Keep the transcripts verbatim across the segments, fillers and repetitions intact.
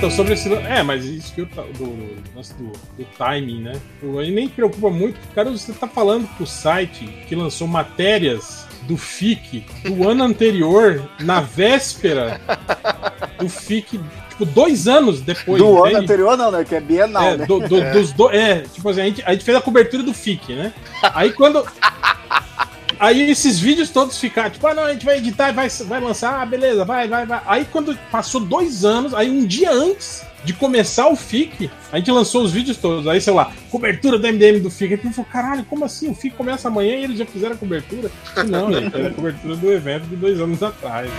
então, sobre esse... É, mas isso que eu... Do, do, do, do timing, né? Aí nem preocupa muito. Cara, você tá falando pro site que lançou matérias do F I C do ano anterior, na véspera do F I C, tipo, dois anos depois. Do entende? ano anterior não, né? Que é bienal, é, né? Do, do, é. Dos do, é, tipo assim, a gente, a gente fez a cobertura do F I C, né? Aí quando... Aí esses vídeos todos ficaram, tipo, ah, não, a gente vai editar e vai, vai lançar, ah, beleza, vai, vai, vai. Aí quando passou dois anos, aí um dia antes de começar o F I C, a gente lançou os vídeos todos. Aí, sei lá, cobertura do M D M do F I C. Aí eu falei, caralho, como assim? O F I C começa amanhã e eles já fizeram a cobertura? Não, gente, era a cobertura do evento de dois anos atrás.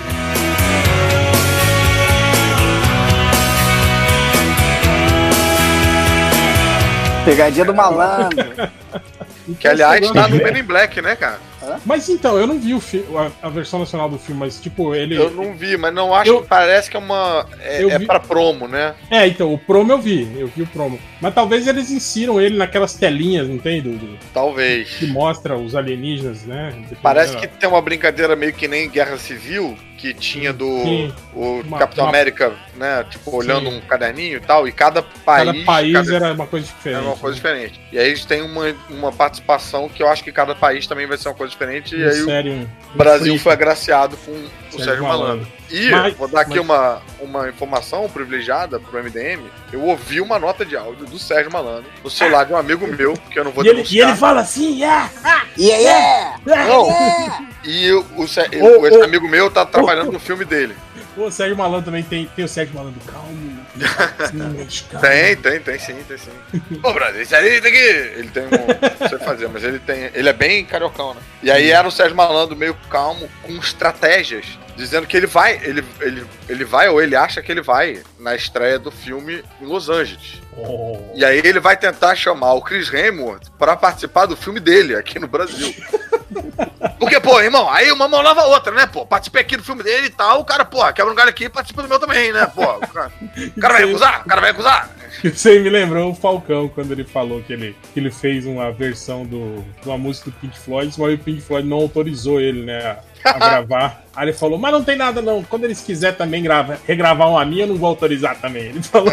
Pegadinha do malandro. Que, aliás, tá no Men in Black, né, cara? Mas então, eu não vi o fi- a, a versão nacional do filme, mas tipo, ele... Eu não vi, mas não acho Eu- que parece que é uma... É, Eu é vi- pra promo, né? É, então, o promo eu vi, eu vi o promo. Mas talvez eles insiram ele naquelas telinhas, não tem? Do, do- Talvez. que mostra os alienígenas, né? Dependendo Parece da- que tem uma brincadeira meio que nem Guerra Civil, que tinha do Sim. o Uma- Capitão uma- América, né? Tipo, olhando Sim. um caderninho e tal, e cada país... Cada país cada- era uma coisa diferente. era uma coisa diferente. E aí eles têm uma, uma participação que eu acho que cada país também vai ser uma coisa diferente, e aí o Sério, Brasil um foi agraciado com o Sérgio Sérgio Malandro. Malandro. E Mas- vou dar aqui mas- uma, uma informação privilegiada pro M D M. Eu ouvi uma nota de áudio do Sérgio Malandro no celular de um amigo meu, que eu não vou E ele, denunciar. e ele fala assim, yeah, ah, Yeah, yeah! Não, Yeah! e o, o, Sé- Ô, esse ô, amigo meu tá trabalhando no filme dele. O Sérgio Malandro também tem, tem o Sérgio Malandro calmo. Sim, calmo. Tem, tem, tem sim, tem sim. Ô, brother, isso aí tem que... Ele tem um... Não sei fazer, mas ele tem... Ele é bem cariocão, né? E aí era o Sérgio Malandro meio calmo, com estratégias, dizendo que ele vai... Ele, ele, ele vai, ou ele acha que ele vai, na estreia do filme em Los Angeles. Oh. E aí ele vai tentar chamar o Chris Hemsworth pra participar do filme dele, aqui no Brasil. Porque, pô, irmão, aí uma mão lava a outra, né, pô? Participei aqui do filme dele e tal, o cara, pô, quebra um galho aqui e participa do meu também, né, pô? O cara, o cara vai recusar? O cara vai recusar? Isso aí me lembrou o Falcão, quando ele falou que ele, que ele fez uma versão do, de uma música do Pink Floyd, mas o Pink Floyd não autorizou ele, né, a, a gravar. Aí ele falou, mas não tem nada não, quando eles quiserem também grava, regravar uma minha, eu não vou autorizar também. Ele falou...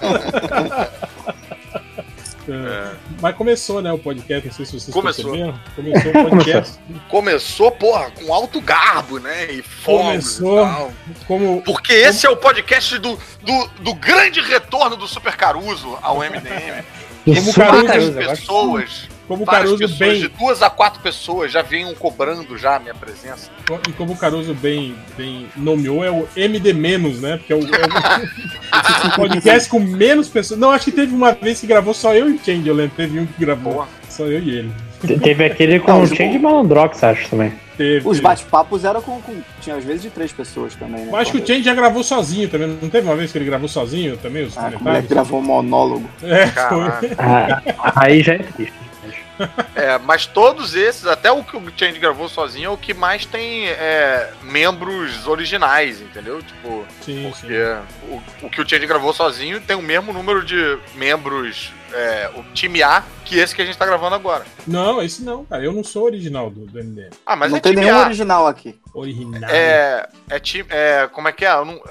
É. Mas começou, né, o podcast, não sei se vocês Começou. perceberam. Começou o podcast. Começou, porra, com alto garbo, né, e fome Começou e tal. como... Porque esse é o podcast do, do, do grande retorno do Super Caruso ao M D M. Como E Caruso, várias agora. pessoas, Como o várias Caruso pessoas, bem... de duas a quatro pessoas já vinham cobrando já a minha presença. E como o Caruso bem, bem nomeou, é o M D menos, né? Porque é o, é o- o podcast com menos pessoas. Não, acho que teve uma vez que gravou só eu e o Change, eu lembro. Teve um que gravou Boa. só eu e ele. Te- Teve aquele com Não, o os- Change Malandrox, acho também. Teve. Os teve. bate-papos eram com, com. Tinha às vezes de três pessoas também, né? Eu acho que o Change já gravou sozinho também. Não teve uma vez que ele gravou sozinho também, os Ah, como é que comentários? gravou um monólogo. É, Caraca. foi. Ah, aí já é triste. É, mas todos esses, até o que o Change gravou sozinho, é o que mais tem é, membros originais, entendeu? Tipo, Sim, porque o, o que o Change gravou sozinho tem o mesmo número de membros, é, o time A, que esse que a gente tá gravando agora. Não, esse não, cara. Eu não sou original do, do M D M. Ah, mas não é tem time nenhum A. original aqui. Original. É, é time. É, como é que é? Eu não,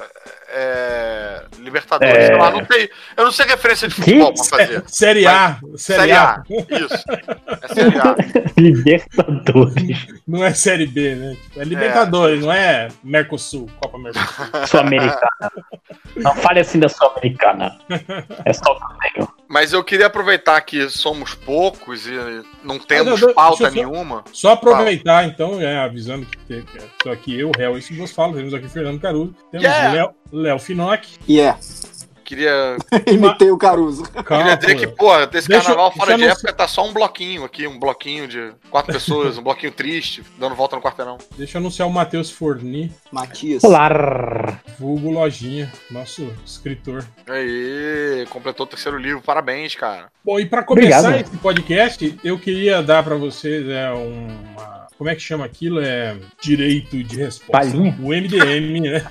é, Libertadores, É. sei lá, não sei. Eu não sei referência de futebol pra fazer. Série A. Série, Série A. A, isso. É Série A. Libertadores. Não é Série B, né? É Libertadores, não é Mercosul, Copa Mercosul. Sul-Americana. Não fale assim da Sul-Americana. É só o que eu tenho. Mas eu queria aproveitar que somos poucos e não temos não, não, pauta deixa eu só- nenhuma. Só aproveitar, então, é, avisando que, que, que estou aqui eu, Réu, isso que vos falo. Temos aqui Fernando Caruso, temos Yeah! Léo, Léo Finock. E é. Queria, Imitei o Caruso. Calma, queria dizer que, pô. pô, desse Deixa eu- carnaval deixa fora eu de não- época tá só um bloquinho aqui, um bloquinho de quatro pessoas, um bloquinho triste, dando volta no quarteirão. Deixa eu anunciar o Matheus Forni, Matias. Olá. vulgo Lojinha, nosso escritor. Aí, completou o terceiro livro, parabéns, cara. Bom, e para começar Obrigado. esse podcast, eu queria dar para vocês é, uma... Como é que chama aquilo? É direito de resposta. Palhinha? O M D M, né?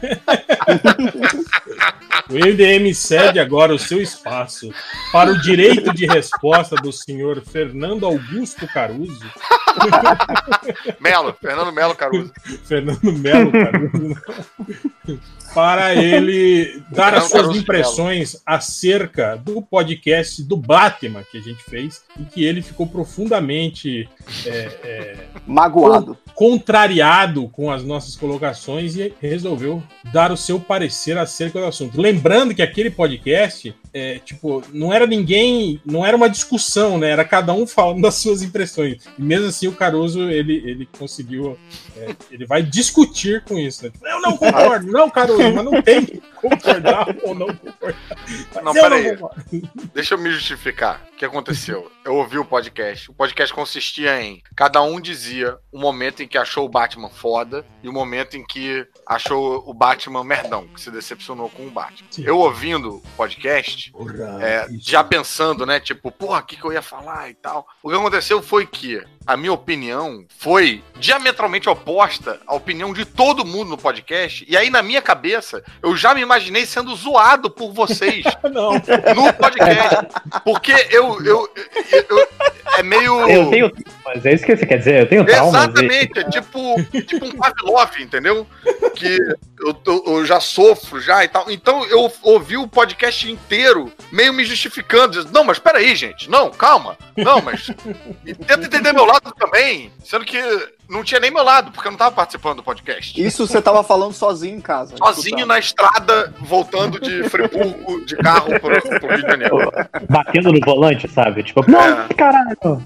O M D M cede agora o seu espaço para o direito de resposta do senhor Fernando Augusto Caruso. Melo, Fernando Melo Caruso. Fernando Melo Caruso. para ele dar as Não, suas Caruso impressões acerca do podcast do Batman que a gente fez e que ele ficou profundamente é, é, Magoado. contrariado com as nossas colocações e resolveu dar o seu parecer acerca do assunto. Lembrando que aquele podcast, é, tipo, não era ninguém, não era uma discussão, né? Era cada um falando das suas impressões. E mesmo assim o Caruso, ele, ele conseguiu, é, ele vai discutir com isso, né? Tipo, eu não concordo, não, Caruso, mas não tem que concordar ou não concordar. Mas Não, eu peraí. concordo. Deixa eu me justificar. O que aconteceu? Eu ouvi o podcast. O podcast consistia em... Cada um dizia o momento em que achou o Batman foda e o momento em que achou o Batman merdão, que se decepcionou com o Batman. Sim. Eu ouvindo o podcast, Porra, é, isso. já pensando, né? Tipo, porra, o que, que eu ia falar e tal. O que aconteceu foi que a minha opinião foi diametralmente oposta à opinião de todo mundo no podcast. E aí, na minha cabeça, eu já me imaginei sendo zoado por vocês Não, no podcast. Porque eu, eu, eu, eu- é meio... Eu tenho. Mas é isso que você quer dizer, eu tenho traumas. Exatamente, é tipo, tipo um Pavlov, entendeu? Que eu, tô- eu já sofro já e tal. Então eu ouvi o podcast inteiro meio me justificando, dizendo, não, mas peraí, gente, não, calma, não, mas e tenta entender meu lado também, sendo que não tinha nem meu lado, porque eu não tava participando do podcast. Isso você tava falando sozinho em casa. Sozinho escutando. na estrada, voltando de Friburgo, de carro pro, pro Rio de Janeiro. Batendo no volante, sabe? Tipo, não, É. caralho.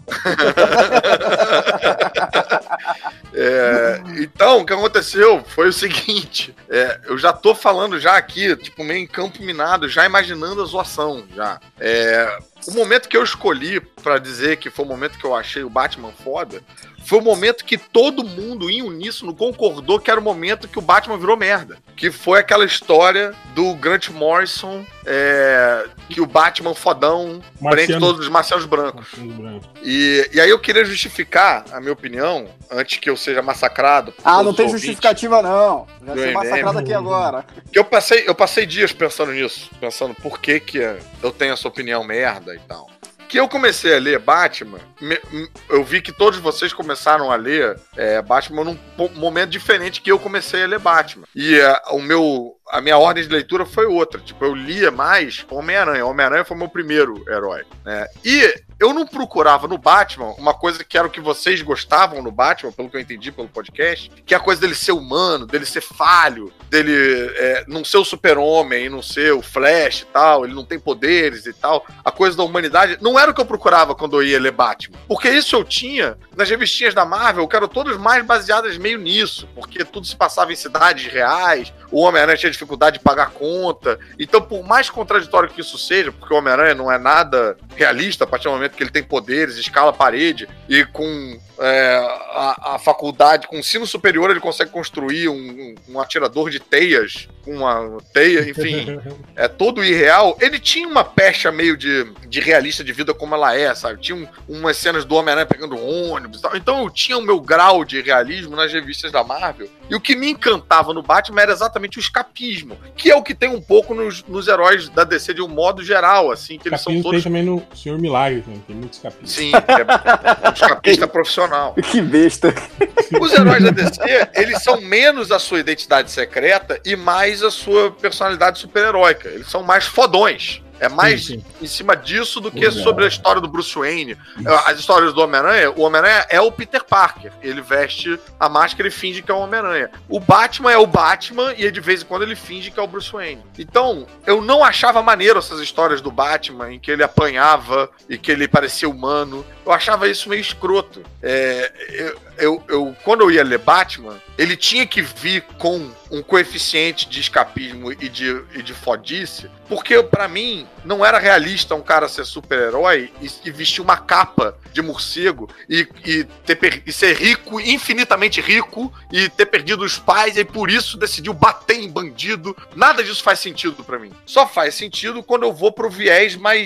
É, então, o que aconteceu foi o seguinte, é, eu já tô falando já aqui, tipo, meio em campo minado, já imaginando a zoação, já. É, o momento que eu escolhi pra dizer que foi o momento que eu achei o Batman foda, foi o momento que todo mundo, em uníssono, concordou que era o momento que o Batman virou merda. Que foi aquela história do Grant Morrison, é, que o Batman fodão prende Marciano. todos os marcianos brancos. E, e aí eu queria justificar a minha opinião, antes que eu seja massacrado. por Ah, todos não os tem ouvintes, justificativa, não. Vai Do ser M M. massacrado aqui agora. Que eu passei, eu passei dias pensando nisso, pensando por que, que eu tenho essa opinião merda e tal. Que eu comecei a ler Batman, me- m- eu vi que todos vocês começaram a ler é, Batman num po- momento diferente que eu comecei a ler Batman. E é, o meu, a minha ordem de leitura foi outra. Tipo, eu lia mais Homem-Aranha. Homem-Aranha foi meu primeiro herói, né? E eu não procurava no Batman uma coisa que era o que vocês gostavam no Batman, pelo que eu entendi pelo podcast, que é a coisa dele ser humano, dele ser falho, dele é, não ser o super-homem, não ser o Flash e tal, ele não tem poderes e tal. A coisa da humanidade não era o que eu procurava quando eu ia ler Batman. Porque isso eu tinha nas revistinhas da Marvel, que eram todas mais baseadas meio nisso, porque tudo se passava em cidades reais, o Homem-Aranha tinha dificuldade de pagar conta. Então, por mais contraditório que isso seja, porque o Homem-Aranha não é nada realista a partir do momento que ele tem poderes, escala a parede e com é, a, a faculdade, com ensino superior, ele consegue construir um, um atirador de teias, uma teia, enfim, é todo irreal. Ele tinha uma pecha meio de, de realista de vida como ela é, sabe? Tinha um, umas cenas do Homem-Aranha pegando ônibus e tal. Então eu tinha o meu grau de realismo nas revistas da Marvel. E o que me encantava no Batman era exatamente o escapismo, que é o que tem um pouco nos, nos heróis da D C de um modo geral, assim, que eles são Escapismo todos... tem também no Senhor Milagre, né? Tem muito escapismo. Sim, é um escapista profissional. Que besta. Os heróis da D C, eles são menos a sua identidade secreta e mais a sua personalidade super-heróica. Eles são mais fodões. É mais Sim, sim. em cima disso do que Exato. sobre a história do Bruce Wayne. As histórias do Homem-Aranha, o Homem-Aranha é o Peter Parker. Ele veste a máscara e finge que é o Homem-Aranha. O Batman é o Batman e de vez em quando ele finge que é o Bruce Wayne. Então, eu não achava maneiro essas histórias do Batman em que ele apanhava e que ele parecia humano. Eu achava isso meio escroto. É, eu, eu, eu, quando eu ia ler Batman, ele tinha que vir com um coeficiente de escapismo e de, e de fodice, porque pra mim não era realista um cara ser super-herói e, e vestir uma capa de morcego e, e, ter per, e ser rico, infinitamente rico, e ter perdido os pais e por isso decidiu bater em bandido. Nada disso faz sentido pra mim. Só faz sentido quando eu vou pro viés mais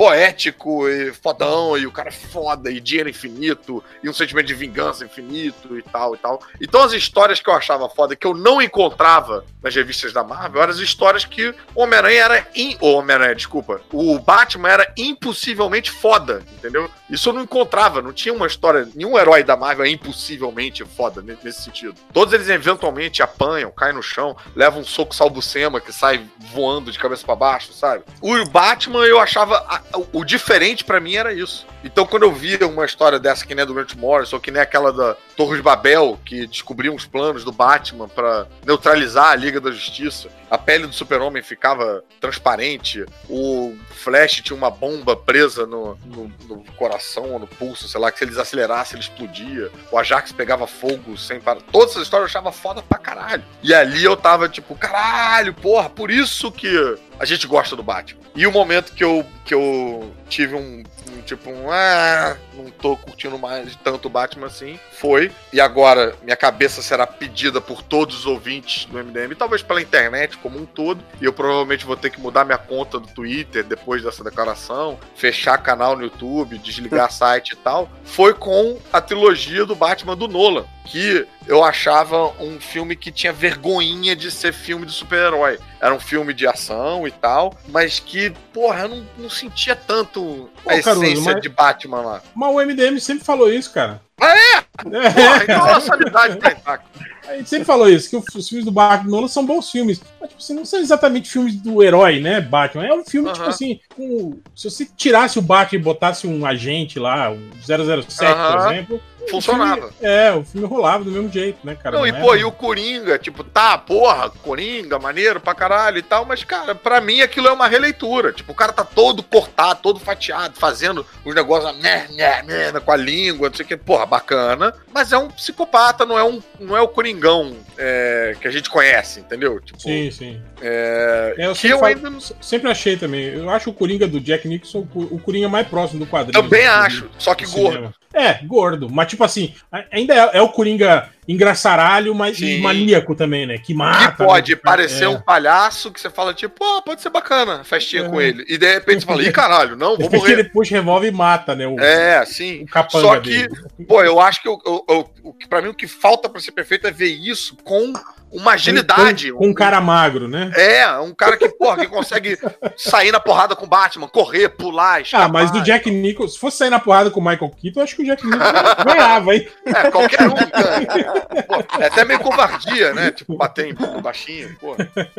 poético e fodão, e o cara é foda, e dinheiro infinito, e um sentimento de vingança infinito e tal e tal. Então as histórias que eu achava foda, que eu não encontrava nas revistas da Marvel, eram as histórias que o Homem-Aranha era... In... O Homem-Aranha, desculpa. O Batman era impossivelmente foda, entendeu? Isso eu não encontrava, não tinha uma história... Nenhum herói da Marvel é impossivelmente foda nesse sentido. Todos eles eventualmente apanham, caem no chão, levam um soco salbucema que sai voando de cabeça pra baixo, sabe? O Batman eu achava... A... O diferente pra mim era isso. Então quando eu via uma história dessa que nem a do Grant Morrison, ou que nem aquela da Torre de Babel, que descobriam os planos do Batman pra neutralizar a Liga da Justiça, a pele do Super-Homem ficava transparente, o Flash tinha uma bomba presa no, no, no coração ou no pulso, sei lá, que se ele desacelerasse ele explodia, o Ajax pegava fogo sem parar. Todas essas histórias eu achava foda pra caralho. E ali eu tava tipo, caralho, porra, por isso que a gente gosta do Batman. E o momento que eu, que eu tive um, um tipo um, ah, não tô curtindo mais tanto o Batman assim, foi, e agora minha cabeça será pedida por todos os ouvintes do M D M, talvez pela internet como um todo, e eu provavelmente vou ter que mudar minha conta do Twitter depois dessa declaração, fechar canal no YouTube, desligar site e tal, foi com a trilogia do Batman do Nolan, que eu achava um filme que tinha vergonhinha de ser filme de super-herói. Era um filme de ação e tal, mas que, porra, eu não, não sentia tanto a Pô, essência Caruso, mas... de Batman lá. Mas o M D M sempre falou isso, cara. Ah, é? é. Porra, então a sanidade pra entrar. A gente sempre falou isso, que os filmes do Batman Nolan são bons filmes. Mas, tipo assim, não são exatamente filmes do herói, né, Batman? É um filme, uhum. tipo assim, um, se você tirasse o Batman e botasse um agente lá, um zero zero sete, uhum. por exemplo... Funcionava. O filme, é, o filme rolava do mesmo jeito, né, cara? Não, não e era... pô, e o Coringa, tipo, tá, porra, Coringa, maneiro pra caralho e tal, mas, cara, pra mim aquilo é uma releitura. Tipo, o cara tá todo cortado, todo fatiado, fazendo os negócios né, né, né, com a língua, não sei o que, porra, bacana, mas é um psicopata, não é, um, não é o Coringão é, que a gente conhece, entendeu? Tipo, sim, sim. É, é, eu, que sempre, eu falo, ainda não... sempre achei também. Eu acho o Coringa do Jack Nicholson o Coringa mais próximo do quadrinho. Também acho, só que gordo. Cinema. É, gordo. Mas, tipo assim, ainda é, é o Coringa engraçaralho, mas e maníaco também, né? Que mata. Que pode né? parecer é. um palhaço que você fala, tipo, ó, pode ser bacana, festinha é. com ele. E de repente você fala, ih, caralho, não, vou morrer. ele puxa revólver e mata, né? O, é, sim. O capanga Só que, dele. pô, eu acho que eu, eu, eu, eu, pra mim o que falta pra ser perfeito é ver isso com uma agilidade. Com, com um cara magro, né? É, um cara que, porra, que consegue sair na porrada com o Batman, correr, pular, escapar. Ah, mas do Jack Nicholson, se fosse sair na porrada com o Michael Keaton, eu acho que o Jack Nicholson ganhava, hein? É, qualquer um ganha. Pô, é até meio covardia, né? Tipo, bater em baixinho, pô.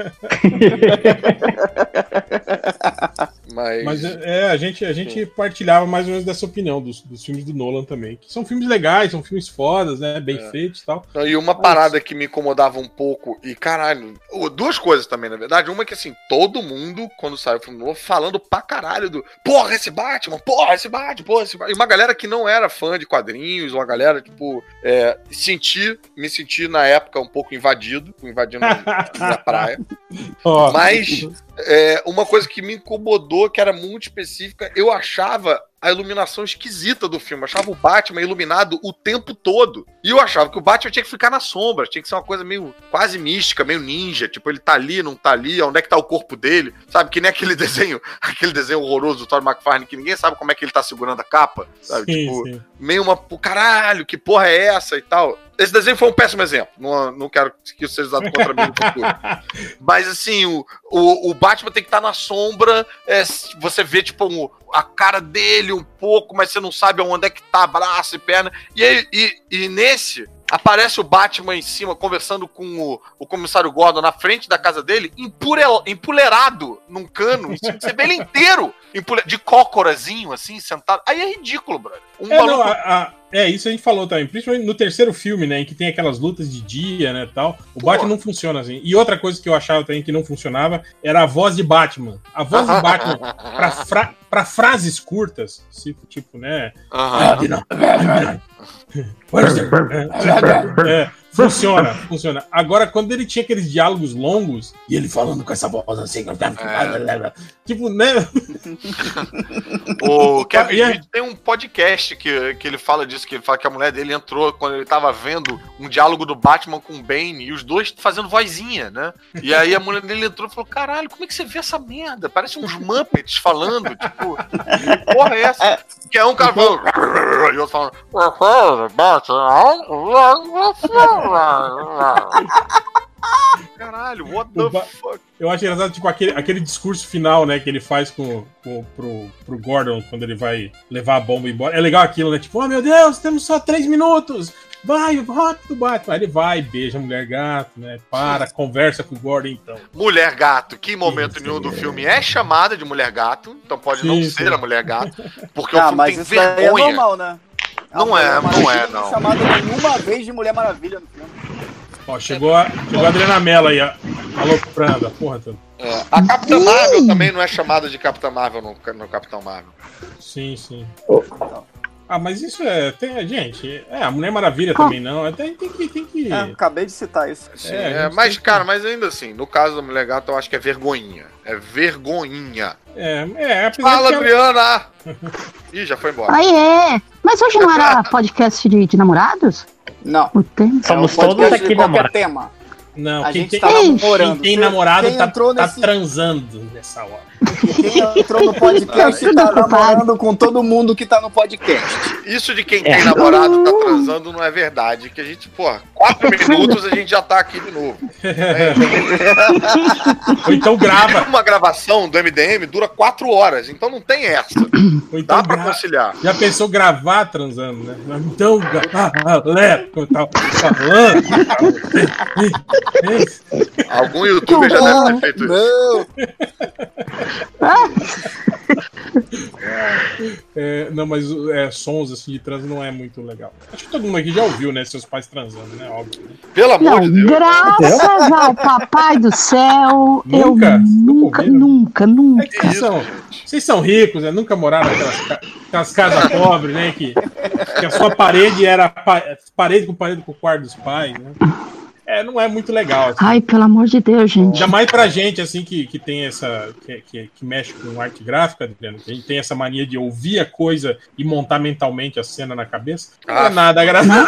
Mas, mas é, a gente, a gente partilhava mais ou menos dessa opinião dos, dos filmes do Nolan também. Que são filmes legais, são filmes fodas, né? Bem é. feitos e tal. E uma parada mas... que me incomodava um pouco, e caralho, duas coisas também, na verdade. Uma é que assim, todo mundo, quando sai o filme novo, falando pra caralho do porra, esse Batman, porra, esse Batman, porra, esse Batman. E uma galera que não era fã de quadrinhos, uma galera, tipo, é, senti, me senti na época um pouco invadido, invadindo a praia. Oh. Mas é, uma coisa que me incomodou, que era muito específica, eu achava a iluminação esquisita do filme. Eu achava o Batman iluminado o tempo todo. E eu achava que o Batman tinha que ficar na sombra. Tinha que ser uma coisa meio quase mística, meio ninja. Tipo, ele tá ali, não tá ali. Onde é que tá o corpo dele? Sabe? Que nem aquele desenho, aquele desenho horroroso do Todd McFarlane, que ninguém sabe como é que ele tá segurando a capa. Sabe? Sim, tipo, sim. meio uma... Caralho, que porra é essa e tal. Esse desenho foi um péssimo exemplo. Não, não quero que isso seja usado contra mim no futuro. Mas, assim, o, o, o Batman tem que estar na sombra. É, você vê, tipo, um, a cara dele um pouco, mas você não sabe onde é que tá braço e perna. E, aí, e, e nesse... aparece o Batman em cima, conversando com o, o comissário Gordon na frente da casa dele, empurel, empoleirado num cano. Você vê ele inteiro, empule, de cócorazinho, assim, sentado. Aí é ridículo, brother. Um é, maluco... não, a, a, é, isso a gente falou também. Principalmente no terceiro filme, né, em que tem aquelas lutas de dia, né, tal. O Pô. Batman não funciona assim. E outra coisa que eu achava também que não funcionava era a voz de Batman. A voz de Batman pra, fra, pra frases curtas, tipo, tipo né... Uh-huh. É, funciona, funciona. Agora, quando ele tinha aqueles diálogos longos, e ele falando com essa voz assim, é. tipo, né? O Kevin Smith tem um podcast que, que ele fala disso, que ele fala que a mulher dele entrou quando ele tava vendo um diálogo do Batman com o Bane, e os dois fazendo vozinha, né? E aí a mulher dele entrou e falou, caralho, como é que você vê essa merda? Parece uns Muppets falando, tipo, que porra é essa? Que é um cara falando, e outro falando, caralho, what the ba- fuck? Eu acho engraçado, tipo, aquele, aquele discurso final, né, que ele faz com, com, pro, pro Gordon quando ele vai levar a bomba embora. É legal aquilo, né? Tipo, oh meu Deus, temos só três minutos! Vai, rápido, Batman. Aí ele vai, beija a mulher gato, né? Para, conversa com o Gordon, então. Mulher gato, que em momento Isso, nenhum do é. filme é chamada de mulher gato, então pode Sim, não sim. ser a mulher gato, porque Ah, o filme mas tem isso daí é vergonha. normal, né? A Não Mulher é, não Maravilha é, não não. chamada nenhuma vez de Mulher Maravilha no filme. Ó, chegou a, chegou a Adriana Mello aí, ó. Aloprando a porra toda. É, a Capitã Marvel também não é chamada de Capitã Marvel no, no Capitão Marvel. Sim, sim. Ah, mas isso é. Tem, gente, é, a Mulher Maravilha também não. Até tem que. Tem que... É, acabei de citar isso. Sim, É, é, a gente mas, tem que- cara, mas ainda assim, no caso da Mulher Gato, eu acho que é vergonhinha. É vergonhinha. É, é, apesar Fala, que ela- Adriana! Ih, já foi embora. Aí é. Mas hoje não era podcast de, de namorados? Não. O tema? Somos é um podcast todos de aqui qualquer namorados. tema. Não, A quem gente tem, tá namorando. quem tem Você- namorado quem tá, entrou tá nesse- transando nessa hora. Quem entrou no podcast Tudo tá ocupado. namorando com todo mundo que tá no podcast. Isso de quem É. tem namorado tá transando não é verdade. Que a gente, pô, quatro minutos a gente já tá aqui de novo. É, Ou então grava. uma gravação do M D M dura quatro horas, então não tem essa. Ou então Dá pra grava. conciliar. Já pensou gravar transando, né? Então, galera, tal, falando. Algum youtuber já deve ter feito isso. Não! É, não, mas é, sons assim de trans não é muito legal. Acho que todo mundo aqui já ouviu, né? Seus pais transando, né? Óbvio. Né? Pelo amor Não, de Deus. graças ao papai do céu, Nunca? eu Nunca nunca, ouviram? nunca, É nunca. que vocês são, vocês são ricos, né? Nunca moraram naquelas, ca- aquelas casas pobres, né? Que, que a sua parede era pa- parede com parede com o quarto dos pais, né? É, não é muito legal. Assim. Ai, pelo amor de Deus, gente. Ainda mais pra gente, assim, que, que tem essa. Que, que, que mexe com arte gráfica, Adriano, que a gente tem essa mania de ouvir a coisa e montar mentalmente a cena na cabeça. Não é Ah. nada agradável.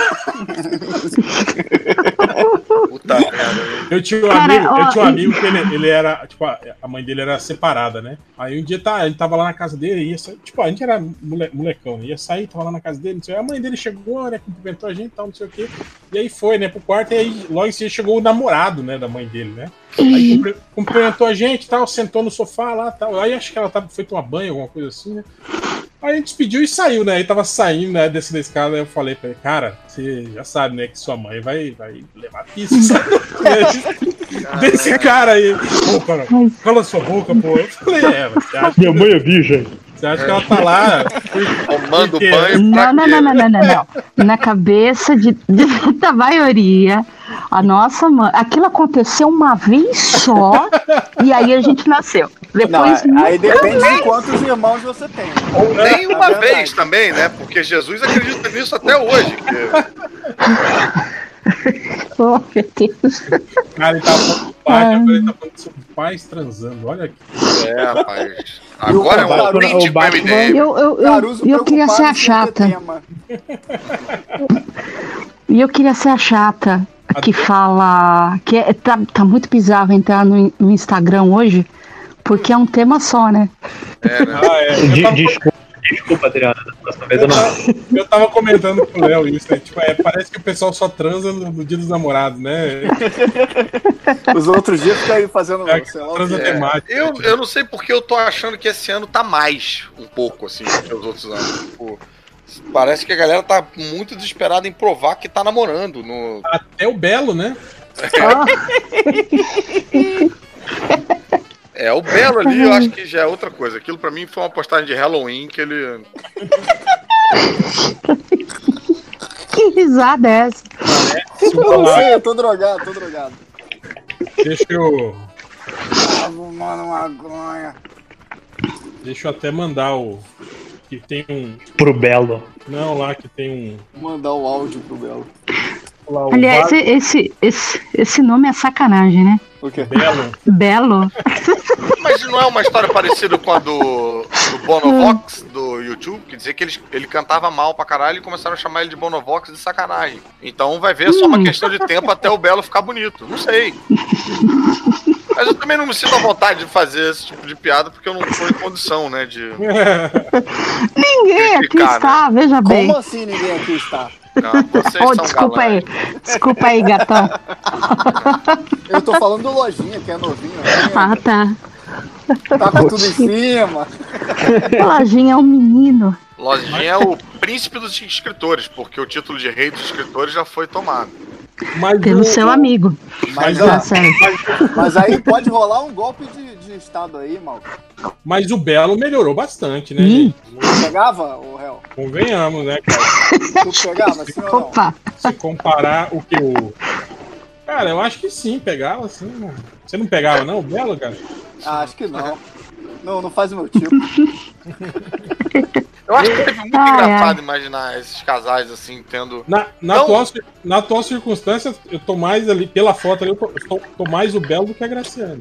Puta merda. Eu tinha um Cara, amigo, eu ó, tinha um e- amigo que ele, ele era, tipo, a, a mãe dele era separada, né? Aí um dia tá, a gente tava lá na casa dele e ia sair, tipo, a gente era mole, molecão, né? Ia sair, tava lá na casa dele, não sei, a mãe dele chegou, né? Cumprimentou a gente e tal, não sei o quê. E aí foi, né, pro quarto, e aí logo em seguida chegou o namorado, né, da mãe dele, né? Aí cumpri- cumprimentou a gente e tal, sentou no sofá lá e tal. Aí acho que ela tava, foi tomar banho, alguma coisa assim, né? Aí a gente despediu e saiu, né? Aí tava saindo, né, desse da escada, aí eu falei pra ele, cara, você já sabe, né, que sua mãe vai, vai levar pista, sabe? Desse cara aí. Pô, cara, cala sua boca, pô. Eu falei, é, mas você acha, Minha mãe é virgem. você acha que ela tá lá? Tomando Por quê? banho pra Não, não, quê? não, não, não, não, não. Na cabeça de, de- da maioria, a nossa mãe. Aquilo aconteceu uma vez só e aí a gente nasceu. Não, Depois. aí depende de quantos irmãos você tem. Ou nem É uma verdade. vez também, né? Porque Jesus acredita nisso até hoje. que- Oh, meu Deus. Cara, ele tava falando do pai, agora ele tá falando sobre pais transando. Olha aqui. É, rapaz. Agora é um Batman- ouvinte o com M D M. Eu, eu, eu, Caruso eu queria ser a preocupado sem ter chata. tema. E eu queria ser a chata que fala. Que é- tá, tá muito bizarro entrar no, no Instagram hoje, porque é um tema só, né? É, né? Ah, é. Eu De- tava, Desculpa, desculpa, Adriana. Da próxima vez eu não. eu tava comentando com o Léo isso, né? Tipo, é, parece que o pessoal só transa no, no dia dos namorados, né? Os outros dias fica aí fazendo, É, sei lá, o transa quê. temática. Eu, eu não sei porque eu tô achando que esse ano tá mais um pouco, assim, do que os outros anos. Tipo, parece que a galera tá muito desesperada em provar que tá namorando. No... Até o Belo, né? É, o Belo ali eu acho que já é outra coisa. Aquilo pra mim foi uma postagem de Halloween que ele. Que risada é essa? Se eu Eu não falar, sei, eu tô drogado, tô drogado. deixa eu. Ah, mano, maconha. Deixa eu até mandar o. que tem um. Pro Belo. Não, lá que tem um. Mandar o áudio pro Belo. Lá, o Aliás, bar- esse, esse, esse nome é sacanagem, né? O quê? Belo. Belo. Mas não é uma história parecida com a do, do Bonovox, do YouTube, que dizia que ele, ele cantava mal pra caralho e começaram a chamar ele de Bonovox de sacanagem. Então vai ver, é só uma questão de tempo até o Belo ficar bonito. Não sei. Mas eu também não me sinto à vontade de fazer esse tipo de piada, porque eu não tô em condição, né, de... Ninguém aqui Criticar, está, veja bem. Como assim ninguém aqui está? Não, vocês Oh, são desculpa galãs. aí. Desculpa aí, gatão. Eu tô falando do Lojinha, que é novinho. Né? Ah, tá. Tá com tudo em cima. O Lojinha é um menino. Lojinha é o príncipe dos escritores, porque o título de rei dos escritores já foi tomado. Mas Pelo o- seu amigo. Mas, Mas, Tá ó, certo. mas aí pode rolar um golpe de, de estado aí, mal. Mas o Belo melhorou bastante, né, Ih. gente? Tu pegava, ô réu? Convenhamos, né, cara? Tu pegava, sim ou não? Opa. Se comparar o que o. Cara, eu acho que sim, pegava sim, mano. Você não pegava, não, o Belo, cara? Ah, acho que não. Não, não faz o meu tipo. Eu acho que teve muito Ai, engraçado imaginar esses casais assim, tendo. Na, na, Não. atual, cir- na atual circunstância, eu tô mais ali, pela foto ali, eu tô, eu tô- tô mais o Belo do que a Graciane.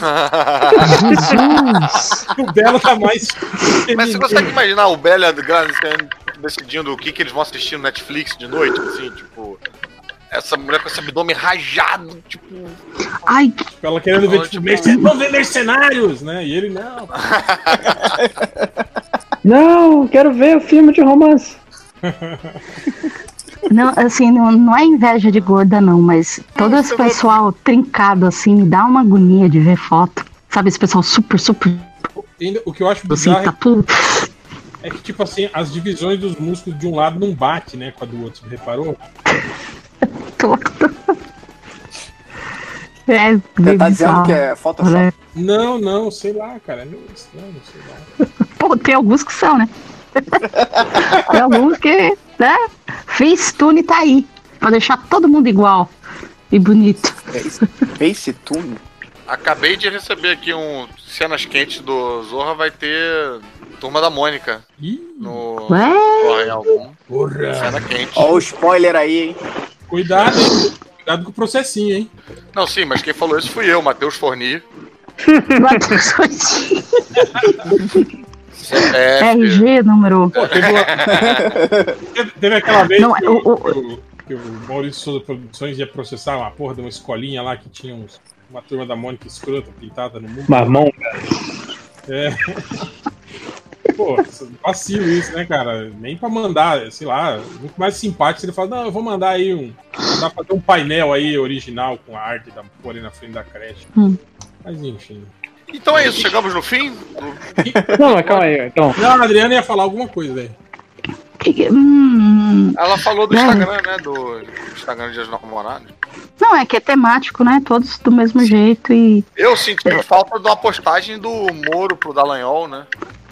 Jesus. O Belo tá mais. Mas você consegue imaginar o Bela e a Graziano decidindo o que, que eles vão assistir no Netflix de noite, assim, tipo. Essa mulher com esse abdômen rajado, tipo. Ai, Ela querendo ver, Tipo, tipo, mercen... vamos ver mercenários, né? E ele, não. Não, quero ver o filme de romance. não, assim, não, não é inveja de gorda, não, mas todo esse pessoal trincado, assim, me dá uma agonia de ver foto. Sabe, esse pessoal super, super, Ainda- O que eu acho assim, bizarro tá tudo é que, tipo assim, as divisões dos músculos de um lado não bate, né, com a do outro, você reparou? torto. É, Você bem tá dizendo bizarro, que é Photoshop? né? Não, não, sei lá, cara. Não, não sei lá. Pô, tem alguns que são, né? Tem alguns que, né? Facetune tá aí, pra deixar todo mundo igual e bonito. Facetune? Acabei de receber aqui um cenas quentes do Zorra, vai ter Turma da Mônica Ih, no Ué? Corre algum. porra. Cena quente. Ó o spoiler aí, hein? Cuidado, hein? Cuidado com o processinho, hein? Não, sim, mas quem falou isso fui eu, Matheus Forni. É, R G número. Pô, teve, uma... teve, teve aquela vez Não, que, o- o, o- que o- que o Maurício Souza Produções ia processar uma porra de uma escolinha lá que tinha uns, uma turma da Mônica escrota pintada no mundo. Marmão. É. Pô, vacilo isso, né, cara? Nem pra mandar, sei lá, muito mais simpático se ele fala, não, eu vou mandar aí um. Mandar fazer um painel aí original com a arte da porra ali na frente da creche. Hum. Mas enfim. Então é isso, chegamos no fim. Não, mas calma aí, então. Não, a Adriana ia falar alguma coisa, velho. Que que- hum, Ela falou do É. Instagram, né? Do, do Instagram de Dias dos Namorados. não, é que é temático, né? Todos do mesmo jeito e. Eu senti falta de uma postagem do Moro pro Dallagnol, né?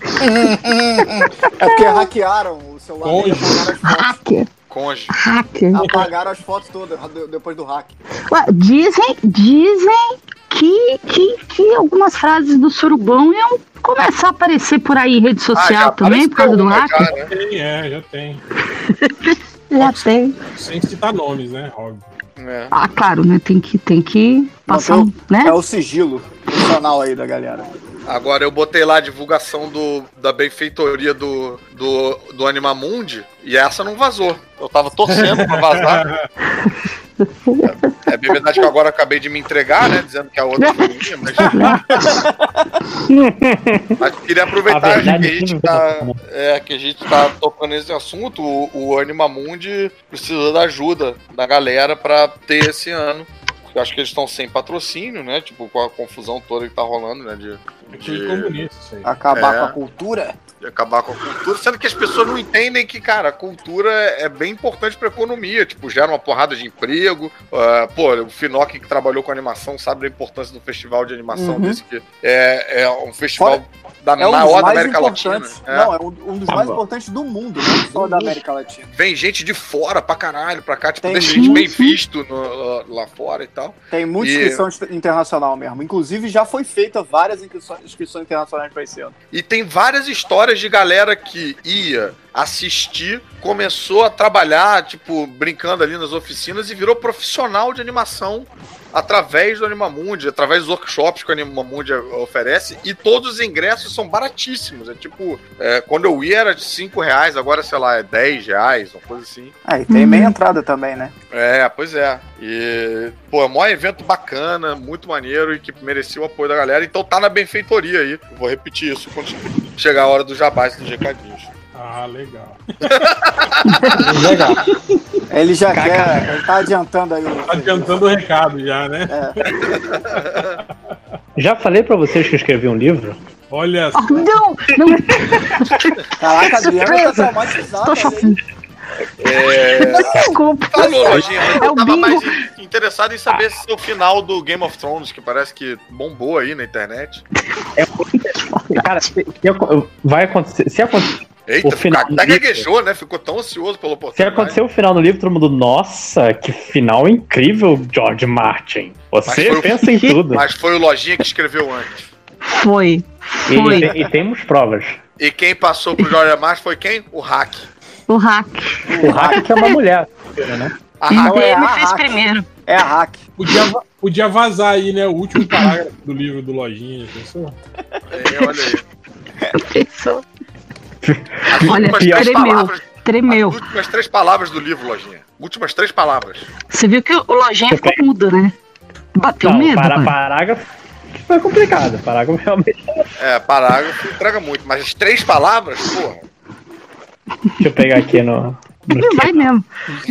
É porque hackearam o celular dele e Conge. apagaram as fotos. Hacker. Conge. Hacker. Apagaram as fotos todas de- depois do hack. Ué, dizem, dizem que, que, que algumas frases do Surubão iam começar a aparecer por aí em rede social já também, por causa do apareceu uma hacker. já, né? Tem, é, já tem. Já tem. Sem citar nomes, né? Óbvio. É. Ah, claro, né? Tem que, tem que passar um, né? É o sigilo funcional aí da galera. Agora eu botei lá a divulgação do, da benfeitoria do, do, do Animamundi e essa não vazou. Eu tava torcendo pra vazar. É, é bem verdade que agora eu acabei de me entregar, né? Dizendo que a outra foi minha, mas. Mas queria A aproveitar que a verdade gente não tá, vai é, que a gente tá tocando nesse assunto. O, o Animamundi precisa da ajuda da galera pra ter esse ano. Eu acho que eles estão sem patrocínio, né? Tipo, com a confusão toda que tá rolando, né? De, É tudo comunista isso aí. Acabar É. com a cultura. de acabar com a cultura, sendo que as pessoas não entendem que, cara, a cultura é bem importante pra economia, tipo, gera uma porrada de emprego, uh, pô, o Finoc que trabalhou com animação sabe da importância do festival de animação Uhum. desse que é, é um festival Fora- da É um dos maior da mais América Latina. importantes. É. Não, é um, um dos Tá mais bom. importantes do mundo, não só da América Latina. Vem gente de fora pra caralho, pra cá, tipo, Tem deixa gente. gente bem visto no- lá fora e tal. Tem muita E- inscrição inter- internacional mesmo. Inclusive, já foi feita várias inscrições, inscrições internacionais para esse ano. E tem várias histórias histórias de galera que ia assistir, começou a trabalhar, tipo, brincando ali nas oficinas e virou profissional de animação através do Animamundi, através dos workshops que o Animamundi oferece, e todos os ingressos são baratíssimos. É tipo, é, quando eu ia era de cinco reais, agora, sei lá, é dez reais, uma coisa assim. Ah, e tem meia entrada também, né? É, pois é. E, pô, é um evento bacana, muito maneiro e que merecia o apoio da galera. Então tá na benfeitoria aí. Eu vou repetir isso quando chegar a hora do jabás dos recadinhos. Ah, legal. Legal. Ele já Caca. quer, ele tá adiantando aí. Tá adiantando o recado já, né? É. Já falei pra vocês que eu escrevi um livro? Olha. Oh, não, não. Caraca, Adriano tá traumatizado. É... Desculpa. Falou, Lojinha, mas É eu o tava bingo. mais interessado em saber se o final do Game of Thrones, que parece que bombou aí na internet. É, cara, se, eu, vai acontecer. Se acontecer. Eita, o final até gaguejou, né? Ficou tão ansioso pela Se oportunidade. acontecer o final do livro, todo mundo, nossa, que final incrível, George Martin. Você Mas pensa em tudo. Mas foi o Lojinha que escreveu antes. Foi. Foi. E, e temos provas. E quem passou pro George Martin foi quem? O Hack. O hack. O Hack que é uma mulher, né? A Hack Ele é a me fez hack. primeiro. É a hack. Podia, va- podia vazar aí, né? O último parágrafo do livro do Lojinha, pensou? É, olha aí. Pensou. As Olha, últimas três tremeu. palavras. Tremeu. As últimas três palavras do livro, Lojinha. Últimas três palavras. Você viu que o Lojinha ficou mudo, né? Bateu Não, medo, para, mano. parágrafo foi complicado. Parágrafo realmente. É, parágrafo entrega muito, mas as três palavras, porra. Deixa eu pegar aqui no. Ele vai mesmo.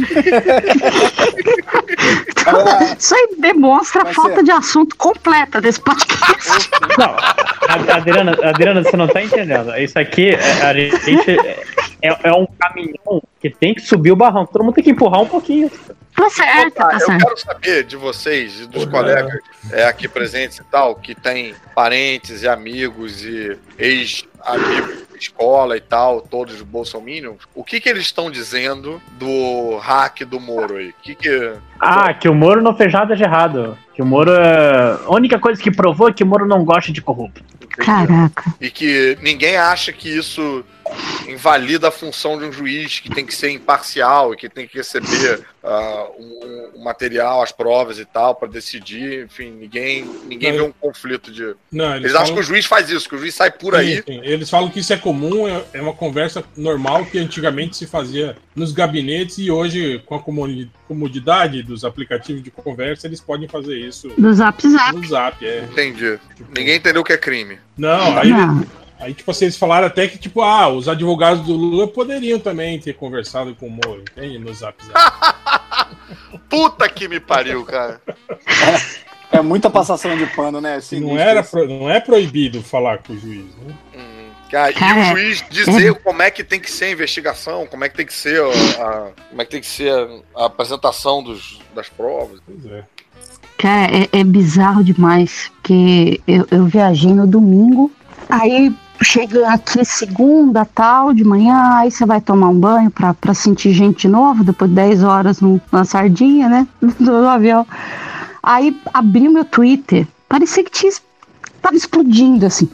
Isso aí demonstra a Vai falta ser. de assunto completa desse podcast. Não, a- Adriana, Adriana, você não tá entendendo. Isso aqui, é, a gente é, é um caminhão que tem que subir o barranco. Todo mundo tem que empurrar um pouquinho. Tá certo, Ah, tá eu certo. quero saber de vocês e dos Porra. colegas é, aqui presentes e tal, que tem parentes e amigos e ex-amigos de escola e tal, todos bolsominions, o que que eles estão dizendo do hack do Moro aí? O que que... Ah, que o Moro não fez nada de errado. Que o Moro é... A única coisa que provou é que o Moro não gosta de corrupto. Caraca. E que ninguém acha que isso invalida a função de um juiz que tem que ser imparcial e que tem que receber uh, um, um material, as provas e tal, para decidir. Enfim, ninguém, ninguém vê um conflito de... Não, Eles acham que o juiz faz isso, que o juiz sai por aí. Sim, sim. Eles falam que isso é comum, é, é uma conversa normal que antigamente se fazia nos gabinetes e hoje, com a comuni- comodidade dos aplicativos de conversa, eles podem fazer isso Do Zap Zap. no Zap. É. Entendi. Ninguém entendeu o que é crime. Não, aí, Não. aí tipo assim, eles falaram até que, tipo, ah, os advogados do Lula poderiam também ter conversado com o Moro, entende? No Zap Zap. Puta que me pariu, cara. É muita passação de pano, né? não, Sinistro era isso. pro- não é proibido falar com o juiz, né? Hum, cara, Cara, e o juiz dizer como é que tem que ser a investigação, como é que tem que ser a, a- como é que tem que ser a, a apresentação dos, das provas. Pois é. Cara, é, é bizarro demais, porque eu, eu viajei no domingo, aí chega aqui segunda, tal, de manhã, aí você vai tomar um banho pra, pra sentir gente de novo, depois de dez horas no, na sardinha, né, do avião. Aí abri o meu Twitter, parecia que tinha, tava explodindo, assim.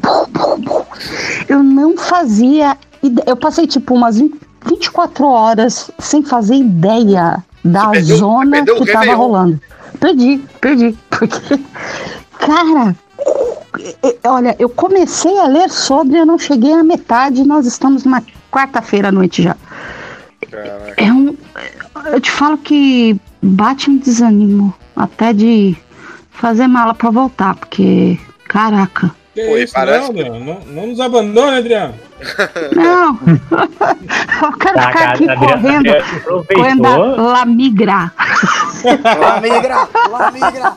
Eu não fazia ide- eu passei tipo umas vinte e quatro horas sem fazer ideia da Você perdeu- zona você perdeu o que tava Réveillon. rolando. Perdi, perdi. Porque, cara, e- e- olha, eu comecei a ler sobre, eu não cheguei à metade, nós estamos na quarta-feira à noite já. Caraca. É um. Eu te falo que bate um desânimo até de fazer mala pra voltar, porque, caraca. Que Pô, e isso, parece não, que- não, não, não nos abandone, Adriano. Não! Eu quero Tá, ficar aqui Adriana- correndo, Adriana correndo aproveitou. a La Migra. Lá migra, lá migra.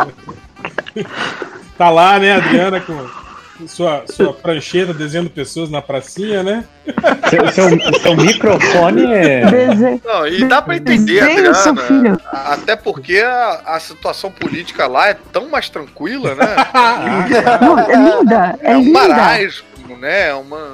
Tá lá, né, Adriana, com sua, sua prancheta desenhando pessoas na pracinha, né? Seu, seu, seu microfone é. Dese- Não, e dá pra entender, Desenho, seu Adriana. filho. a- Até porque a, a situação política lá é tão mais tranquila, né? Não, é linda, é, É um linda. marasmo, né? É uma.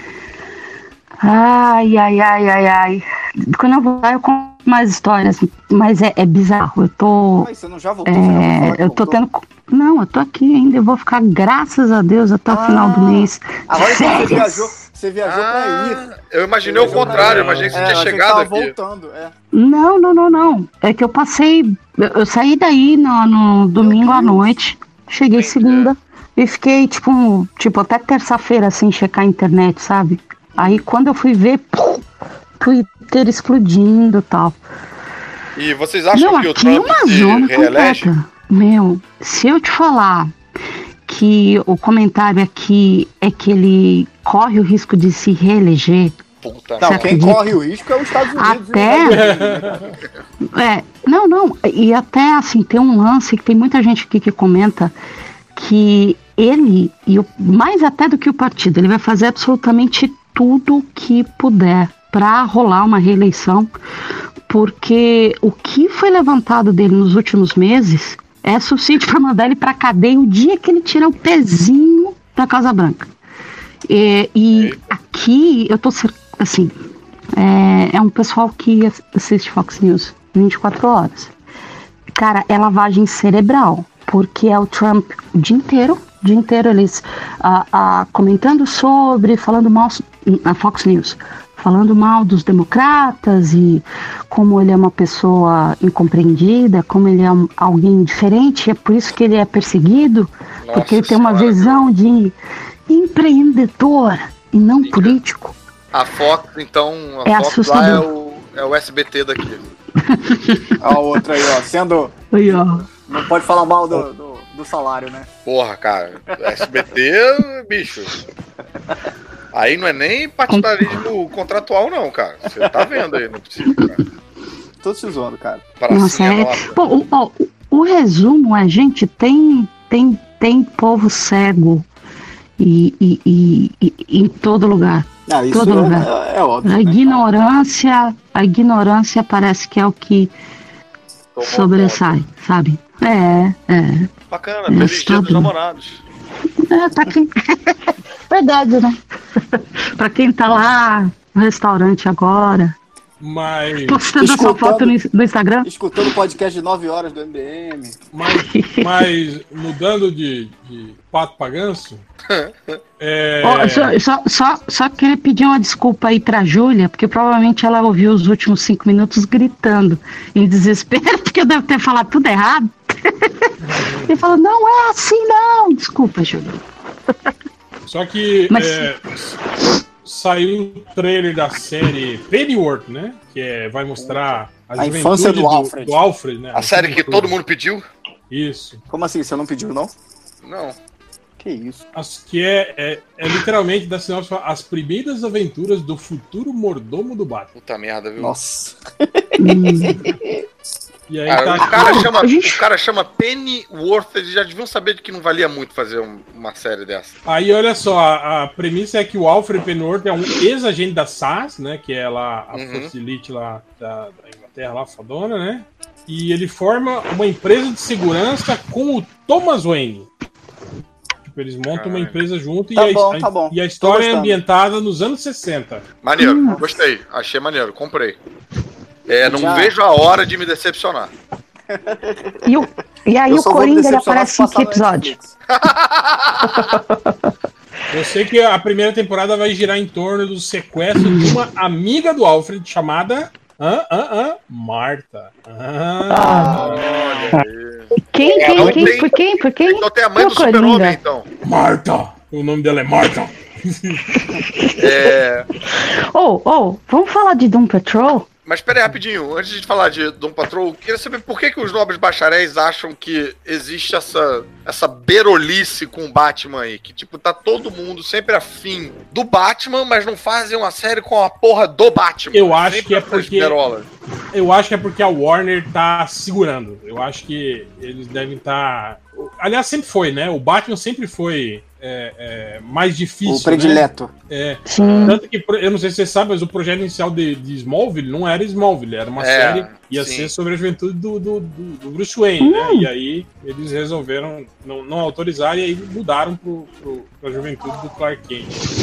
Ai, ai, ai, ai, ai. Quando eu vou lá, eu conto mais histórias, mas é, é bizarro. Eu tô. Mas você não já voltou? Você já É, falou que eu tô voltou? tendo. Não, eu tô aqui ainda, eu vou ficar, graças a Deus, até o Ah, final do mês. Agora então você Férias. viajou, você viajou pra Ah, ir. eu imaginei o contrário, eu imaginei que você É, tinha achei que chegado tava aqui. voltando, é. Não, não, não, não. É que eu passei. Eu, eu saí daí no, no domingo à Deus. noite, cheguei Entendi. segunda e fiquei, tipo, um- tipo, até terça-feira, assim, checar a internet, sabe? Aí quando eu fui ver, pum, Twitter explodindo e tal. E vocês acham Não, que o aqui é Trump uma se zona reelege? completa. Meu, se eu te falar que o comentário aqui é que ele corre o risco de se reeleger, Puta Não, Você quem acredita? corre o risco é os Estados Unidos. Até- e o Reino Unido, né, cara? é, não, não, e até assim, tem um lance que tem muita gente aqui que comenta que ele, e o, mais até do que o partido, ele vai fazer absolutamente tudo que puder para rolar uma reeleição, porque o que foi levantado dele nos últimos meses é suficiente para mandar ele para cadeia o dia que ele tirar o pezinho da Casa Branca. E, e aqui eu tô cer- assim, é, é um pessoal que ass- assiste Fox News vinte e quatro horas. Cara, é lavagem cerebral, porque é o Trump o dia inteiro, o dia inteiro eles ah, ah, comentando sobre, falando mal na Fox News, falando mal dos democratas e como ele é uma pessoa incompreendida, como ele é um, alguém diferente, é por isso que ele é perseguido, Nossa porque ele tem uma Senhora, visão de empreendedor e não político. A Fox, então, a É Fox lá é assustador. o, é o S B T daqui. Ó, o outro aí, ó, sendo... Aí, ó. Não pode falar mal do, do, do salário, né? Porra, cara, S B T, bicho. Aí não é nem partidarismo contratual, não, cara. Você tá vendo aí, não precisa, cara. Tô te zoando, cara. Nossa, Pracinha é... nova. Pô, o, ó, o resumo é, gente, tem, tem, tem povo cego e, e, e, e- em todo lugar. Ah, isso Todo é, lugar. é, é óbvio, A né, cara? ignorância, a ignorância parece que é o que Tomou sobressai, sabe? É, é. Bacana, É feliz dia dos assustador. namorados. É, tá aqui. Verdade, né? Pra quem tá lá no restaurante agora, Mas, postando essa Escutando. foto no, no Instagram. Escutando o podcast de nove horas do M B M. mas, mas mudando de, de pato pra ganso, é, Ó, só, só, só, só queria pedir uma desculpa aí pra Júlia, porque provavelmente ela ouviu os últimos cinco minutos gritando em desespero, porque eu devo ter falado tudo errado. E falou, não é assim não. Desculpa, Júlia. só que Mas- é, saiu o trailer da série Pennyworth, né? Que é, vai mostrar a, A juventude infância do Alfred. do Alfred, né? A série que todo mundo pediu? Isso. Como assim? Você não pediu, não? Não. Que isso? As, que é, é, é literalmente da sinopse as primeiras aventuras do futuro mordomo do Batman. Puta merda, viu? Nossa. Hum, E aí Cara, tá o, cara chama, a gente- o cara chama Pennyworth, eles já deviam saber de que não valia muito fazer um- uma série dessa. Aí, olha só, a, a premissa é que o Alfred Pennyworth é um ex-agente da S A S, né? Que é lá a Uhum. Força Elite lá da, da Inglaterra, lá, fodona, né? E ele forma uma empresa de segurança com o Thomas Wayne. Tipo, eles montam uma Caralho. empresa junto Tá e, a, bom, a- tá bom. e a Tô história é gostando. ambientada nos anos sessenta. Maneiro, Hum. gostei. Achei maneiro, comprei. É, não Já. vejo a hora de me decepcionar. E, o, e aí Eu o só vou me Coringa ele decepcionar aparece se em passar que no episódio? Netflix. Eu sei que a primeira temporada vai girar em torno do sequestro de uma amiga do Alfred chamada hã, hã, hã, Marta. Ah, Olha aí. Quem, É, quem, não quem, tem- por quem, por quem? Então tem a mãe Ô, do super-homem, Coringa. então. Marta! O nome dela é Marta. É... Ô, ô, vamos falar de Doom Patrol? Mas pera aí, rapidinho, antes de falar de Doom Patrol, eu queria saber por que, que os nobres bacharéis acham que existe essa, essa berolice com o Batman aí, que tipo, tá todo mundo sempre afim do Batman, mas não fazem uma série com a porra do Batman. Eu acho Sempre que é essas porque- berolas. Eu acho que é porque a Warner tá segurando. Eu acho que eles devem estar. Aliás, sempre foi, né? O Batman sempre foi é, é, mais difícil. O predileto. Né? É. Sim. Tanto que, eu não sei se você sabe, mas o projeto inicial de, de Smallville não era Smallville, era uma É, série, ia sim. ser sobre a juventude do, do, do- do Bruce Wayne, né? Hum. E aí eles resolveram não, não autorizar e aí mudaram pro, pro, pra juventude do Clark Kent.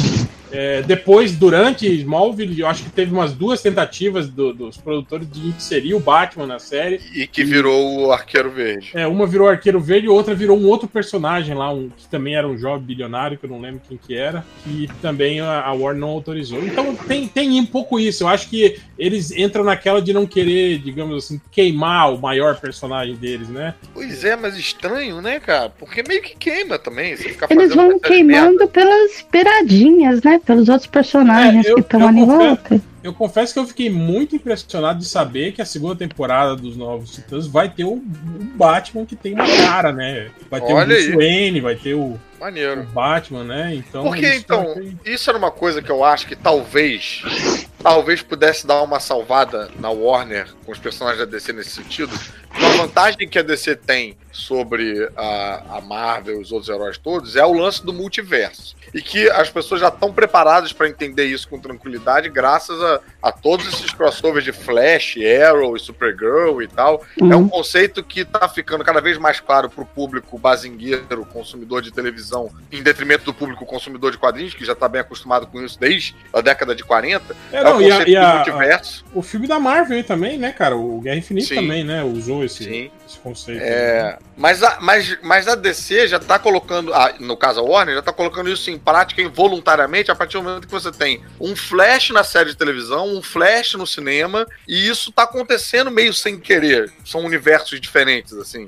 É, depois, durante Smallville, eu acho que teve umas duas tentativas do, dos produtores de inserir o Batman na série. E que virou o Arqueiro Verde. É, uma virou Arqueiro Verde e outra virou um outro personagem lá, um, que também era um jovem bilionário, que eu não lembro quem que era, que também a, a Warner não autorizou. Então tem, tem um pouco isso. Eu acho que eles entram naquela de não querer, digamos assim, queimar o maior personagem deles, né? Pois é, mas estranho, né, cara? Porque meio que queima também. Você fica Eles fazendo vão queimando pelas beiradinhas, né? Pelos outros personagens É, eu- que estão eu ali em confesso- volta. Eu confesso que eu fiquei muito impressionado de saber que a segunda temporada dos Novos Titãs vai ter o, o Batman que tem uma cara, né? Vai ter Olha o Bruce aí. Wayne, vai ter o, o Maneiro. Batman, né? Então, Porque, isso então, foi- isso era uma coisa que eu acho que talvez talvez pudesse dar uma salvada na Warner com os personagens da D C nesse sentido. Uma vantagem que a D C tem sobre a, a Marvel e os outros heróis todos é o lance do multiverso. E que as pessoas já estão preparadas para entender isso com tranquilidade graças a, a todos esses crossovers de Flash, Arrow e Supergirl e tal. Uhum. É um conceito que tá ficando cada vez mais claro pro público bazingueiro, consumidor de televisão, em detrimento do público consumidor de quadrinhos, que já tá bem acostumado com isso desde a década de quarenta. É, É, não, o e a- conceito e a- do multiverso. o filme da Marvel aí também, né, cara? O Guerra Infinita Sim. também, né? Usou esse, Sim. esse conceito. É, mas, a, mas, mas a D C já tá colocando, a- no caso a Warner, já tá colocando isso em prática involuntariamente a partir do momento que você tem um Flash na série de televisão, um Flash no cinema, e isso tá acontecendo meio sem querer. São universos diferentes, assim.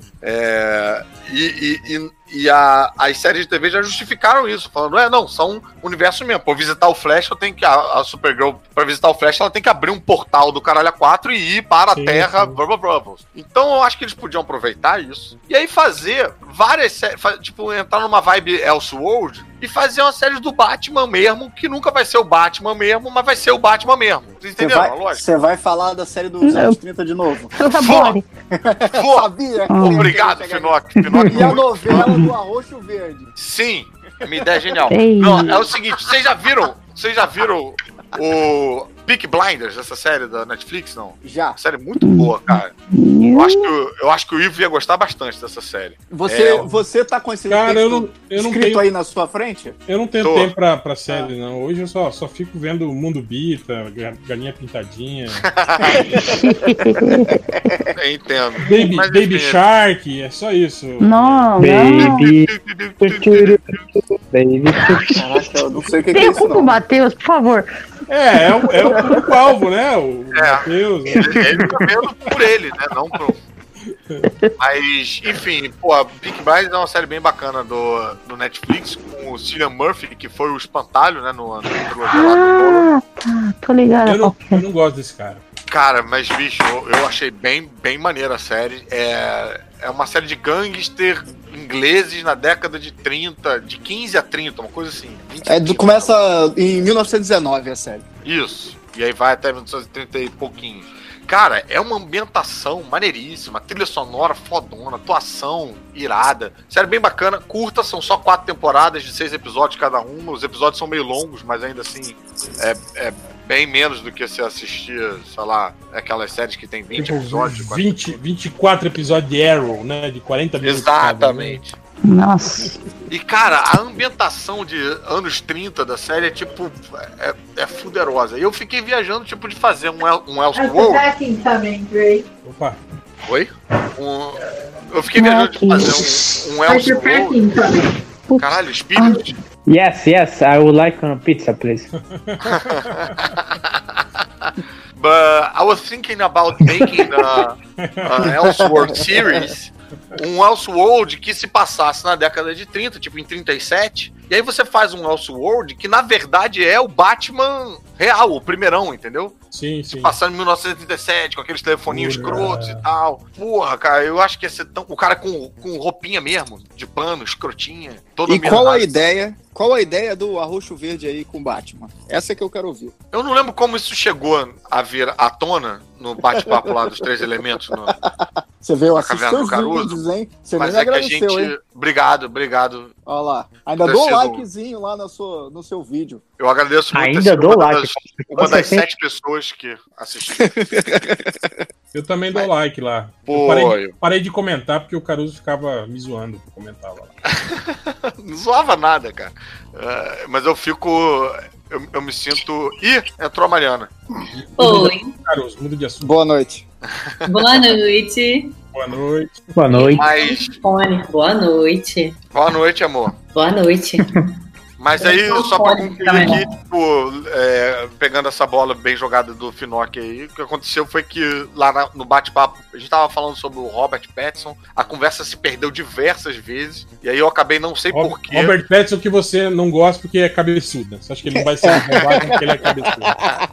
É, e e, e, e a, as séries de T V já justificaram isso, falando, é, não, são universos mesmo. Pra visitar o Flash, eu tenho que. A, a Supergirl, pra visitar o Flash, ela tem que abrir um portal do caralho a quatro e ir para Sim, a Terra. sim. Blá, blá, blá, blá. Então eu acho que eles podiam aproveitar isso. E aí fazer várias séries, fa- tipo, entrar numa vibe Elseworld e fazer uma série do Batman mesmo, que nunca vai ser o Batman mesmo, mas vai ser o Batman mesmo. Vocês Você entenderam a vai, lógica? você vai falar da série dos Não. anos trinta de novo. Elabore. Pô, Sabia? Hum. obrigado, Finoc. Finoc E a muito- novela do Arroxo Verde. Sim, a minha ideia é genial. Ei. Não, é o seguinte, vocês já viram? Vocês já viram o Peaky Blinders, essa série da Netflix, não? Já. Uma série muito boa, cara. Eu acho que, o- eu acho que o Ivo ia gostar bastante dessa série. Você, É. você tá com esse Cara, texto eu não, eu não escrito tenho, aí na sua frente? eu não tenho Tô. tempo pra, pra série, não. Hoje eu só, só fico vendo Mundo Bita, Ga- Galinha Pintadinha, Eu entendo. Baby, Mas, Baby enfim, Shark, é só isso. Não, não. Baby. Baby. Caraca, eu não sei o que, que é Tem isso, culpa, não. Matheus, por favor. É, é o, é o público-alvo, né? O É. Matheus, né? Ele, ele tá vendo por ele, né? Não por. Mas, enfim, pô, a Peaky Blinders é uma série bem bacana do, do Netflix, com o Cillian Murphy, que foi o espantalho, né? No, no trilogia lá do Nolan. Ah, tá. Tô ligada. Eu não, qual que é. eu não gosto desse cara. Cara, mas, bicho, eu, eu achei bem, bem maneira a série. É, é uma série de gangster ingleses na década de trinta, de quinze a trinta, uma coisa assim. vinte, É, do- trinta. começa em mil novecentos e dezenove a série. Isso. E aí vai até mil novecentos e trinta e pouquinho. Cara, é uma ambientação maneiríssima, trilha sonora fodona, atuação irada. Série bem bacana, curta, são só quatro temporadas de seis episódios cada uma. Os episódios são meio longos, mas ainda assim é, é bem menos do que se assistir, sei lá, aquelas séries que tem vinte Tipo, episódios. de quarenta vinte, vinte e quatro episódios de Arrow, né? De quarenta minutos. Exatamente. Nossa. E, cara, a ambientação de anos trinta da série é, tipo, é, é fuderosa. E eu fiquei viajando, tipo, de fazer um, El- um How's the Elseworld. packing coming, Dre? Opa. Oi? Um, eu fiquei viajando de fazer um, um How's your Elseworld. packing coming? Caralho, espírito. Yes, yes, I would like a pizza, please. But I was thinking about making a, a Elseworld series. Um Elseworld que se passasse na década de trinta, tipo em trinta e sete. E aí você faz um Elseworld que na verdade é o Batman real, o primeirão, entendeu? Sim, sim. Passando em mil novecentos e trinta e sete, com aqueles telefoninhos Porra. escrotos e tal. Porra, cara, eu acho que ia ser tão. O cara com, com roupinha mesmo, de pano, escrotinha. Todo E qual a mirrado. ideia? Qual a ideia do Arroxo Verde aí com Batman? Essa é que eu quero ouvir. Eu não lembro como isso chegou a vir à tona no bate-papo lá dos Três Elementos. No... Você veio A assistir Caverna do os Caruso. vídeos, hein? Você Mas nem é que a agradeceu, gente. hein? Obrigado, obrigado. Olha lá. Ainda Ter dou um sido- likezinho lá no seu, no seu vídeo. Eu agradeço muito Ainda ter sido dou uma like. das, uma das Você sete pessoas que assistiram. Eu também dou like lá. Eu Pô, parei, de, eu- parei de comentar porque o Caruso ficava me zoando que eu comentava lá. não zoava nada, cara. É, mas eu fico. eu, eu me sinto... Ih, entrou a Mariana. Oi. Caroço, muda de assunto. Boa noite. Boa noite. Boa noite. Boa noite. Mas... Fone. Boa noite. Boa noite, amor. Boa noite. Mas aí, Eu só pra fone concluir também. aqui, tipo, é, pegando essa bola bem jogada do Finock aí, o que aconteceu foi que lá na- no bate-papo, a gente tava falando sobre o Robert Pattinson, a conversa se perdeu diversas vezes, e aí eu acabei não sei Rob- porquê. Robert Pattinson que você não gosta porque é cabeçuda. Você acha que ele não vai ser roubado porque ele é cabeçudo?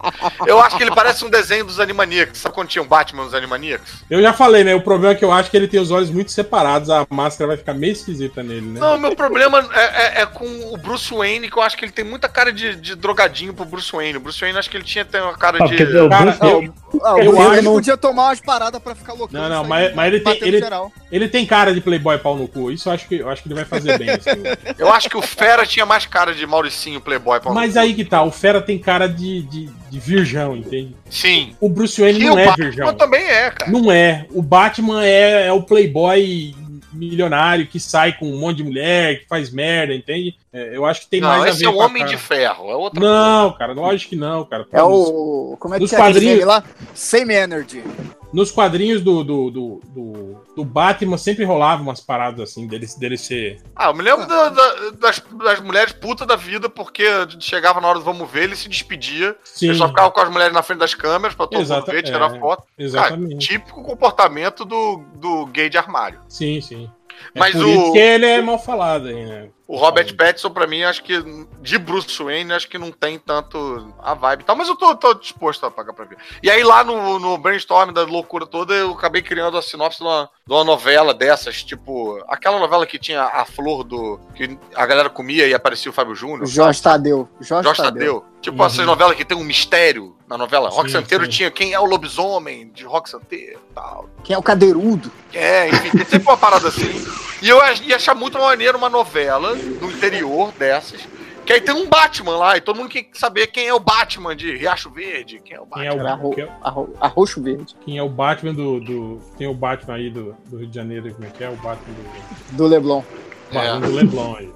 Eu acho que ele parece um desenho dos Animaniacs. Sabe quando tinha um Batman dos Animaniacs? Eu já falei, né? O problema é que eu acho que ele tem os olhos muito separados, a máscara vai ficar meio esquisita nele, né? Não, meu problema é, é- é com o Bruce Wayne, que eu acho que ele tem muita cara de, de drogadinho pro Bruce Wayne. O Bruce Wayne, acho que ele tinha tem uma cara Ah, de... porque o Cara, Bruce- eu- Ah, Eu o acho- ele podia tomar umas paradas pra ficar loucão. Não, não, isso aí, mas- mas ele tem- batendo ele- geral. Ele tem cara de playboy pau no cu. Isso eu acho que, eu acho que ele vai fazer bem. assim. Eu acho que o Fera tinha mais cara de Mauricinho Playboy. Paulo. Mas aí que tá, o Fera tem cara de, de, de virgão, entende? Sim. O Bruce Wayne E não o é Batman virgão. também é, cara. Não é. O Batman é, é o playboy milionário que sai com um monte de mulher, que faz merda, entende? É, eu acho que tem Não, mais a esse ver é o com a Homem cara. de Ferro. É outra Não, cara, lógico que não, cara. É o. Como é que Nos é aquele quadrinhos- meme lá? Same Energy. Nos quadrinhos do, do, do, do, do Batman sempre rolava umas paradas assim, dele, dele ser. Ah, eu me lembro da- da- das, das mulheres putas da vida, porque chegava na hora do vamos ver, ele se despedia. Sim, Ele só ficava com as mulheres na frente das câmeras pra todo Exata- mundo ver, tirar é, foto. exatamente. Cara, típico comportamento do, do gay de armário. Sim, sim. É Mas por o- isso que ele é mal falado aí, né? O Robert Pattinson, pra mim, acho que de Bruce Wayne, acho que não tem tanto a vibe e tal, mas eu tô, tô disposto a pagar pra ver. E aí, lá no, no brainstorm da loucura toda, eu acabei criando a sinopse de uma, de uma novela dessas, tipo, aquela novela que tinha a flor do. Que a galera comia e aparecia o Fábio Júnior. Jorge Tadeu. Jorge, Jorge Tadeu. Tadeu. Tipo Uhum. essas novelas que tem um mistério na novela. Sim, Rock Santeiro sim. tinha quem é o lobisomem de Rock Santeiro e tal. Quem é o cadeirudo? É, enfim, tem sempre uma parada assim. E eu ach- ia achar muito maneiro uma novela do interior dessas. Que aí tem um Batman lá, e todo mundo quer saber quem é o Batman de Riacho Verde. Quem é o Quem Batman? é o, Arro... quem é, Arro... Arroxo Verde. quem é o Batman do, do. Tem o Batman aí do, do Rio de Janeiro, como é que é? O Batman do. Do Leblon. Batman É. do Leblon aí.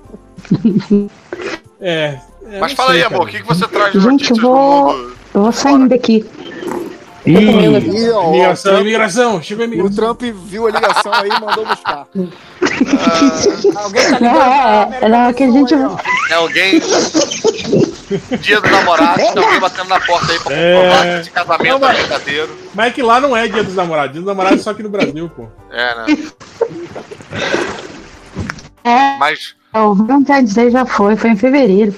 É. é, Mas não fala sei, aí, amor, cara. o que, que você traz de Gente, notícias eu vou- do mundo? Eu vou saindo daqui. Ih, E, ó, o, Imigração, Trump, imigração, chegou a o imigração. Trump viu a ligação aí e mandou buscar. Ah, Alguém tá ligando? É, é, América não, do que a Sul gente- aí, ó. é alguém. Dia dos namorados, tem alguém batendo na porta aí pra É. comprovar que esse casamento Não, é mas- verdadeiro. Mas é que lá não é dia dos namorados. Dia dos namorados é só aqui no Brasil, pô. É, né? É, Mas. o Valentine's Day já foi, foi em fevereiro.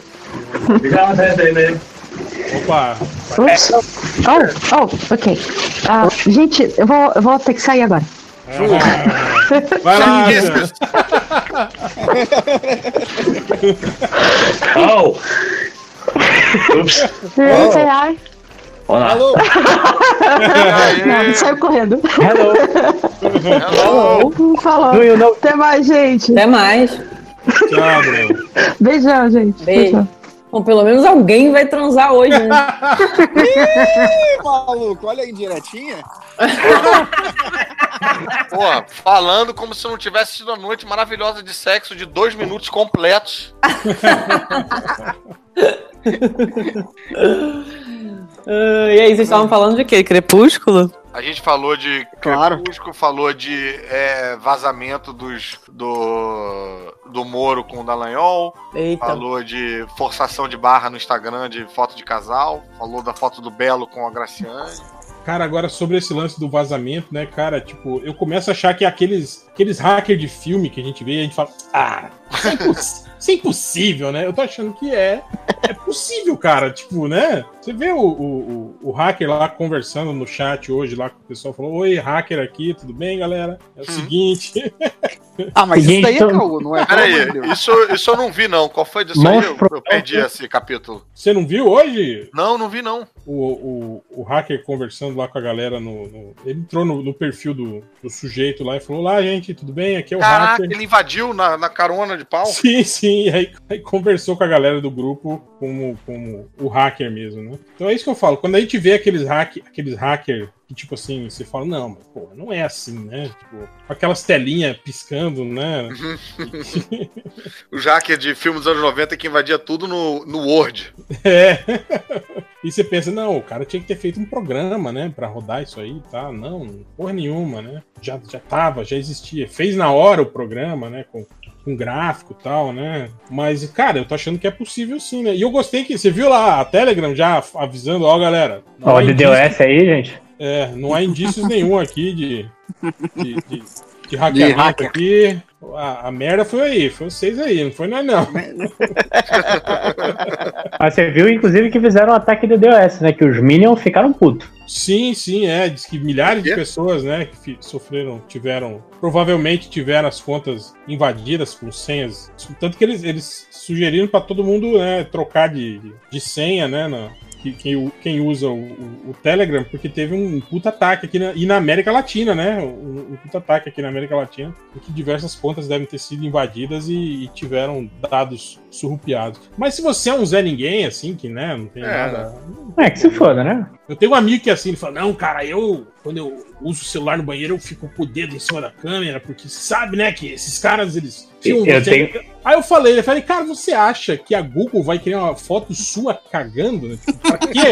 Opa. Ups. Oh, oh, ok. Ah, gente, eu vou, eu vou ter que sair agora. Ah, vai lá, Isso. oh! Ups. Ai, ai. Olá. Alô? Não, ele saiu correndo. Hello. Hello. Falou. Do you know- Até mais, gente. Até mais. Tchau, Bruno. Beijão, gente. Beijo. Bom, pelo menos alguém vai transar hoje, né? Ih, maluco, olha aí direitinha. Pô, falando como se não tivesse sido uma noite maravilhosa de sexo de dois minutos completos. Ah, e aí, vocês estavam falando de quê? Crepúsculo? A gente falou de Claro. Crepúsculo, falou de é, vazamento dos, do, do Moro com o Dallagnol, Eita. falou de forçação de barra no Instagram de foto de casal, falou da foto do Belo com a Graciane. Cara, agora sobre esse lance do vazamento, né, cara, tipo, eu começo a achar que aqueles, aqueles hackers de filme que a gente vê, a gente fala, ah, isso é, imposs- isso é impossível, né? Eu tô achando que é. É possível, cara, tipo, né? Você vê o, o, o, o hacker lá conversando no chat hoje, lá com o pessoal falou, oi, hacker aqui, tudo bem, galera? É o Hum. seguinte. Ah, mas isso Gente, daí é então- caô, não é? Pelo amor de Peraí, Deus. isso, isso eu não vi não. Qual foi disso aí? Eu, eu perdi esse capítulo. Você não viu hoje Não, não vi não. o, o, o hacker conversando lá com a galera no. no- ele entrou no, no perfil do, do sujeito lá e falou: olá, gente, tudo bem? Aqui é o Caraca, hacker. ele invadiu na, na carona de pau? Sim, sim, aí, aí conversou com a galera do grupo como, como o hacker mesmo, né? Então é isso que eu falo, quando a gente vê aqueles, hack, aqueles hacker que, tipo assim, você fala, não, mas, pô, não é assim, né? Tipo, aquelas telinhas piscando, né? O hacker de filme dos anos noventa que invadia tudo no, no Word. É. E você pensa, não, o cara tinha que ter feito um programa, né, pra rodar isso aí, tá? Não, porra nenhuma, né? Já, já tava, já existia. Fez na hora o programa, né, com, com gráfico e tal, né? Mas, cara, eu tô achando que é possível sim, né? E eu gostei que, você viu lá a Telegram já avisando, ó, galera. Ó, o D D o S aí, gente. É, não há indícios nenhum aqui de, de, de, de hackeamento hacker. aqui. A, a merda foi aí, foi vocês aí, não foi nós não. Mas você viu, inclusive, que fizeram um ataque D D o S, né? Que os Minions ficaram putos. Sim, sim, é. Diz que milhares de pessoas, né, que fi- sofreram, tiveram, provavelmente tiveram as contas invadidas com senhas. Tanto que eles, eles sugeriram para todo mundo, né, trocar de, de, de senha, né, na, que, quem, quem usa o, o, o Telegram, porque teve um puta ataque aqui na, e na América Latina, né, um, um puta ataque aqui na América Latina, em que diversas contas devem ter sido invadidas e, e tiveram dados surrupiados. Mas se você é um Zé Ninguém, assim, que, né, não tem É. nada... É, que se foda, né? Eu tenho um amigo que é assim, ele fala, não, cara, eu, quando eu uso o celular no banheiro, eu fico com o dedo em cima da câmera, porque você sabe, né, que esses caras, eles filmam Eu você. tenho- Aí eu falei, eu falei, cara, você acha que a Google vai criar uma foto sua cagando, né? Tipo, pra quê?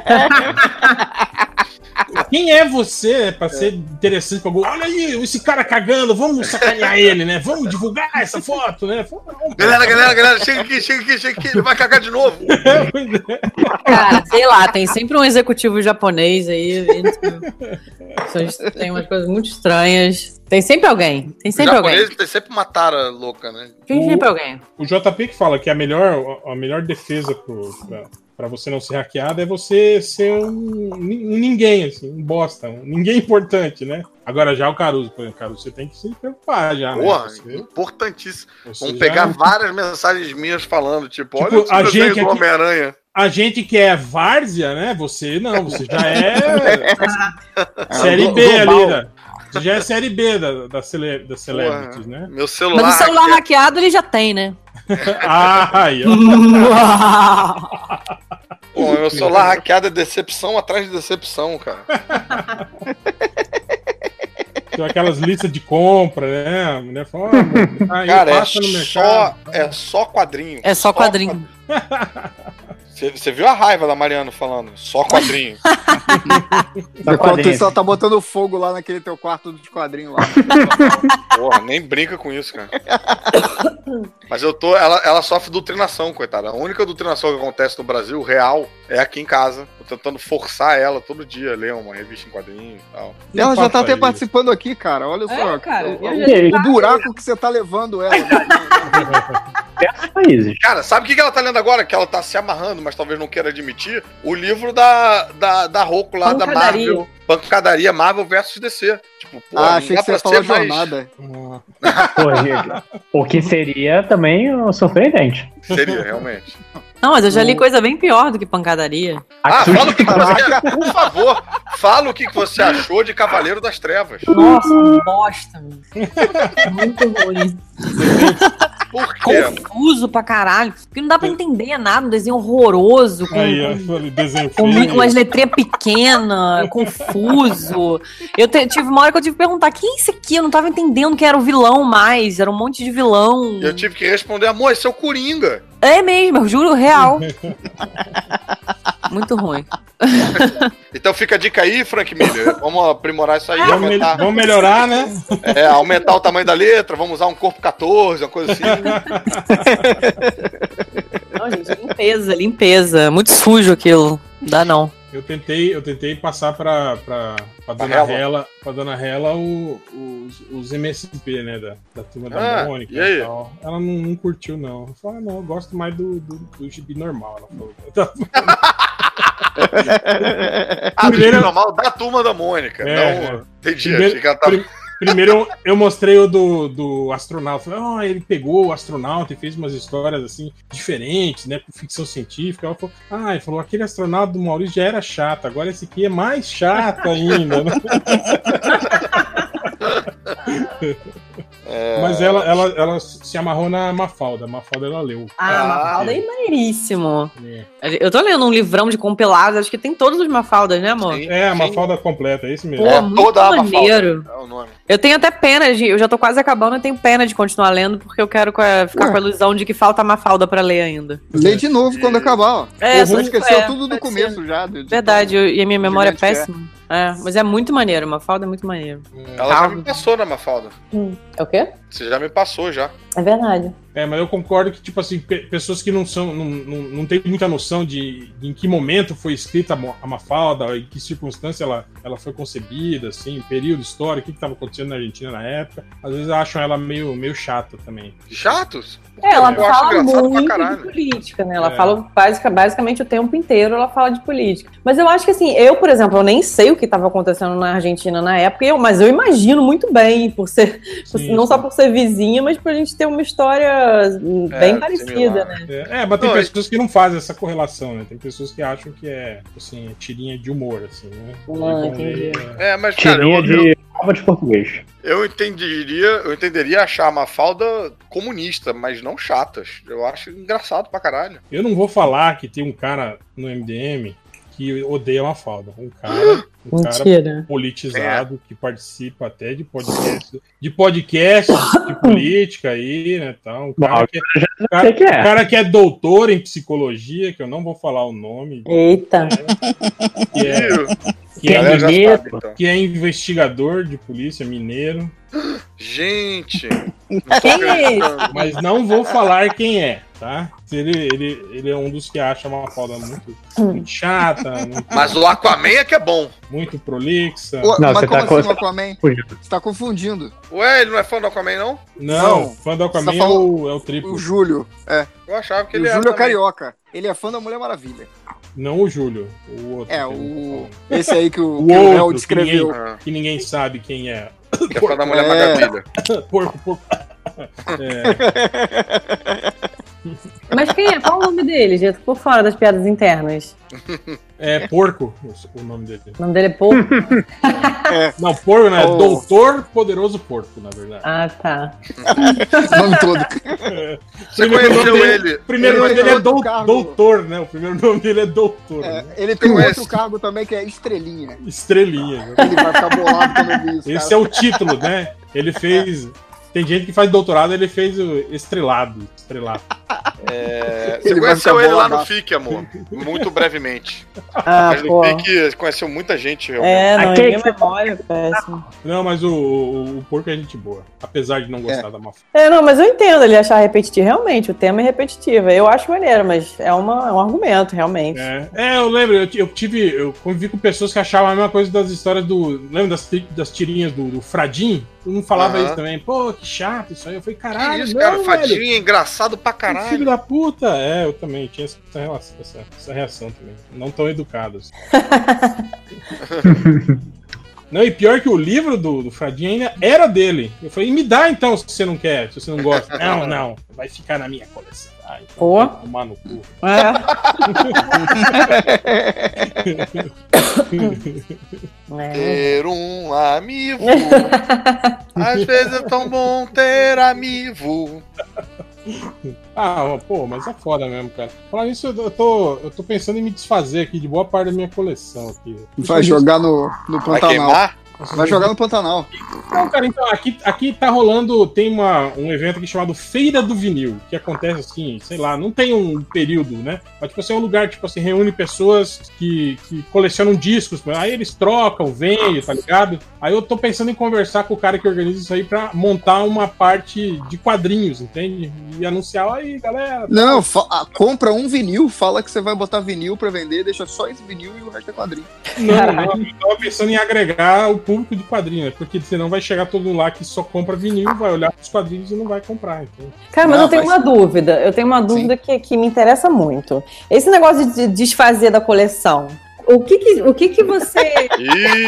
Quem é você, né, pra ser interessante pra Google? Olha aí, esse cara cagando, vamos sacanear ele, né? Vamos divulgar essa foto, né? Fala, não, Galera, galera, galera, chega aqui, chega aqui, chega aqui, ele vai cagar de novo. é, pois é. Cara, sei lá, tem sempre um executivo japonês aí. Entre... Tem umas coisas muito estranhas. Tem sempre alguém. Tem Os sempre alguém. japoneses tem sempre uma tara louca, né? Tem sempre alguém. O J P que fala que a melhor, a melhor defesa pro, pra, pra você não ser hackeado é você ser um, um ninguém, assim, um bosta, um ninguém importante, né? Agora já o Caruso, por exemplo, Caruso, você tem que se preocupar já, Porra, né? Você, importantíssimo. você Vamos já- pegar várias mensagens minhas falando, tipo, Tipo, olha esse a desenho gente do aqui- Homem-Aranha. A gente que é várzea, né? Você não, você já é série B global. ali, né? Você já é série B da, da, cele, das celebrities, né? Meu celular. Mas o celular aqui- hackeado ele já tem, né? Ah, aí, ó. Pô, meu celular hackeado é decepção atrás de decepção, cara. Tem aquelas listas de compra, né? A mulher fala, ó, amor, aí Cara, é passa no só, mercado. é só quadrinho. É só quadrinho. Você, você viu a raiva da Mariana falando? Só quadrinho. Só Enquanto quadrinhos. isso, ela tá botando fogo lá naquele teu quarto de quadrinho lá. Porra, nem brinca com isso, cara. Mas eu tô. Ela, ela sofre doutrinação, coitada. A única doutrinação que acontece no Brasil, real, é aqui em casa. Tô tentando forçar ela todo dia a ler uma revista em quadrinho e tal. E ela já tá faça até isso. participando aqui, cara. Olha só. É, cara, o, eu o- já- o buraco que você tá levando ela. Diversos países. Cara, sabe o que que ela tá lendo agora? Que ela tá se amarrando, mas talvez não queira admitir. O livro da, da, da Roku lá, da Pancadaria. Marvel. Pancadaria Marvel versus D C. Tipo, pô, Ah, não achei dá que você pra ia ser falar mais- jornada. Pô, gente, o que seria também uh, surpreendente. Seria, realmente. Não, mas eu já li coisa bem pior do que pancadaria. Ah, Aqui, fala o que, que você. Por favor, fala o que, que você achou de Cavaleiro das Trevas. Nossa, uma bosta. meu. Muito ruim. Por quê? Confuso pra caralho. Porque não dá pra entender nada. Um desenho horroroso. Com, Aí, ó, falei, desenho com feio. muito- umas letrinhas pequenas, confuso. Eu te- tive uma hora que eu tive que perguntar: quem é esse aqui? Eu não tava entendendo quem era o vilão mais. Era um monte de vilão. Eu tive que responder, amor, esse é o Coringa. É mesmo, eu juro, real. Muito ruim. Então fica a dica aí, Frank Miller. Vamos aprimorar isso aí, Vamos, me- aumentar, vamos melhorar, né? é, aumentar o tamanho da letra, vamos usar um corpo quatorze, uma coisa assim. Não, gente, limpeza, limpeza. Muito sujo aquilo. Não dá não. Eu tentei, eu tentei passar pra, pra, pra Dona Hela. Hela, pra Dona Hela o- os, os M S P, né? Da, da turma Ah, da Mônica e aí? tal. Ela não, não curtiu, não. Eu falei, ah, não, eu gosto mais do, do, do gibi normal. Ela falou. Tá Ah, do Primeiro- normal da turma da Mônica. É, não, entendi. Primeiro- achei que ela tava- Prim- Primeiro eu, eu mostrei o do, do astronauta. Falei, oh, ele pegou o astronauta e fez umas histórias assim, diferentes, né? Com ficção científica. Ela falou, ah, ele falou, aquele astronauta do Maurício já era chato, agora esse aqui é mais chato ainda, né? É... Mas ela, ela, ela se amarrou na Mafalda. A Mafalda ela leu. Ah, Ah, Mafalda é maneiríssimo. É, Eu tô lendo um livrão de compilados, acho que tem todos os Mafaldas, né, amor? Sim, é a sim. Mafalda completa, é isso mesmo. Pô, É, muito toda a maneiro. Mafalda, é o nome. Eu tenho até pena, de, eu já tô quase acabando e tenho pena de continuar lendo, porque eu quero co- ficar Ué. com a ilusão de que falta Mafalda pra ler ainda. Lê de novo quando acabar, ó. É, Você só- esqueceu é, tudo do pode começo ser. já. de- de- Verdade, eu- e a minha memória é Gigante que é. péssima. É, mas é muito maneiro, Mafalda é muito maneiro. Ela já Calma. me passou na Mafalda. É o quê? Você já me passou já. É verdade. É, mas eu concordo que, tipo assim, pe- pessoas que não são, não, não, não têm muita noção de, de em que momento foi escrita a Mo- a Mafalda, em que circunstância ela, ela foi concebida, assim, período histórico, o que estava acontecendo na Argentina na época, às vezes acham ela meio, meio chata também. Chatos? É, ela Eu acho fala engraçado pra muito de caralho. política, né? Ela É. fala basic, basicamente o tempo inteiro, ela fala de política. Mas eu acho que assim, eu, por exemplo, eu nem sei o que estava acontecendo na Argentina na época, eu, mas eu imagino muito bem, por ser, por- Sim, não sim. só por ser vizinha, mas por a gente ter uma história hum, bem parecida, similar. né? É, é, mas tem Não, pessoas que não fazem essa correlação, né? Tem pessoas que acham que é, assim, é tirinha de humor, assim, né? Ah, E vão entendi. ler, é, É, mas, cara, Tirinha eu, de prova de português. eu entenderia, eu entenderia achar a Mafalda comunista, mas não chatas. Eu acho engraçado pra caralho. Eu não vou falar que tem um cara no M D M que odeia a Mafalda. Um cara, um cara Mentira. politizado que participa até de podcast, de podcast de política aí, né? Então, um cara, Não, que, sei um cara, que é. um cara que é doutor em psicologia, que eu não vou falar o nome, Eita. que é, que Quem A é, galera já mineiro? sabe, então. que é investigador de polícia mineiro, Gente, Quem é esse? mas não vou falar quem é, tá? Ele, ele, ele é um dos que acha a Mafalda muito, muito chata, muito, mas o Aquaman é que é bom. muito prolixa. Ô, Não, mas você como tá com- assim o Aquaman? Fugindo. Você tá confundindo. Ué, ele não é fã do Aquaman, não? Não, Não, fã do Aquaman você tá é, falando- o, é o triplo. O Júlio. É. Eu achava que E ele o era Júlio é também. carioca. Ele é fã da Mulher Maravilha. Não o Júlio, o outro. É, que eu o. tô Esse aí que o, O que o Léo outro, descreveu. Ah, que ninguém sabe quem é. que é fã da Mulher É. Maravilha. Porco, porco. É, Mas quem é? Qual o nome dele, gente? Por fora das piadas internas. é porco o o nome dele. O nome dele é Pouco? Não, porco não é Oh. Doutor Poderoso Porco, na verdade. Ah, tá. O nome todo. Você Primeiro nome conheceu dele- ele? O primeiro Ele nome tem dele é outro dou- cargo. Doutor, né? O primeiro nome dele é Doutor. É, né? ele tem um Conhece. outro cargo também que é Estrelinha. Estrelinha. né? Ele vai ficar bolado quando eu vi isso. Esse cara. é o título, né? Ele fez. Tem gente que faz doutorado, ele fez o estrelado. Estrelado. É, você Ele vai conheceu ficar ele lá no boladaço. F I C, amor. Muito brevemente. Ah, Mas no pô. F I C conheceu muita gente, realmente. É, não, Aquele minha que você- memória é péssima. Não, mas o, o, o porco é gente boa. Apesar de não gostar da Mafalda. É, não, mas eu entendo ele achar repetitivo. Realmente, o tema é repetitivo. Eu acho maneiro, mas é, uma, é um argumento, realmente. É, é, eu lembro, eu, eu tive. Eu convivi com pessoas que achavam a mesma coisa das histórias do. Lembra das, tri- das tirinhas do, do Fradim? Todo mundo falava Aham. isso também. Pô, que chato isso aí. Eu falei, Que caralho, isso, não, cara? velho. Fadinha, engraçado pra Que caralho. filho da puta! É, eu também tinha essa, relação, essa, essa reação também. Não tão educados. Não, e pior que o livro do, do Fradinho ainda era dele. Eu falei, me dá então se você não quer, se você não gosta. Não, não, vai ficar na minha coleção. Ah, então Pô. vai tomar no cu. É. É. Ter um amigo. Às vezes é tão bom ter amigo. Ah, pô, mas é foda mesmo, cara. Falar nisso, eu tô, eu tô pensando em me desfazer aqui de boa parte da minha coleção aqui. Vai jogar no, no Vai Pantanal. queimar? Vai jogar no Pantanal. Não, cara, então, aqui, aqui tá rolando, tem uma, um evento aqui chamado Feira do Vinil, que acontece assim, sei lá, não tem um período, né? Mas, tipo assim, é um lugar, tipo assim, reúne pessoas que, que colecionam discos, aí eles trocam, vendem, tá ligado? Aí eu tô pensando em conversar com o cara que organiza isso aí pra montar uma parte de quadrinhos, entende? E anunciar, aí, galera. Não, fa- ah, compra um vinil, fala que você vai botar vinil pra vender, deixa só esse vinil e o resto é quadrinho. Não, não, eu tava pensando em agregar o público de quadrinhos, né? Porque senão vai chegar todo mundo lá que só compra vinil, vai olhar pros quadrinhos e não vai comprar, então. Cara, mas Não, eu tenho mas- uma dúvida. Eu tenho uma dúvida que, que me interessa muito. Esse negócio de desfazer da coleção. O que que, o que, que você. Ih,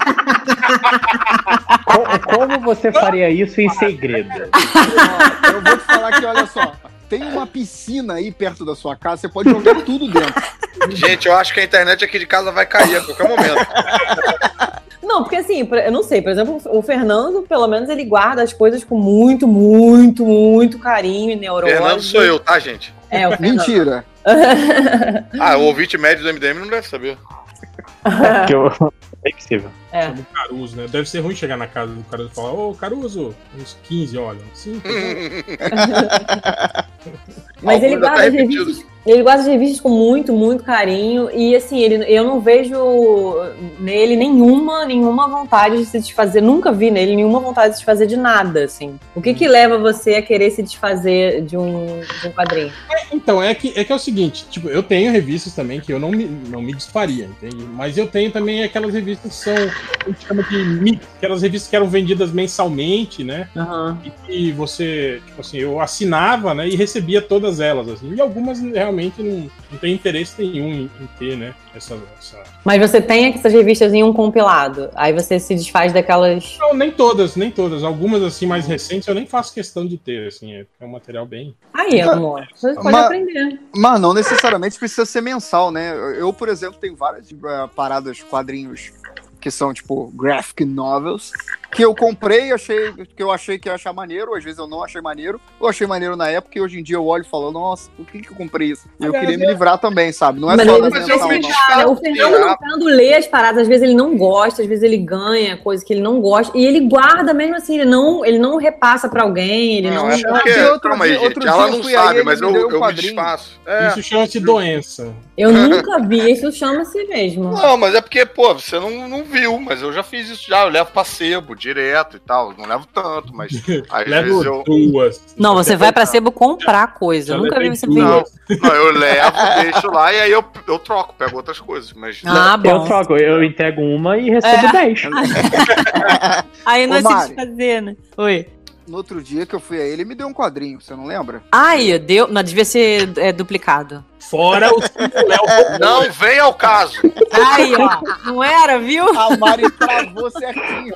Co- Como você faria isso em segredo? Ó, eu vou te falar que, olha só, tem uma piscina aí perto da sua casa, você pode jogar tudo dentro. gente, eu acho que a internet aqui de casa vai cair a qualquer momento. Não, porque assim, assim, eu não sei, por exemplo, o Fernando, pelo menos, ele guarda as coisas com muito, muito, muito carinho e neurose. Fernando sou eu, tá, gente? É, o Fernando. Mentira. Ah, o ouvinte médio do M D M não deve saber. Que eu... É impossível. É. Chama o Caruso, né? Deve ser ruim chegar na casa do Caruso e falar: Ô, Caruso, uns quinze, olha. Sim, Mas ele Alguns até guarda, as repetidos. revistas, ele guarda as revistas com muito, muito carinho. E assim, ele, eu não vejo nele nenhuma, nenhuma vontade de se desfazer. Nunca vi nele nenhuma vontade de se desfazer de nada, assim. O que que leva você a querer se desfazer de um, de um quadrinho? É, então, é que, é que é o seguinte, tipo, eu tenho revistas também que eu não me, não me desfaria, entende? Mas eu tenho também aquelas revistas que são, a gente chama de mix, aquelas revistas que eram vendidas mensalmente, né? Uhum. E que você, tipo assim, eu assinava, né, e recebia todas elas, assim. E algumas realmente não, não tem interesse nenhum em, em ter, né, essa, essa... Mas você tem essas revistas em um compilado. Aí você se desfaz daquelas... Não, nem todas, nem todas. Algumas, assim, mais recentes eu nem faço questão de ter, assim. É, é um material bem... Aí, amor, você pode Mas- aprender. Mas não necessariamente precisa ser mensal, né? Eu, por exemplo, tenho várias uh, paradas, quadrinhos que são, tipo, graphic novels, que eu comprei, achei, que eu achei que ia achar maneiro, às vezes eu não achei maneiro, eu achei maneiro na época e hoje em dia eu olho e falo, nossa, por que que eu comprei isso? E eu Aliás, queria me eu- livrar também, sabe? Não é Mas só ele- da Mas eu mensal, me não. desfaço. Cara, o Fernando não Fernando lê as paradas, às vezes ele não gosta, às vezes ele ganha coisa que ele não gosta, e ele guarda mesmo assim, ele não, ele não repassa pra alguém, ele não... Não, é porque, Porque outro calma aí, dia- gente, outro ela dia eu não fui aí, sabe, ele mas me eu, deu um eu me quadrinho. desfaço. É. Isso chama-se doença. Eu nunca vi, isso chama-se mesmo. Não, mas é porque, pô, você não, não viu, mas eu já fiz isso já, eu levo pra sebo, direto e tal, não levo tanto, mas às Levo vezes eu... duas. Não, você vai pra sebo comprar coisa. Eu Já nunca vi levei você duas. ver. Não, eu levo, deixo lá e aí eu, eu troco, pego outras coisas, mas... Ah, Eu bom. troco, eu entrego uma e recebo É. dez. Aí não Ô, é se Mari. desfazer, né? Oi. No outro dia que eu fui aí, ele me deu um quadrinho, você não lembra? Ai, deu. Não, devia ser é, duplicado. Fora o Léo. Não vem ao caso. Aí, ó. Não era, viu? A Mari travou certinho.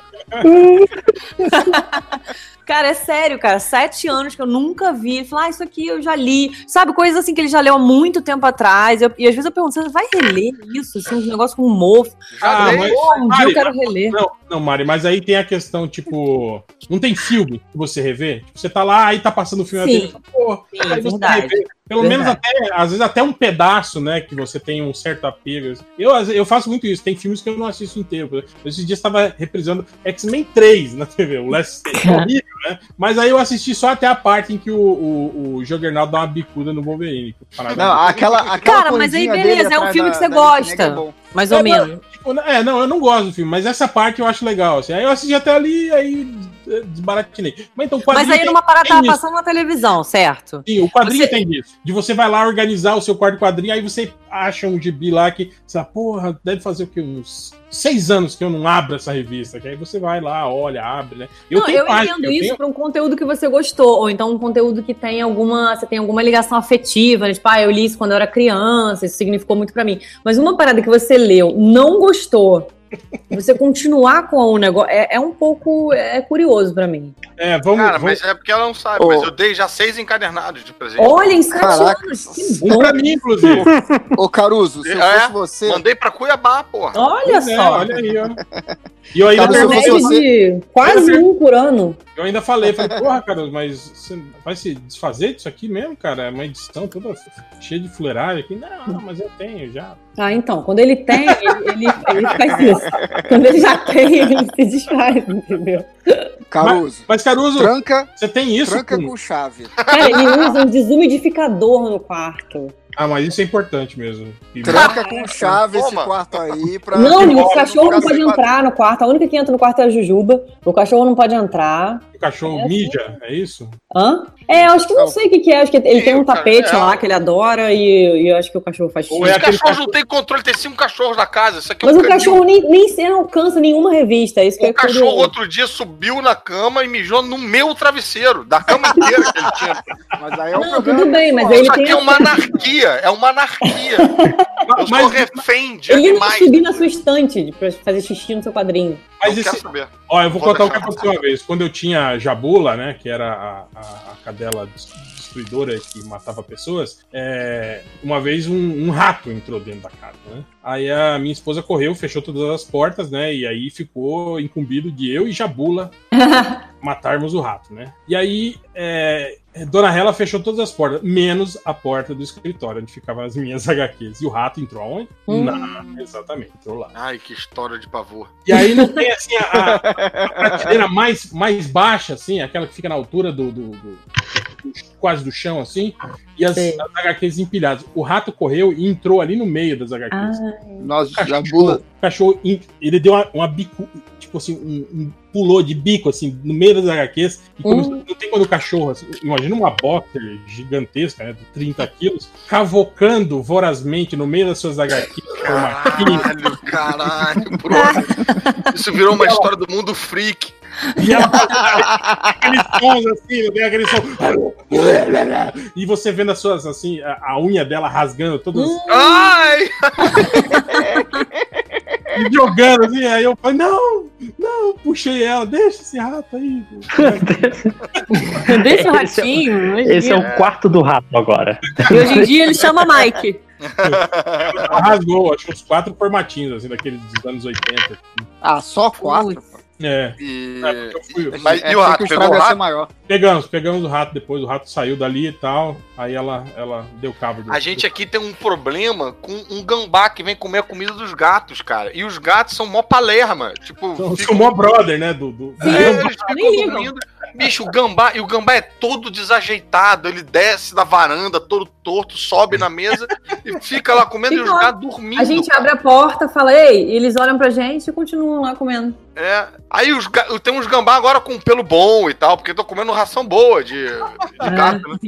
Cara, é sério, cara. Sete anos que eu nunca vi. Ele falou, ah, isso aqui eu já li. Sabe, coisas assim que ele já leu há muito tempo atrás. Eu- e às vezes eu pergunto, você vai reler isso? Assim, uns negócios com mofo. Já Ah, dei. mas- Pô, um dia Mari, eu quero reler. Não, não, Mari, mas aí tem a questão, tipo. Não tem filme que você revê? Tipo, você tá lá, aí tá passando o filme Sim. dele, pô, Sim, aí você verdade. revê. Pelo Verdade. menos até, às vezes até um pedaço, né, que você tem um certo apego. Eu, às vezes, eu faço muito isso, tem filmes que eu não assisto inteiro. Por exemplo, esses dias estava reprisando X-Men três na T V, o Last Stand. É horrível, né? Mas aí eu assisti só até a parte em que o, o, o Juggernaut dá uma bicuda no Wolverine. Não, aquela, aquela Cara, mas aí corridinha beleza, dele é um atrás filme da- que você da gosta. Nickelneck é bom. Mais ou É, não, menos. tipo, é, não, eu não gosto do filme, mas essa parte eu acho legal. Assim. Aí eu assisti até ali, aí eh, desbaratinei. Mas então o Mas quadrinho aí tem- numa parada tem tava isso. passando na televisão, certo? Sim, o quadrinho Você- tem isso. De você vai lá organizar o seu quarto quadrinho, aí você acha um gibi lá que, você fala, porra, deve fazer o quê? Uns seis anos que eu não abro essa revista. Que aí você vai lá, olha, abre, né? Eu não, tenho eu mais, entendo eu isso tenho- pra um conteúdo que você gostou, ou então um conteúdo que tem alguma, você tem alguma ligação afetiva, né? Tipo, ah, eu li isso quando eu era criança, isso significou muito pra mim. Mas uma parada que você leu, não gostou, você continuar com o negócio, é, é um pouco, é curioso pra mim. É, vamos. Cara, vamos... mas é porque ela não sabe, Ô. mas eu dei já seis encadernados de presente. Olha, em sete Caraca. anos, que Um bom. pra mim, inclusive. Ô, Caruso, se eu É, fosse você... Mandei pra Cuiabá, porra. Olha Pois é, só. olha aí, ó. E eu ainda, Cara, se eu Uma fosse média você- de quase um por ano. eu ainda falei, falei, porra, cara, mas você vai se desfazer disso aqui mesmo, cara? É uma edição toda cheia de fuleiragem aqui. Não, não, mas eu tenho já. Ah, então, quando ele tem, ele, ele, ele faz isso. Quando ele já tem, ele se desfaz, entendeu? Caruso, Mas, Caruso, tranca, você tem isso? tranca com- com chave. Cara, ele usa um desumidificador no quarto. Ah, mas isso é importante mesmo. E- Tranca com chave esse Toma. quarto aí pra... Não, pra o cachorro não ficar pode sem entrar no quarto. A única que entra no quarto é a Jujuba. O cachorro não pode entrar. O cachorro É, mídia, é isso? Hã? É, eu acho que não sei o que, que é. Acho que ele tem um cara, tapete é. lá que ele adora e, e eu acho que o cachorro faz Ou xixi. é Os aquele cachorros cachorro- não têm controle, tem cinco cachorros na casa. Isso aqui é Mas um o canil. cachorro nem, nem se alcança nenhuma revista. É isso que O é cachorro curioso. outro dia subiu na cama e mijou no meu travesseiro, da cama inteira que ele tinha. Mas aí é um Não, problema tudo bem, mas pessoal. ele Isso tem aqui é uma anarquia, é uma anarquia. Eu sou Mas, refém de Ele não animais. subir na sua estante de- pra fazer xixi no seu quadrinho. mas Não esse, quero saber. ó, eu vou Vou contar o que deixar. aconteceu uma vez. Quando eu tinha Jabula, né, que era a, a, a cadela des- destruidora que matava pessoas, é, uma vez um, um rato entrou dentro da casa, né? Aí a minha esposa correu, fechou todas as portas, né? E aí ficou incumbido de eu e Jabula matarmos o rato, né? E aí, é, Dona Hela fechou todas as portas, menos a porta do escritório, onde ficavam as minhas agá quês. E o rato entrou aonde? Hum. Na, exatamente, entrou lá. Ai, que história de pavor. E aí não tem, assim, a, a, a prateleira mais, mais baixa, assim, aquela que fica na altura do... do, do, do quase do chão, assim, e as, as agá quês empilhadas. O rato correu e entrou ali no meio das agá quês. Nossa, Jabula. O cachorro, ele deu uma, uma bico, tipo assim, um, um pulou de bico, assim, no meio das agá quês, e começou, hum. não tem quando o cachorro, assim, imagina uma boxer gigantesca, né, de trinta quilos, cavocando vorazmente no meio das suas agá quês. Caralho, caralho, bro. Isso virou uma história do mundo freak. E ela aqueles sons assim, né, aquele som. E você vendo as suas, assim, a, a unha dela rasgando todas. Ai! E jogando assim, aí eu falei, não, não, puxei ela, deixa esse rato aí. Deixa o ratinho. Esse, esse é o quarto do rato agora. E hoje em dia ele chama Mike. Ela rasgou, acho que uns quatro formatinhos, assim, daqueles dos anos oitenta. Ah, só quatro? É. E, é, eu fui, mas é, e o rato? o Pegou o rato? maior. Pegamos, pegamos o rato depois, o rato saiu dali e tal, aí ela, ela deu cabo. Do... A gente aqui tem um problema com um gambá que vem comer a comida dos gatos, cara. E os gatos são mó palerma. Tipo, são, ficam... são mó brother, né? Do, do... É, eles ficam dormindo. Bicho, o gambá, e o gambá é todo desajeitado, ele desce da varanda todo torto, sobe na mesa e fica lá comendo fica e os gatos dormindo. A gente cara. abre a porta, fala, ei, eles olham pra gente e continuam lá comendo. É, aí os, tem uns gambá agora com pelo bom e tal, porque tô comendo ração boa de, de ah, gato, né?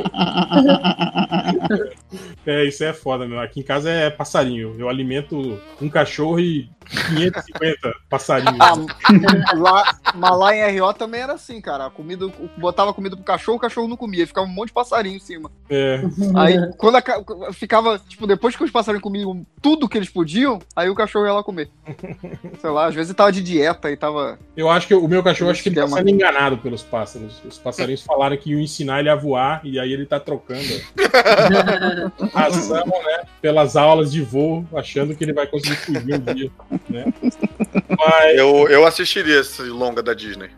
É, isso é foda, meu. Aqui em casa é passarinho. Eu alimento um cachorro e quinhentos e cinquenta passarinhos. Ah, lá, mas lá em R O também era assim, cara. A comida, botava comida pro cachorro, o cachorro não comia. Ficava um monte de passarinho em cima. É. Aí, quando a, ficava, tipo, depois que os passarinhos comiam tudo que eles podiam, aí o cachorro ia lá comer. Sei lá, às vezes ele tava de dieta e tava... Eu acho que o meu cachorro, acho que ele tá sendo enganado pelos pássaros. Os passarinhos falaram que iam ensinar ele a voar, e aí ele tá trocando ração, né, pelas aulas de voo, achando que ele vai conseguir fugir um dia, né? Mas... Eu, eu assistiria esse longa da Disney.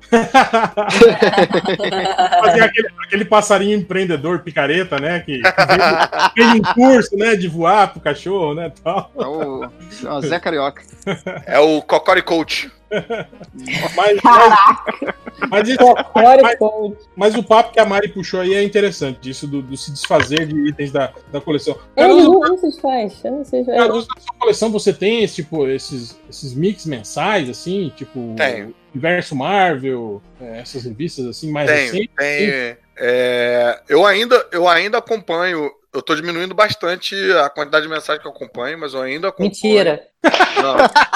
Fazer aquele, aquele passarinho empreendedor picareta, né? Que, que fez um curso, né? De voar pro cachorro, né? Tal. É o, é o Zé Carioca. É o Cocori Coach. Mas, mas, mas, isso, mas, mas o papo que a Mari puxou aí é interessante, isso do, do se desfazer de itens da, da coleção. Eu não, não se desfaz, eu não se desfaz. Na sua coleção você tem tipo, esses, esses mix mensais, assim, tipo tem. Universo Marvel, é, essas revistas assim, mais tem, recentes? Tem, é, eu, ainda, eu ainda acompanho. Eu tô diminuindo bastante a quantidade de mensagens que eu acompanho, mas eu ainda acompanho. Mentira. Não.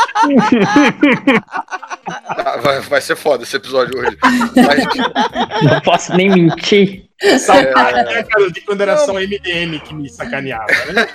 vai, vai ser foda esse episódio hoje. Mas... Não posso nem mentir. Saudade, né, cara, de quando era só M D M que me sacaneava, né?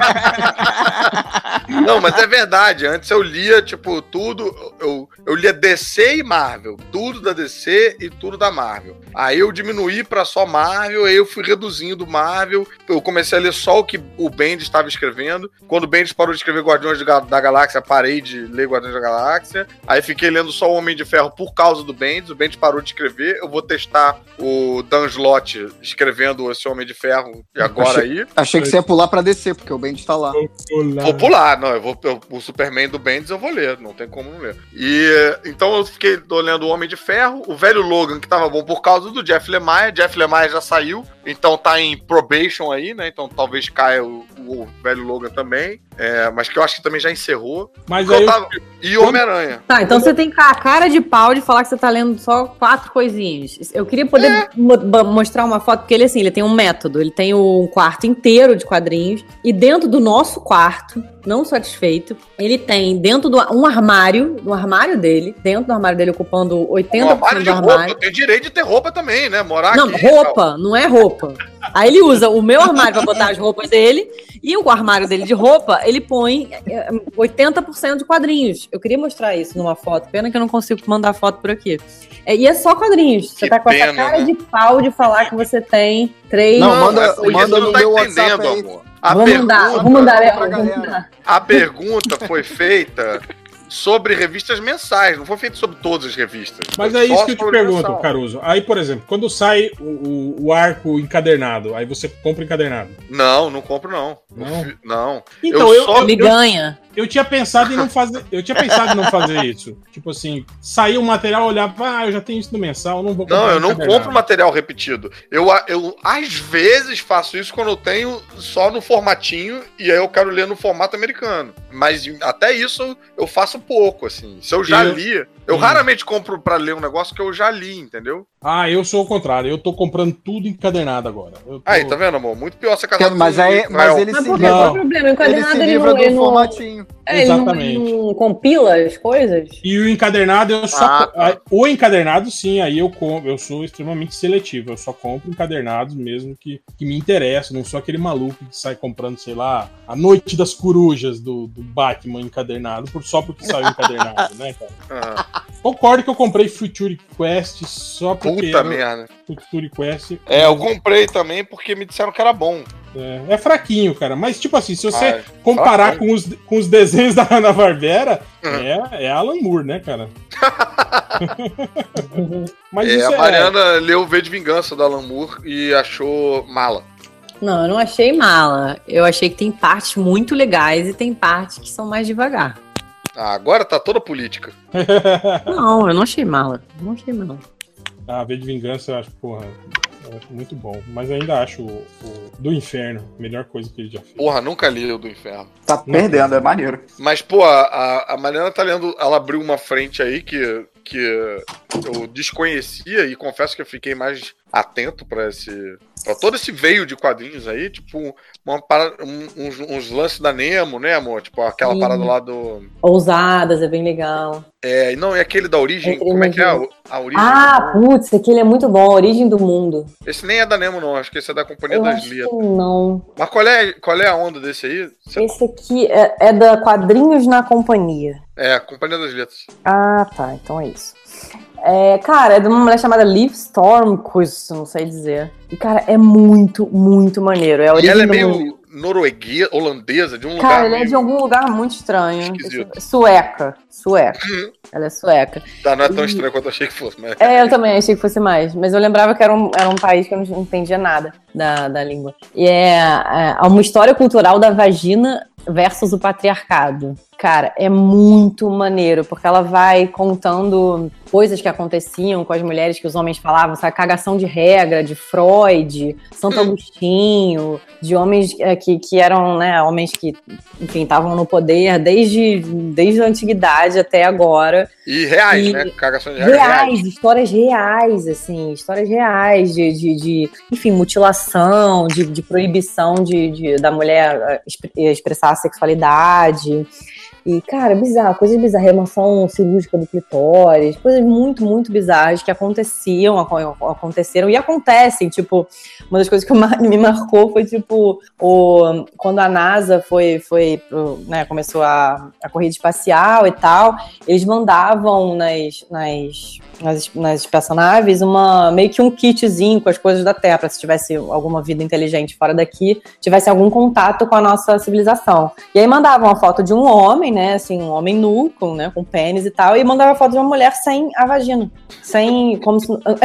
Não, mas é verdade. Antes eu lia, tipo, tudo. Eu, eu lia D C e Marvel. Tudo da D C e tudo da Marvel. Aí eu diminuí pra só Marvel, aí eu fui reduzindo Marvel. Eu comecei a ler só o que o Bendis estava escrevendo. Quando o Bendis parou de escrever Guardiões da Galáxia, parei de ler Guardiões da Galáxia. Aí fiquei lendo só o Homem de Ferro por causa do Bendis. O Bendis parou de escrever. Eu vou testar o Dan Slott escrevendo esse Homem de Ferro agora achei, aí. Achei que você ia pular pra descer, porque o Bendis tá lá. Vou pular, não. Eu vou, eu, o Superman do Bendis eu vou ler, não tem como não ler. E então eu fiquei lendo o Homem de Ferro, o velho Logan, que tava bom por causa do Jeff Lemire. Jeff Lemire já saiu, então tá em probation aí, né? Então talvez caia o, o velho Logan também. É, mas que eu acho que também já encerrou. Mas aí tava... eu... E Homem-Aranha. Tá, então você tem a cara de pau de falar que você tá lendo só quatro coisinhas. Eu queria poder é. mo- mostrar uma foto, porque ele, assim, ele tem um método. Ele tem um quarto inteiro de quadrinhos. E dentro do nosso quarto, não satisfeito, ele tem dentro de um armário, do armário dele, dentro do armário dele, ocupando oitenta por cento um armário do de armário. Roupa. Tem direito de ter roupa também, né? Morar não, aqui. Não, roupa, não é roupa. Aí ele usa o meu armário pra botar as roupas dele e o armário dele de roupa, ele põe oitenta por cento de quadrinhos. Eu queria mostrar isso numa foto, pena que eu não consigo mandar foto por aqui. É, e é só quadrinhos. Você Que tá com essa pena, cara né? de pau de falar que você tem três... Não, manda- é porque manda você não no tá meu entendendo, WhatsApp aí. amor. A Vou mandar, pergunta, vou mandar, pra Léo, vou galera. mandar. a pergunta foi feita sobre revistas mensais, não foi feita sobre todas as revistas. Mas Foi é isso só que eu te sobre pergunto, mensal. Caruso. Aí, por exemplo, quando sai o, o- o arco encadernado, aí você compra encadernado. Não, não compro não. Não? fi- Não. Então, eu, só- eu, Ele ganha. eu tinha pensado em não fazer. Eu tinha pensado em não fazer isso. Tipo assim, sair um material, olhar, ah, eu já tenho isso no mensal, não vou comprar. Não, eu não encadernado. compro material repetido. Eu, a- eu, às vezes, faço isso quando eu tenho só no formatinho e aí eu quero ler no formato americano. Mas até isso eu faço pouco, assim. Se eu já Eu- li, eu Hum. raramente compro pra ler um negócio que eu já li, entendeu? Ah, eu sou o contrário. Eu tô comprando tudo encadernado agora. Eu tô- Aí, tá vendo, amor? Muito pior você casar Mas, com um aí, mas Israel. ele Mas se por que? livra, Qual é Não. o problema? O ele encadernado, se ele, livra não, do ele, não, formatinho. é, ele, não, Exatamente. ele não compila as coisas? E o encadernado eu só. Ah, tá. ah, O encadernado, sim, aí eu compro. Eu sou extremamente seletivo. Eu só compro encadernados mesmo que, que me interessam. Não sou aquele maluco que sai comprando, sei lá, a Noite das Corujas do, do Batman encadernado, por, só porque saiu encadernado, né, cara? Ah, Concordo que eu comprei Future Quest só porque. puta era merda. Future Quest. É, eu comprei também porque me disseram que era bom. É, é fraquinho, cara. Mas, tipo assim, se você Ah, comparar fraquinho. com os, com os desenhos da Hanna Barbera, Uhum. é, é Alan Moore, né, cara? Mas É, isso a Mariana leu V de Vingança da Alan Moore e achou mala. Não, eu não achei mala. Eu achei que tem partes muito legais e tem partes que são mais devagar. Ah, agora tá toda política. Não, eu não achei mala. Não achei mala. A V de Vingança eu acho, porra, é muito bom. Mas ainda acho o, o Do Inferno a melhor coisa que ele já fez. Porra, nunca li o do Inferno. Tá perdendo, é maneiro. Mas, pô, a, a Mariana tá lendo. Ela abriu uma frente aí que, que eu desconhecia e confesso que eu fiquei mais atento pra esse. Pra todo esse veio de quadrinhos aí, tipo, uma parada, um- uns, uns lances da Nemo, né, amor? Tipo, aquela Sim. parada lá do. Ousadas, é bem legal. É, não, é aquele da origem. Entre Como é que é? A, imaginar. a origem? Ah, putz, aquele é muito bom. A Origem do Mundo. Esse nem é da Nemo, não. Acho que esse é da Companhia Eu das acho que Letras. não. Mas qual é, qual é a onda desse aí? Você- Esse aqui é, é da Quadrinhos na Companhia. É, Companhia das Letras. Ah, tá. Então é isso. É, cara, é de uma mulher chamada Liv Storm, coisa, não sei dizer. E, cara, é muito, muito maneiro. É a E origem ela é do meio mundo. norueguesa, holandesa, de um Cara, lugar ela é meio... de algum lugar muito estranho. esquisito. Sueca. Sueca. Uhum. Ela é sueca. Tá, não é tão estranho quanto eu achei que fosse, mas... É, eu também achei que fosse mais. Mas eu lembrava que era um, era um país que eu não entendia nada da, da língua. E é, é uma história cultural da vagina versus o patriarcado. Cara, é muito maneiro, porque ela vai contando coisas que aconteciam com as mulheres que os homens falavam, sabe? Cagação de regra, de Freud, Santo Agostinho, de homens é, que, que eram, né, homens que, enfim, estavam no poder desde, desde a antiguidade até agora. E reais, E- né? Cagação de regra Reais, reais. histórias reais, assim, histórias reais de, de, de, enfim, mutilação, de, de proibição de, de- da mulher eh, exp- expressar a sexualidade. E, cara, bizarro, coisas bizarras, remoção cirúrgica do clitóris, coisas muito, muito bizarras que aconteciam, aco- aconteceram e acontecem. Tipo, uma das coisas que ma- me marcou foi, tipo, o, quando a NASA foi, foi pro, né, começou a, a corrida espacial e tal, eles mandavam nas, nas, nas, nas espaçonaves uma, meio que um kitzinho com as coisas da Terra, pra se tivesse alguma vida inteligente fora daqui, tivesse algum contato com a nossa civilização. E aí mandavam uma foto de um homem, né, assim, um homem nu, com, né, com pênis e tal, e mandava a foto de uma mulher sem a vagina, sem, como se...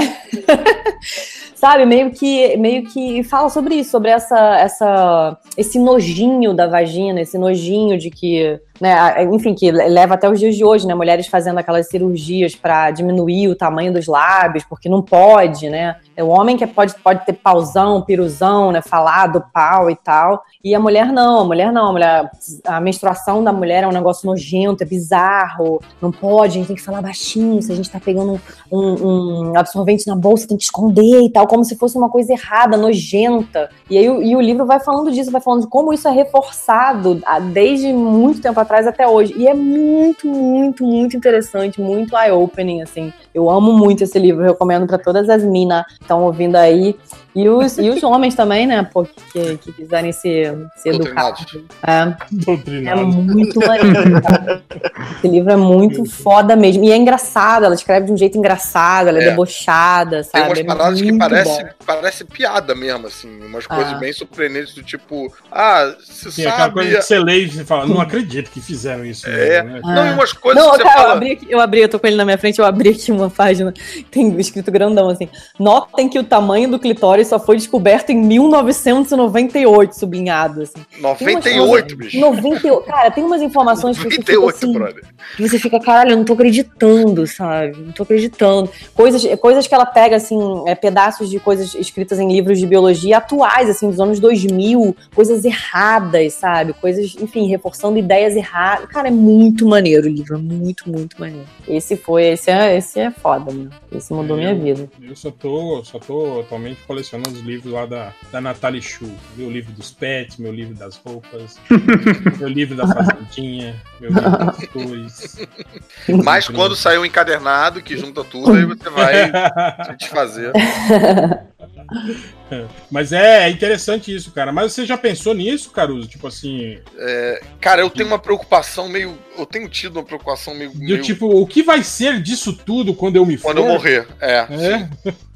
Sabe, meio que, meio que fala sobre isso, sobre essa, essa, esse nojinho da vagina, esse nojinho de que, né, enfim, que leva até os dias de hoje, né, mulheres fazendo aquelas cirurgias para diminuir o tamanho dos lábios, porque não pode, né, é o homem que pode, pode ter pauzão, piruzão, né, falar do pau e tal, e a mulher não, a mulher não, a, mulher, a menstruação da mulher é um negócio nojento, é bizarro, não pode, a gente tem que falar baixinho, se a gente tá pegando um, um, um absorvente na bolsa, tem que esconder e tal, como se fosse uma coisa errada, nojenta. E aí o, e o livro vai falando disso, vai falando de como isso é reforçado desde muito tempo atrás até hoje. E é muito, muito, muito interessante, muito eye-opening, assim. Eu amo muito esse livro, eu recomendo pra todas as minas que estão ouvindo aí. E os, e os homens também, né, pô, que, que quiserem ser, ser educados. É, é muito maneiro, cara. Esse livro é muito foda mesmo. E é engraçado, ela escreve de um jeito engraçado, ela é, é debochada, sabe? Tem umas paradas é que parece, parece piada mesmo, assim. Umas coisas ah. bem surpreendentes do tipo, ah, você Sim, sabe... aquela coisa que você lê e você fala, não acredito que fizeram isso. É, mesmo, né? ah. não, e umas coisas não, que você cara, fala... eu, abri aqui, eu abri, eu tô com ele na minha frente, eu abri aqui uma página, tem escrito grandão, assim, notem que o tamanho do clitóris só foi descoberto em mil novecentos e noventa e oito, sublinhado, assim. noventa e oito, bicho. noventa e oito, cara, tem umas informações que você fica assim, brother. que você fica, caralho, eu não tô acreditando, sabe? Não tô acreditando. Coisas, coisas que ela pega, assim, é, pedaços de coisas escritas em livros de biologia atuais, assim, dos anos dois mil, coisas erradas, sabe? Coisas, enfim, reforçando ideias erradas. Cara, é muito maneiro o livro, muito, muito maneiro. Esse foi, esse é, esse é foda, né? Esse mudou eu, minha vida. Eu só tô, só tô atualmente colecionando os livros lá da, da Natalie Chu. Meu livro dos pets, meu livro das roupas, meu livro da fazendinha, meu livro das cores. Mas quando sair um encadernado que junta tudo, aí você vai se desfazer. Mas é, é interessante isso, cara. Mas você já pensou nisso, Caruso? Tipo assim... É, cara, eu tenho uma preocupação meio... Eu tenho tido uma preocupação meio... De, meio... tipo, o que vai ser disso tudo quando eu me for? Quando eu morrer, é. É?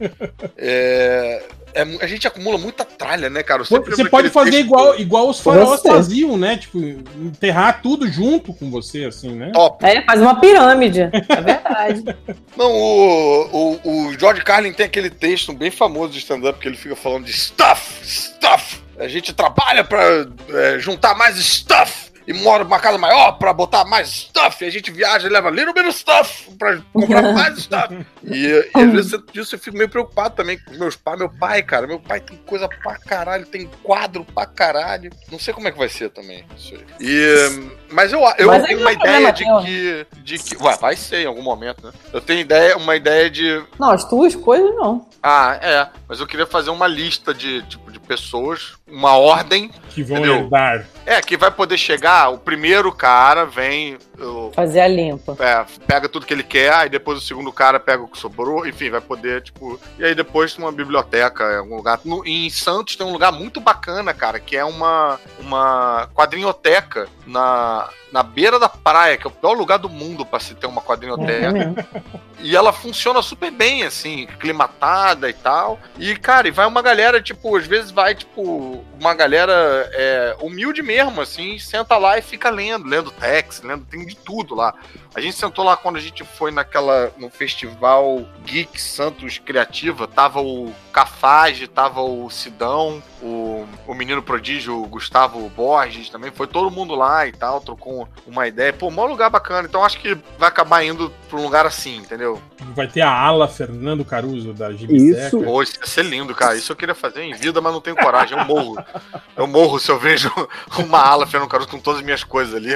é... É, a gente acumula muita tralha, né, cara? Você, você pode fazer igual, igual os faraós faziam, né? Tipo, enterrar tudo junto com você, assim, né? Top. É, faz uma pirâmide. É verdade. Não, o, o, o George Carlin tem aquele texto bem famoso de stand-up que ele fica falando de stuff, stuff. A gente trabalha pra é, juntar mais stuff. E mora numa casa maior pra botar mais stuff. E a gente viaja e leva little bit of stuff pra comprar mais stuff. E, e às vezes disso eu fico meio preocupado também com meus pais. Meu pai, cara, meu pai tem coisa pra caralho, tem quadro pra caralho. Não sei como é que vai ser também isso aí. E, mas eu, eu mas tenho uma ideia de que, de que... Ué, vai ser em algum momento, né? Eu tenho ideia, uma ideia de... Não, as tuas coisas não. Ah, é. Mas eu queria fazer uma lista de, tipo, de pessoas, uma ordem... Que vão herdar. É, que vai poder chegar, o primeiro cara vem... Eu, fazer a limpa. É, pega tudo que ele quer, aí depois o segundo cara pega o que sobrou, enfim, vai poder, tipo... E aí depois tem uma biblioteca em algum lugar. No, em Santos tem um lugar muito bacana, cara, que é uma, uma quadrinhoteca na... na beira da praia, que é o pior lugar do mundo pra se ter uma quadrinhoteca. É, e ela funciona super bem, assim, climatada e tal. E, cara, e vai uma galera, tipo, às vezes vai, tipo, uma galera é, humilde mesmo, assim, senta lá e fica lendo, lendo text, lendo, tem de tudo lá. A gente sentou lá quando a gente foi naquela, no festival Geek Santos Criativa, tava o Cafage, tava o Sidão, o, o menino prodígio, o Gustavo Borges também, foi todo mundo lá e tal, trocou uma ideia. Pô, um lugar bacana, então acho que vai acabar indo pra um lugar assim, entendeu? Vai ter a ala Fernando Caruso da Gibiseca. Isso. Pô, isso ia ser lindo, cara. Isso eu queria fazer em vida, mas não tenho coragem. Eu morro. Eu morro se eu vejo uma ala Fernando Caruso com todas as minhas coisas ali.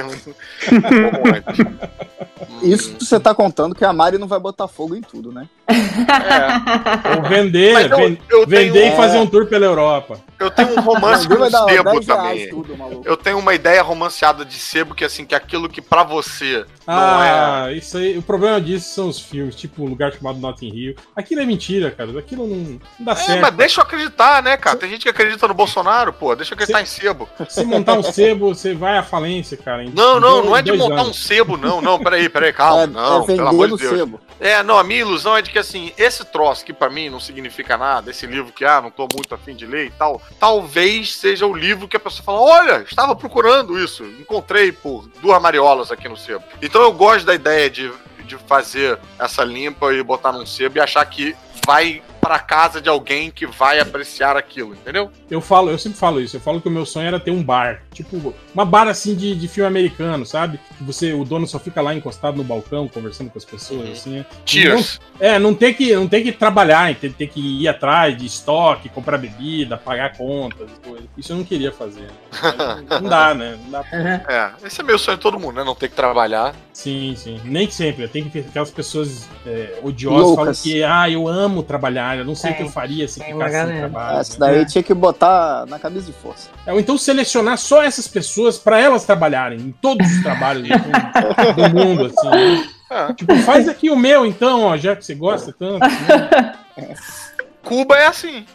Isso você tá contando que a Mari não vai botar fogo em tudo, né? É. Ou vender, eu, vend, eu vender tenho... e fazer um tour pela Europa. Eu tenho um romance com sebo também. Tudo, eu tenho uma ideia romanceada de sebo que, assim, que é aquilo que pra você ah, não é... isso aí, o problema disso são os filmes, tipo um lugar chamado Notting Hill. Aquilo é mentira, cara. Aquilo não, não dá é, certo. Mas deixa eu acreditar, né, cara? Tem gente que acredita no Bolsonaro, pô. Deixa eu acreditar cê, em sebo. Se montar um sebo, você vai à falência, cara. Não, não, dois, não é de montar anos. um sebo, não. Não, peraí, peraí, calma. É, não, é pelo amor de Deus. Sebo. É, não, a minha ilusão é de que, assim, esse troço que pra mim não significa nada, esse livro que, ah, não tô muito afim de ler e tal, talvez seja o livro que a pessoa fala, olha, estava procurando isso, encontrei por duas mariolas aqui no sebo. Então eu gosto da ideia de, de fazer essa limpa e botar num sebo e achar que vai pra casa de alguém que vai apreciar aquilo, entendeu? Eu falo, eu sempre falo isso, eu falo que o meu sonho era ter um bar, tipo, uma bar assim de, de filme americano, sabe? Que você, o dono só fica lá encostado no balcão, conversando com as pessoas, uhum. assim. Cheers! Não, é, não tem que, não tem que trabalhar, tem, tem que ir atrás de estoque, comprar bebida, pagar contas, coisas. Isso eu não queria fazer. Né? Não dá, né? Não dá pra... É, esse é meu sonho de todo mundo, né? Não ter que trabalhar. Sim, sim. Nem sempre, tem que ter aquelas pessoas é, odiosas que falam que, ah, eu amo trabalhar, área. Não sei o que eu faria se Tem uma ficasse sem galera. trabalho. Essa daí né? tinha que botar na camisa de força. É, ou então selecionar só essas pessoas pra elas trabalharem em todos os trabalhos do, do mundo, assim. Né? É. Tipo, faz aqui o meu, então, ó, já que você gosta tanto. Né? Cuba é assim.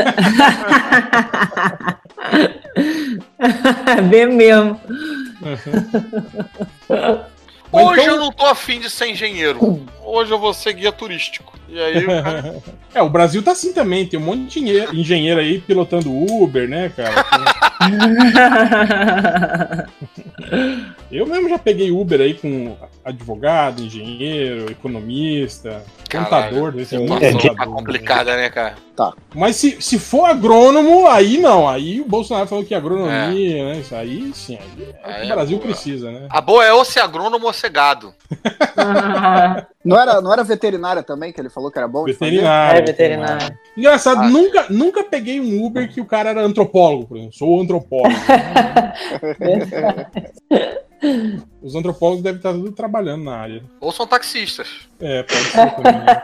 Bem mesmo. Mas Hoje então- eu não tô afim de ser engenheiro. Hoje eu vou ser guia turístico. E aí o cara... É, o Brasil tá assim também, tem um monte de engenheiro, engenheiro aí pilotando Uber, né, cara? Eu mesmo já peguei Uber aí com advogado, engenheiro, economista, contador, Caralho, esse é a muito situação contador, tá né? complicada, né, cara? Mas se, se for agrônomo, aí não. Aí o Bolsonaro falou que agronomia, né? Isso aí sim, aí é o Aí que é o Brasil boa. precisa, né? A boa é ou ser agrônomo ou ser gado. Não era, não era veterinária também, que ele falou que era bom? de fazer? Veterinário. É veterinário. Engraçado, Ah, nunca, nunca peguei um Uber que o cara era antropólogo, por exemplo. Sou antropólogo. Os antropólogos devem estar tudo trabalhando na área. Ou são taxistas. É, pode ser também. né?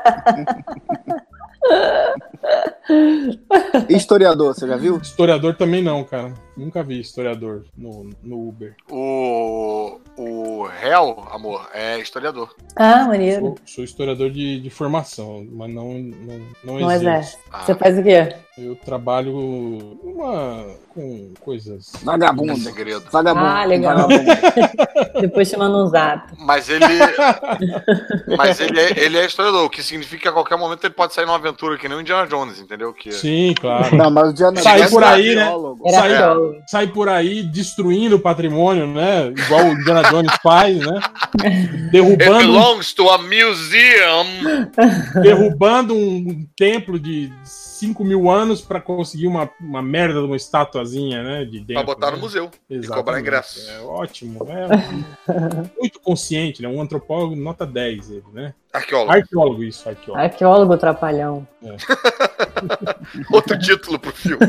Historiador, você já viu? Historiador também não, cara. Nunca vi historiador no, no Uber. O, o réu, amor, é historiador. Ah, maneiro. Sou, sou historiador de, de formação, mas não, não, não Não exerço. exerce. Ah, Você faz o quê? Eu trabalho uma, com coisas. Vagabundo. é segredo. Vagabundo. Ah, legal. Vagabundo. Depois te manda um zap. Mas ele. mas ele é, ele é historiador, o que significa que a qualquer momento ele pode sair numa aventura que nem o Indiana Jones, entendeu? Que Sim, claro. Não, mas o Diana Sai Jones por é aí, né? arqueólogo. Era Sai- arqueólogo. Sai por aí destruindo o patrimônio, né? Igual o Indiana Jones faz, né? It Derrubando, belongs to a museum. derrubando um templo de cinco mil anos pra conseguir uma, uma merda de uma estatuazinha, né? De dentro, Pra botar no né? museu. Exatamente. cobrar ingresso. É ótimo. É muito consciente, né? Um antropólogo nota dez, ele, né? Arqueólogo. Arqueólogo, isso, arqueólogo. Arqueólogo trapalhão. Outro título pro filme.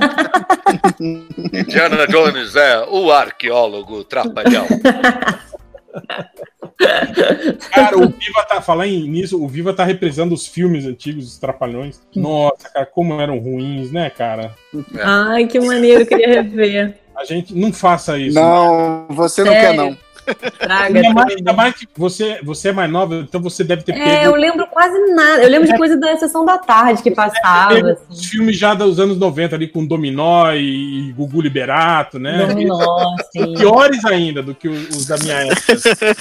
Indiana Jones é o arqueólogo trapalhão. Cara, o Viva tá, falar em- nisso, o Viva tá reprisando os filmes antigos, os Trapalhões. Nossa, cara, como eram ruins, né, cara? Ai, que maneiro, eu queria rever. A gente não faça isso. né? Não, você não Sério? quer, não. Traga. Ainda mais, tudo. ainda mais que você, você é mais nova, então você deve ter É, pego, eu lembro quase nada. Eu lembro de coisa da sessão da tarde que passava. pego Assim. os filmes já dos anos noventa ali com Dominó e, e Gugu Liberato, né? Dominó, sim. Piores ainda do que os, os da minha época.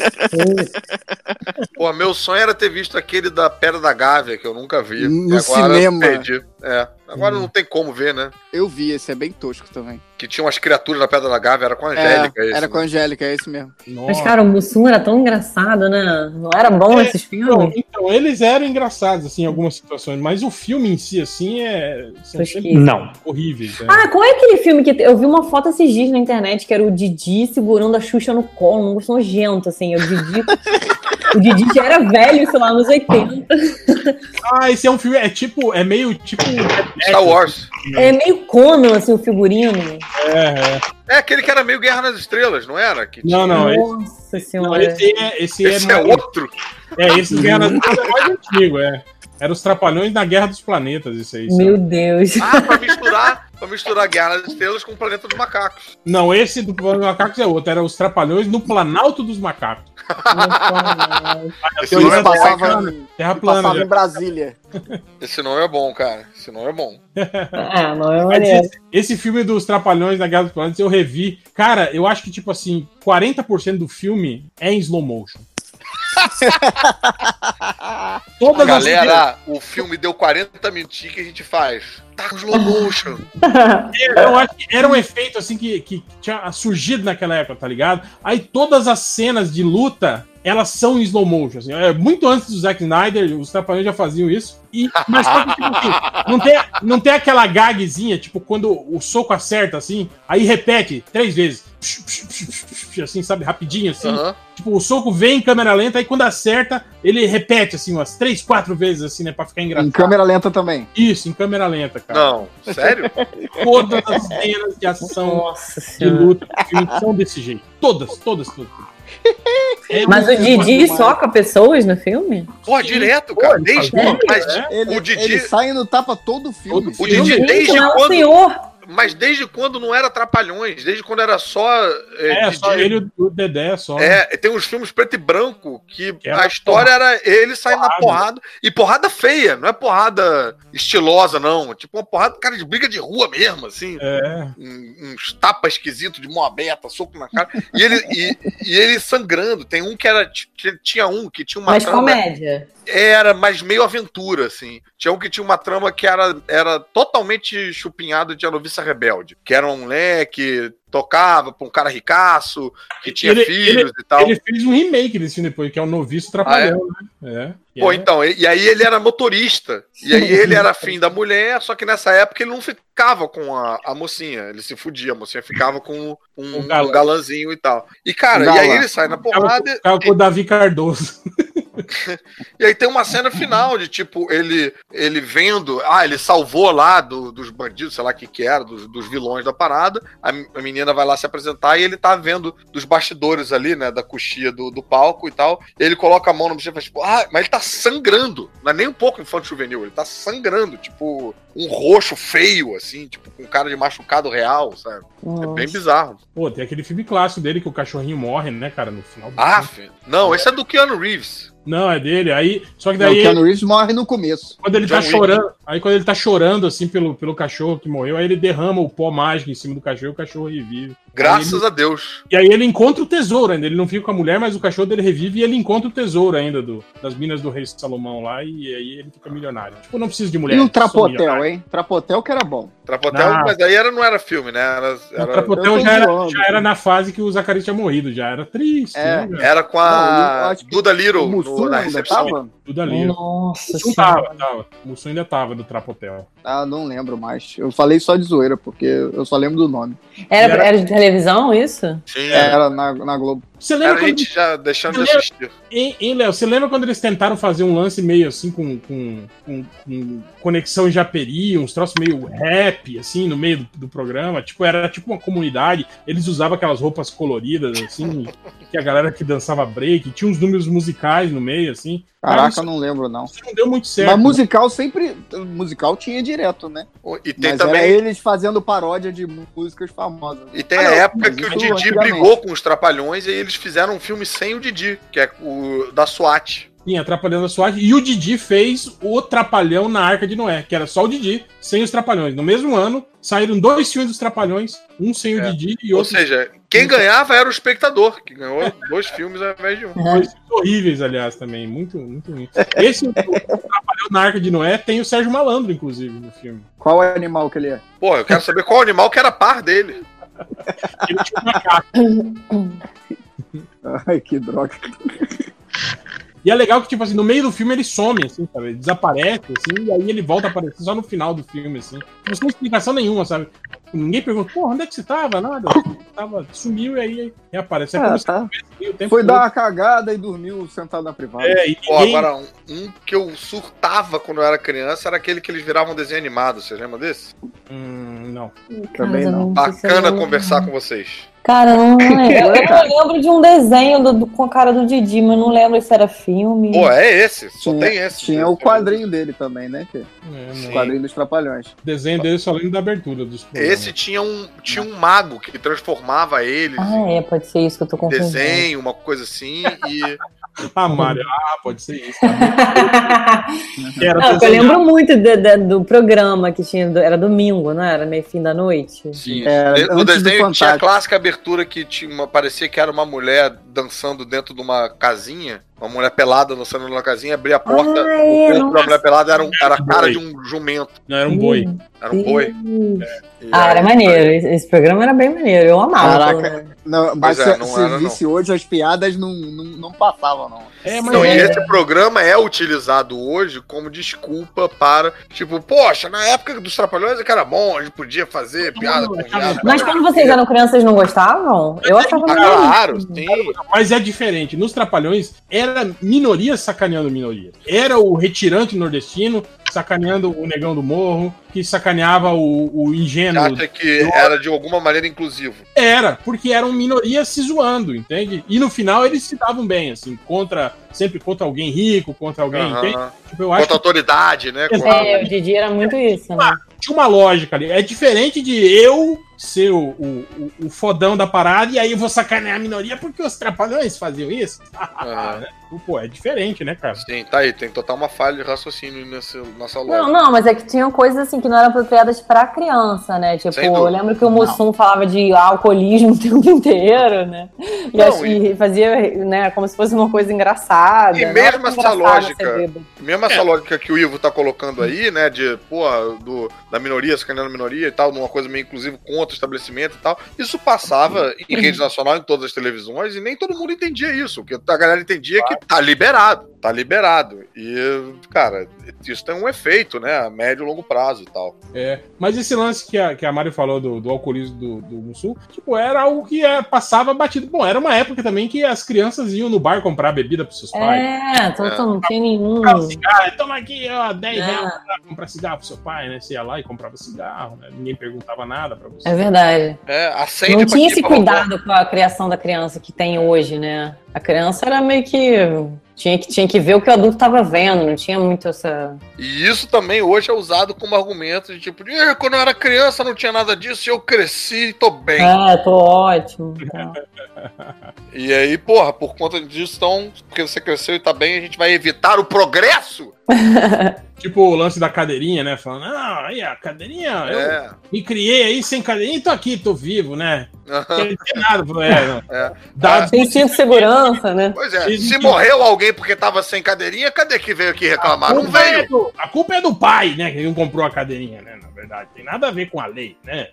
Pô, meu sonho era ter visto aquele da Pedra da Gávea, que eu nunca vi. No E agora cinema. eu perdi. É. Agora Hum. não tem como ver, né? Eu vi, esse é bem tosco também. Que tinha umas criaturas na Pedra da Gávea, era com a Angélica. É, esse, era com a né? Angélica, é esse mesmo. Nossa. Mas, cara, o Mussum era tão engraçado, né? Não era bom É, esses Então, filmes? então, eles eram engraçados, assim, em algumas situações, mas o filme em si, assim, é. São Tosquinho. sempre Não. horríveis. né? Ah, qual é aquele filme que eu vi uma foto esses dias na internet que era o Didi segurando a Xuxa no colo, um gosto nojento, assim. O Didi, o Didi já era velho, sei lá, nos oitenta. Ah, esse é um filme, é tipo, é meio tipo. Star Wars. É meio Conan, assim, o figurino. É, é. É aquele que era meio Guerra nas Estrelas, não era? Que Não, não, esse, Nossa não, senhora. esse é. Esse, Esse é, é mais- outro. É, esse Guerra nas Estrelas é mais antigo, é. Era os Trapalhões na Guerra dos Planetas, isso aí. Meu sabe? Deus. Ah, pra misturar, pra misturar Guerra nas Estrelas com o Planeta dos Macacos. Não, esse do Planeta dos Macacos é outro, era os Trapalhões no Planalto dos Macacos. Esse Eu nome é bom, hein, passava, cara. em- Terra plana. passava já. em Brasília. Esse nome é bom, cara. Esse nome é bom. Ah, não é Mas maneiro. esse, esse filme dos Trapalhões na Guerra dos Planetas eu revi. Cara, eu acho que, tipo assim, quarenta por cento do filme é em slow motion. Todas as Galera, o filme deu quarenta minutinhos que a gente faz. Tá com slow motion. Eu acho que era um efeito assim que, que tinha surgido naquela época, tá ligado? Aí todas as cenas de luta, elas são em slow motion. Assim. É, muito antes do Zack Snyder, os Trapalhões já faziam isso. E, mas só que, tipo assim, não tem, não tem aquela gagzinha, tipo, quando o soco acerta assim, aí repete três vezes. Assim, sabe, rapidinho assim. Aham. Tipo, o soco vem em câmera lenta, aí quando acerta, ele repete assim umas três, quatro vezes, assim, né? Pra ficar engraçado. Em câmera lenta também. Isso, em câmera lenta, cara. Não, sério? Todas as cenas de ação Nossa de senhora. luta do filme são desse jeito. Todas, todas, todas. É Mas o muito Didi bom. soca pessoas no filme? Porra, direto, cara. Desde, fazia, mas né? Ele, o Didi. ele sai no tapa todo o filme. Todo O Didi, Gente, desde não é um quando. senhor. Mas desde quando não era Trapalhões? Desde quando era só. É, É, Didi. só ele e o Dedé só. É, tem uns filmes preto e branco que Que era a história era ele saindo na porrada. E porrada feia, não é porrada estilosa, não. Tipo uma porrada, cara, de briga de rua mesmo, assim. É. Um- uns tapas esquisitos de mão aberta, soco na cara. E ele, e, e ele sangrando. Tem um que era. t- Tinha um que tinha uma Mas trama- comédia. Era, mas meio aventura, assim. Tinha um que tinha uma trama que era, era totalmente chupinhado de A Noviça Rebelde. Que era um moleque, tocava pra um cara ricaço, que tinha Ele- filhos e tal. Ele fez um remake desse filme depois, que é o Noviço Trapalhão, né? É. Pô, É. então, e, e aí ele era motorista. E aí ele era afim da mulher, só que nessa época ele não ficava com a, a mocinha. Ele se fudia, a mocinha ficava com um, Um galã. um galãzinho e tal. E, cara, Galã. e aí ele sai na Ficava, porrada. ficava com o Davi Cardoso. E aí tem uma cena final de tipo, ele, ele vendo, ah, ele salvou lá do- dos bandidos, sei lá o que que era, dos, dos vilões da parada, a, a menina vai lá se apresentar e ele tá vendo dos bastidores ali, né, da coxia do, do palco e tal, e ele coloca a mão no bicho e fala, tipo, ah, mas ele tá sangrando, não é nem um pouco infanto juvenil, ele tá sangrando, tipo, um roxo feio, assim, tipo, com cara de machucado real, sabe? É bem bizarro. Pô, tem aquele filme clássico dele que o cachorrinho morre, né, cara, no final do Ah, filme. filho. Não, esse é do Keanu Reeves. Não, é dele. Aí, só que Não, daí, o Keanu Reeves morre no começo. quando ele John tá Wick. chorando, aí quando ele tá chorando, assim, pelo, pelo cachorro que morreu, aí ele derrama o pó mágico em cima do cachorro e o cachorro revive. Graças Aí ele- a Deus. E aí ele encontra o tesouro ainda. Ele não fica com a mulher, mas o cachorro dele revive e ele encontra o tesouro ainda do, das minas do rei Salomão lá, e aí ele fica milionário. Tipo, não precisa de mulher. E o sou Trapotel, milionário. hein? Trapotel que era bom. Trapotel, Não. mas aí era, não era filme, né? Era, O era, Trapotel Eu tô já era, zoando. já era na fase que o Zacarias tinha morrido, já era triste, É. né, velho? era com Não, eu a acho que Duda Little O no- Mussum na ainda recepção. tava? Tudo ali. Nossa O Mussum senhora. tava, tava. O Mussum ainda tava do Trapotel. Ah, não lembro mais. Eu falei só de zoeira, porque eu só lembro do nome. Era, Era- era de televisão isso? Sim, Era na, na Globo. Você lembra era a quando... gente já deixando de Lembra- assistir. Hein, hein, Léo, você lembra quando eles tentaram fazer um lance meio assim com, com, com- com conexão em Japeri, uns troços meio rap, assim, no meio do, do programa? Tipo, era tipo uma comunidade, eles usavam aquelas roupas coloridas, assim, que a galera que dançava break, tinha uns números musicais no meio, assim. Caraca, Mas eu isso, não lembro, não. isso não deu muito certo. Mas musical sempre. Musical tinha direto, né? E tem Mas também. era eles fazendo paródia de músicas famosas. E tem Ah, a não, época mas que o isso Didi antigamente. brigou com os Trapalhões e aí eles fizeram um filme sem o Didi, que é o da SWAT. Tinha Trapalhão a SWAT, e o Didi fez o Trapalhão na Arca de Noé, que era só o Didi, sem os Trapalhões. No mesmo ano, saíram dois filmes dos Trapalhões, um sem o É. Didi e Ou outro seja, quem ganhava era o espectador, que ganhou dois filmes ao invés de um. dois filmes horríveis, aliás, também. Muito, muito ruim. Esse, o Trapalhão na Arca de Noé, tem o Sérgio Malandro, inclusive, no filme. Qual animal que ele é? Pô, eu quero saber qual animal que era par dele. Ele tinha um macaco. Ai, que droga. E é legal que, tipo assim, no meio do filme ele some, assim, sabe? Ele desaparece, assim, e aí ele volta a aparecer só no final do filme, assim. Tipo, sem explicação nenhuma, sabe? Ninguém pergunta, porra, onde é que você tava? Nada. Tava, sumiu e aí reaparece. É como Ah, se tá. tivesse ali o tempo Foi todo. dar uma cagada e dormiu sentado na privada. É, e Pô, ninguém... agora um, um que eu surtava quando eu era criança era aquele que eles viravam desenho animado. Vocês lembram desse? Hum, não. Também Cara, não. sei se eu Bacana lembro. conversar com vocês. Cara, eu não lembro. Eu, eu lembro de um desenho do- do- com a cara do Didi, mas não lembro se era filme. Pô, é esse. Só Tinha, tem esse. tinha o quadrinho dele também, né? Que- É, O não. quadrinho dos Trapalhões. O desenho dele só lembro da abertura dos programas. Esse tinha um, tinha um mago que transformava eles Ah, é, pode ser isso que eu tô em confundindo. desenho, uma coisa assim. E Ah, Mário, ah, pode ser isso. Que era Não, eu desenhado. lembro muito de- de- do programa que tinha, do- era domingo, não era? Meio fim da noite. Sim. Era No antes do desenho tinha a Fantástico. clássica abertura que tinha uma, parecia que era uma mulher dançando dentro de uma casinha, uma mulher pelada dançando numa casinha, abria a porta, Ah, o é, corpo da nossa. mulher pelada era, um, era a cara Boi. de um jumento, Não, era um boi. era um boi. E Ah, aí- era maneiro. Esse, esse programa era bem maneiro. Eu amava. Caraca. pelo menos. Não, mas Pois é, se, não se era, visse hoje, as piadas não, não, não passavam, não. É, mas Então, e é, esse programa é utilizado hoje como desculpa para, tipo, poxa, na época dos Trapalhões é que era bom, a gente podia fazer piada com viado. Mas quando vocês eram crianças, vocês não gostavam? Eu achava Ah, maneiro. claro, sim. mas é diferente. Nos Trapalhões, era minoria sacaneando minoria. Era o retirante nordestino sacaneando o negão do morro, que sacaneava o, o ingênuo. Você acha que era de alguma maneira inclusivo? Era, porque eram minorias se zoando, entende? E no final eles se davam bem, assim, contra, sempre contra alguém rico, contra alguém, Aham. entende? Tipo, eu acho Contra a autoridade, né? Exato. Contra- É, o Didi era muito isso, né? que tinha uma lógica ali. É diferente de eu ser o, o, o- o fodão da parada e aí eu vou sacanear a minoria porque os trapalhões faziam isso. Aham. Pô, é diferente, né, cara? Sim, tá aí, tem total uma falha de raciocínio nessa nossa loja. Não, não, mas é que tinham coisas assim que não eram apropriadas pra criança, né? Tipo, Sem eu dúvida. lembro que o Mussum falava de alcoolismo o tempo inteiro, né? E, Não, ach- e fazia, né, como se fosse uma coisa engraçada. E Não mesmo era tão essa engraçado lógica- ser bêbado. Mesmo essa lógica que o Ivo tá colocando aí, né, de, porra, do, da minoria, sacaneando a minoria e tal, numa coisa meio inclusive contra o estabelecimento e tal, isso passava em rede nacional, em todas as televisões, e nem todo mundo entendia isso, porque a galera entendia que tá liberado, tá liberado. E, cara, isso tem um efeito, né, a médio e longo prazo e tal. É, mas esse lance que a, que a Mari falou do, do alcoolismo do, do Mussum, tipo, era algo que é, passava batido. Bom, era uma época também que as crianças iam no bar comprar bebida pros seus pais. É, então É. não tinha nenhum. Comprava cigarro, toma aqui, ó, dez É. reais pra comprar cigarro pro seu pai, né? Você ia lá e comprava cigarro, né? Ninguém perguntava nada pra você. É verdade. É, acende Não pra tinha aqui, esse por favor. cuidado com a criação da criança que tem hoje, né? A criança era meio que. Tinha que, tinha que ver o que o adulto tava vendo, não tinha muito essa. E isso também hoje é usado como argumento de tipo, de, "Eh, quando eu era criança não tinha nada disso, e eu cresci e tô bem. É, tô ótimo. Então. E aí, porra, por conta disso, então, porque você cresceu e tá bem, a gente vai evitar o progresso? Tipo o lance da cadeirinha, né? Falando, não, aí a cadeirinha, eu É. me criei aí sem cadeirinha e tô aqui, tô vivo, né? Aham. Não tem nada, falou, é, não. É. Dados Tem cinto de segurança, né? Pois é, Dizem se que- morreu alguém porque tava sem cadeirinha, cadê que veio aqui reclamar? A Não culpa, é veio. do, a culpa é do pai, né? Que não comprou a cadeirinha, né? Na verdade, tem nada a ver com a lei, né?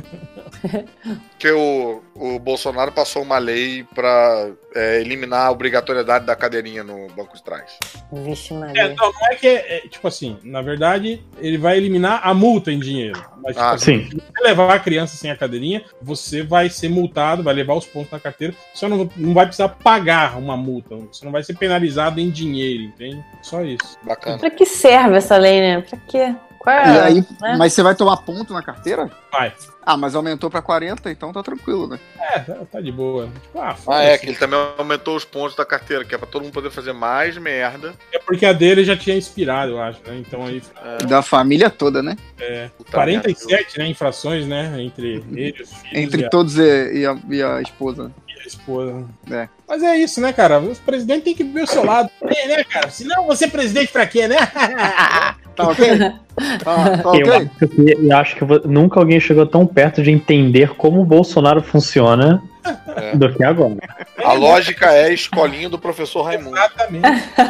Porque o, o Bolsonaro passou uma lei pra é, eliminar a obrigatoriedade da cadeirinha no banco de trás. Vixe, É, Maria. não, não é que é, é, tipo assim, na verdade, ele vai eliminar a multa em dinheiro. Mas, tipo Ah, assim, Sim. se você levar a criança sem a cadeirinha, você vai ser multado, vai levar os pontos na carteira, você não, não vai precisar pagar uma multa, você não vai ser penalizado em dinheiro, entende? Só isso. Bacana. Pra que serve essa lei, né? Pra quê? Qual E é? aí, né? mas você vai tomar ponto na carteira? Vai. Ah, mas aumentou pra quarenta, então tá tranquilo, né? É, tá, tá de boa. Tipo, ah, Ah, foda-se. é, que ele também aumentou os pontos da carteira, que é pra todo mundo poder fazer mais merda. É porque a dele já tinha inspirado, eu acho, né? Então aí, Da família toda, né? é, Puta quarenta e merda. sete, né, infrações, né, entre ele, os filhos Entre e, a, todos e, e a, e a esposa. e a esposa. É. Mas é isso, né, cara? O presidente tem que ver o seu lado também, né, cara? Senão você é presidente pra quê, né? Tá ok? Tá, tá Eu, ok? acho que, eu acho que vo- nunca alguém chegou tão perto de entender como o Bolsonaro funciona É. do que agora. A lógica é a escolinha do professor Raimundo. Exatamente.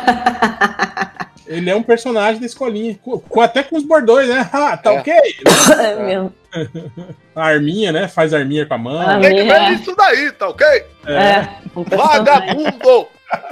Ele é um personagem da escolinha, com, com- até com os bordões, né? Ah, tá É. ok? É mesmo. A arminha, né? Faz arminha com a mão. Ah, Tem que ver É. isso daí, tá ok? É. um personagem. Vagabundo!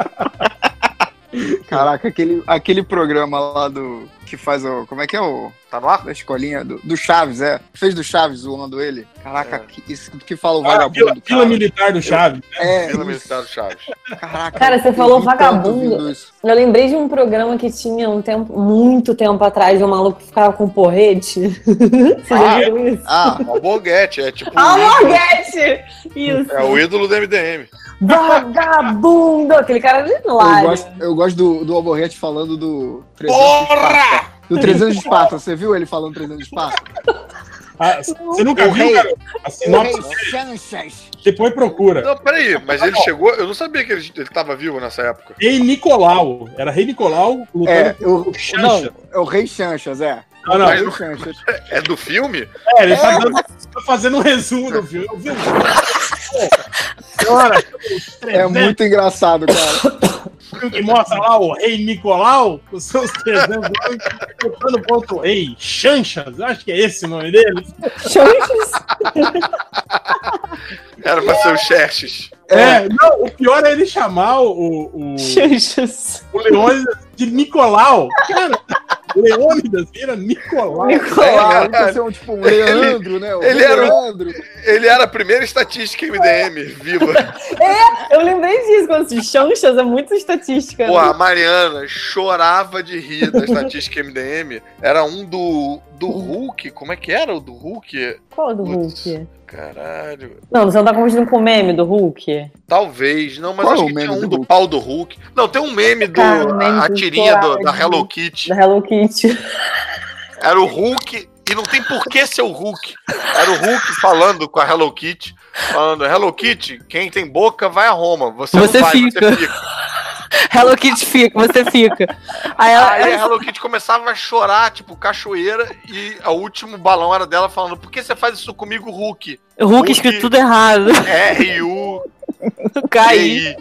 Caraca, aquele, aquele programa lá do. Que faz o. Como é que é o. Tá no ar? Da escolinha? Do, do Chaves, é. Fez do Chaves zoando ele. Caraca, É. que, isso que fala o Ah, vagabundo. fila, fila cara. militar do Chaves. É, Pelo isso. Ministério Chaves. Caraca. Cara, você eu falou ri tanto vagabundo. ouvindo isso. Eu lembrei de um programa que tinha um tempo, muito tempo atrás, de um maluco que ficava com porrete. Vocês já Ah, viram isso? Ah, Alborguete, é tipo. Ah, o ídolo- Morguete! Isso. É o ídolo do M D M. Vagabundo! Aquele cara é eu hilário. gosto, eu gosto do, do Alborguete falando do trezentos de Esparta. Porra! Do trezentos de Esparta. Você viu ele falando trezentos de Esparta? Ah, você nunca O viu, rei. cara? A O sinopse, rei Xanxas. depois procura. Não, peraí, mas ele chegou. Eu não sabia que ele, ele tava vivo nessa época. Rei Nicolau. Era Rei Nicolau lutando É, com o, o Xanxa. não, é o rei Xanxas, é. Não, não. O Mas rei não- Xanxas. É do filme? É, ele tá, dando- tá fazendo um resumo do filme. Eu vi o Senhora, É muito engraçado, cara. filme que mostra lá o Rei Nicolau, com seus trezentos anos, lutando contra o Rei Xanxas. Acho que é esse o nome dele. Chanches. Era pra ser o Xerxes. É, não, o pior é ele chamar o, o, Chanches. o Leônidas de Nicolau. Cara, Leônidas vira Nicolau. Nicolau, ele quer ser um, tipo um Leandro, né? O Ele era, Leandro. ele era a primeira estatística M D M viva. É, eu lembrei disso, quando se chanchas é muita estatística. Pô, né? a Mariana chorava de rir da estatística M D M. Era um do, do Hulk. Como é que era o do Hulk? Qual é do Putz, Hulk? Caralho. Não, você não tá confundindo com o meme do Hulk? Talvez, não, mas Qual acho é o que meme tinha um do do, Hulk? pau do Hulk. Não, tem um meme do. Cara, o meme a, a do tirinha do- da Coraje. Hello Kitty. Da Hello Kitty. Era o Hulk. E não tem por que ser o Hulk. Era o Hulk falando com a Hello Kitty. Falando, Hello Kitty, quem tem boca vai a Roma. Você, Você não vai, fica. você fica. Hello Kitty fica, você fica. Aí ela. Aí a Hello Kitty começava a chorar, tipo, cachoeira, e o último balão era dela falando, por que você faz isso comigo, Hulk? O Hulk escrito tudo errado. R U Caí.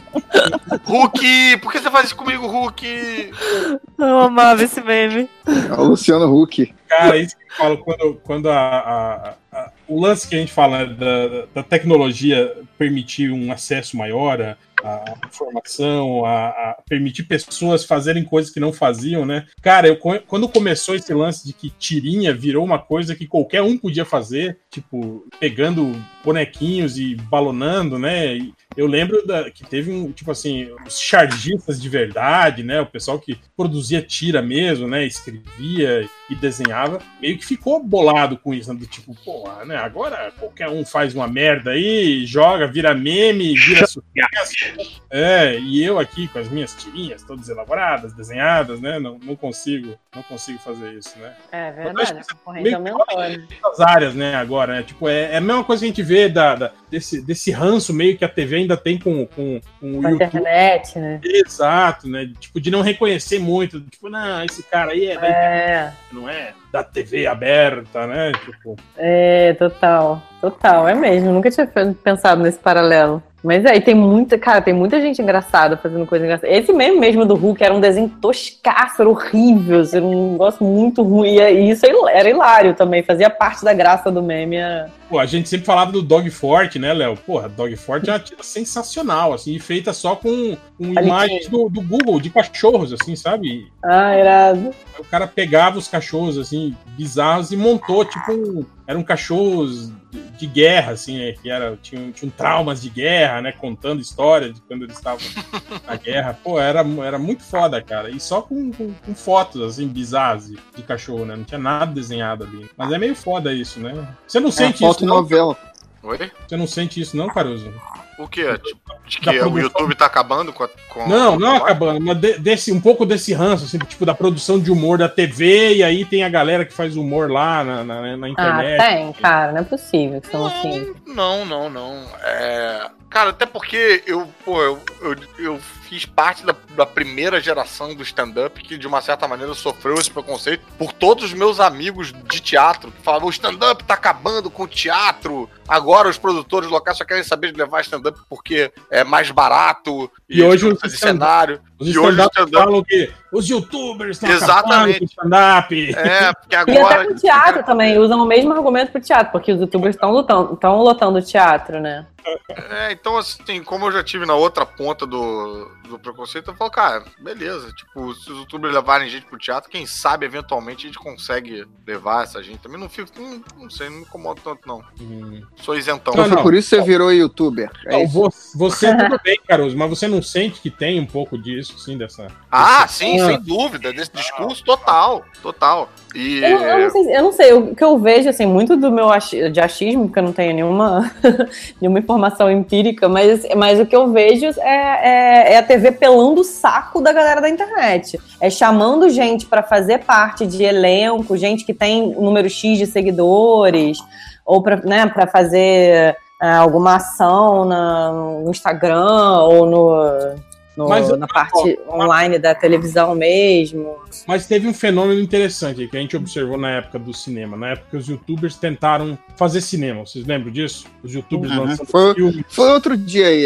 Hulk, por que você faz isso comigo, Hulk? Eu amava esse meme. É o Luciano Huck. Cara, isso que eu falo quando, quando a, a- a- o lance que a gente fala né, da, da tecnologia permitir um acesso maior à, à informação, a, a permitir pessoas fazerem coisas que não faziam, né? Cara, eu, quando começou esse lance de que tirinha virou uma coisa que qualquer um podia fazer, tipo, pegando bonequinhos e balonando, né? E eu lembro da, que teve um, tipo assim, os chargistas de verdade, né? O pessoal que produzia tira mesmo, né? Escrevia e desenhava, meio que ficou bolado com isso, né? Do tipo, porra, né? Agora qualquer um faz uma merda aí, joga, vira meme, vira sucesso. É, e eu aqui com as minhas tirinhas todas elaboradas, desenhadas, né? Não, não consigo, não consigo fazer isso, né? É Eu acho verdade, que a concorrência meio que aumentou, rola né? em todas as áreas, né, agora, né? Tipo, é, é a mesma coisa que a gente vê da, da- desse, desse ranço meio que a T V ainda tem com, com, com o Com a YouTube. internet, né? Exato, né? Tipo, de não reconhecer muito. Tipo, não, esse cara aí é da É, não é da T V aberta, né? Tipo, é, total. Total, é mesmo. Nunca tinha pensado nesse paralelo. Mas é, e tem muita, cara, tem muita gente engraçada fazendo coisa engraçada. Esse meme mesmo do Hulk era um desenho toscaço, era horrível, era um negócio muito ruim. E isso era hilário também, fazia parte da graça do meme. Era... pô, a gente sempre falava do Dog Forte, né, Léo? Porra, Dog Forte é uma tira sensacional, assim, e feita só com, com Palitinho. imagens do, do Google, de cachorros, assim, sabe? Ah, irado. O cara pegava os cachorros, assim, bizarros e montou, tipo, um, eram cachorros de, de guerra, assim, né, que era, tinham, tinham traumas de guerra, né, contando história de quando eles estavam na guerra. Pô, era, era muito foda, cara. E só com, com, com fotos, assim, bizarras de, de cachorro, né, não tinha nada desenhado ali. Mas é meio foda isso, né? Você não É sente foto isso, não? novela. Oi? Você não sente isso, não, Caruso? O quê? Tipo, de Da que o produção. YouTube tá acabando com a. Com Não, com não a- acabando, mas de- desse, um pouco desse ranço, assim, tipo, da produção de humor da T V, e aí tem a galera que faz humor lá na, na, na Ah, internet. tem, cara, não é possível que são assim. Não, não, não. É... Cara, até porque eu, pô, eu, eu, eu fiz parte da, da primeira geração do stand-up que, de uma certa maneira, sofreu esse preconceito por todos os meus amigos de teatro que falavam: o stand-up tá acabando com o teatro, agora os produtores locais só querem saber de levar stand-up porque é mais barato E hoje não os precisa de stand- cenário. Os E hoje o stand-up stand-up. falam que os youtubers estão Exatamente. acabando com o stand-up. É, porque E agora. até pro teatro também, usam o mesmo argumento pro teatro, porque os youtubers estão lutando, estão lotando o teatro, né? É, então, assim, como eu já tive na outra ponta do, do preconceito, eu falo, cara, beleza. Tipo, se os youtubers levarem gente pro teatro, quem sabe, eventualmente, a gente consegue levar essa gente. Também não fico, não, não sei, não me incomodo tanto, não. Hum. Sou isentão. Não, Então foi por isso que você virou youtuber. É Não, isso. vo- você tudo bem, Caruso, mas você não sente que tem um pouco disso, assim, dessa... Ah, sim, Ah. sem dúvida. Desse discurso total, total. E... Eu, eu não sei, eu não sei, o que eu vejo, assim, muito do meu achi- de achismo, porque eu não tenho nenhuma, nenhuma informação empírica, mas, mas o que eu vejo é, é, é a T V pelando o saco da galera da internet. É chamando gente pra fazer parte de elenco, gente que tem um número X de seguidores, ou pra, né, pra fazer é, alguma ação na, no Instagram ou no... no- Mas, na parte online da televisão mesmo. Mas teve um fenômeno interessante aí, que a gente observou na época do cinema. Na época que os youtubers tentaram fazer cinema. Vocês lembram disso? Os youtubers Uhum. lançando Foi- filme. Foi outro dia aí, né?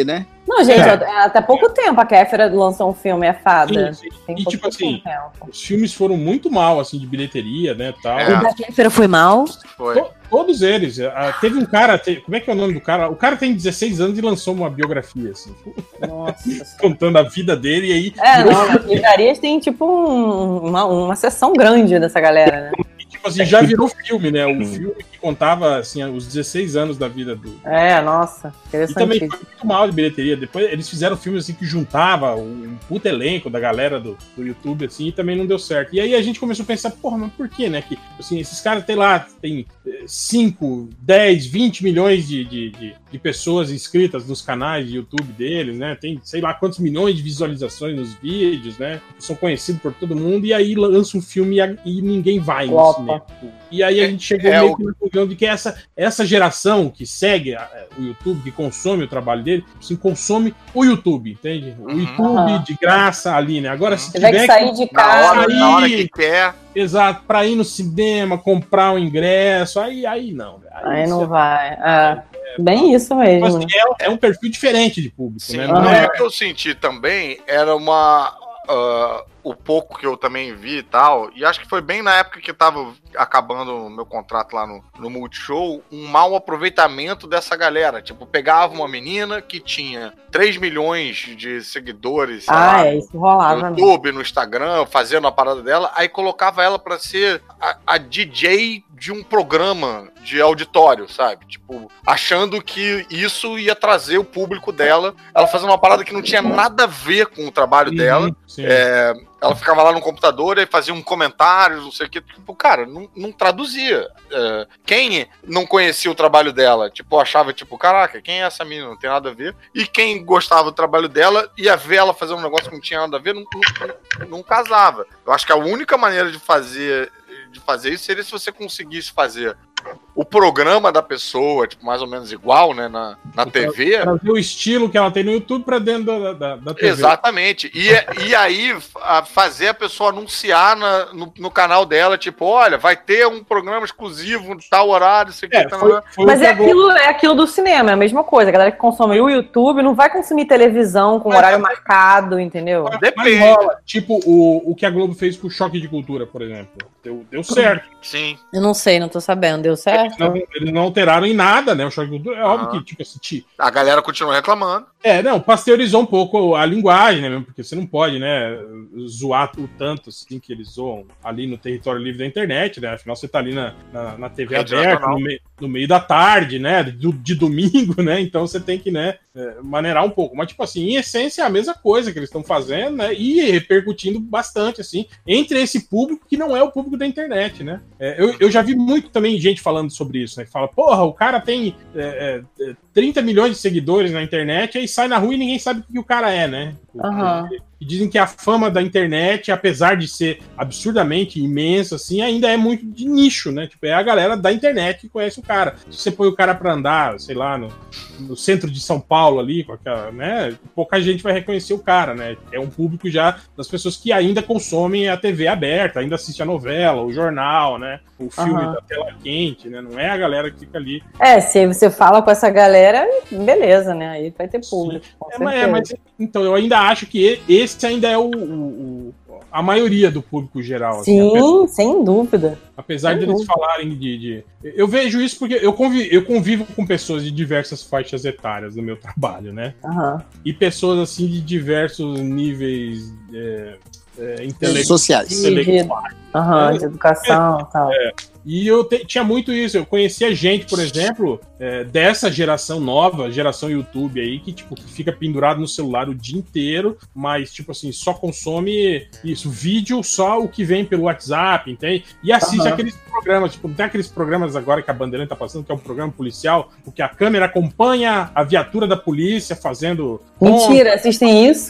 Não, gente, É. até- até pouco tempo a Kéfera lançou um filme, é fada. Sim, sim. Tem E tipo pouquíssimo assim, tempo. os filmes foram muito mal, assim, de bilheteria, né, tal. É. O da Kéfera foi mal? Foi. To- Todos eles. Ah, teve um cara, te- como é que é o nome do cara? O cara tem dezesseis anos e lançou uma biografia, assim, Nossa Senhora. contando a vida dele, e aí É, não, nas livrarias tem tipo um- uma, uma seção grande dessa galera, né? tipo assim, já virou filme, né? O filme que contava assim, os dezesseis anos da vida do. É, nossa, E também interessante. foi muito mal de bilheteria. Depois eles fizeram filmes assim que juntava um puto elenco da galera do, do YouTube, assim, e também não deu certo. E aí a gente começou a pensar, porra, mas por quê, né? Que assim, esses caras tem lá, tem cinco, dez, vinte milhões de, de, de, de pessoas inscritas nos canais de YouTube deles, né? Tem sei lá quantos milhões de visualizações nos vídeos, né? São conhecidos por todo mundo, e aí lança um filme e, a- e ninguém vai no Opa. cinema. E aí a gente chegou É, meio o- que na conclusão de que essa, essa geração que segue a- o YouTube, que consome o trabalho dele, assim, consome o YouTube, entende? O Uhum. YouTube Aham. de graça ali, né? Agora, se Tiver tiver que sair de Na hora, casa. na hora que quer. exato, pra ir no cinema, comprar um ingresso, aí, aí não. Aí não você- vai. É, bem isso mesmo. Assim, né? é, é um perfil diferente de público, Sim, né? não Não é é- o que eu senti também, era uma. ah, o pouco que eu também vi e tal, e acho que foi bem na época que tava acabando o meu contrato lá no, no Multishow, um mau aproveitamento dessa galera. Tipo, pegava uma menina que tinha três milhões de seguidores, sei Ah, lá, é, isso rolava no mesmo. YouTube, no Instagram, fazendo a parada dela, aí colocava ela pra ser a, a D J de um programa de auditório, sabe? Tipo, achando que isso ia trazer o público dela. Ela fazendo uma parada que não tinha nada a ver com o trabalho Uhum, dela. sim. É, ela ficava lá no computador e fazia um comentário, não sei o que. Tipo, cara, não, não traduzia. É, quem não conhecia o trabalho dela, tipo, achava, tipo, caraca, quem é essa menina? Não tem nada a ver. E quem gostava do trabalho dela, ia ver ela fazer um negócio que não tinha nada a ver, não, não, não casava. Eu acho que a única maneira de fazer, de fazer isso seria se você conseguisse fazer o programa da pessoa, tipo, mais ou menos igual, né, na, na T V. Trazer o estilo que ela tem no YouTube pra dentro da, da, da T V. Exatamente. E, e aí a- fazer a pessoa anunciar na- no, no canal dela, tipo, olha, vai ter um programa exclusivo de tal horário, isso aqui, É, tal, foi, tal. foi Mas o que é a Globo- aquilo, é aquilo do cinema, é a mesma coisa. A galera que consome o YouTube não vai consumir televisão com Mas horário é- marcado, entendeu? Mas Depende. rola. Tipo o, o que a Globo fez com o Choque de Cultura, por exemplo. Deu, deu certo. Sim. Eu não sei, não tô sabendo. Deu Eles certo? não, eles não alteraram em nada, né? O Choque de Cultura. É óbvio Aham. que, tipo assim, ti- A galera continua reclamando. é, não, pasteurizou um pouco a linguagem, né? Mesmo porque você não pode, né, zoar o tanto assim que eles zoam ali no território livre da internet, né? Afinal, você tá ali na, na, na T V Rede aberta, nacional. no, mei- no meio da tarde, né? Do, de domingo, né? Então você tem que, né, é, maneirar um pouco. Mas, tipo assim, em essência é a mesma coisa que eles estão fazendo, né? E repercutindo bastante, assim, entre esse público que não é o público da internet, né? É, eu, eu já vi muito também gente falando sobre isso, né? Que fala, porra, o cara tem é, é, trinta milhões de seguidores na internet, aí sai na rua e ninguém sabe o que o cara é, né? Aham. E dizem que a fama da internet, apesar de ser absurdamente imensa, assim, ainda é muito de nicho, né? Tipo, é a galera da internet que conhece o cara. Se você põe o cara pra andar, sei lá, no, no centro de São Paulo ali, com aquela, né? Pouca gente vai reconhecer o cara, né? É um público já das pessoas que ainda consomem a T V aberta, ainda assistem a novela, o jornal, né? O filme Aham. da tela quente, né? Não é a galera que fica ali. É, se você fala com essa galera, beleza, né? Aí vai ter público. Com É, mas, certeza. é, mas então eu ainda acho que esse ainda é o, o- o- a maioria do público geral. assim, Sim, apesar, sem dúvida. apesar sem de eles dúvida. falarem de, de- Eu vejo isso porque eu convivo, eu convivo com pessoas de diversas faixas etárias no meu trabalho, né? Aham. E pessoas assim de diversos níveis é, é, intele- Sociais. intelectuais. Aham, de educação e tal. E eu te- tinha muito isso. Eu conhecia gente, por exemplo, é, dessa geração nova, geração YouTube aí, que, tipo, que fica pendurado no celular o dia inteiro, mas, tipo assim, só consome isso, vídeo, só o que vem pelo WhatsApp, entende? E assiste Aham. aqueles programas, tipo, não tem aqueles programas agora que a Bandeirantes tá passando, que é um programa policial, porque a câmera acompanha a viatura da polícia fazendo... Mentira, assistem isso?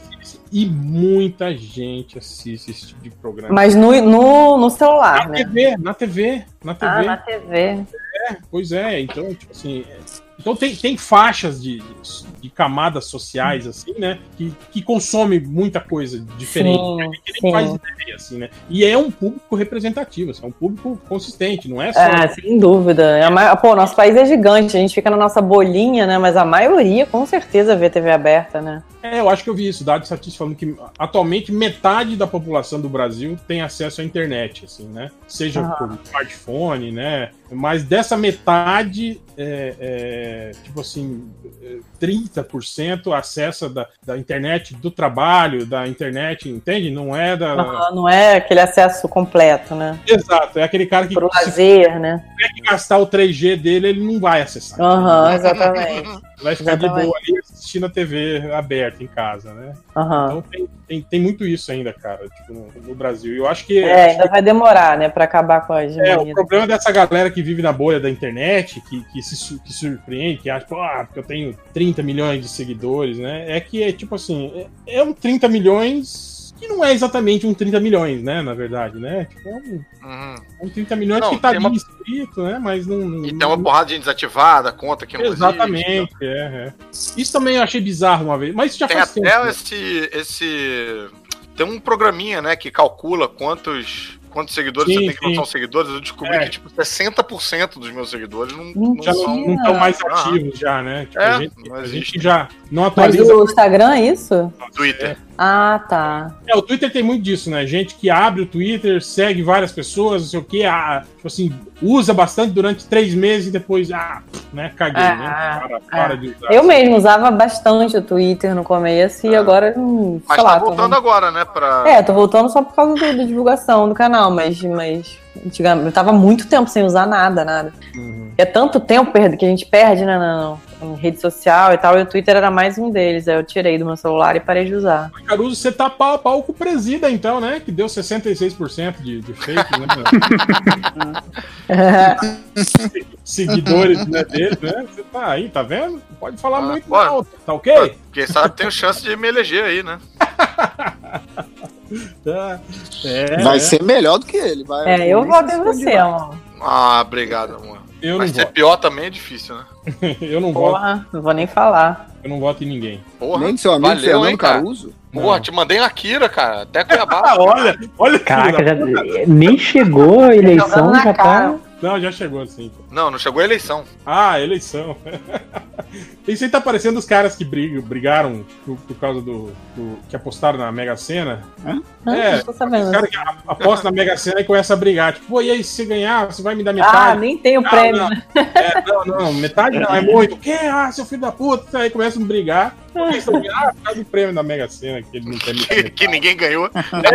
E muita gente assiste esse tipo de programa. Mas no, no, no celular, Na né? T V, na T V, na T V. Ah, na T V. Pois é, então, tipo assim, Então tem, tem faixas de, de camadas sociais, assim, né? Que, que consome muita coisa diferente. Sim, né, que nem sim. faz ideia, assim, né? E é um público representativo, assim, é um público consistente, não é só. É, sem dúvida. É a ma- Pô, nosso país é gigante, a gente fica na nossa bolinha, né? Mas a maioria, com certeza, vê T V aberta, né? É, eu acho que eu vi isso, dados estatísticos falando que atualmente metade da população do Brasil tem acesso à internet, assim, né? Seja Aham. por smartphone, né? Mas dessa metade, é, é, tipo assim, trinta por cento acessa da, da internet do trabalho, da internet, entende? Não é da... Aham, não é aquele acesso completo, né? Exato, é aquele cara que Pro se lazer, né? tiver que gastar o três G dele, ele não vai acessar. Aham, exatamente. Vai ficar de exatamente. boa ali assistindo a T V aberta em casa, né? Aham. Então tem, tem, tem muito isso ainda, cara, tipo, no, no Brasil. E eu acho que... É, acho ainda vai demorar, né, pra acabar com a É, hegemonia. o problema dessa galera que vive na bolha da internet, que, que se su- que surpreende, que acha, pô, ah, porque eu tenho trinta milhões de seguidores, né? É que é tipo assim, é, é um trinta milhões que não é exatamente um trinta milhões, né? Na verdade, né? Tipo, é um, Uhum. um trinta milhões Não, que tá tem ali uma- inscrito, né? Mas não. não E tem uma porrada de gente desativada, conta que não Exatamente, existe. é, é. Isso também eu achei bizarro uma vez, mas isso já Tem faz até tempo. né? esse, esse. Tem um programinha, né, que calcula quantos, quantos seguidores Sim, você tem que não sim. são seguidores. Eu descobri É. que, tipo, sessenta por cento dos meus seguidores não, Hum, não Já são. não estão mais Ah. ativos, já, né? Tipo, É, a, gente, não a existe. gente já não Mas atualiza. o Instagram é isso? No Twitter. Ah, tá. É, o Twitter tem muito disso, né? Gente que abre o Twitter, segue várias pessoas, não sei o quê, ah, tipo assim, usa bastante durante três meses e depois, ah, né, caguei, Ah, né? Para, para de usar. Eu mesmo usava bastante o Twitter no começo e Ah. agora, hum, Mas sei tá lá. tô- voltando agora, né? Pra... É, tô voltando só por causa do- da divulgação do canal, mas, mas antigamente, eu tava muito tempo sem usar nada, nada. Uhum. É tanto tempo perde- que a gente perde, né, na, em rede social e tal, e o Twitter era mais um deles. Aí eu tirei do meu celular e parei de usar. Caruso, você tá pau a pau com o Presida, então, né? Que deu sessenta e seis por cento de, de fake, né? Seguidores né, dele, né? Você tá aí, tá vendo? Não pode falar Ah, muito, pode. não. Tá ok? Quem sabe tem chance de me eleger aí, né? Tá. É, Vai é. ser melhor do que ele. Vai, É, eu nem voto se em esconde você, lá. amor. Ah, obrigado, amor. Eu não Mas ser voto. pior também é difícil, né? Eu não voto. Porra, não vou nem falar. Eu não voto em ninguém. Porra, Nem do seu amigo valeu, Fernando hein, cara? Caruso. Porra, Não. te mandei na Kira, cara. Até Cuiabá. Ah, olha, olha. Caraca, filho da já, puta. nem chegou a eleição, Jogando na já cara. tá. Não, já chegou assim. Não, não chegou a eleição. Ah, eleição. Isso aí tá parecendo os caras que brigam, brigaram por, por causa do, do- que apostaram na Mega Sena. Hã? É, não tô sabendo. os caras que a- apostam na Mega Sena e começam a brigar. Tipo, pô, e aí, se você ganhar, você vai me dar Ah, metade? nem tem o Não, prêmio, não. né? É, não, não, metade não, é muito. O quê? Ah, seu filho da puta. Aí começam a brigar. Por que você vai ganhar? Ah, por causa do prêmio da Mega Sena, que ele não tem Que, que ninguém ganhou.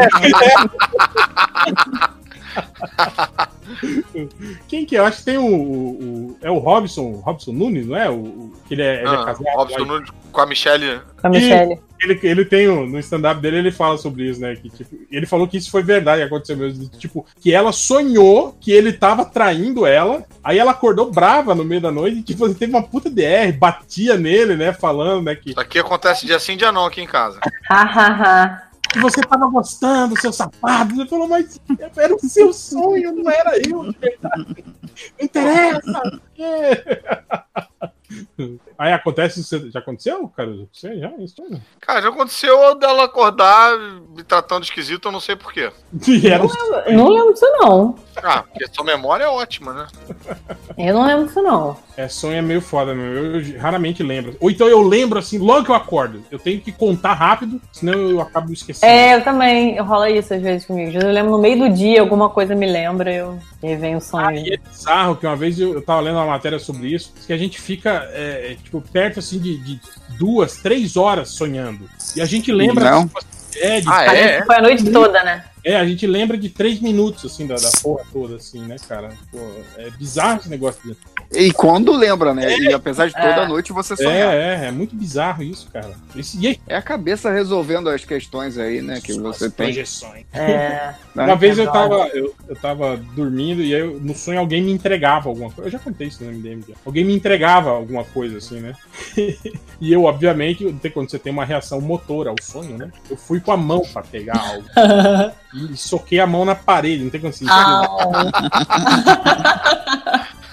Quem que é? Eu acho que tem o. o- o- é o Robson, Robson Nunes, não é? O, o- que ele é, ele é Ah, casado. Robson lá. Nunes com a Michelle. Com a Michelle. Ele, ele tem o- no stand-up dele, ele fala sobre isso, né? Que, tipo, ele falou que isso foi verdade, que aconteceu mesmo. Tipo, que ela sonhou que ele tava traindo ela, aí ela acordou brava no meio da noite e, tipo, teve uma puta D R, batia nele, né? Falando, né? Que, Isso aqui acontece dia sim, dia não aqui em casa. Hahaha. que você tava gostando, seu safado. Ele falou, mas era o seu sonho, não era eu. de verdade. Não interessa. É. Aí acontece, isso já aconteceu, cara? Você já? Isso aí? Cara, já aconteceu dela acordar me tratando esquisito, eu não sei porquê. E era um Eu não lembro disso, não. Ah, porque sua memória é ótima, né? Eu não lembro disso, não. É, sonho é meio foda, meu. Eu, eu raramente lembro. Ou então eu lembro assim, logo que eu acordo. Eu tenho que contar rápido, senão eu acabo esquecendo. É, eu também. Rola isso às vezes comigo. Eu lembro no meio do dia, alguma coisa me lembra, eu... e aí vem o sonho. Ah, e é bizarro que uma vez eu, eu tava lendo uma matéria sobre isso, que a gente fica, é, é, tipo, perto assim de, de duas, três horas sonhando. E a gente lembra. Não. Tipo, é, de, Ah, A é? gente foi a noite toda, né? é, a gente lembra de três minutos, assim, da, da porra toda, assim, né, cara? Pô, é bizarro esse negócio. De... E quando lembra, né? E apesar de toda É. noite você sonhar. É, é, é muito bizarro isso, cara. Isso, e aí, É a cabeça resolvendo as questões aí, né? Que você tem. projeções. É. Né? Uma vez eu Verdade. tava, eu, eu tava dormindo e aí eu- no sonho alguém me entregava alguma coisa. Eu já contei isso no M D M. Já. Alguém me entregava alguma coisa, assim, né? E eu, obviamente, tem- quando você tem uma reação motora ao sonho, né? Eu fui com a mão pra pegar algo. E soquei a mão na parede, não tem como assim. Ah.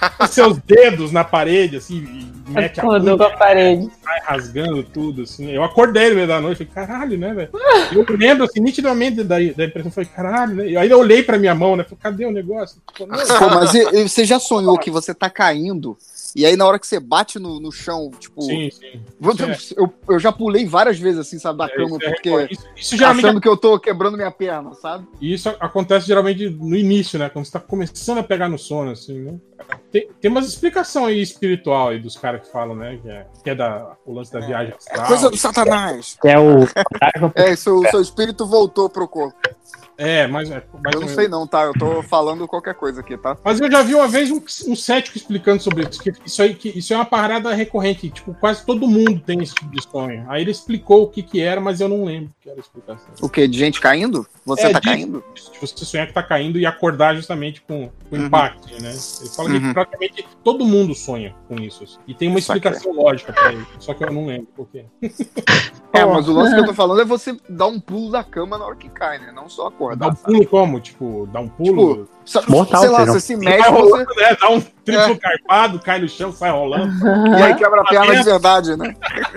seus dedos na parede, assim, e mete a Acordou com a parede. Sai rasgando tudo, assim. Eu acordei no meio da noite, falei, caralho, né, velho? Eu lembro, assim, nitidamente da, da impressão, falei, caralho, né? E aí eu olhei pra minha mão, né? Falei, cadê o negócio? Pô, mas e- e você já sonhou que você tá caindo, e aí na hora que você bate no, no chão, tipo... Sim, sim. você- Isso é- eu, eu já pulei várias vezes, assim, sabe, da é, cama, isso é porque... recorde. Isso, isso geralmente achando que eu tô quebrando minha perna, sabe? E isso acontece geralmente no início, né? Quando você tá começando a pegar no sono, assim, né? Tem, tem umas explicações aí espiritual aí dos caras que falam, né? Que é, que é da, o lance da viagem astral. Coisa do satanás. Que é o. É, seu, seu espírito voltou pro corpo. É, mas, é, mais Eu ou não menos. sei não, tá? Eu tô falando qualquer coisa aqui, tá? Mas eu já vi uma vez um, um cético explicando sobre isso. Que isso, aí, que isso é uma parada recorrente. Tipo, quase todo mundo tem esse tipo de sonho. Aí ele explicou o que que era, mas eu não lembro o que era a explicação. O quê? De gente caindo? Você É, tá de- caindo? De você sonhar que tá caindo e acordar justamente com o Uhum. impacto, né? Ele fala Uhum. que praticamente todo mundo sonha com isso. Assim. E tem uma Só que- explicação lógica pra ele. Só que eu não lembro por quê. É, mas o lance que eu tô falando é você dar um pulo da cama na hora que cai, né? Não só Dá acordar. um sabe? pulo como? Tipo, dá um pulo. Tipo, Sa- Mortal, sei lá, feijão. você se Vai mexe, você... rolando, né? Dá um triplo carpado, cai no chão, sai rolando. e aí quebra a perna de Tá verdade, né?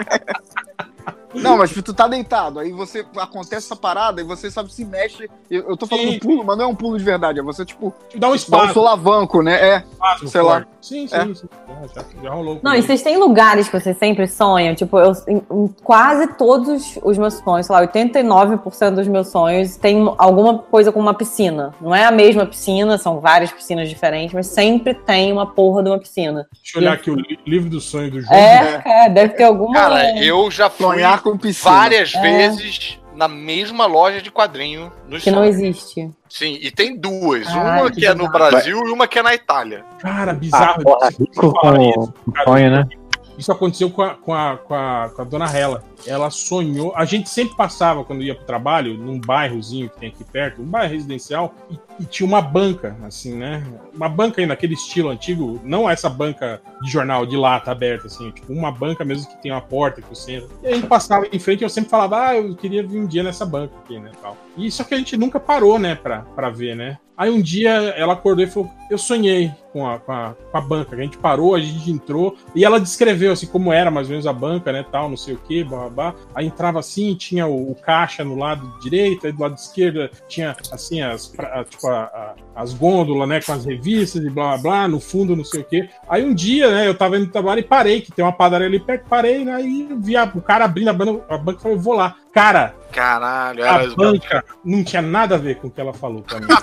Não, mas tu tá deitado, aí você acontece essa parada e você sabe se mexe. Eu, eu tô falando Sim. pulo, mas não é um pulo de verdade, é você, tipo, Dá um dá um espaço. solavanco, né? É. sei lá. Sim, sim, É. sim. Já, já, já rolou. Não, e vocês têm lugares que vocês sempre sonham? Tipo, eu, em, em quase todos os meus sonhos, sei lá, oitenta e nove por cento dos meus sonhos tem alguma coisa com uma piscina. Não é a mesma piscina, são várias piscinas diferentes, mas sempre tem uma porra de uma piscina. Deixa eu olhar E- aqui o li- livro do sonho do João. É, é, deve ter alguma... Cara, eu já fui Sonhar com piscina. várias É. vezes na mesma loja de quadrinho nos que não sonhos. existe. Sim, e tem duas. Ai, uma que que é no bizarro. Brasil e uma que é na Itália. Cara, Ah, bizarro. porra, Isso- rico fala com isso, cara. sonho, né? Isso aconteceu com a, com, a, com, a, com a dona Hela. Ela sonhou. A gente sempre passava, quando ia pro trabalho, num bairrozinho que tem aqui perto, um bairro residencial, e, e tinha uma banca, assim, né? Uma banca aí naquele estilo antigo, não essa banca de jornal de lata aberta, assim, tipo, uma banca mesmo que tem uma porta que você entra. E a gente passava em frente e eu sempre falava, ah, eu queria vir um dia nessa banca aqui, né? Tal. E só que a gente nunca parou, né, pra, pra ver, né? Aí um dia ela acordou e falou: eu sonhei com a, com, a, com a banca. A gente parou, a gente entrou e ela descreveu assim como era mais ou menos a banca, né? Tal, não sei o que, blá, blá, blá. Aí entrava assim, tinha o, o caixa no lado direito, aí do lado esquerdo tinha assim as, pra- tipo, a- a- as gôndolas, né? Com as revistas e blá blá blá, no fundo, não sei o que. Aí um dia, né? Eu tava indo no trabalho e parei, que tem uma padaria ali perto, parei, né? E vi a- o cara abrindo a banca, a banca e falei: eu vou lá. Cara, Caralho, a era banca não tinha nada a ver com o que ela falou pra mim.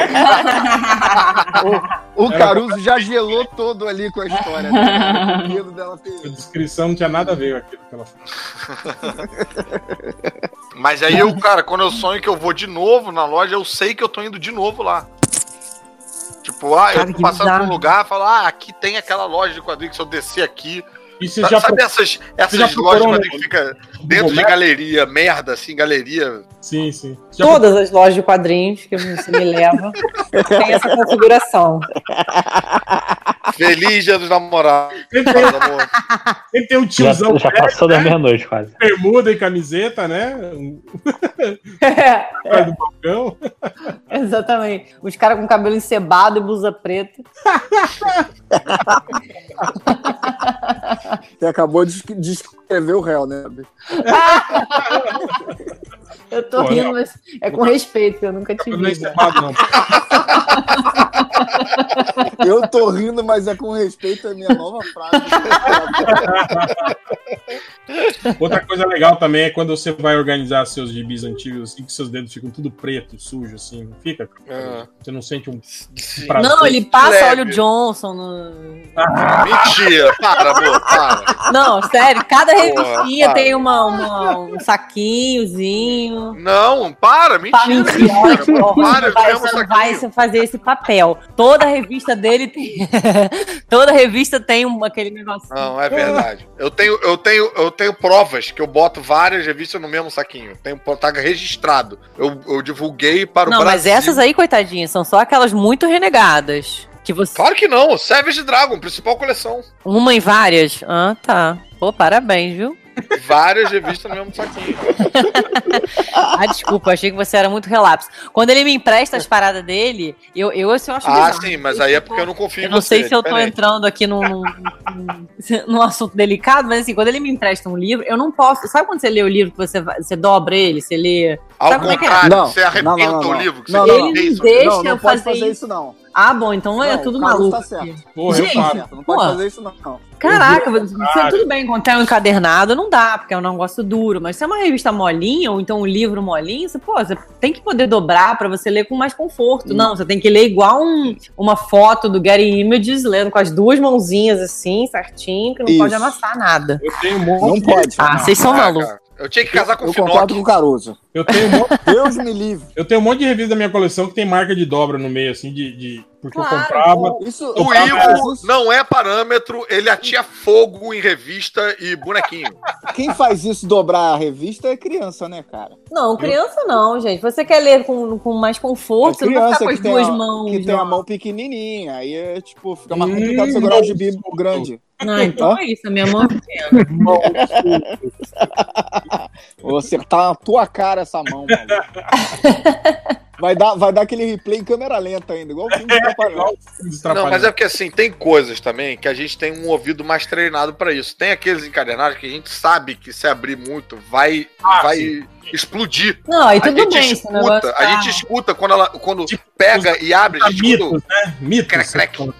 O Caruso já gelou todo ali com a história. Né? O medo dela A ter. descrição não tinha nada a ver com aquilo que ela falou. Mas aí eu, cara, quando eu sonho que eu vou de novo na loja, eu sei que eu tô indo de novo lá. Tipo, ah, Cara, eu tô que passando por um bizarro. lugar, falo, ah, aqui tem aquela loja de quadrinhos, se eu descer aqui. E você Sabe, já sabe essas, essas já lojas de procurou quadrinhos no- que fica no dentro Google de Maps? galeria, merda, assim, galeria. Sim, sim. Já Todas as lojas de quadrinhos que você me leva tem essa configuração. Feliz dia dos namorados. Sempre tem, amor. sempre tem um Já, tiozão já velho, passou da né? meia-noite quase. Bermuda e camiseta, né? Um É, cara do balcão. exatamente. Os caras com cabelo encebado e blusa preta. Você acabou de de escrever o réu, né? Eu tô Pô, rindo, não. mas é com respeito, que eu nunca te Eu não é vi. né? encebado, não. Eu tô rindo, mas é com respeito à minha nova frase. Outra coisa legal também é quando você vai organizar seus gibis antigos, assim, que seus dedos ficam tudo preto, sujo, assim, não fica? Ah. Você não sente um Sim. prazer? Não, ele passa Leve. óleo Johnson no... Mentira, para, amor, para. Não, sério, cada Porra, revistinha para. tem uma, uma- um saquinhozinho. Não, para, Tá mentira. mentira, mentira. ó, Para, eu vai, mesmo você não saquinho. vai fazer esse papel. Toda revista dele tem. Toda revista tem um, aquele negócio. Não, é verdade. Eu tenho, eu, tenho, eu tenho provas que eu boto várias revistas no mesmo saquinho. Tem, tá registrado. Eu, eu divulguei para o Não, Brasil. mas essas aí, coitadinhas, são só aquelas muito renegadas. Que você. Claro que não. Savage Dragon, principal coleção. Uma em várias? Ah, tá. Pô, parabéns, viu? várias revistas no mesmo saquinho. Ah, desculpa, achei que você era muito relapso. Quando ele me empresta as paradas dele, eu, eu, assim, eu acho Ah, bizarro. sim, mas aí é porque eu não confio Eu em não você. sei se eu tô diferente. entrando aqui num, num, num, num assunto delicado, mas assim, quando ele me empresta um livro, eu não posso. Sabe quando você lê o livro que você, vai- você dobra ele, você lê. Ao Sabe como é que é? contrário, Não, você arrebenta não, não, não, o não. livro. Que Não, você não, Ele fez, me ó. deixa Não, não eu pode fazer fazer isso. isso, não. Ah, bom, então é Não, tudo o Carlos maluco. tá certo. Porra, Gente, eu paro. Não pode Pô. fazer isso, não. Caraca, você, Caralho. tudo bem, quando é um encadernado, não dá, porque é um negócio duro. Mas se é uma revista molinha, ou então um livro molinho, você, pô, você tem que poder dobrar pra você ler com mais conforto. Hum. Não, você tem que ler igual um- uma foto do Gary Images, lendo com as duas mãozinhas assim, certinho, que não Isso. pode amassar nada. Eu tenho um monte Não de- pode. Ah, vocês são Ah, malucos. cara, eu tinha que casar com o Eu concordo Finoc. com o Caruso. Eu tenho, um monte, Deus me livre. eu tenho um monte de revista da minha coleção que tem marca de dobra no meio, assim, de. de- porque Claro, eu comprava. Isso, O Caruso, Ivo não é parâmetro, ele atia fogo em revista e bonequinho. quem faz isso dobrar a revista é criança, né, cara? Não, criança não, gente. Você quer ler com, com mais É conforto, você não vai ficar com as que tem, duas a, mãos. que tem a não. mão pequenininha. Aí é, tipo, fica mais Hum, complicado segurar o gibi não. grande. Não, então Hã? é isso, a minha mão é pequena. Vou acertar na tua cara essa mão, maluco. Vai dar, vai dar aquele replay em câmera lenta ainda, igual o filme de Trapalhões. Não, mas é porque assim, tem coisas também que a gente tem um ouvido mais treinado pra isso. Tem aqueles encadernados que a gente sabe que se abrir muito vai, Ah, vai sim. explodir. Não, aí A tudo gente bem, esse negócio. escuta, tá- a gente escuta quando ela quando pega e abre, a gente escuta. Mitos, né? Mitos. Crack, crack.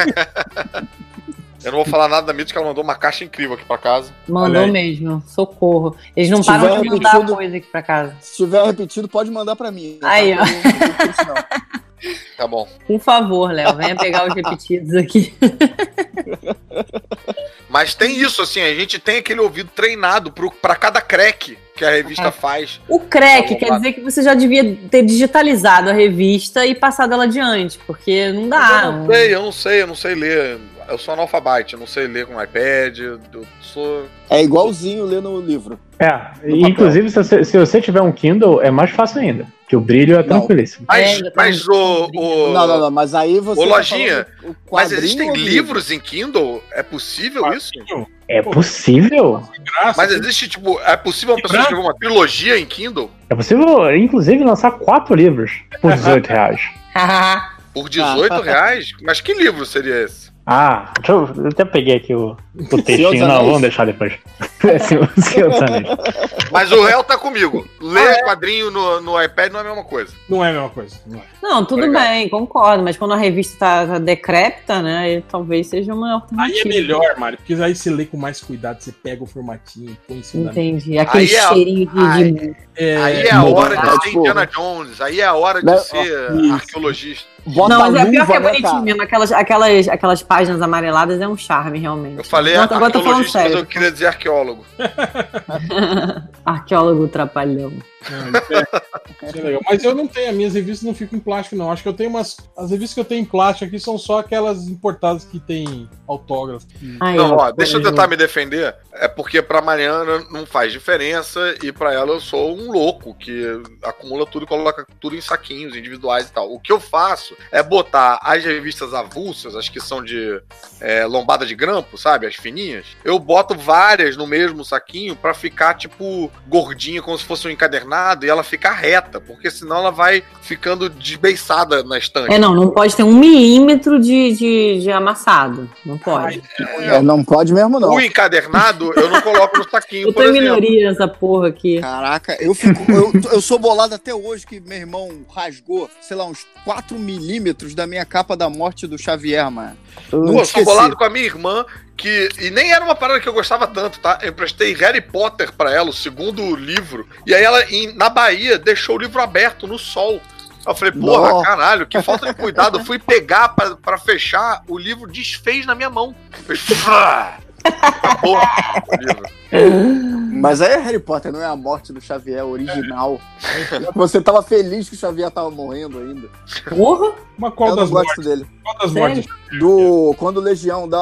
Eu não vou falar nada da Mitos, que ela mandou uma caixa incrível aqui pra casa. Mandou Olha aí. mesmo, socorro. Eles não Se param tiver de mandar repetido- coisa aqui pra casa. Se tiver repetido, pode mandar pra mim. Aí, tá? ó. Eu não tenho isso, não. Tá bom. Por favor, Léo, venha pegar os repetidos aqui. Mas tem isso, assim, a gente tem aquele ouvido treinado pro, pra cada crack que a revista faz. O crack Tá bom, quer tá. dizer que você já devia ter digitalizado a revista e passado ela adiante, porque não Mas dá. eu não sei, eu não sei, eu não sei ler. Eu sou analfabete, eu não sei ler com iPad, eu sou... É igualzinho ler no livro. É, e, inclusive, se você, se você tiver um Kindle, é mais fácil ainda. Que o brilho é Não. tranquilíssimo. Mas, É, já tá mas no- o... o- Não, não, não, mas aí você. Ô, tá Lojinha, falando o Mas quadrinho existem ou livro? livros em Kindle? É possível isso? É possível? Graça. Mas existe, tipo, é possível uma pessoa Branco. escrever uma trilogia em Kindle? É possível, inclusive, lançar quatro livros por dezoito reais. Por dezoito reais? Mas que livro seria esse? Ah, deixa eu, eu até peguei aqui o, o Senhor textinho. dos Não, Anéis. vamos deixar depois. É, Senhor Senhor dos Anéis. Mas o réu tá comigo. Ler quadrinho no, no iPad não é a mesma coisa. Não é a mesma coisa. Não é. Não, tudo Obrigado. bem, concordo, mas quando a revista tá, tá decrépita, né, aí talvez seja uma Aí alternativa. é melhor, Mário, porque aí você lê com mais cuidado, você pega o formatinho, põe em cima da mesa. Entendi. Aquele Aí é- cheirinho de, aí- de- É, Aí é a Não, hora não, de não, ser tipo- Indiana Jones. Aí é a hora de Não, ser isso. arqueologista. Bota Não, mas é pior que é luva, né, bonitinho cara? mesmo. Aquelas, aquelas, aquelas páginas amareladas é um charme, realmente. Eu falei Não, agora eu tô falando arqueologista, mas sério. eu queria dizer arqueólogo. Arqueólogo trapalhão. Não, isso é- isso é legal. Mas eu não tenho, as minhas revistas não ficam em plástico, não. Acho que eu tenho umas. As revistas que eu tenho em plástico aqui são só aquelas importadas que tem autógrafo. Aí, Não, ó. ó, deixa eu tentar me defender. É porque pra Mariana não faz diferença e pra ela eu sou um louco que acumula tudo e coloca tudo em saquinhos individuais e tal. O que eu faço é botar as revistas avulsas, as que são de é, lombada de grampo, sabe? As fininhas. Eu boto várias no mesmo saquinho pra ficar, tipo, gordinha, como se fosse um encadernado e ela ficar reta, porque senão ela vai ficando desbeiçada na estante. É, não, não pode ter um milímetro de, de, de amassado. Não pode. É, não pode mesmo, não. O encadernado eu não coloco no saquinho, Eu tô por em exemplo. minoria nessa porra aqui. Caraca, eu fico. Eu, eu sou bolado até hoje que meu irmão rasgou, sei lá, uns quatro milímetros da minha capa da morte do Xavier, mano. Eu Pô, não eu sou esqueci. bolado com a minha irmã, que. E nem era uma parada que eu gostava tanto, tá? Eu emprestei Harry Potter pra ela, o segundo livro. E aí ela, em- na Bahia, deixou o livro aberto no sol. Eu falei, porra, Nossa. caralho, que falta de cuidado. Eu fui pegar pra, pra fechar, o livro desfez na minha mão. Fez. Acabou o livro. Mas aí é Harry Potter, não é a morte do Xavier original. Você tava feliz que o Xavier tava morrendo ainda. Porra? Uma qual eu das não gosto mortes? dele. Qual das Sério? mortes? Do, quando o Legião dá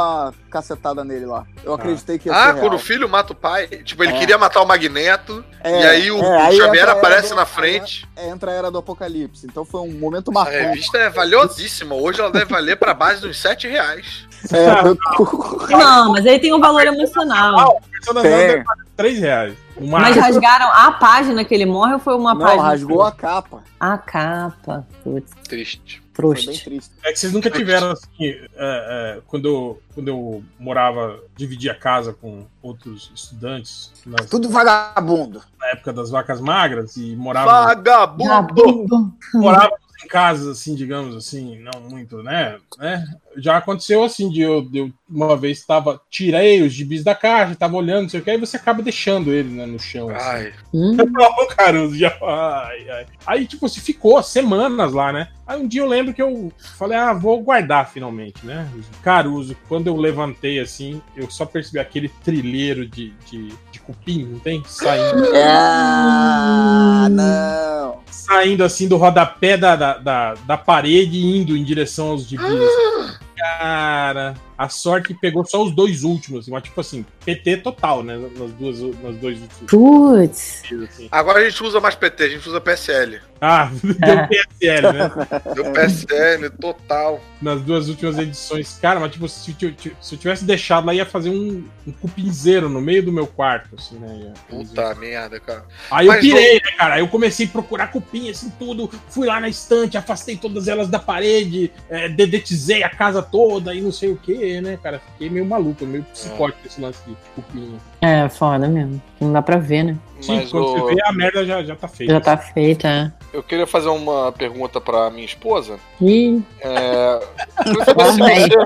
cacetada nele lá. Eu acreditei que ia Ah, ser quando real. o filho mata o pai. Tipo, ele É. queria matar o Magneto. É, e aí o, é, o aí Xavier entra a aparece era do- na frente. É, entra a era do apocalipse. Então foi um momento A marcante. revista é valiosíssima. Hoje ela deve valer pra base dos sete reais. É, Não, mas aí tem um valor emocional. tem. três reais. Uma Mas rasgaram a página que ele morre ou foi uma Não, página? rasgou a capa. A capa. Putz, Triste. Foi bem trouxa. triste. É que vocês nunca tiveram assim, é, é, quando, eu, quando eu morava, dividia casa com outros estudantes nas- Tudo vagabundo. na época das vacas magras e morava, Vagabundo! Vagabundo. morávamos em casas assim, digamos assim, não muito, né? né? Já aconteceu assim de eu, de eu uma vez estava tirei os gibis da caixa, estava olhando, não sei o que, aí você acaba deixando ele, né, no chão. Assim. Ai, Hum, Não, Caruso, já. Ai, ai. Aí, tipo, se ficou semanas lá, né? Aí um dia eu lembro que eu falei, ah, vou guardar finalmente, né? Caruso, quando eu levantei assim, eu só percebi aquele trilheiro de, de, de cupim, não tem? Saindo, Ah, não. saindo assim do rodapé da, da, da, da parede e indo em direção aos gibis. Cara, a sorte pegou só os dois últimos, assim, mas tipo assim, P T total, né? Nas duas, nas dois últimos. Putz. Assim. agora a gente usa mais P T, a gente usa P S L. Ah, deu P S L, né? Deu P S L total. Nas duas últimas edições. Cara, mas tipo, se eu, se eu tivesse deixado lá, ia fazer um, um cupinzeiro no meio do meu quarto, assim, né? Ia- Puta merda, cara. Aí eu Mas pirei, né, cara? Aí eu comecei a procurar cupim, assim, tudo. Fui lá na estante, afastei todas elas da parede, é, dedetizei a casa toda e não sei o que, né, cara? Fiquei meio maluco, meio psicótico esse lance de cupim. É, foda mesmo. Não dá pra ver, né? Sim, Mas quando o- você vê, a merda já, já tá feita. Já tá feita, é. Eu queria fazer uma pergunta pra minha esposa. Ih, É, eu queria saber se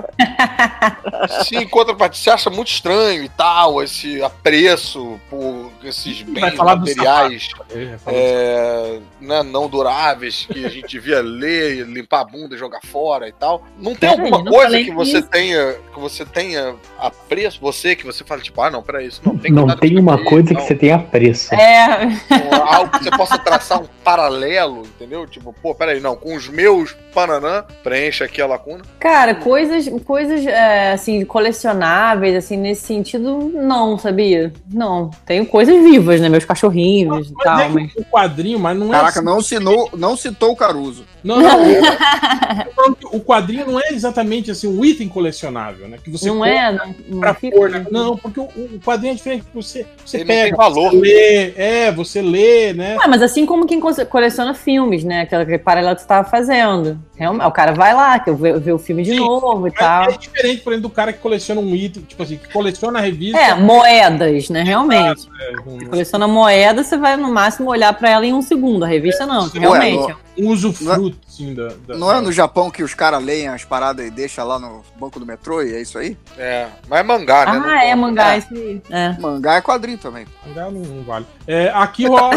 você, se em contrapartida, você acha muito estranho e tal, esse apreço por esses Vai bens falar do materiais É, fala é, né, não duráveis que a gente devia ler, limpar a bunda e jogar fora e tal. Não tem Peraí, alguma não coisa falei que você isso. tenha que você tenha apreço, você que você fala tipo, ah, não, peraí, isso não tem que Não dar tem nisso uma aqui, coisa que não. você tem apreço. é. Com algo que você possa traçar um paralelo, entendeu? Tipo, pô, peraí, não, com os meus pananã, preenche aqui a lacuna. Cara, coisas, coisas é, assim, colecionáveis, assim, nesse sentido, não, sabia? Não. Tenho coisas vivas, né? Meus cachorrinhos e Mas tal, é que mas. o quadrinho, mas não é Caraca, assim. não, citou, não citou o Caruso. Não, não. eu tô falando que o quadrinho não é exatamente assim um item colecionável, né? Que você Não compra é? Não, não pra fica- pôr, né? Não, porque o, o quadrinho é diferente. Você, você Ele não pega, tem valor. você lê, é, você lê, né? Ué, mas assim como quem co- coleciona filmes, né? Aquela que paralelo que você tava fazendo. Realmente, o cara vai lá, que eu vê, vê o filme de Sim, novo e Mas tal. é diferente, por exemplo, do cara que coleciona um item, tipo assim, que coleciona a revista. É, moedas, né? Realmente. é, um, Coleciona moeda, você vai no máximo olhar pra ela em um segundo. A revista não, Ué, realmente. um usufruto, assim, da, da- Não é no Japão que os caras leem as paradas e deixam lá no banco do metrô e é isso aí? É, mas é mangá, né? Não Ah, é conta. mangá, É. isso aí. É. Mangá é quadrinho também. Mangá não, não vale. É, aqui rola.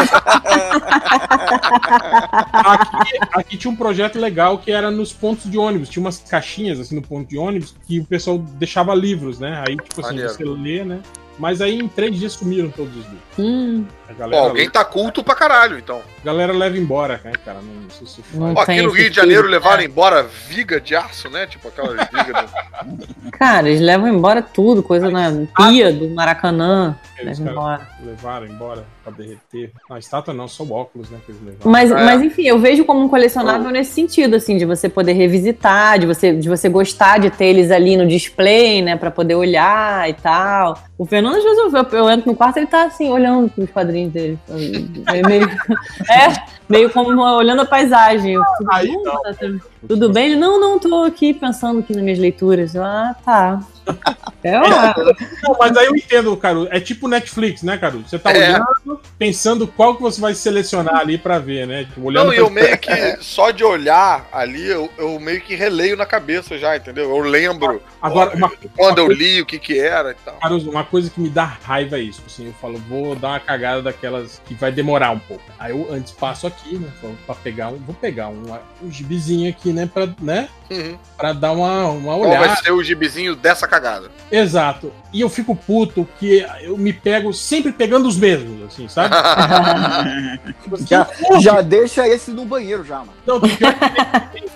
aqui, aqui tinha um projeto legal que era nos pontos de ônibus. Tinha umas caixinhas assim no ponto de ônibus que o pessoal deixava livros, né? Aí, tipo assim, Maneiro. você lê, né? Mas aí em três dias sumiram todos os livros. Hum, A Pô, galera, alguém tá culto pra caralho, então. a galera leva embora, né, cara? Não sei se faz. Não Ó, aqui tem no esse Rio de filho, Janeiro levaram é. embora viga de aço, né? Tipo aquelas vigas. Do... Cara, eles levam embora tudo, coisa na pia do Maracanã. Eles, Levam cara, embora. levaram embora pra derreter. Não, a estátua não, só o óculos, né? Que eles levaram. Mas, É. mas enfim, eu vejo como um colecionável nesse sentido, assim, de você poder revisitar, de você, de você gostar de ter eles ali no display, né, pra poder olhar e tal. O Fernando, às vezes, eu, eu, eu entro no quarto, ele tá assim, olhando os quadrinhos dele. É meio, é, meio como olhando a paisagem. Eu, tudo Aí bom? não. Tá tudo- Tudo bem? Ele, não, não, tô aqui pensando aqui nas minhas leituras. Eu, ah, tá. É, ó, Não, mas aí eu entendo, Caruso. É tipo Netflix, né, Caruso? Você tá É. olhando, pensando qual que você vai selecionar ali pra ver, né? Tipo, olhando Não, e pra- eu meio que, só de olhar ali, eu, eu meio que releio na cabeça já, entendeu? Eu lembro Agora, ó, uma- quando eu uma li o que que era e tal. Caruso, uma coisa que me dá raiva é isso. Assim, eu falo, vou dar uma cagada daquelas que vai demorar um pouco. Aí eu antes passo aqui, né? falo, Pra pegar um. Vou pegar um, um gibizinho aqui, né? Pra, né? Uhum. Pra dar uma, uma Qual vai olhada. ser o gibizinho dessa cagada? Exato. E eu fico puto que eu me pego sempre pegando os mesmos, assim, sabe? Tipo assim, Já, já deixa esse no banheiro já, mano. Não, tem pior que tem, tem-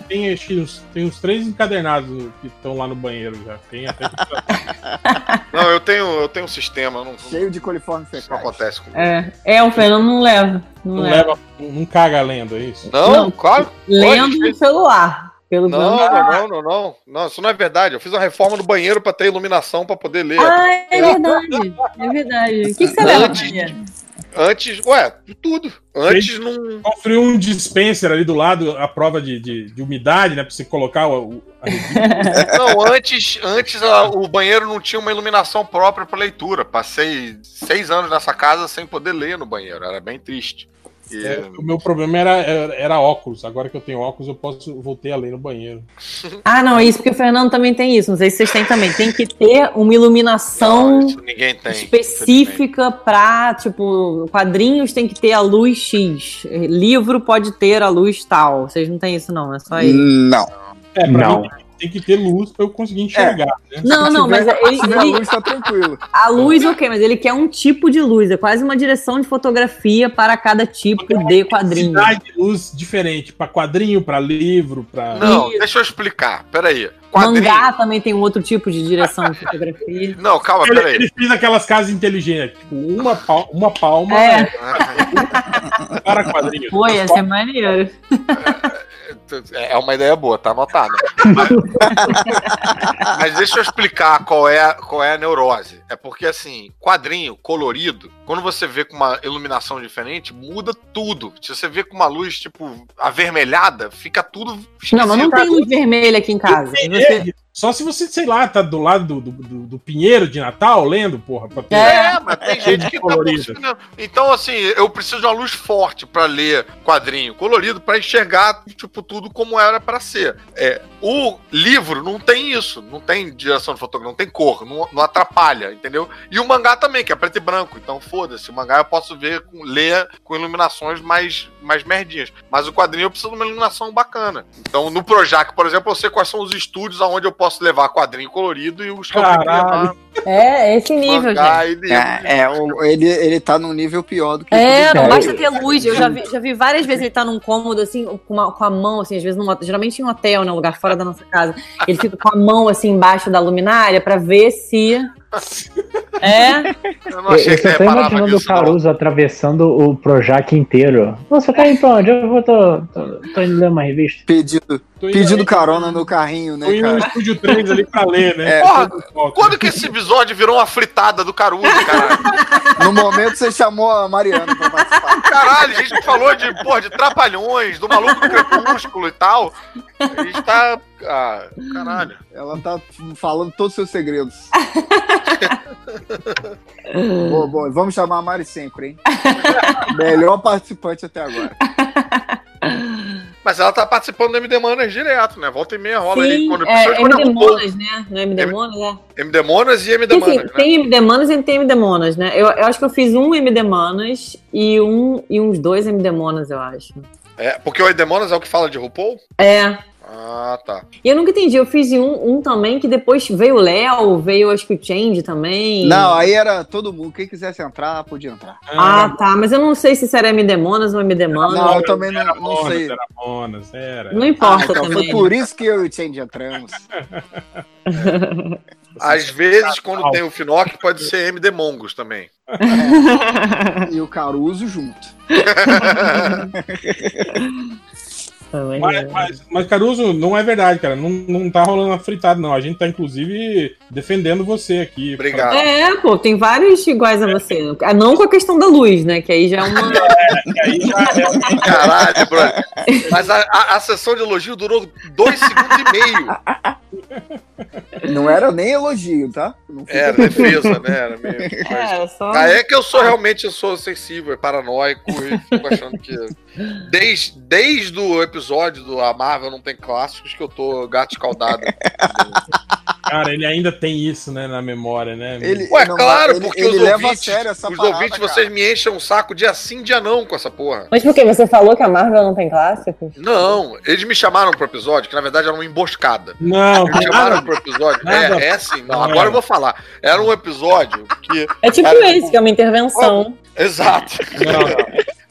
tem, acho que uns, tem uns três encadernados que estão lá no banheiro já. Tem até. Não, eu tenho, eu tenho um sistema. Não, Cheio de coliformes isso não fecais. acontece comigo. É, é, o Fernando não leva. Não, Não, leva. leva, não caga lendo, é isso? Não, Não, claro. Lendo Olha, no celular. Pelo Não, menos. não, não, não, não. Não, isso não é verdade. Eu fiz uma reforma no banheiro pra ter iluminação pra poder ler. Ah, é verdade. É verdade. O que, que você leva, Antes- Maria? Antes, ué, tudo. Antes não. Construiu um dispenser ali do lado, a prova de, de, de umidade, né? Pra você colocar o. o- a... Não, antes, antes a- o banheiro não tinha uma iluminação própria pra leitura. Passei seis anos nessa casa sem poder ler no banheiro. Era bem triste. E- É, o meu problema era, era, era óculos. Agora que eu tenho óculos, eu posso voltei a ler no banheiro. Ah, não, isso porque o Fernando também tem isso. Não sei se vocês têm também. Tem que ter uma iluminação Não, isso ninguém tem. específica pra, tipo, quadrinhos tem que ter a luz X. Livro pode ter a luz tal. Vocês não têm isso, não, é só isso. Não. É, pra Não. mim tem que ter luz pra eu conseguir enxergar. Né? Não, não, mas ele, Se tiver ele- luz, tá tranquilo. a luz, ok, mas ele quer um tipo de luz. É quase uma direção de fotografia para cada tipo de quadrinho. Intensidade de luz diferente pra quadrinho, pra livro, pra. Não, Isso. deixa eu explicar. Peraí. Quadrinho. Mangá também tem um outro tipo de direção de fotografia. Não, calma, Ele, peraí. ele fez aquelas casas inteligentes, tipo, uma, pal- uma palma É. para quadrinhos. Pô, ia ser maneiro. É uma ideia boa, tá anotado. Mas, mas deixa eu explicar qual é, qual é a neurose. É porque, assim, quadrinho colorido, quando você vê com uma iluminação diferente, muda tudo. Se você vê com uma luz, tipo, avermelhada, fica tudo Não, mas não esquisito. tem luz vermelha aqui em casa. Você- Só se você, sei lá, tá do lado do, do, do- do pinheiro de Natal lendo, porra, pra ter. É, mas tem gente que tá Colorido. funcionando. Então, assim, eu preciso de uma luz forte pra ler quadrinho colorido, pra enxergar, tipo, tudo como era pra ser. É, o livro não tem isso, não tem direção de fotografia, não tem cor, não, não atrapalha, entendeu? E o mangá também, que é preto e branco, então foda-se, o mangá eu posso ver, com, ler com iluminações mais, mais merdinhas. Mas o quadrinho eu preciso de uma iluminação bacana. Então, no Projac, por exemplo, eu sei quais são os estúdios aonde eu posso levar quadrinho colorido e os que eu tenho que Caralho. levar É, esse nível, mangá gente. e livro. É, é, o- ele, ele tá num nível pior do que É, tudo não bem. basta ter luz. Eu já vi, já vi várias vezes ele tá num cômodo, assim, com, uma- com a mão, assim, às vezes, num, geralmente em um hotel, né, um lugar fora da nossa casa. Ele fica com a mão, assim, embaixo da luminária pra ver se... É, Eu não achei Eu que só você tô reparava imaginando o nisso, não. Caruso atravessando o Projac inteiro. Você tá indo pra onde? Eu vou, tô, tô, tô indo ler uma revista. Pedindo, Tô indo- pedindo carona no carrinho, Tô né, indo no cara? estúdio três ali pra ler, né? É, Porra, Volta. quando que esse episódio virou uma fritada do Caruso, caralho? No momento você chamou a Mariana pra participar. Caralho, a gente falou de, porra, de Trapalhões, do Maluco do Crepúsculo e tal. A gente tá... Ah, caralho. Ela tá falando todos os seus segredos. Boa, boa. Vamos chamar a Mari sempre, hein? Melhor participante até agora. Mas ela tá participando do M D Manas direto, né? Volta e meia rola ali. sim, Quando, é, principalmente quando M D eu vou- Monas, né? Não é M D Monas, é? M D Monas e M D Porque, assim, Manas, né? tem M D Manas e tem M D Monas, né? Eu, eu acho que eu fiz um M D Manas e, um, e uns dois M D Monas, eu acho. É, porque o M D Manas é o que fala de RuPaul? É. Ah, tá. E eu nunca entendi, eu fiz um, um também que depois veio o Léo, veio acho que o Change também. Não, aí era todo mundo. Quem quisesse entrar, podia entrar. Ah, tá, mas eu não sei se isso era M D Monas ou M D Manas. Não, eu também não, Era não Monas, sei. Era Monas, era. Não Ah, importa então também. foi por isso que eu e o Change entramos. Às vezes, quando tem o Finoc, pode ser M D Mongos também. E o Caruso junto. Mas, mas, mas, Caruso, não é verdade, cara. Não, não tá rolando uma fritada, não. A gente tá, inclusive, defendendo você aqui. Obrigado. É, pô, tem vários iguais a você. Ah, não com a questão da luz, né? Que aí já é uma. E aí já é... Caralho, brother. Mas a, a, a sessão de elogio durou dois segundos e meio. Não era nem elogio, tá? Não fica- Era defesa, né? Era meio... É, só. Ah, é que eu sou realmente eu sou sensível, é paranoico e fico achando que. Desde, desde o episódio do A Marvel Não Tem Clássicos que eu tô gato escaldado. Cara, ele ainda tem isso, né, na memória, né? Ele- Ué, não, claro, ele- porque ele os leva ouvintes, a sério essa os parada, ouvintes cara. vocês me enchem um saco dia sim, dia não com essa porra. Mas por quê? Você falou que a Marvel não tem clássicos? Não, eles me chamaram pro episódio, que na verdade era uma emboscada. Não, Me chamaram pro episódio. nada. É, é assim, não, Não, agora é. eu vou falar. Era um episódio que. É tipo Era esse, que é uma intervenção. Exato. não, não.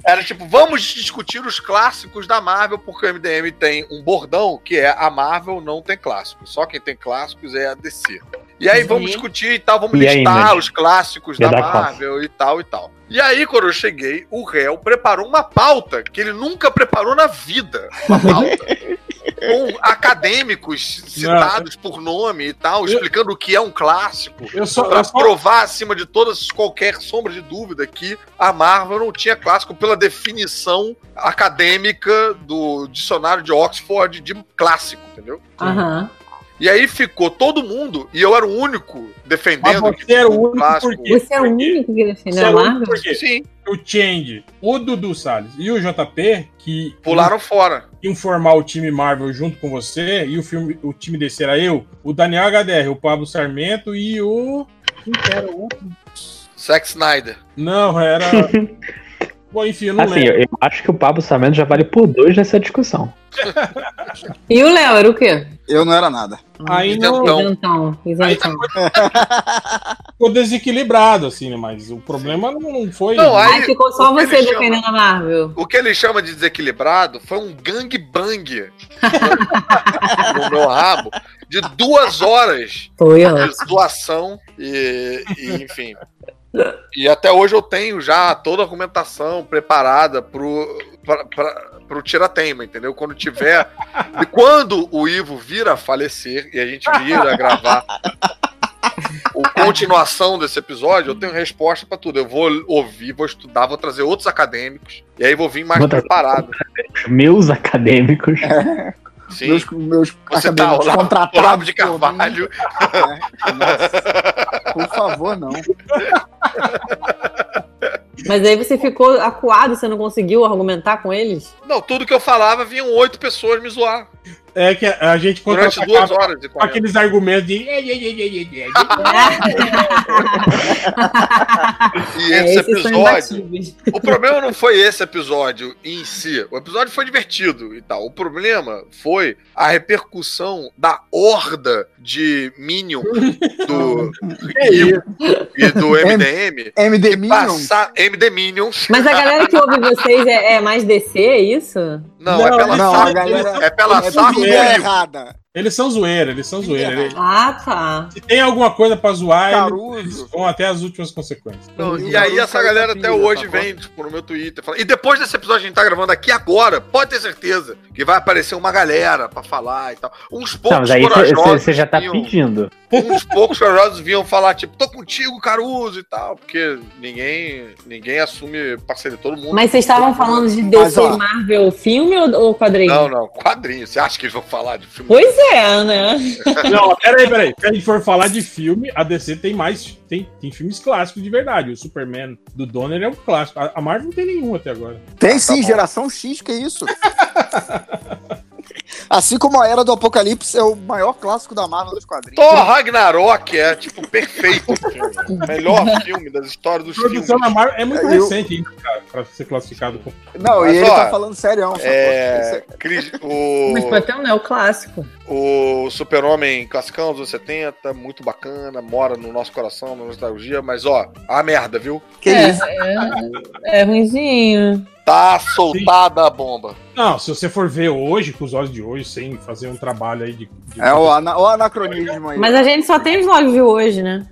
Era tipo, vamos discutir os clássicos da Marvel, porque o M D M tem um bordão que é a Marvel não tem clássicos. Só quem tem clássicos é a D C. E aí vamos discutir e tal, vamos E aí, listar Image? os clássicos E da da Marvel e tal e tal. E aí, quando eu cheguei, o réu preparou uma pauta que ele nunca preparou na vida. Uma pauta. Com acadêmicos citados por nome e tal, explicando o que é um clássico. Eu só, Pra eu só- provar, acima de todas, qualquer sombra de dúvida, que a Marvel não tinha clássico pela definição acadêmica do dicionário de Oxford de clássico, entendeu? Aham. E aí ficou todo mundo, e eu era o único defendendo Mas que você era o tinha um único clássico. porque- Você é o único que Você defendeu a era o único Marvel? porque Sim, o Change, o Dudu Salles e o J P, que pularam fora. iam formar o time Marvel junto com você, e o, filme, o time desse era eu, o Daniel H D R, o Pablo Sarmento e o... Quem que era o outro? Zack Snyder. Não, era... Bom, enfim, eu não Assim, lembro. eu, eu acho que o Pablo Sarmento já vale por dois nessa discussão. E o Léo, era o quê? Eu não era nada. Aí não Então- Isentão. Isentão. ficou desequilibrado, assim, né? Mas o problema não foi... Não, aí- Aí ficou só o que você ele chama- defendendo a Marvel. O que ele chama de desequilibrado foi um gangbang no meu rabo de duas horas Foi, ó. de zoação e, e, enfim. E até hoje eu tenho já toda a argumentação preparada pro, pra, pra, pro tiratema, entendeu? Quando tiver. E quando o Ivo vir a falecer e a gente vir a gravar a continuação desse episódio, eu tenho resposta pra tudo. Eu vou ouvir, vou estudar, vou trazer outros acadêmicos e aí vou vir mais Vou trazer- preparado. Os meus acadêmicos. Sim. Meus, meus Você tá acadêmicos Olavo, contratados Olavo de por mim. Carvalho. É, nossa, por favor, não. Mas aí você ficou acuado, você não conseguiu argumentar com eles? Não, tudo que eu falava vinham oito pessoas me zoar. É que a, a gente Durante contra-atacava duas horas e com quarenta. aqueles argumentos de... E É, esse esses são episódio. imbatíveis. O problema não foi esse episódio em si. O episódio foi divertido e tal. O problema foi a repercussão da horda de Minion do Rio e do M D M. M D que Minions? passa- M D Minions. Mas a galera que ouve vocês é, é mais D C, é isso? Não, Não, é pela Não, saco. a galera É pela é saco tudo do ideia Rio. errada. Eles são zoeira, eles são zoeira. Eles- Ah, tá. Se tem alguma coisa pra zoar, Caruso. eles vão até as últimas consequências. Não, E e o aí Naruto essa saiu galera da até pilha, hoje sacou? vem, tipo, no meu Twitter. Fala... E depois desse episódio que a gente tá gravando aqui agora, pode ter certeza que vai aparecer uma galera pra falar e tal. Uns Não, poucos mas aí corajosos você já tá vinham- pedindo. uns poucos corajosos vinham falar, tipo, tô contigo, Caruso e tal, porque ninguém, ninguém assume parceria, todo mundo. Mas vocês estavam falando de D Mas, C ó, e Marvel filme ou, ou quadrinho? Não, não, quadrinho. Você acha que eles vão falar de filme? Pois é, né? Não, peraí, peraí. Se a gente for falar de filme, a D C tem mais. Tem, tem filmes clássicos de verdade. O Superman do Donner é um clássico. A, a Marvel não tem nenhum até agora. Tem sim, bom. geração X, que isso? Assim como a Era do Apocalipse é o maior clássico da Marvel dos quadrinhos. Thor Ragnarok é, tipo, perfeito. o filme. O melhor filme das histórias dos A filmes. produção da Marvel é muito Eu- recente ainda, cara, pra ser classificado como. Não, Mas, e ele ó, tá falando sério. sacou? É, Esse- Cris- Mas o, pode ter um neoclássico. o Super-Homem classicão dos anos setenta, muito bacana, mora no nosso coração, na nostalgia, mas ó, a merda, viu? Que é, isso? É, é ruimzinho. Tá soltada a bomba. Não, se você for ver hoje, com os olhos de hoje, sem fazer um trabalho aí de. de- É o, ana- o anacronismo aí. Mas a gente só tem os logs de hoje, né?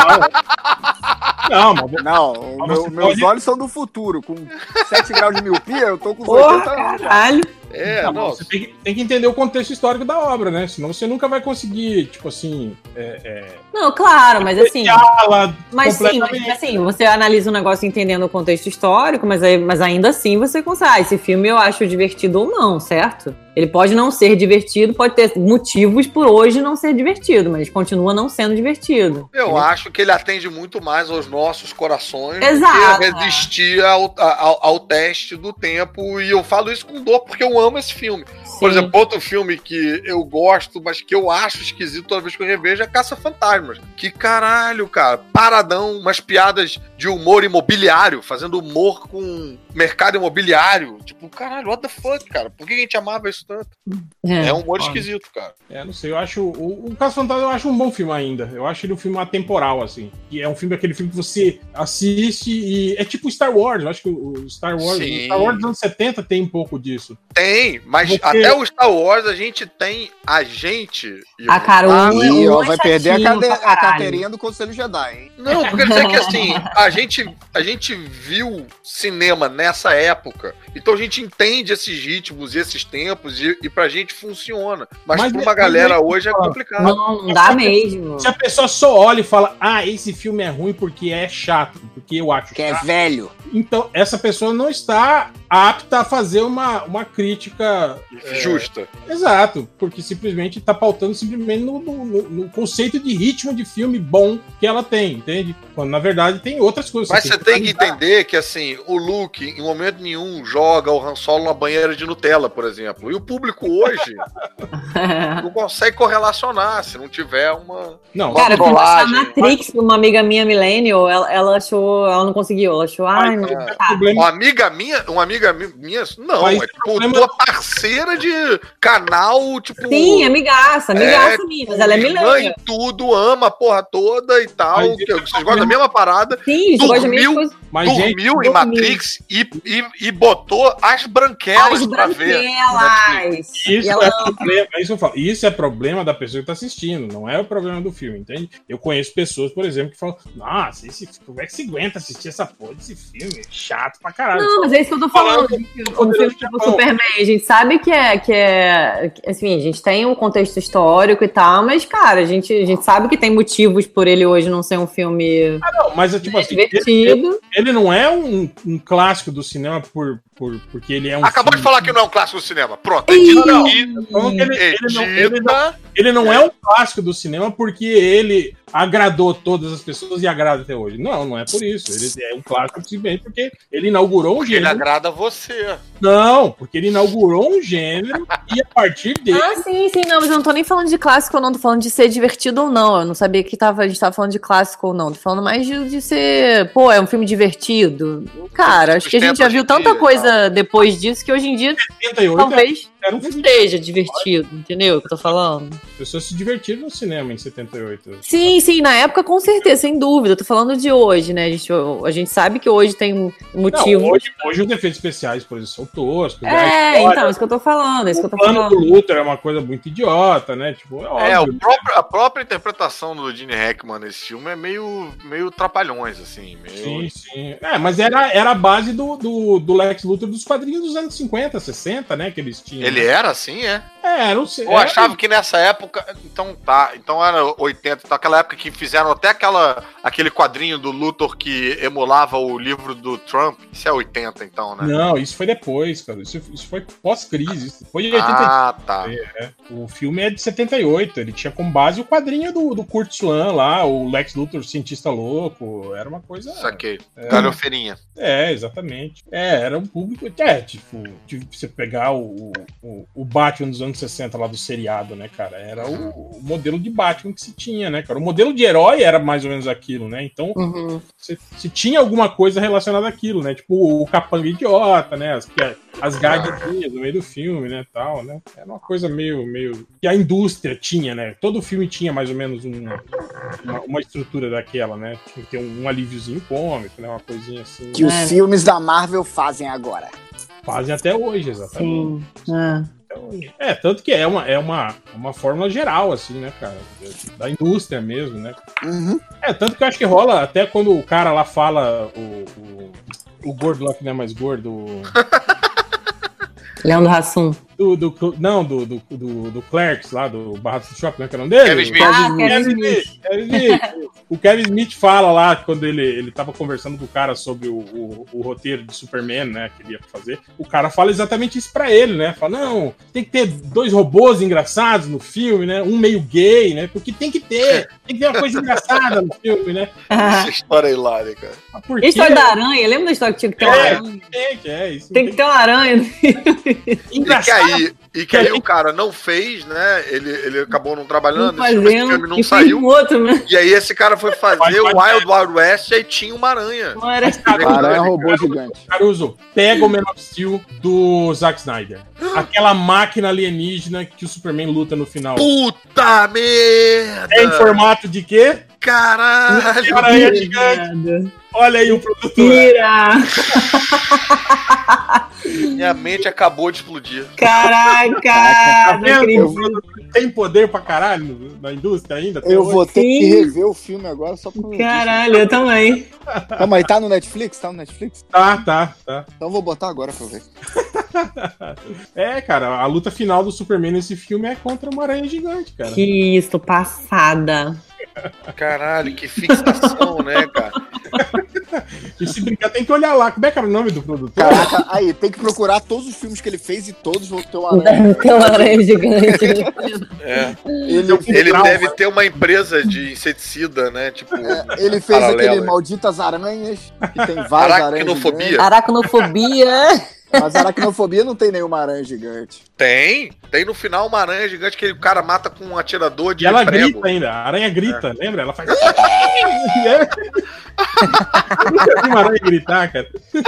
Não, não, mas Não, o Mas meu- você meus pode- olhos são do futuro. Com sete graus de miopia, eu tô com os Porra, oitenta anos. caralho. É, não, não. você tem que, tem que entender o contexto histórico da obra, né? Senão você nunca vai conseguir, tipo assim. É, é, Não, claro, mas assim. apreciá-la Mas sim, mas, completamente. assim, você analisa o negócio entendendo o contexto histórico, mas, aí, mas ainda assim você consegue. Ah, esse filme eu acho divertido ou não, certo? Ele pode não ser divertido, pode ter motivos por hoje não ser divertido, mas continua não sendo divertido. Eu acho que ele atende muito mais aos nossos corações Exato. do que resistir ao, ao, ao teste do tempo. E eu falo isso com dor porque eu amo esse filme. Por Sim. exemplo, outro filme que eu gosto, mas que eu acho esquisito toda vez que eu revejo é Caça-Fantasmas. Que caralho, cara. Paradão, umas piadas de humor imobiliário, fazendo humor com mercado imobiliário. Tipo, caralho, what the fuck, cara? Por que a gente amava isso gosto tanto. É. É um humor Ah. esquisito, cara. É, não sei, eu acho. O, o Caso Fantasma eu acho um bom filme ainda. Eu acho ele um filme atemporal, assim. E é um filme, aquele filme que você assiste e. É tipo Star Wars. Eu acho que o Star Wars. Sim. O Star Wars dos anos setenta tem um pouco disso. Tem, mas Você- até o Star Wars a gente tem a gente. e A o- cara, Ah, um- E um ó, é vai perder a, chatinho cade- pra a caralho. carteirinha do Conselho Jedi, hein? Não, porque quer dizer que assim, a gente, a gente viu cinema nessa época, então a gente entende esses ritmos e esses tempos e, e pra gente funciona. Mas, Mas pra é- uma galera mas é- hoje é complicado. Não, não dá mesmo. Se a pessoa só olha e fala, ah, esse filme é ruim porque é chato, porque eu acho Que é chato, velho. então essa pessoa não está apta a fazer uma, uma crítica. é, Justa. Exato, porque simplesmente tá pautando simplesmente no, no- no- no conceito de ritmo de filme bom que ela tem, entende? Quando na verdade tem outras coisas. Mas você tem que analisar. entender que, assim, o Luke, em momento nenhum, joga o Han Solo na banheira de Nutella, por exemplo. E o público hoje não consegue correlacionar se não tiver uma... Não, Cara, eu fui mostrar trollagem. Matrix pra uma amiga minha millennial, ela, ela achou, ela não conseguiu, ela achou, ai, não, é. tá. problema. Uma amiga minha, uma amiga mi- minha, não, Mas é tipo problema- tua parceira de canal, tipo... Sim, amigaça, amigaça É, minha, mas ela é irmã millennial. em tudo, ama a porra toda e tal, Mas que, esse é o vocês gostam da mesma parada, Sim, você gosta de dormiu, mesmo coisa. mas, gente, dormiu em dormiu. Matrix e, e, e botou as branquelas As pra ver. branquelas. Isso E ela é problema, é isso, que eu falo. Isso é problema da pessoa que tá assistindo, não é o problema do filme, entende? Eu conheço pessoas, por exemplo, que falam, nossa, esse, como é que se aguenta assistir essa porra desse filme? É chato pra caralho. Não, mas é isso que eu tô falando. Um filme tipo Superman, a gente sabe que é, que é. que, assim, a gente tem um contexto histórico e tal, mas, cara, a gente, a gente sabe que tem motivos por ele hoje não ser um filme Ah, não, mas é tipo assim, ele, divertido. ele não é um, um clássico do cinema por, por, porque ele é um Acabou de filme- falar que não é um clássico do cinema. Pronto, Ih, edita, Não, edita, Falando que ele, ele não, ele, não, edita. ele não é um clássico do cinema porque ele agradou todas as pessoas e agrada até hoje. Não, não é por isso. Ele é um clássico simplesmente porque ele inaugurou um Porque ele gênero. agrada você. Não, porque ele inaugurou um gênero e a partir dele. Ah, sim, sim, não, mas eu não tô nem falando de clássico, eu não tô falando de ser divertido ou não. Eu não sabia que tava, a gente tava falando de clássico ou não. Tô falando mais de, de ser, pô, é um filme divertido. Cara, acho que a gente já viu tanta coisa depois disso que hoje em dia setenta e oito talvez era um não filme. esteja divertido, entendeu o que eu tô falando? As pessoas se divertiram no cinema em setenta e oito. Sim, sim, na época com certeza, sem dúvida. Eu tô falando de hoje, né? A gente, a gente sabe que hoje tem motivo. Não, hoje, hoje os efeitos especiais, por exemplo, são toscos. É, então, isso que eu tô falando, é isso que eu tô O plano do falando. Luthor é uma coisa muito idiota, né? Tipo, é É, óbvio. o próprio, a própria interpretação do Gene Hackman nesse filme é meio, meio trapalhões, assim. Meio... Sim, sim. É, mas era, era a base do, do, do Lex Luthor dos quadrinhos dos anos cinquenta, sessenta, né? Que eles tinham. Ele era assim, é? É, não sei. Eu achava que nessa época. Então tá. Então era oitenta. Então aquela época que fizeram até aquela, aquele quadrinho do Luthor que emulava o livro do Trump. Isso é oitenta, então, né? Não, isso foi depois, cara. Isso, isso foi pós-crise. Isso foi em oitenta e oito. Ah, tá. É. O filme é de setenta e oito. Ele tinha como base o quadrinho do, do Kurt Swan lá, o Lex Luthor, cientista louco. Era uma coisa. Saquei. É. Galhofeirinha. É, exatamente. É, era um público. É, tipo, de você pegar o, o, o Batman dos anos sessenta lá do seriado, né, cara? Era o, o modelo de Batman que se tinha, né, cara? O modelo de herói era mais ou menos aquilo, né? Então, Uhum. você, você tinha alguma coisa relacionada àquilo, né? Tipo, o capanga idiota, né? As, as gaguinhas no meio do filme, né? Tal, né? Era uma coisa meio, meio. Que a indústria tinha, né? Todo filme tinha mais ou menos uma, uma, uma estrutura daquela, né? Tinha que ter um, um alíviozinho cômico, né? Uma coisinha assim. Que os É. filmes da Marvel fazem agora. Fazem até hoje, exatamente. Sim. É. Até hoje. É, tanto que é uma, é uma, uma fórmula geral, assim, né, cara? Da indústria mesmo, né? Uhum. É, tanto que eu acho que rola até quando o cara lá fala, o, o, o gordo lá que não é mais gordo, o- Leandro Hassum. do, do, não, do, do, do, do Clerks lá, do Barrados do Shopping, né, que é o nome dele? Kevin Smith. Ah, Kevin Kevin Smith. Kevin Smith. O Kevin Smith fala lá, quando ele, ele tava conversando com o cara sobre o, o, o roteiro de Superman, né, que ele ia fazer, o cara fala exatamente isso pra ele, né, fala, não, tem que ter dois robôs engraçados no filme, né, um meio gay, né, porque tem que ter, tem que ter uma coisa engraçada no filme, né. Essa história é hilária, cara. Mas E por a quê? história da aranha? Lembra da história que tinha que ter uma É, aranha? tem que, é isso. Tem que ter uma aranha. E que Engraçado. aí, E que aí o cara não fez, né? Ele, ele acabou não trabalhando, Não esse fazendo, filme não e saiu. fez um outro, né? E aí esse cara foi fazer o Wild Wild West e aí tinha uma aranha. Não era Aranha robô gigante. Caruso, pega o Man of Steel do Zack Snyder. Aquela máquina alienígena que o Superman luta no final. Puta merda! É em formato de quê? Caralho! Aranha gigante. Olha aí o produtor. Tira! Minha mente acabou de explodir. Caraca! Tá Não vendo? O acredito. produtor tem poder pra caralho na indústria ainda? até Eu hoje. vou ter que Sim. rever o filme agora só pra. Caralho, eu também. Calma aí, tá no Netflix? Tá no Netflix? Tá, tá, tá. Então eu vou botar agora pra eu ver. É, cara, a luta final do Superman nesse filme é contra uma aranha gigante, cara. Que isso, tô passada. Caralho, que fixação, né, cara? E se brincar, tem que olhar lá. Como é que era o nome do produtor? Caraca, aí, tem que procurar todos os filmes que ele fez e todos vão ter uma aranha. Deve ter uma aranha gigante. É. Ele, Ele Trauma. deve ter uma empresa de inseticida, né? Tipo, é, ele fez paralelo. aquele Malditas Aranhas, que tem várias aranhas. Aracnofobia. gigantes. Aracnofobia. Mas aracnofobia não tem nenhuma aranha gigante. Tem. Tem no final uma aranha gigante que o cara mata com um atirador de E ela prego. grita ainda. A aranha grita, lembra? Ela faz. É. Eu nunca vi uma aranha gritar, cara.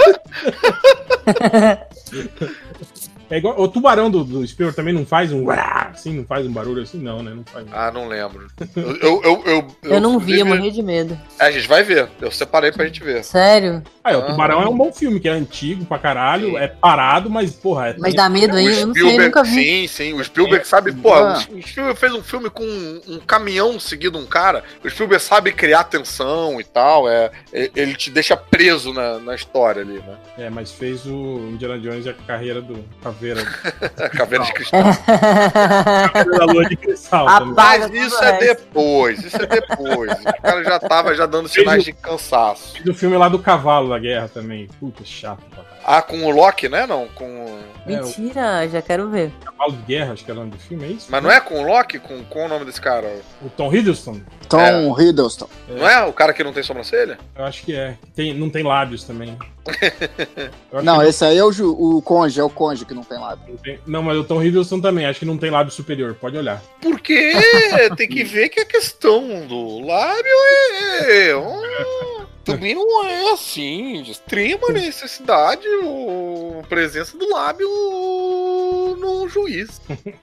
É igual, o tubarão do, do Spielberg também não faz um assim, não faz um barulho assim, não, né? Não faz. Ah, não lembro. Eu, eu, eu, eu, Eu não vi, eu inclusive- morri de medo. É, a gente vai ver. Eu separei pra gente ver. Sério? Ah, é, o Tubarão é um bom filme, que é antigo pra caralho, Sim. é parado, mas, porra, é. Mas dá medo aí? O Eu não sei, nunca vi. sim, sim. O Spielberg sabe, pô, Ah. o Spielberg fez um filme com um, um caminhão seguindo um cara. O Spielberg sabe criar tensão e tal. É, é- ele te deixa preso na, na história ali, né? É, mas fez o Indiana Jones e a carreira do Caveira. A caveira de cristal. Caveira da Lua de Cristal. Ah, também. pá. Mas isso é depois, isso é depois. O cara já tava já dando sinais de cansaço. Fez o filme lá do cavalo da guerra também. Puta, chato pra caralho. Ah, com o Loki, né? Não, com. É, o Mentira, já quero ver. Cavalo de Guerra, acho que é o nome do filme, é isso? Mas não é com o Loki? Com qual o nome desse cara? O Tom Hiddleston? Tom É. Hiddleston. Não é o cara que não tem sobrancelha? Eu acho que é. Tem, não tem lábios também. Eu acho Não, que esse aí é o, Ju- o conge, é o conge que não tem lado. não, tem- não, mas o Tom Hiddleston também, acho que não tem lábio superior, pode olhar. Porque tem que ver que a questão do lábio é. hum, também não é assim, de extrema necessidade ou presença do lábio no juiz.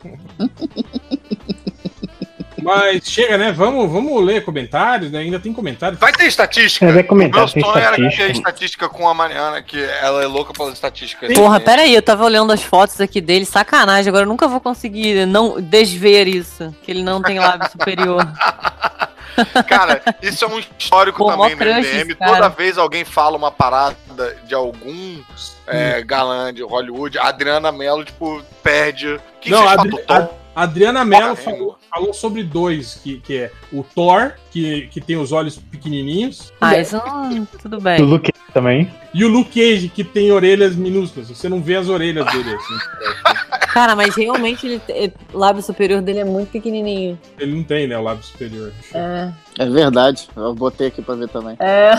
Mas chega, né? Vamos, vamos ler comentários, né? Ainda tem comentários. Vai ter estatística? É, vai comentar, Meu tem sonho era que estatística. ter estatística com a Mariana, que ela é louca pelas estatísticas. Porra, peraí, eu tava olhando as fotos aqui dele, sacanagem, agora eu nunca vou conseguir não desver isso, que ele não tem lábio superior. Cara, isso é um histórico Pô, mó também no crush M D M. esse cara. Toda vez alguém fala uma parada de algum é, galã de Hollywood, a Adriana Mello, tipo, perde. Que Não, a, vocês Adri- falam do a- a Adriana Mello Porra, falou, falou sobre dois, que, que é o Thor, que, que tem os olhos pequenininhos, Ah, isso não... tudo O bem. Luke também. e o Luke Cage, que tem orelhas minúsculas. Você não vê as orelhas dele, assim. Cara, mas realmente ele, te- o lábio superior dele é muito pequenininho. Ele não tem, né, o lábio superior. É. É verdade, eu botei aqui pra ver também. É.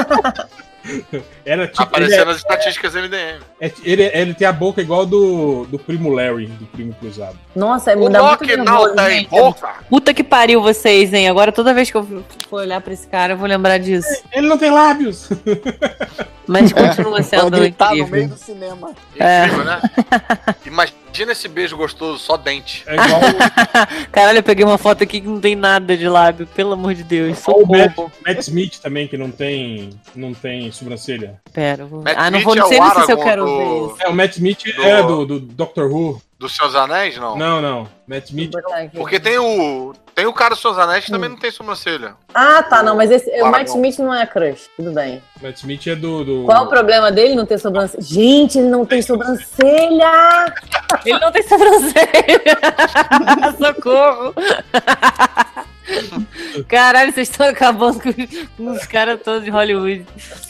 Era tipo. Ele, Aparecendo é- nas estatísticas M D M. é- ele, ele tem a boca igual do, do primo Larry, do primo cruzado. Nossa, é O dá muito Loki não nervoso, tem gente. boca. Puta que pariu vocês, hein? Agora toda vez que eu for olhar pra esse cara, eu vou lembrar disso. Ele não tem lábios! Mas continua Pra sendo gritar no meio incrível. do cinema. É. Incrível, né? Imagina esse beijo gostoso, só dente. É igual, Caralho, eu peguei uma foto aqui que não tem nada de lábio, pelo amor de Deus. igual o Matt, Socorro. Matt Smith também, que não tem, não tem sobrancelha. Pera, eu vou... Matt Ah, não Smith vou é não sei o nem se eu Aragorn quero do- ver isso. É, o Matt Smith Do- é do, do Doctor Who. Dos Seus Anéis, não? Não, não. Matt Smith. Vou botar aqui. Porque tem o. Tem o cara dos Seus Anéis que também não tem sobrancelha. Ah, tá, não, mas esse, o Aragorn. Matt Smith não é crush, tudo bem. Matt Smith é do. do... Qual o problema dele não ter sobrancelha? Gente, ele não tem sobrancelha! Ele não tem sobrancelha! Socorro! Caralho, vocês estão acabando com, com os caras todos de Hollywood.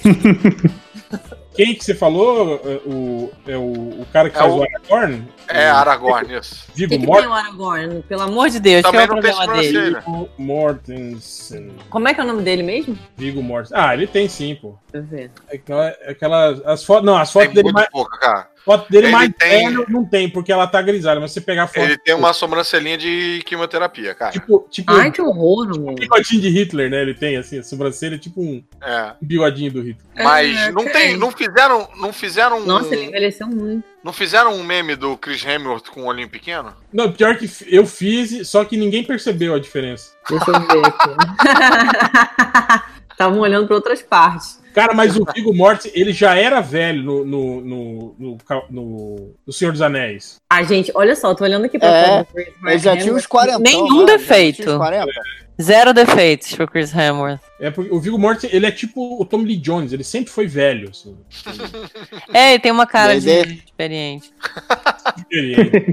Quem que você falou? É o, é o, o cara que É faz o- o Aragorn? É, Aragorn, isso. O Vigo que, que Mort tem o Aragorn? Pelo amor de Deus, Também qual é o não tem problema dele? sobrancelha. Viggo Mortensen. Como é que é o nome dele mesmo? Viggo Mortensen. Ah, ele tem sim, pô. Deixa eu ver. É Aquela, aquela, as fotos. Não, as Tem fotos dele muito mais. pouca, cara. Foto dele Ele mais tem- velho não tem, porque ela tá grisalha, mas você pegar a foto. Ele tem uma sobrancelhinha de quimioterapia, cara. Tipo, tipo Ai, que horror, um amor. bigodinho de Hitler, né? Ele tem, assim, a sobrancelha é tipo um É. bigodinho do Hitler. Mas É, não ok. tem, não fizeram, não fizeram, Nossa, ele um, envelheceu muito. não fizeram um meme do Chris Hemsworth com um olhinho pequeno? Não, pior que eu fiz, só que ninguém percebeu a diferença. Deixa eu ver aqui. Estavam olhando para outras partes. Cara, mas o Viggo Mortensen, ele já era velho no, no, no, no, no- no Senhor dos Anéis. Ah, gente, olha só, tô olhando aqui pra É, foto do Chris Ele já tinha uns quarenta. Nenhum defeito. Zero defeitos pro Chris Hemsworth. É porque o Viggo Mortensen, ele é tipo o Tommy Lee Jones, ele sempre foi velho, assim. É, ele tem uma cara Mas de é- experiente. Ele-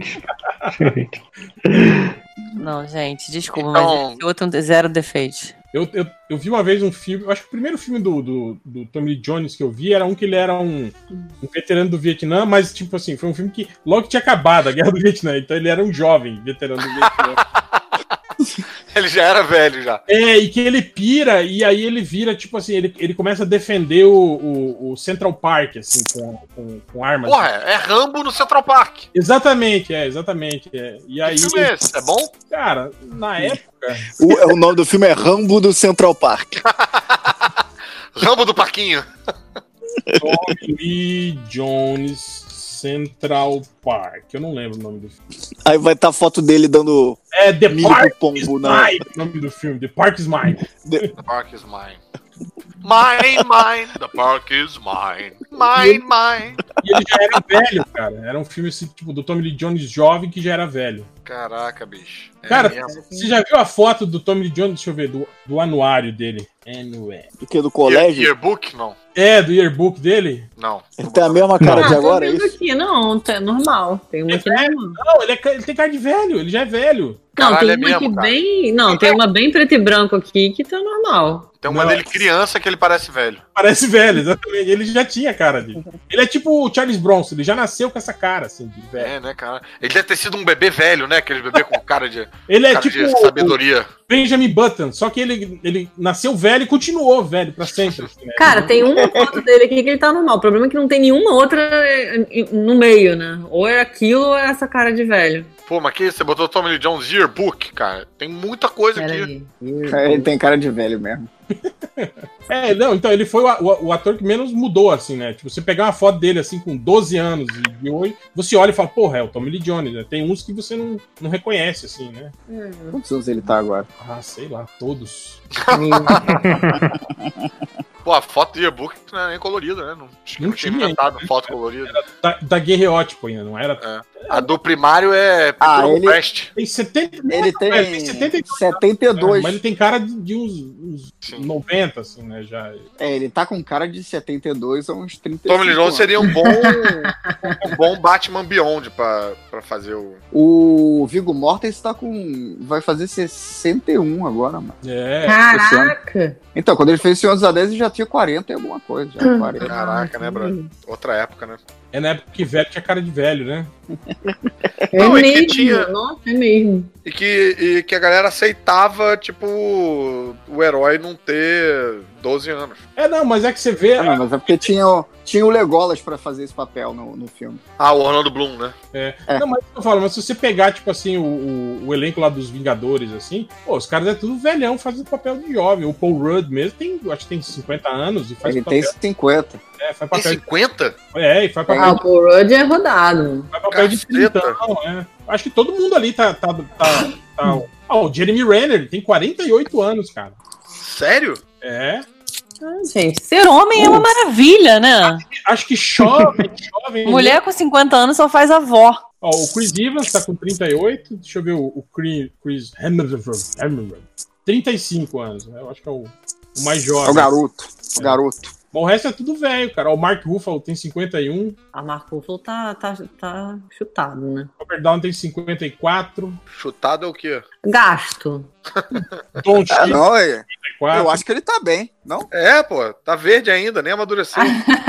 Não, gente, desculpa, Então- mas esse outro tem zero defeitos. Eu, eu, eu vi uma vez um filme, eu acho que o primeiro filme do, do, do Tommy Lee Jones que eu vi era um que ele era um, um veterano do Vietnã, mas tipo assim, foi um filme que logo tinha acabado a Guerra do Vietnã, então ele era um jovem veterano do Vietnã. Ele já era velho já. É, e que ele pira, e aí ele vira, tipo assim, ele, ele começa a defender o, o, o Central Park, assim, com, com, com armas. Porra, é Rambo no Central Park. Exatamente, é, exatamente. É. E aí, Que filme é esse? É bom? cara, na época, O, o nome do filme é Rambo do Central Park. Rambo do Parquinho. Tommy Lee Jones Central Park, eu não lembro o nome do filme. Aí vai estar a foto dele dando É The milho Park pro is pombo, né? Mine, o nome do filme, The Park is Mine. The park is mine. Mine, mine, the park is mine. Mine, mine. E ele já era velho, cara. Era um filme assim, tipo, do Tommy Lee Jones jovem que já era velho. Caraca, bicho. É Cara, mesmo. você já viu a foto do Tommy Lee Jones? Deixa eu ver, do, do anuário dele. Anuário. Do que do Year- colégio. Yearbook? Não. É, do yearbook dele? Não. Ele tem a mesma cara Ah, de tô agora, é vendo isso? aqui, não, tá normal. Tem uma aqui É, normal. Não, ele, é, ca- ele tem cara de velho, ele já é velho. Não, Caralho, tem é uma mesmo, aqui cara. bem. Não, tem uma bem preto e branco aqui que tá normal. Tem uma Não. dele criança que ele parece velho. Parece velho, exatamente. Ele já tinha cara de. Ele é tipo o Charles Bronson, ele já nasceu com essa cara, assim, de velho. É, né, cara? Ele deve ter sido um bebê velho, né? Aquele bebê com cara de, Ele é cara tipo de o sabedoria. Benjamin Button, só que ele, ele nasceu velho e continuou velho pra sempre. assim, né? Cara, tem uma foto dele aqui que ele tá normal. O problema é que não tem nenhuma outra eh, no meio, né? Ou é aquilo ou é essa cara de velho. Pô, mas que você botou Tommy Lee Jones Yearbook, cara? Tem muita coisa Pera aqui. aí. É, ele tem cara de velho mesmo. É, não, então ele foi o, o- o ator que menos mudou, assim, né? Tipo, você pegar uma foto dele, assim, com doze anos e de hoje, você olha e fala, porra, é o Tommy Lee Jones, né? Tem uns que você não, não reconhece, assim, né? Quantos anos ele tá agora? Ah, sei lá, todos. Pô, a foto do Yearbook não é nem colorida, né? Não, acho que Não não tinha tinha inventado ainda, foto colorida. Da, da guerreótipo ainda, não era? A do primário é Ah, Pintura ele- Prest. Tem setenta. Ele não, velho, tem setenta e dois. setenta e dois. Mas ele tem cara de, de uns, uns Sim. noventa, assim, né? Já. É, ele tá com cara de setenta e dois a uns trinta e cinco Tommy Lee Jones anos. seria um bom, um bom Batman Beyond pra, pra fazer o... O Viggo Mortensen tá com... vai fazer sessenta e um agora, mano. É. Caraca! Então, quando ele fez Senhor dos Anéis, ele já tinha quarenta e alguma coisa. Já, quarenta. Caraca, né, Bruno? Outra época, né? É na época que velho tinha cara de velho, né? É Não, e que mesmo. tinha- Nossa, é mesmo. E que, e que a galera aceitava, tipo, o herói não ter doze anos. É, não, mas é que você vê. Ah, não, mas é porque tinha, o- tinha o Legolas pra fazer esse papel no, no filme. Ah, o Orlando Bloom, né? É. É. Não, mas eu falo, mas se você pegar, tipo assim, o, o, o elenco lá dos Vingadores, assim, pô, os caras é tudo velhão fazendo papel de jovem. O Paul Rudd mesmo tem, acho que tem cinquenta anos e faz Ele papel. tem cinquenta. É, faz Tem papel, cinquenta? é, e faz Ah, papel, o Paul Rudd é rodado. faz papel de Caceta. trintão, é. Acho que todo mundo ali tá. tá, tá, tá- Ah, o Jeremy Renner ele tem quarenta e oito anos, cara. Sério? É. Ah, gente, Ser homem é uma maravilha, né? Acho que jovem, jovem. Mulher com cinquenta anos só faz avó. Ó, o Chris Evans tá com trinta e oito. Deixa eu ver o, o Chris, Chris Hemsworth. trinta e cinco anos. Né? Eu acho que é o, o mais É jovem. o garoto. O garoto. Mas o resto é tudo velho, cara. O Mark Ruffalo tem cinquenta e um. a Mark Ruffalo tá, tá, tá chutado, né? Robert Downey tem cinquenta e quatro. Chutado é o quê? Gasto. Tom Ah, Cruise, não, é- trinta e quatro. eu acho que ele tá bem, não? É, pô, tá verde ainda, nem amadureceu.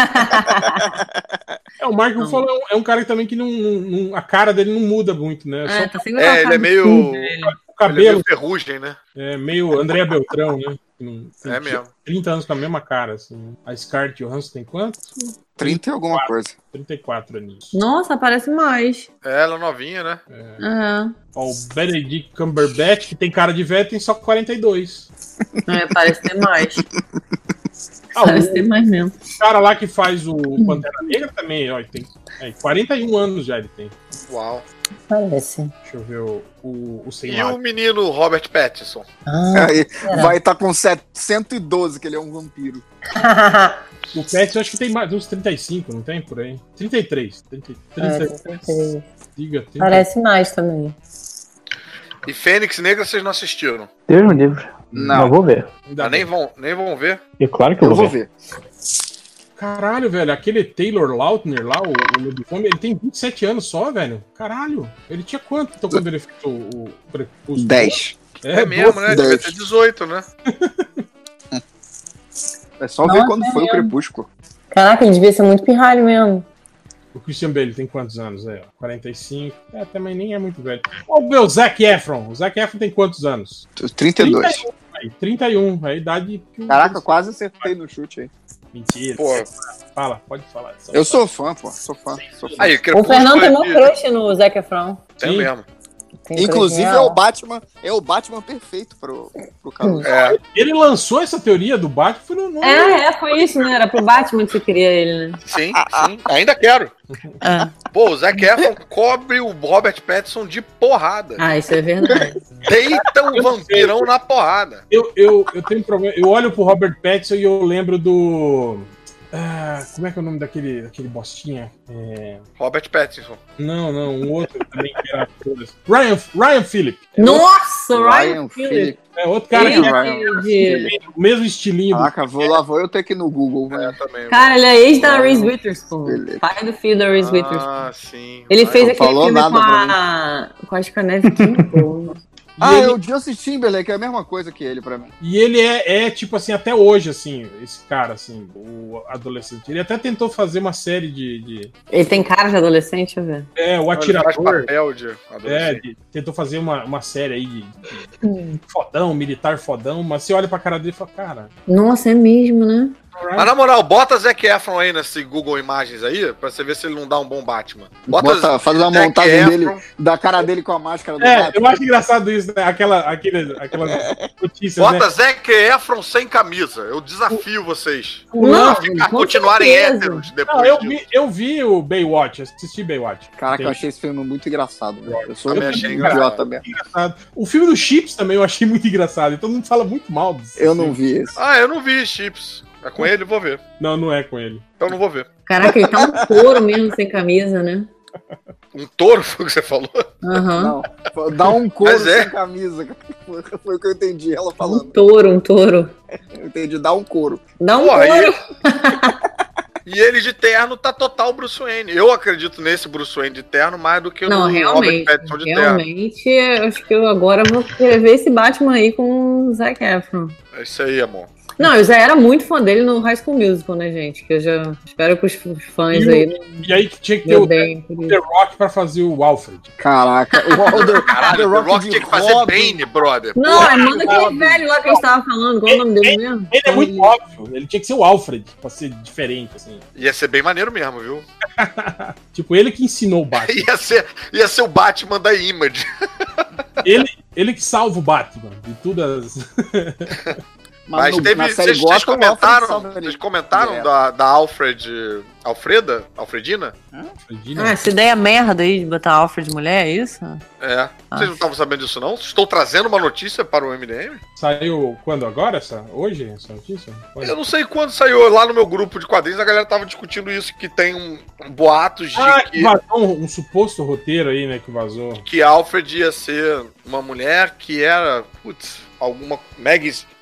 É, o Mark Ruffalo é um, é um cara que também que não, não- não- a cara dele não muda muito, né? É, Só tá sempre É, com a ele cara é de meio- cu dele. o cabelo. Ele é meio ferrugem, né? É meio Andréa Beltrão, né? Tem É mesmo. trinta anos com a mesma cara, assim. A Scarlett Johansson tem quanto? trinta e alguma coisa. trinta e quatro aninhos. Nossa, parece mais. É, ela novinha, né? É. Aham. Ó, o Benedict Cumberbatch, que tem cara de velho, tem só quarenta e dois. É, parece ter mais. Ah, parece o, ter mais mesmo. o cara lá que faz o Pantera Negra também, ó, tem é, quarenta e um anos já ele tem. Uau. Parece. Deixa eu ver o, o, o sem E lado. o menino Robert Pattinson? Ah, Aí vai estar com cento e doze, que ele é um vampiro. O Pet eu acho que tem mais, uns trinta e cinco, não tem por aí? trinta e três. trinta, trinta, é, trinta e três. Diga, trinta. Parece mais também. E Fênix Negra vocês não assistiram? Deus me livre. Não. Não vou ver. Ainda Ah, nem, bem. vão, nem vão ver? E claro que eu, Eu vou, vou ver. ver. Caralho, velho, aquele Taylor Lautner lá, o, o Lobisomem, ele tem vinte e sete anos só, velho. Caralho. Ele tinha quanto então, quando ele fez o, o Crepúsculo? dez. É, É, mesmo, doze. né? Devia ter dezoito, né? É só ver Nossa, quando é foi o mesmo. Crepúsculo. Caraca, ele devia ser muito pirralho mesmo. O Christian Bale tem quantos anos aí, ó? quarenta e cinco. É, também nem é muito velho. Ó, o meu Zac Efron. O Zac Efron tem quantos anos? trinta e dois. Aí, trinta e um. É a idade que o- Caraca, quase acertei no chute aí. Mentira. Pô. Fala, pode falar. Só Eu sou fã, pô. Sou fã. Sou fã. Aí, O Crepúsculo Fernando tem é mó de- crush no Zac Efron. É Sim. mesmo. Tem Inclusive crush é o real. Batman, é o Batman perfeito pro, pro Caruso. É. Ele lançou essa teoria do Batman, foi no nome. É, é, foi isso, né? Era pro Batman que você queria ele, né? Sim, sim. Ainda quero. Ah, Pô, o Zac Efron cobre o Robert Pattinson de porrada. ah isso é verdade. Deita o vampirão na porrada. Eu, eu, eu tenho um problema. Eu olho pro Robert Pattinson e eu lembro do. Ah, como é que é o nome daquele, daquele bostinha? É... Robert Pattinson. Não, não, um outro também que era. Ryan, Ryan Phillip. Nossa, Ryan, Ryan Phillips. Phillips. É outro cara Ele que Ryan é de- Phillips. o mesmo estilinho. do- Caraca, vou lá, vou eu ter que ir no Google, É, velho. também. Cara, ele é ex da Ah, Reese Witherspoon. beleza. Pai do filho da Reese Witherspoon. Ah, sim. Ele Vai. fez não aquele falou filme nada com pra a... com a Scaneve Kimball. E Ah, ele, é o Justin Timberlake, é a mesma coisa que ele pra mim. e ele é, é, tipo assim, até hoje, assim, esse cara, assim, o adolescente. Ele até tentou fazer uma série de. de Ele tem cara de adolescente, deixa eu ver. é, o Ele faz atirador. papel de É, adolescente. de- tentou fazer uma, uma série aí de, de fodão, militar fodão, mas você olha pra cara dele e fala, cara. Nossa, é mesmo, né? Mas na moral, bota Zac Efron aí nesse Google Imagens aí, pra você ver se ele não dá um bom Batman. Bota, faz uma Zac montagem Efron. dele, da cara dele com a máscara do É, Batman. eu acho engraçado isso, né? Aquela, aquele, aquelas notícias, Bota né? Zac Efron sem camisa. Eu desafio vocês. Não, Ficar, com continuarem certeza. héteros depois Não, eu disso. vi, eu vi o Baywatch, assisti Baywatch. Caraca, Tem- eu achei esse filme muito engraçado. Velho. Eu sou um Também achei idiota engraçado. mesmo. engraçado. O filme do Chips também eu achei muito engraçado, então não fala muito mal desse Eu não filme. vi esse. Ah, eu não vi Chips. É com ele, vou ver. Não, não é com ele. Então não vou ver. Caraca, ele tá um touro mesmo sem camisa, né? Um touro foi o que você falou? Aham. Não, dá um couro Mas é. sem camisa. Foi o que eu entendi ela Um falando. touro, um touro. Eu entendi, dá um couro. Dá um Pô, aí- touro. E ele de terno tá total Bruce Wayne. Eu acredito nesse Bruce Wayne de terno mais do que Não, no Robert realmente. Pattinson de terno. Realmente, eu acho que eu agora vou querer ver esse Batman aí com o Zac Efron. É isso aí, amor. Não, eu já era muito fã dele no High School Musical, né, gente? Que eu já espero que os fãs E o- aí não E aí que tinha que ter me o odeiem por The isso. Rock pra fazer o Alfred. Caraca, o The, Caralho, The The Rock, Rock de tinha que fazer Robin. Bane, brother. Não, é manda aquele Robin. velho lá que a gente tava falando. Qual é o nome dele mesmo? Ele é muito óbvio, ele tinha que ser o Alfred, pra ser diferente, assim. Ia ser bem maneiro mesmo, viu? Tipo, ele que ensinou o Batman. Ia ser, ia ser o Batman da Image. ele, ele que salva o Batman de todas as... Mas no- teve. na série Vocês, vocês Gotham, o Alfred comentaram, salva ele. vocês comentaram Direto. da, da Alfred. Alfreda? Alfredina? Ah, essa ideia merda aí de botar Alfred mulher, é isso? É. Ah. Vocês não estavam sabendo disso, não? Estou trazendo uma notícia para o M D M? Saiu quando agora? Essa? Hoje essa notícia? Quando? Eu não sei quando saiu lá no meu grupo de quadrinhos, a galera tava discutindo isso, que tem um, um boatos de Ah, que que, vazou um, um suposto roteiro aí, né, que vazou. que Alfred ia ser uma mulher que era, putz, alguma Meg,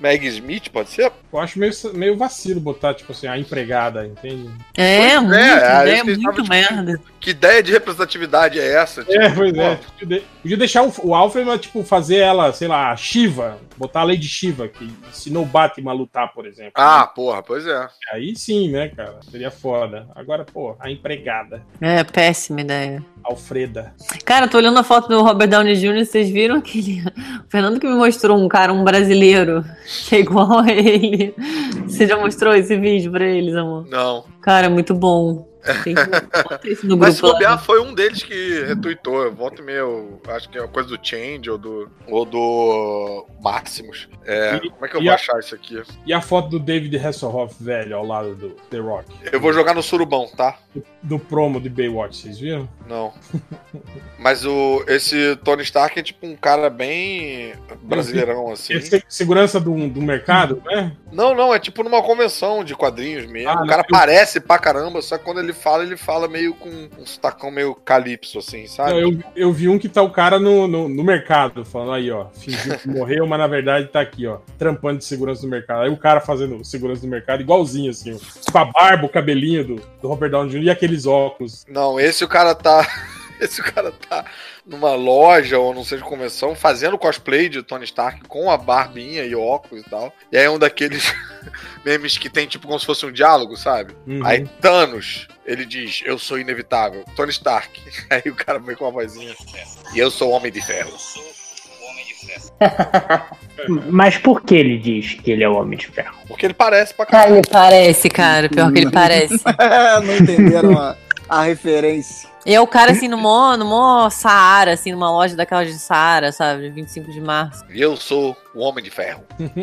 Meg Smith, pode ser? Eu acho meio, meio vacilo botar, tipo assim, a empregada, entende? É, muito, é, ideia é muito merda. Que ideia de representatividade é essa? Tipo, É, pois pô, é. Podia deixar o, o Alfred, mas, tipo, fazer ela, sei lá, a Shiva, botar a Lady Shiva, que ensinou o Batman a lutar, por exemplo. Ah, porra, pois é. Aí sim, né, cara? Seria foda. Agora, pô, a empregada. É, péssima ideia. Alfreda. Cara, tô olhando a foto do Robert Downey Júnior, vocês viram aquele... O Fernando que me mostrou um cara, um brasileiro, que é igual a ele. Você já mostrou esse vídeo pra eles, amor? Não. Cara, muito bom. Tem que botar isso no grupo. Mas se bobear, lá. foi um deles que retweetou. Eu volto meio. Acho que é uma coisa do Change ou do. Ou do Maximus. É, E- como é que eu e vou a- achar isso aqui? E a foto do David Hasselhoff, velho, ao lado do The Rock. Eu vou jogar no surubão, tá? Do promo de Baywatch, vocês viram? Não. Mas o, esse Tony Stark é tipo um cara bem brasileirão, assim. É se- segurança do, do mercado, né? Não, não, é tipo numa convenção de quadrinhos mesmo. Ah, o cara eu- parece pra caramba, só que quando ele fala, ele fala meio com um sotacão meio calypso, assim, sabe? Não, eu, eu vi um que tá o cara no, no, no mercado, falando aí, ó, fingiu que morreu, mas na verdade tá aqui, ó, trampando de segurança do mercado. Aí o cara fazendo segurança do mercado, igualzinho, assim, ó, com a barba, o cabelinho do, do Robert Downey Júnior e aqueles óculos. Não, esse o cara tá. Esse o cara tá numa loja ou não sei de convenção fazendo cosplay de Tony Stark com a barbinha e óculos e tal. E aí é um daqueles memes que tem tipo como se fosse um diálogo, sabe? Uhum. Aí Thanos, ele diz, eu sou inevitável. Tony Stark. Aí o cara meio com uma vozinha. E eu sou o Homem de Ferro. Mas por que ele diz que ele é o Homem de Ferro? Porque ele parece pra Ah, caralho. ele parece, cara. Pior que ele parece. Não entenderam a, a referência. E é o cara, assim, no mó, no mó Saara, assim, numa loja daquelas de Saara, sabe? vinte e cinco de março. E eu sou o Homem de Ferro.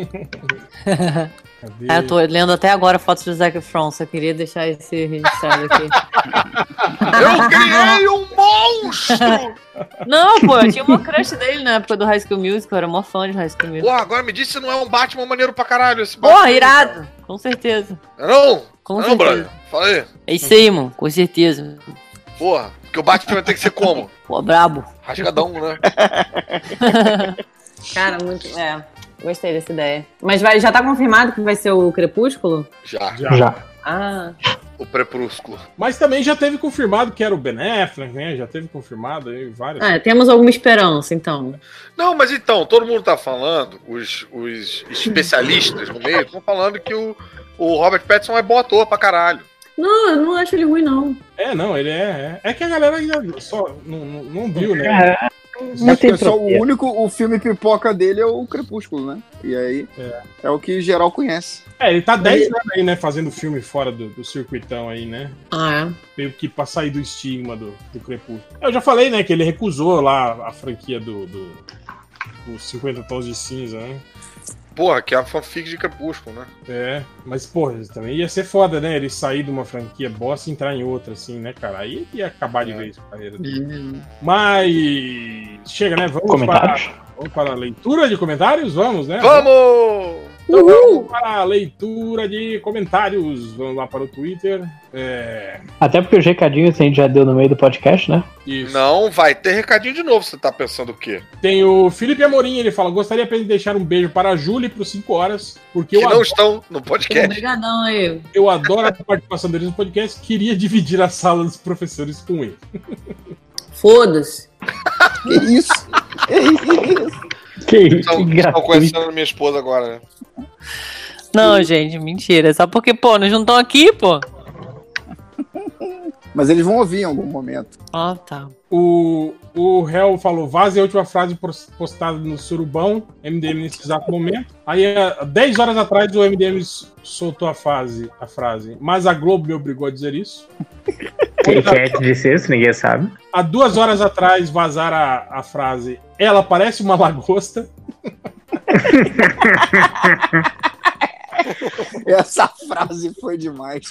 Cadê? Ah, eu tô lendo até agora fotos do Zac Efron, só queria deixar esse registrado aqui. Eu criei um monstro! Não, pô, eu tinha uma crush dele na época do High School Musical, eu era mó fã de High School Pô, Musical. agora me diz se não é um Batman maneiro pra caralho esse Batman. Porra, irado! Com certeza. Não? Com não, certeza. brother. Fala aí. É isso aí, mano, com certeza. Porra, porque o Batman vai ter que ser como? Pô, brabo. Rasgadão, né? Cara, muito. É, gostei dessa ideia. Mas vai, já tá confirmado que vai ser o Crepúsculo? Já. Já. Já. Ah. O Prepúsculo. Mas também já teve confirmado que era o Ben Affleck, né? Já teve confirmado aí várias. Ah, temos alguma esperança, então. Não, mas então, todo mundo tá falando, os, os especialistas no meio estão falando que o, o Robert Pattinson é bom ator pra caralho. Não, eu não acho ele ruim, não. É, não, ele é. É, é que a galera ainda só não, não, não viu, né? É, Acho que é só o único, o filme pipoca dele é o Crepúsculo, né? E aí É. é o que geral conhece. É, ele tá dez anos aí, né? Fazendo filme fora do, do circuitão aí, né? Ah, Meio que pra sair do estigma do, do Crepúsculo. Eu já falei, né, que ele recusou lá a franquia do, do, dos cinquenta Tons de Cinza, né? Porra, que é a fanfic de Crepúsculo, né? É, mas, porra, também ia ser foda, né? Ele sair de uma franquia bosta e entrar em outra, assim, né, cara? Aí ia acabar de É. vez a carreira dele. Mas. Chega, né? Vamos Comentários? para, vamos para a leitura de comentários? Vamos, né? Vamos! Então vamos para a leitura de comentários. Vamos lá para o Twitter. É. Até porque os recadinhos a gente já deu no meio do podcast, né? Isso. Não, vai ter recadinho de novo, você tá pensando o quê? Tem o Felipe Amorim, ele fala: gostaria apenas de deixar um beijo para a Júlia e para os cinco horas, porque Que eu não adoro, estão no podcast. obrigadão aí. eu adoro a participação deles no podcast. Queria dividir a sala dos professores com ele. Foda-se. Que isso? Que isso? Que isso, Estão, que estão gratuito. conhecendo minha esposa agora, né? Não, gente, mentira. Só porque, pô, nós não estão aqui, pô. Mas eles vão ouvir em algum momento. Ah, tá. O, o Hel falou: vaze a última frase pos- postada no Surubão, M D M nesse exato momento. Aí, há dez horas atrás, o M D M s- soltou a, fase, a frase, mas a Globo me obrigou a dizer isso. Quem quem é que disse isso? Ninguém sabe. Há duas horas atrás, vazaram a, a frase: ela parece uma lagosta. Essa frase foi demais.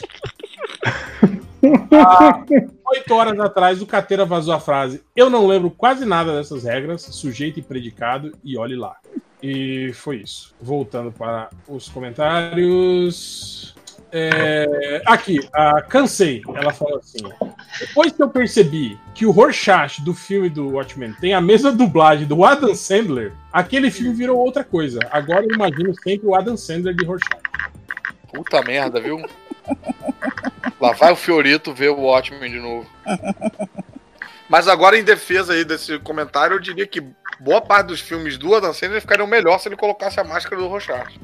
Há oito horas atrás, o Catera vazou a frase: eu não lembro quase nada dessas regras, sujeito e predicado, e olhe lá. E foi isso. Voltando para os comentários. É, aqui, a Cansei, ela fala assim: depois que eu percebi que o Rorschach do filme do Watchmen tem a mesma dublagem do Adam Sandler, aquele filme virou outra coisa. Agora eu imagino sempre o Adam Sandler de Rorschach. Puta merda, viu? Lá vai o Fiorito ver o Watchmen de novo. Mas agora, em defesa aí desse comentário, eu diria que boa parte dos filmes do Adam Sandler ficariam melhor se ele colocasse a máscara do Rorschach.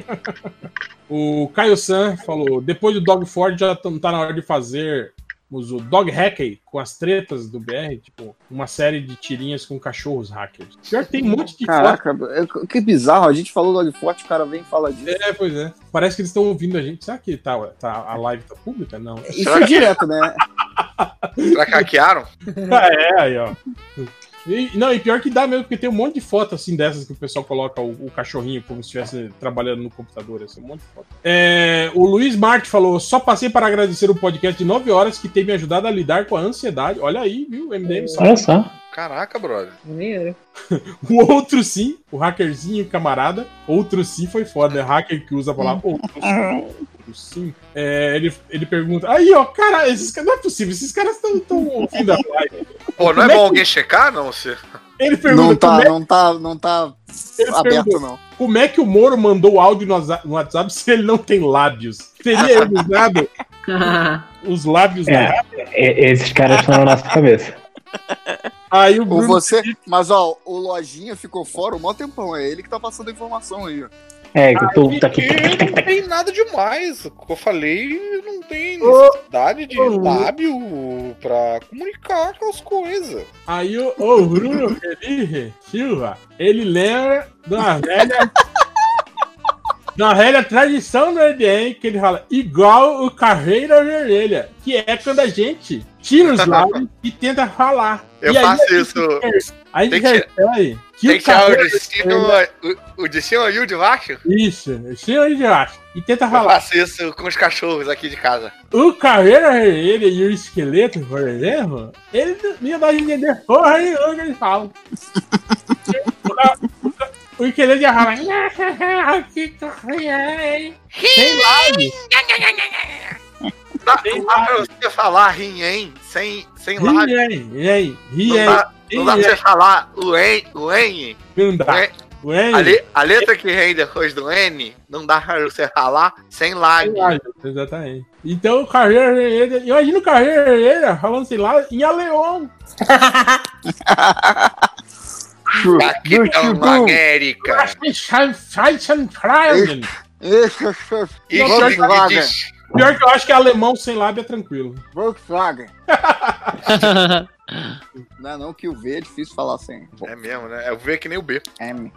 O Caio San falou: depois do Dog Ford já não tá na hora de fazer o Dog Hackey com as tretas do B R, tipo, uma série de tirinhas com cachorros hackers. Pior que tem um monte de Caraca, foto. Que bizarro, a gente falou do Dog Ford, o cara vem e fala disso. É, pois é. Parece que eles estão ouvindo a gente. Será que tá, tá, a live tá pública? Não. Isso é direto, né? Será que hackearam? Ah, é, aí, ó. E, não, e pior que dá mesmo, porque tem um monte de foto assim dessas que o pessoal coloca o, o cachorrinho como se estivesse trabalhando no computador, assim, um monte de foto. É, o Luiz Marte falou: só passei para agradecer o podcast de nove horas que tem me ajudado a lidar com a ansiedade. Olha aí, viu? O M D M sabe. Olha só. Caraca, brother. O outro sim, o hackerzinho camarada, outro sim foi foda. É hacker que usa a palavra outro sim. Sim. É, ele, ele pergunta: aí, ó, cara, esses caras, não é possível, esses caras estão ouvindo a live. Pô, não é, é bom que... alguém checar, não, você? Ele pergunta: não tá, é... não tá, não tá aberto, pergunta, não. Como é que o Moro mandou o áudio no WhatsApp se ele não tem lábios? Teria ele usado os lábios é, da... Esses caras estão na nossa cabeça. Aí o Bruno... Ou você, mas ó, o Lojinha ficou fora um maior tempão, é ele que tá passando a informação aí, ó. É, que tu tá aqui. Não tem nada demais. O que eu falei, não tem necessidade de lábio pra comunicar com as coisas. Aí o, o Bruno Felipe Silva, ele lembra de uma velha. de uma velha tradição do R D M, que ele fala igual o Caveira Vermelha, que é quando a gente tira os lábios e tenta falar. Eu e faço aí, isso. Aí a gente recebe que tem o que tirar o de cima, o, o de cima e o de baixo? Isso, o cima e o de baixo. E tenta falar. Eu faço isso com os cachorros aqui de casa. O Caveira Vermelha e o Esqueleto, por exemplo, ele não dá de entender porra nenhuma que eles falam. O Esqueleto já fala. Que correia, sem lábio. Dá, dá pra você falar rinhem sem, sem lábio. Rien, rien, não dá, não dá pra você falar o N. O N. Não dá. O N. A, le, a letra que vem depois do N, não dá pra você falar sem lábio. Exatamente. Então o Carreira Vermelha. Imagina o Carreira Vermelha falando sem lábio em alemão. Aqui pela América. E pior que eu acho que alemão sem lábio é tranquilo. Volkswagen. Não é não que o V é difícil falar sem. É mesmo, né? O V é que nem o B. M.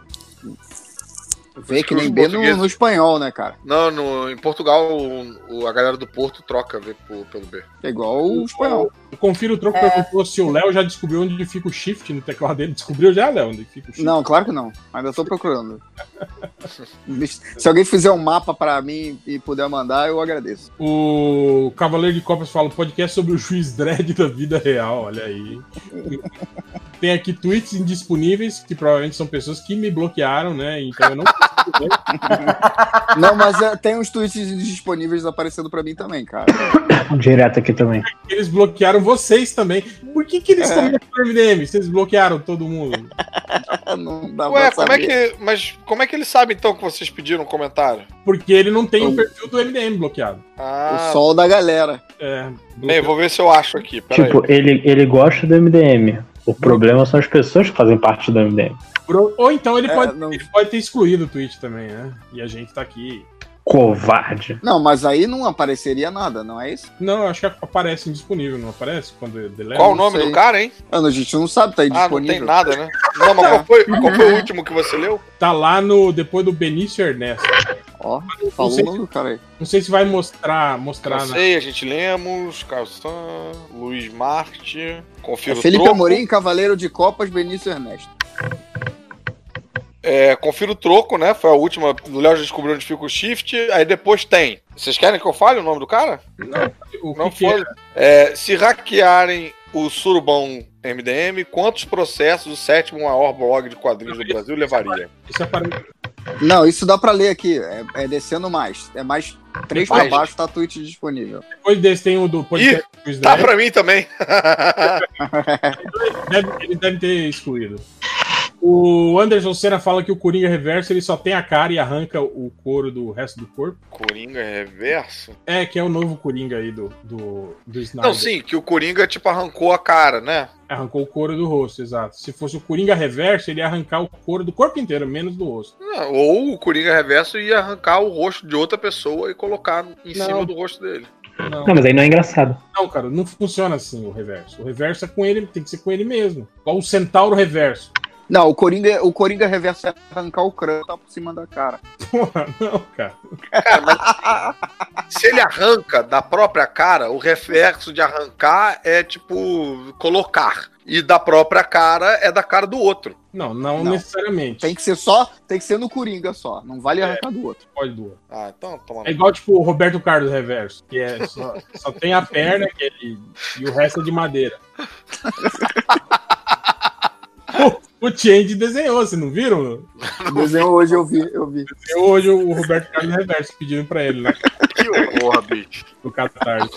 V que nem B no, no espanhol, né, cara? Não, no, em Portugal o, o, a galera do Porto troca V por, pelo B. É igual o espanhol. Eu confiro o troco é. Perguntou se o Léo já descobriu onde fica o shift no teclado dele. Descobriu já, Léo, onde fica o shift? Não, claro que não. Ainda tô procurando. Se alguém fizer um mapa pra mim e puder mandar, eu agradeço. O Cavaleiro de Copas fala: podcast sobre o juiz Dredd da vida real. Olha aí. Tem aqui tweets indisponíveis, que provavelmente são pessoas que me bloquearam, né? Então eu não consigo ver. Não, mas é, tem uns tweets indisponíveis aparecendo pra mim também, cara. Direto aqui também. Eles bloquearam vocês também. Por que, que eles estão é. no M D M? Vocês bloquearam todo mundo. Não dá Ué, pra como é que. Mas como é que ele sabe então que vocês pediram um comentário? Porque ele não tem o, o perfil do M D M bloqueado. Ah, o sol da galera. É. Bem, vou ver se eu acho aqui. Pera tipo, aí. ele, ele gosta do M D M. O problema são as pessoas que fazem parte do M D M. Ou então ele, é, pode, não... ele pode ter excluído o Twitch também, né? E a gente tá aqui. Covarde. Não, mas aí não apareceria nada, não é isso? Não, acho que aparece indisponível, não aparece? Quando deleta? Qual o nome do cara, hein? Ah, a gente não sabe, tá indisponível. Ah, não tem nada, né? Não, mas qual foi, qual foi o último que você leu? Tá lá no, depois do Benício Ernesto. Ó, falou o nome do cara aí. Não sei se vai mostrar, mostrar não na... sei, a gente lemos, Calçan, Luiz Marte, confiro é Felipe troco. Amorim, Cavaleiro de Copas, Benício Ernesto. É, confiro o troco, né? Foi a última. O Léo já descobriu onde fica o shift. Aí depois tem. Vocês querem que eu fale o nome do cara? Não, o não que foi. Que é? É, se hackearem o Surubão M D M, quantos processos o sétimo maior blog de quadrinhos do Brasil levaria? Isso é para... Não, isso dá pra ler aqui. É, é descendo mais. É mais Três pra baixo tá Twitch disponível. Depois desse tem o do podcast. Ih, tá pra mim também. Deve, ele deve ter excluído. O Anderson Senna fala que o Coringa Reverso ele só tem a cara e arranca o couro do resto do corpo. Coringa Reverso? É, que é o novo Coringa aí do, do, do Snyder. Não, sim, que o Coringa, tipo, arrancou a cara, né? Arrancou o couro do rosto, exato. Se fosse o Coringa Reverso, ele ia arrancar o couro do corpo inteiro, menos do rosto. Não, ou o Coringa Reverso ia arrancar o rosto de outra pessoa e colocar em Não. cima do rosto dele. Não. Não, mas aí não é engraçado. Não, cara, não funciona assim o Reverso. O Reverso é com ele, tem que ser com ele mesmo. Igual o Centauro Reverso. Não, o Coringa, o Coringa Reverso é arrancar o crânio tá por cima da cara. Porra, não, cara. Cara, mas se ele arranca da própria cara, o reverso de arrancar é tipo colocar. E da própria cara é da cara do outro. Não, não, Não. necessariamente. Tem que ser só, tem que ser no Coringa só. Não vale É. arrancar do outro. Pode doer. Ah, então toma. É igual tipo o Roberto Carlos Reverso, que é só, só tem a perna que ele, e o resto é de madeira. O, o Change desenhou, vocês não viram? O desenho hoje eu vi, eu vi. Desenhou hoje o Roberto Carlos Reverso pedindo pra ele, né? Que horror, bicho. No Catarse.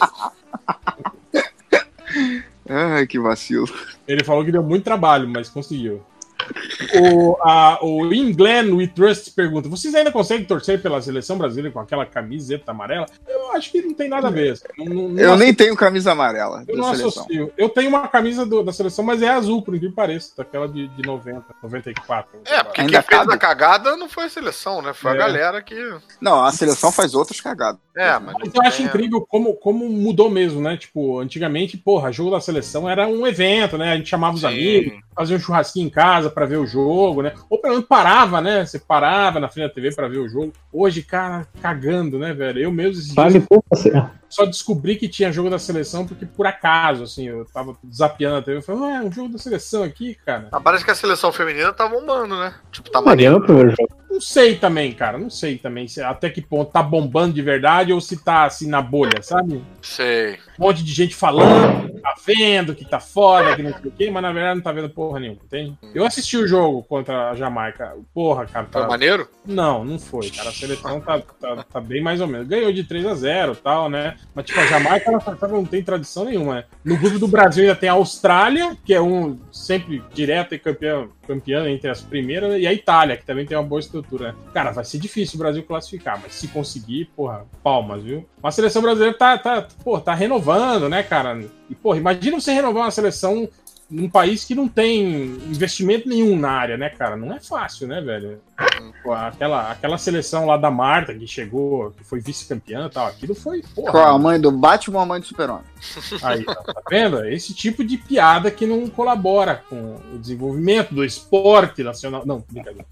Ai, que vacilo. Ele falou que deu muito trabalho, mas conseguiu. O, a, o In Glenn We Trust pergunta: vocês ainda conseguem torcer pela seleção brasileira com aquela camiseta amarela? Eu acho que não tem nada a ver. Não, não, não Eu associo, nem tenho camisa amarela eu da não seleção. associo. Eu tenho uma camisa do- da seleção, mas é azul, por incrível que pareça, daquela de, de noventa, noventa e quatro. É, porque Ainda quem fez cabe? a cagada não foi a seleção, né? Foi É. a galera que. Não, a seleção faz outras cagadas. É, mas. Mas eu acho é. incrível como, como mudou mesmo, né? Tipo, antigamente, porra, jogo da seleção era um evento, né? A gente chamava os Sim. amigos, fazia um churrasquinho em casa pra ver o jogo, né? Ou pelo menos parava, né? Você parava na frente da T V pra ver o jogo. Hoje, cara, cagando, né, velho? Eu mesmo esses Vale dias por você. só descobri que tinha jogo da seleção porque por acaso, assim, eu tava zapeando a T V e falei, ah, é um jogo da seleção aqui, cara. Ah, parece que a seleção feminina tá bombando, né? Tipo, tá Mas é maneiro. meu primeiro jogo. Não sei também, cara, não sei também se, até que ponto tá bombando de verdade ou se tá assim na bolha, sabe? Sei. Um monte de gente falando, que tá vendo, que tá foda, que não sei o quê, mas na verdade não tá vendo porra nenhuma, entende? Eu assisti o jogo contra a Jamaica. Porra, cara, Foi tá... maneiro? Não, não foi, cara. A seleção tá, tá, tá bem mais ou menos. Ganhou de três a zero e tal, né? Mas, tipo, a Jamaica ela, ela não tem tradição nenhuma, né? No grupo do Brasil ainda tem a Austrália, que é um sempre direto e campeão, campeão entre as primeiras, e a Itália, que também tem uma boa estrutura, né? Cara, vai ser difícil o Brasil classificar, mas se conseguir, porra, palmas, viu? Mas a seleção brasileira tá, tá, porra, tá renovando, né, cara? E, porra, imagina você renovar uma seleção num país que não tem investimento nenhum na área, né, cara? Não é fácil, né, velho? Pô, aquela, aquela seleção lá da Marta que chegou, que foi vice-campeã e tal, aquilo foi, porra. Com a mãe do Batman ou a mãe do Super-Homem? Aí, tá, tá vendo? Esse tipo de piada que não colabora com o desenvolvimento do esporte nacional. Não, brincadeira.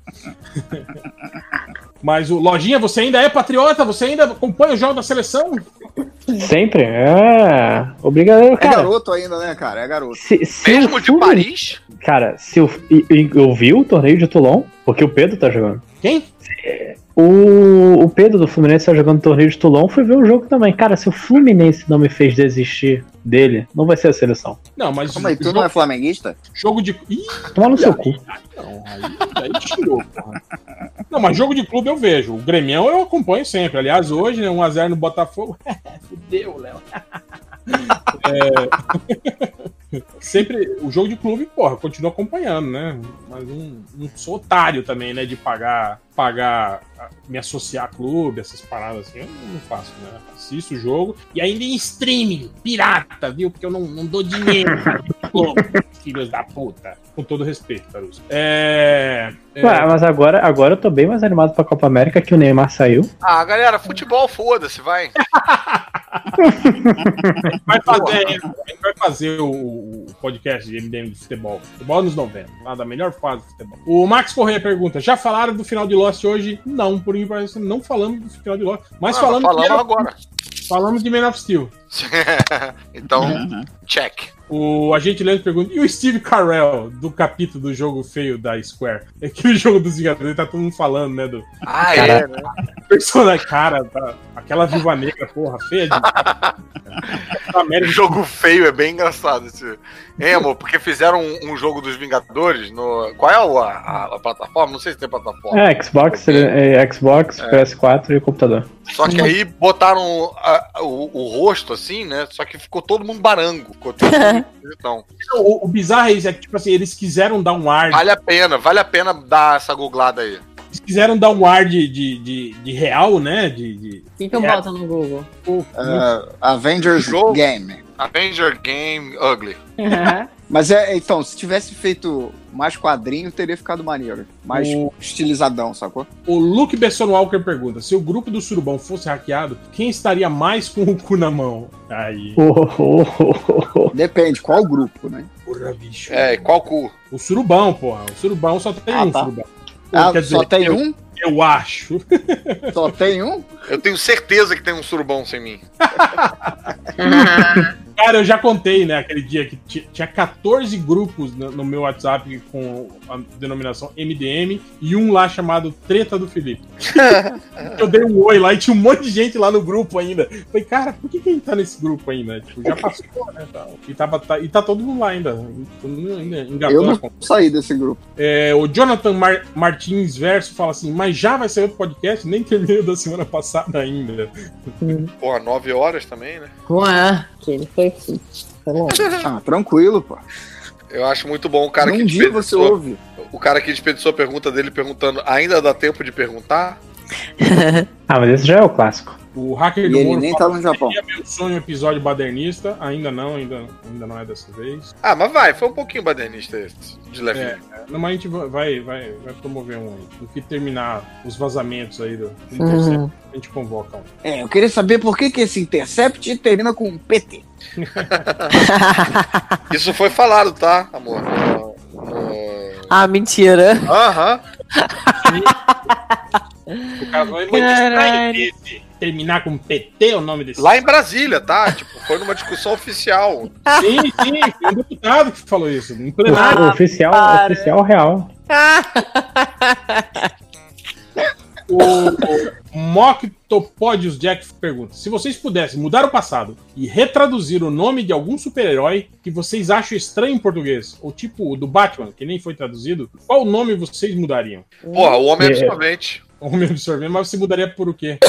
Mas o Lojinha, você ainda é patriota? Você ainda acompanha o jogo da seleção? Sempre. É. Obrigado, É cara. garoto ainda, né, cara? É garoto. Se, se Mesmo o de Flumin- Paris? Cara, se o, e- e- eu vi o torneio de Toulon, porque o Pedro tá jogando. Quem? O, o Pedro do Fluminense tá jogando o torneio de Toulon, foi ver o jogo também. Cara, se o Fluminense não me fez desistir dele, não vai ser a seleção. Não, mas Calma aí, tu jogo, não é flamenguista? jogo de. Ih, Toma no seu cu. não, aí, aí tirou, porra. Não, mas jogo de clube eu vejo. O Grêmio eu acompanho sempre. Aliás, hoje, né, um a zero no Botafogo. Fudeu, Léo. É... Sempre o jogo de clube, porra, eu continuo acompanhando, né? Mas não, não sou otário também, né? De pagar, pagar, me associar a clube, essas paradas assim, eu não faço, né? Assisto o jogo e ainda em streaming, pirata, viu? Porque eu não, não dou dinheiro, cara, filhos da puta. Com todo respeito, Caruso. É. é... Ué, mas agora, agora eu tô bem mais animado pra Copa América que o Neymar saiu. Ah, galera, futebol, foda-se, vai. Vai fazer, a gente vai fazer o, o podcast de M D M de futebol. Futebol anos noventa, lá da melhor fase do futebol. O Max Correia pergunta: já falaram do final de Lost hoje? Não, por enquanto não falamos do final de Lost. Mas Ah, falamos, falamos de, agora. falamos de Man of Steel. Então, Uhum. check. O agente Leandro pergunta: e o Steve Carell do capítulo do jogo feio da Square? Aquele jogo dos Vingadores, tá todo mundo falando, né? Do... Ah, é, né? personagem, cara, tá, aquela Viúva Negra, porra, feia de... Jogo feio, é bem engraçado esse. Hein, amor? Porque fizeram um, um jogo dos Vingadores no. Qual é a, a, a plataforma? Não sei se tem plataforma. É, Xbox, é, é, Xbox, é. P S quatro e computador. Só que aí botaram a, o, o rosto assim, né? Só que ficou todo mundo barango. Ficou todo mundo então. o, o bizarro é isso, é que, tipo assim, eles quiseram dar um ar. Vale a pena, vale a pena dar essa googlada aí. Eles quiseram dar um ar de, de, de, de real, né? De, de... O que, que eu é. boto no Google? Uh, Avengers Jogo. Game. Avenger Game Ugly. Mas é, então, se tivesse feito mais quadrinho, teria ficado maneiro. Mais O- estilizadão, sacou? O Luke Besson Walker pergunta: se o grupo do Surubão fosse hackeado, quem estaria mais com o cu na mão? Aí. Oh, oh, oh, oh. Depende, qual grupo, né? Porra, bicho. É, qual cu? O Surubão, porra. O Surubão só tem Ah, um tá. Surubão. Ah, Quer só dizer, tem eu- um? Eu acho. Só tem um? Eu tenho certeza que tem um surubão sem mim. Cara, eu já contei, né, aquele dia que ti- tinha quatorze grupos no, no meu WhatsApp com a denominação M D M e um lá chamado Treta do Felipe. Eu dei um oi lá e tinha um monte de gente lá no grupo ainda. Falei, cara, por que quem tá nesse grupo ainda? Tipo, já passou, né? Tá, e, tava, tá, e tá todo mundo lá ainda. Todo mundo ainda engatou Eu na não conta. saí desse grupo. É, o Jonathan Mar- Martins Verso fala assim, mas já vai sair outro podcast? Nem terminei o da semana passada ainda. Porra, nove horas também, né? Ué, que ele foi aqui. Tá bom. Ah, tranquilo, pô. Eu acho muito bom o cara Num que dia você desperdiçou, ouve. o cara que desperdiçou a pergunta dele perguntando, ainda dá tempo de perguntar? Ah, mas esse já é o clássico. O Hacker E do ele Moro nem fala, tá no Japão. seria meu sonho episódio badernista. Ainda não, ainda, ainda não é dessa vez. Ah, mas vai, foi um pouquinho badernista esse, de leve. É, é, mas a gente vai, vai, vai promover um aí. No que terminar os vazamentos aí do, do Intercept, Uhum. a gente convoca um. É, eu queria saber por que, que esse Intercept termina com P T. Isso foi falado, tá, amor? No- no- Ah, mentira. Aham. O cara vai muito Caralho. estranho esse. Terminar com P T, o nome desse. Lá em Brasília, tá? Tipo, foi numa discussão oficial. Sim, sim, foi um deputado que falou isso. Em O, plenário. o oficial, para. oficial real. O, o Moctopodius Jack pergunta: se vocês pudessem mudar o passado e retraduzir o nome de algum super-herói que vocês acham estranho em português, ou tipo o do Batman, que nem foi traduzido, qual nome vocês mudariam? Porra, o homem É. absorvente. Homem absorvente, mas você mudaria por o quê?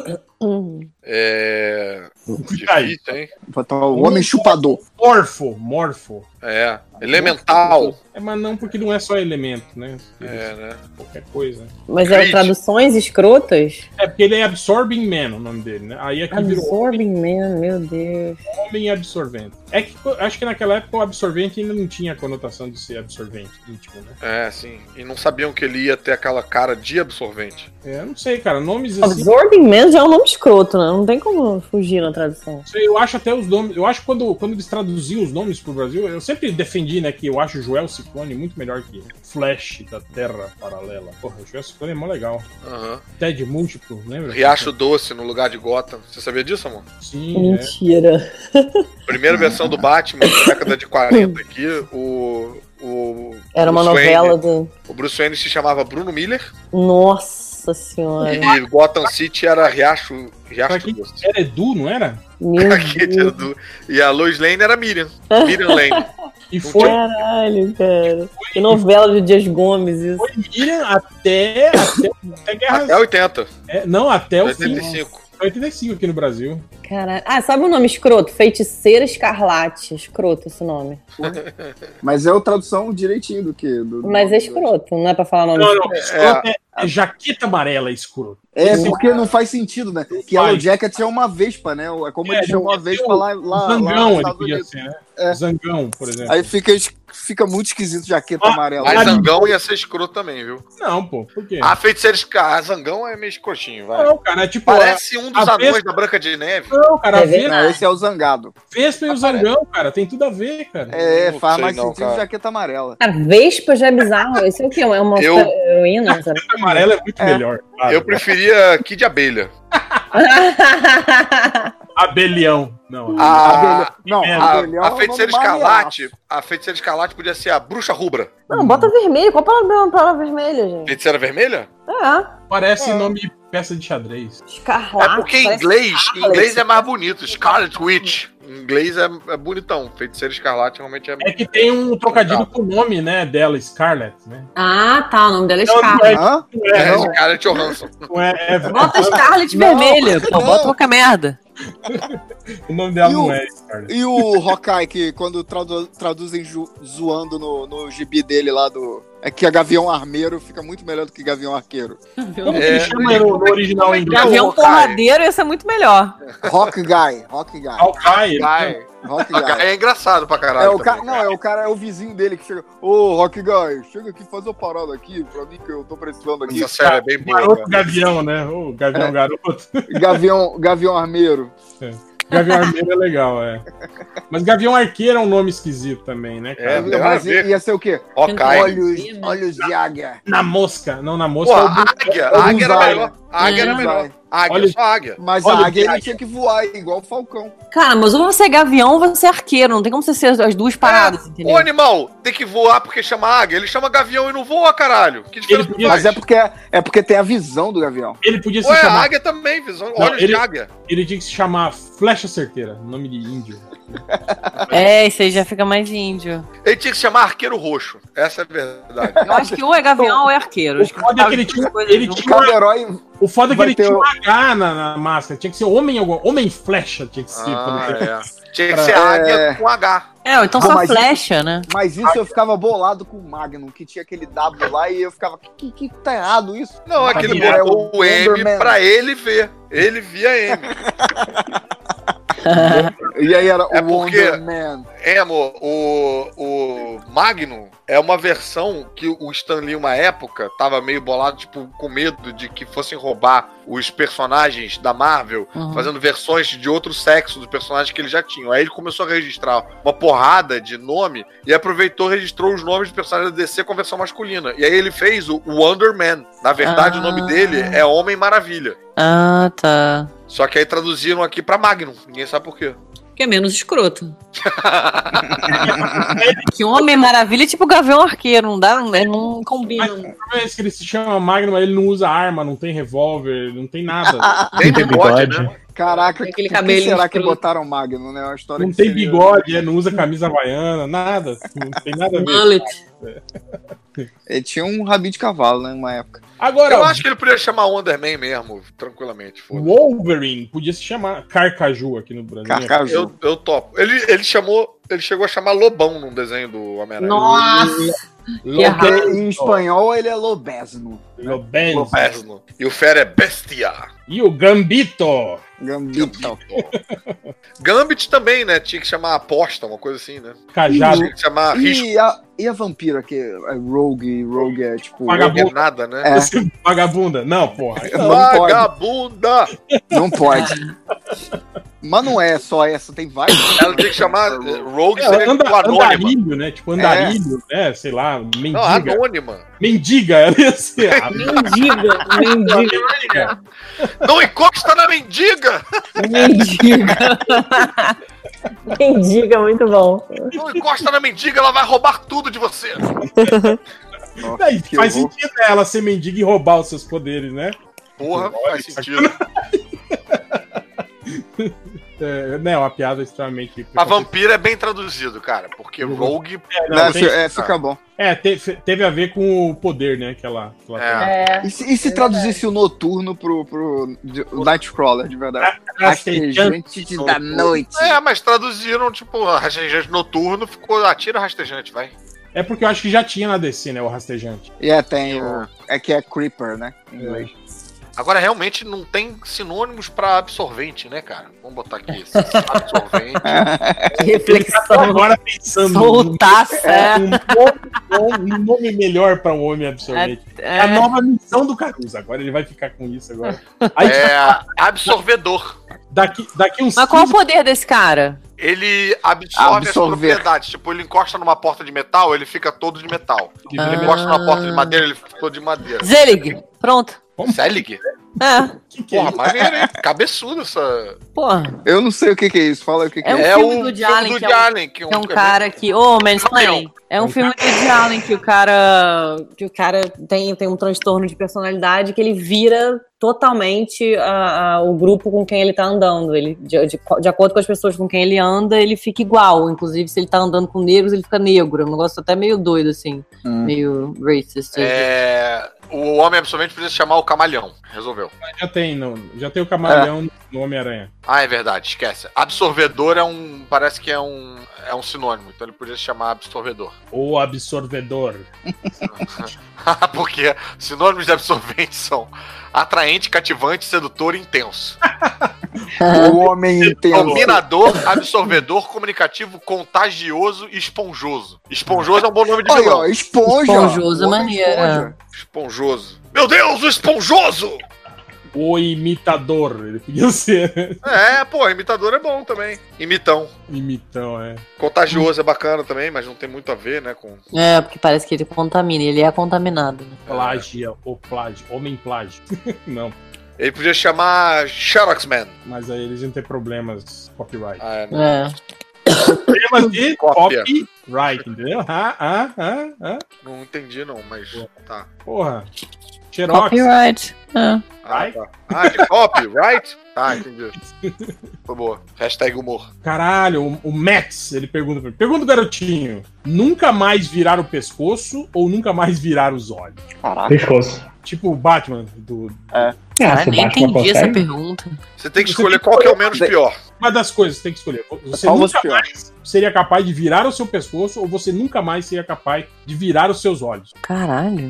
É. Aí. Difícil, hein? Botar o Homem Chupador. Morfo, morfo. É. Elemental. É, mas não porque não é só elemento, né? É, né? Qualquer coisa. Mas é Creed. traduções escrotas? É porque ele é Absorbing Man, o nome dele, né? Aí aqui virou Absorbing Man, meu Deus. Homem absorvente. É que eu acho que naquela época o absorvente ainda não tinha a conotação de ser absorvente, íntimo, né? É, sim. E não sabiam que ele ia ter aquela cara de absorvente. É, eu não sei, cara. Nomes assim. Absorbing Man já é um nome escroto, né? Não tem como fugir na tradução. Não sei, eu acho até os nomes. Eu acho que quando, quando eles traduziam os nomes pro Brasil, eu sempre defendi, né, que eu acho o Joel Ciclone muito melhor que Flash da Terra Paralela. Porra, o Joel Ciclone é mó legal. Aham. Ted Múltiplo, lembra? Riacho Doce no lugar de Gotham. Você sabia disso, amor? Sim, é. Mentira. Primeira versão do Batman, década de quarenta aqui, o. O, Era uma Bruce novela Wayne- do. O Bruce Wayne se chamava Bruno Miller Nossa senhora. e Gotham City era Riacho, Riacho Pra quem Doce. era Edu, não era? Meu Aqui era Deus. do- E a Lois Lane era Miriam. Miriam Lane. E Não foi, Caralho, cara. Que novela de Dias Gomes isso. foi Miriam até, até, até Guerra. Até oitenta. É, não, até o fim. oitenta e cinco. oitenta e cinco aqui no Brasil. Caralho. Ah, sabe o nome escroto? Feiticeira Escarlate. Escroto esse nome. Mas é a tradução direitinho do que? Do, do- Mas é escroto, não é pra falar nome Não, escroto. não, escroto é, é jaqueta amarela escuro. É, porque não faz sentido, né? Que faz. Yellow Jacket é uma vespa, né? É como É, ele chamou a não, vespa o lá, lá, lá Zangão nos ele Estados podia Unidos. ser, né? É. Zangão, por exemplo. Aí fica, es- fica muito esquisito jaqueta Ah, amarela. Mas Ali- Zangão ia ser escroto também, viu? Não, pô, por quê? A feiticeira Scar- a Zangão é meio escrotinho, vai. Não, cara, é tipo. Parece um dos a anões Vespa- da Branca de Neve. Não, cara, a É verdade. Vespa, Não, esse é o Zangado. Vespa e o Zangão, cara, tem tudo a ver, cara. É, Não faz sei mais não, sentido cara. jaqueta amarela. A Vespa já é bizarro. Esse é o quê? É uma Eu- heroína? sabe? A amarela é muito É. melhor. Claro. Eu preferia Kid Abelha. Abelhão. Não, A, Abelha- Não, é, a, abelhão é a um feiticeira nome escarlate. A feiticeira escarlate podia ser a bruxa rubra. Não, bota vermelho. Qual a palavra, palavra vermelha, gente? Feiticeira vermelha? É. parece Ah. nome peça de xadrez. Escarlate. É porque em parece inglês, em Scarlet. inglês é mais bonito. Scarlet Witch. Em inglês é, é bonitão. Feiticeiro Escarlate realmente é. É que tem um trocadilho com o nome, né, dela, Scarlett, né? Ah, tá. O nome dela é Não, Scarlett. Hã? É, É, não, Scarlett Johansson. não é, é- Bota Scarlet Não, vermelha, pô, não. bota qualquer merda. o nome dela E não o- é Scarlett. E o Hawkeye, que quando tradu- traduzem ju- zoando no, no gibi dele lá do. É que a Gavião Armeiro fica muito melhor do que Gavião Arqueiro. Como que É, ele chama no, no original em inglês? Gavião Hawkeye. porradeiro ia ser muito melhor. Rock Guy, Rock Guy. Hawkeye. Vai. Rock Guy. É engraçado pra caralho. É o também, cara, não, é o cara, é o vizinho dele que chega. Ô, Rock Guy, chega aqui faz uma parada aqui pra mim que eu tô precisando aqui. Essa série é bem boa. Garoto cara. Gavião, né? O Gavião É. Garoto. Gavião, Gavião Armeiro. Gavião Armeiro é legal, é. Mas Gavião Arqueiro é um nome esquisito também, né, cara? É, tem nada a Mas ver. ia ser o quê? Hawkeye. Olhos, olhos de águia. Na mosca. Não, na mosca. Pô, é o a do- águia. é o A águia era Bullseye. melhor. A águia era É. melhor. Águia, Olha- só águia. Mas Olha a o águia ele águia. tinha que voar, igual o Falcão. Cara, mas ou você é gavião ou você é arqueiro. Não tem como você ser as duas paradas, É, entendeu? o animal tem que voar porque chama águia. Ele chama gavião e não voa, caralho. Que diferença podia- faz? Mas é porque, é porque tem a visão do Gavião. Ele podia se Ué, a chamar. águia também, visão. Não, Olhos ele- de águia. Ele tinha que se chamar Flecha Certeira, nome de índio. É, isso aí já fica mais índio. Ele tinha que se chamar arqueiro roxo. Essa é a verdade. Eu acho que ou é gavião ou é arqueiro. Acho O foda é que ele tinha- ele tinha- Cada herói. O foda é que Vai ele ter tinha o- um H na, na máscara. Tinha que ser homem algum. Homem Flecha tinha que ser. Ah, pra não ter- é. Tinha que É. ser águia com H. É, ou então Ah, só mas flecha, né? Mas isso eu ficava bolado com o Magnum, que tinha aquele W lá e eu ficava. Que, que, que tá errado isso? Não, é que ele É botou o M Wonderman. pra ele ver. Ele via M. E aí era É o porque- Wonder Man. É, amor, o, o Magnum é uma versão que o Stan Lee, uma época, tava meio bolado, tipo, com medo de que fossem roubar os personagens da Marvel, Uhum. fazendo versões de outro sexo dos personagens que eles já tinham. Aí ele começou a registrar uma porrada de nome e aproveitou e registrou os nomes de personagens da D C com a versão masculina. E aí ele fez o Wonder Man. Na verdade, Ah. o nome dele é Homem Maravilha. Ah, tá. Só que aí traduziram aqui pra Magnum. Ninguém sabe por quê. Que é menos escroto. Que Homem Maravilha é tipo Gavião Arqueiro, não dá, né? Não combina. Mas o problema é que ele se chama Magnum, mas ele não usa arma, não tem revólver, não tem nada. Nem tem bigode, né? Caraca, Tem aquele por que cabelinho será que escroto. botaram Magnum, né? É uma história Não que tem seria- bigode, é, não usa camisa havaiana, nada. Não tem nada a ver. Mullet. Ele tinha um rabinho de cavalo, né? Numa época. Agora, Eu acho que ele podia chamar Wonder Man mesmo, tranquilamente. foda-se. Wolverine podia se chamar Carcaju aqui no Brasil. Carcaju. Eu, eu topo. Ele, ele chamou. Ele chegou a chamar Lobão num desenho do Homem-Aranha. Nossa! Lobo- Porque em espanhol ele é lobesno. Lobenzo. Lobesno. E o Fera é Bestia. E o Gambito. Gambito. Gambit também, né? Tinha que chamar Aposta, uma coisa assim, né? Cajado. Tinha que chamar Risco. E a, e a vampira, que é Rogue, Rogue é tipo. Vagabundo. Não é nada, né? É. Você vagabunda. Não, porra. Não pode. Vagabunda! Não pode. Mas não é só essa, tem vários. Ela tinha que chamar. eh, Rogue É, seria anda, tipo anônima. andarilho, né? Tipo andarilho, né? Sei lá, Não, mendiga. anônima. Mendiga, ela ia ser. a Mendiga, mendiga, Não encosta na mendiga! mendiga. Mendiga, muito bom. Não encosta na mendiga, ela vai roubar tudo de você. Nossa, Aí, que faz horror. sentido ela ser mendiga e roubar os seus poderes, né? Porra, faz sentido. É, né, uma piada extremamente. A vampira é bem traduzido, cara, porque Rogue. É, não, Não, tem- é, fica bom. é, te- teve a ver com o poder, né? Que ela, que ela É. É. E se, e se traduzisse o noturno pro, pro de- o Nightcrawler, de verdade? tem. Rastejante da noite. É, mas traduziram, tipo, rastejante noturno, ficou atira rastejante, vai. É porque eu acho que já tinha na D C, né? O rastejante. E é, tem o. É que é Creeper, né? Em inglês. Agora, realmente, não tem sinônimos pra absorvente, né, cara? Vamos botar aqui. Absorvente. Que reflexão. Agora pensando num, Soltar, é, certo. um, nome, um nome melhor pra um homem absorvente. É, a nova missão do Caruso. Agora ele vai ficar com isso agora. Aí, É absorvedor. daqui, daqui uns Mas qual o quinze poder desse cara? Ele absorve as Absorver. propriedades. Tipo, ele encosta numa porta de metal, ele fica todo de metal. Ele Ah. encosta numa porta de madeira, ele fica todo de madeira. Zelig. Pronto. Selig? É. que que é Porra, isso? maneiro, hein? Cabeçudo essa. Porra. Eu não sei o que, que é isso. Fala aí o que, que É é. um É filme o do filme Woody Allen, do que é Woody um- Allen, que É um cara que. Ô, Mansplaining. É um filme do Woody Allen que o cara. Que o cara tem, tem um transtorno de personalidade que ele vira totalmente a, a, o grupo com quem ele tá andando. Ele, de, de, de acordo com as pessoas com quem ele anda, ele fica igual. Inclusive, se ele tá andando com negros, ele fica negro. É um negócio até meio doido, assim. Hum. Meio racist. É... O Homem Absorvente precisa chamar o Camaleão. Resolveu. Já tem, no, já tem o Camaleão é. no Homem-Aranha. Ah, é verdade, esquece. Absorvedor é um... Parece que é um... É um sinônimo, então ele podia se chamar absorvedor. Ou absorvedor. Porque sinônimos de absorvente são atraente, cativante, sedutor e intenso. O homem intenso. Dominador, absorvedor, comunicativo, contagioso e esponjoso. Esponjoso é um bom nome de vilão. Olha, ó, esponja. Esponjoso é maneiro. Esponjoso. Meu Deus, o esponjoso! O imitador, ele podia ser. É, pô, imitador é bom também. Imitão. Imitão, é. Contagioso é bacana também, mas não tem muito a ver, né, com... É, porque parece que ele contamina, ele é contaminado. Né? Plágia, ou plágio, homem plágio. Não. Ele podia chamar Xerox Man. Mas aí eles iam ter problemas copyright. Ah, é, né? É. Problemas de copyright, entendeu? Ah, ah, ah, ah. Não entendi, não, mas tá. Porra. Xerox. Copyright. É. Ah, tá. Ah, de copy, right? Tá, entendi. Foi boa. Hashtag humor. Caralho, o, o Max, ele pergunta pra mim. Pergunta o garotinho. Nunca mais virar o pescoço ou nunca mais virar os olhos? Caraca. Pescoço. Tipo o Batman do... É. Ah, nem entendi essa pergunta. Você tem que escolher qual que é o menos pior. Uma das coisas que você tem que escolher. Você Qual nunca pior? mais seria capaz de virar o seu pescoço ou você nunca mais seria capaz de virar os seus olhos? Caralho.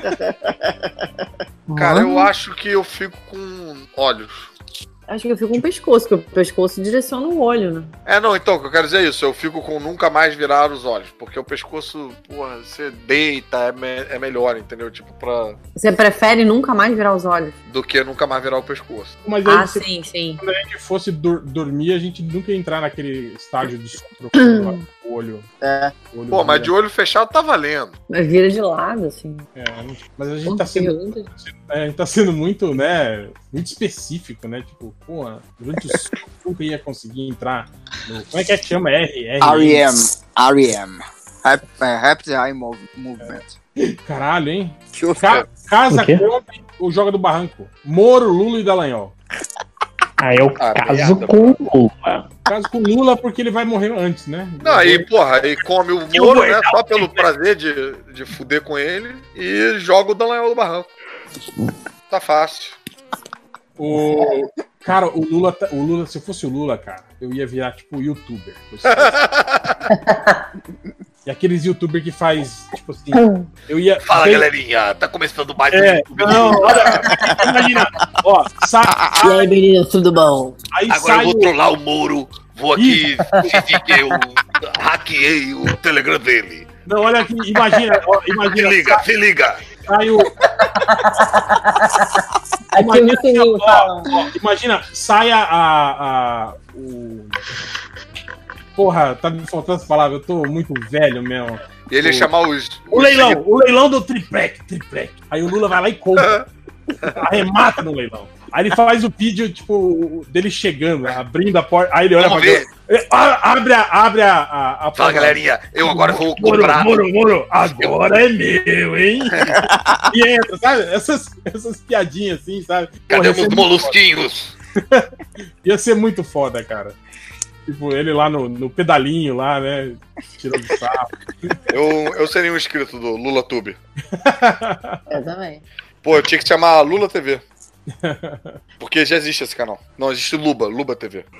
Cara, eu acho que eu fico com olhos. Acho que eu fico com o pescoço, porque o pescoço direciona o olho, né? É, não, então, o que eu quero dizer é isso. Eu fico com nunca mais virar os olhos. Porque o pescoço, porra, você deita, é, me é melhor, entendeu? Tipo, pra... Você prefere nunca mais virar os olhos? Do que nunca mais virar o pescoço. Mas aí, Ah, você, sim, sim. quando a gente fosse dur dormir, a gente nunca ia entrar naquele estágio de sono profundo lá, o olho. É. o olho Pô, mas vira. de olho fechado tá valendo. Mas vira de lado, assim. É, mas a gente tá sendo, é, a gente tá sendo muito, né, muito específico, né? Tipo, porra, durante o sono nunca ia conseguir entrar no... Como é que é que chama? R? R E M. R E M. Rapid Eye Movement. Caralho, hein? Deixa eu Ca ver. casa, O quê? come ou joga do barranco? Moro, Lula e Dallagnol. Aí eu Ah, caso merda, com o Lula. Caso com Lula porque ele vai morrer antes, né? Não, aí, porra, aí come o Moro, né? Só pelo prazer de, de fuder com ele e joga o Dallagnol do barranco. Tá fácil. O... Cara, o Lula, tá- o Lula, se eu fosse o Lula, cara, eu ia virar tipo youtuber. E aqueles youtubers que faz, tipo assim, eu ia... Fala, tem- galerinha, tá começando mais um É, YouTube. não, olha, imagina, ó, sa... E aí, meninas, tudo bom? aí Agora sai eu vou o... trollar o Moro, vou aqui fingir que eu hackeei o Telegram dele. Não, olha aqui, imagina, ó, Se imagina, liga, se liga. sai o... Aqui Imagina, no sininho, ó, fala. ó, imagina, sai a, a, a- o... Porra, tá me faltando essa palavra, eu tô muito velho mesmo. E ele ia chamar os. O os leilão, o leilão do triplec, triplec. Aí o Lula vai lá e compra. Arremata no leilão. Aí ele faz o vídeo, tipo, dele chegando, abrindo a porta. Aí ele olha Vamos pra ver. dentro. Ah, Abre a, abre a, a, a Fala, porta. galerinha, eu agora vou Moro, comprar. Moro, Moro, agora é meu, hein? E entra, sabe? Essas, essas piadinhas assim, sabe? Cadê Porra, ia os ser muito molusquinhos? foda. Ia ser muito foda, cara. Tipo, ele lá no, no pedalinho, lá, né? Tirando sarro. Eu, eu seria um inscrito do Lula Tube. Eu também. Pô, eu tinha que chamar Lula T V. Porque já existe esse canal. Não, existe Luba, Luba T V.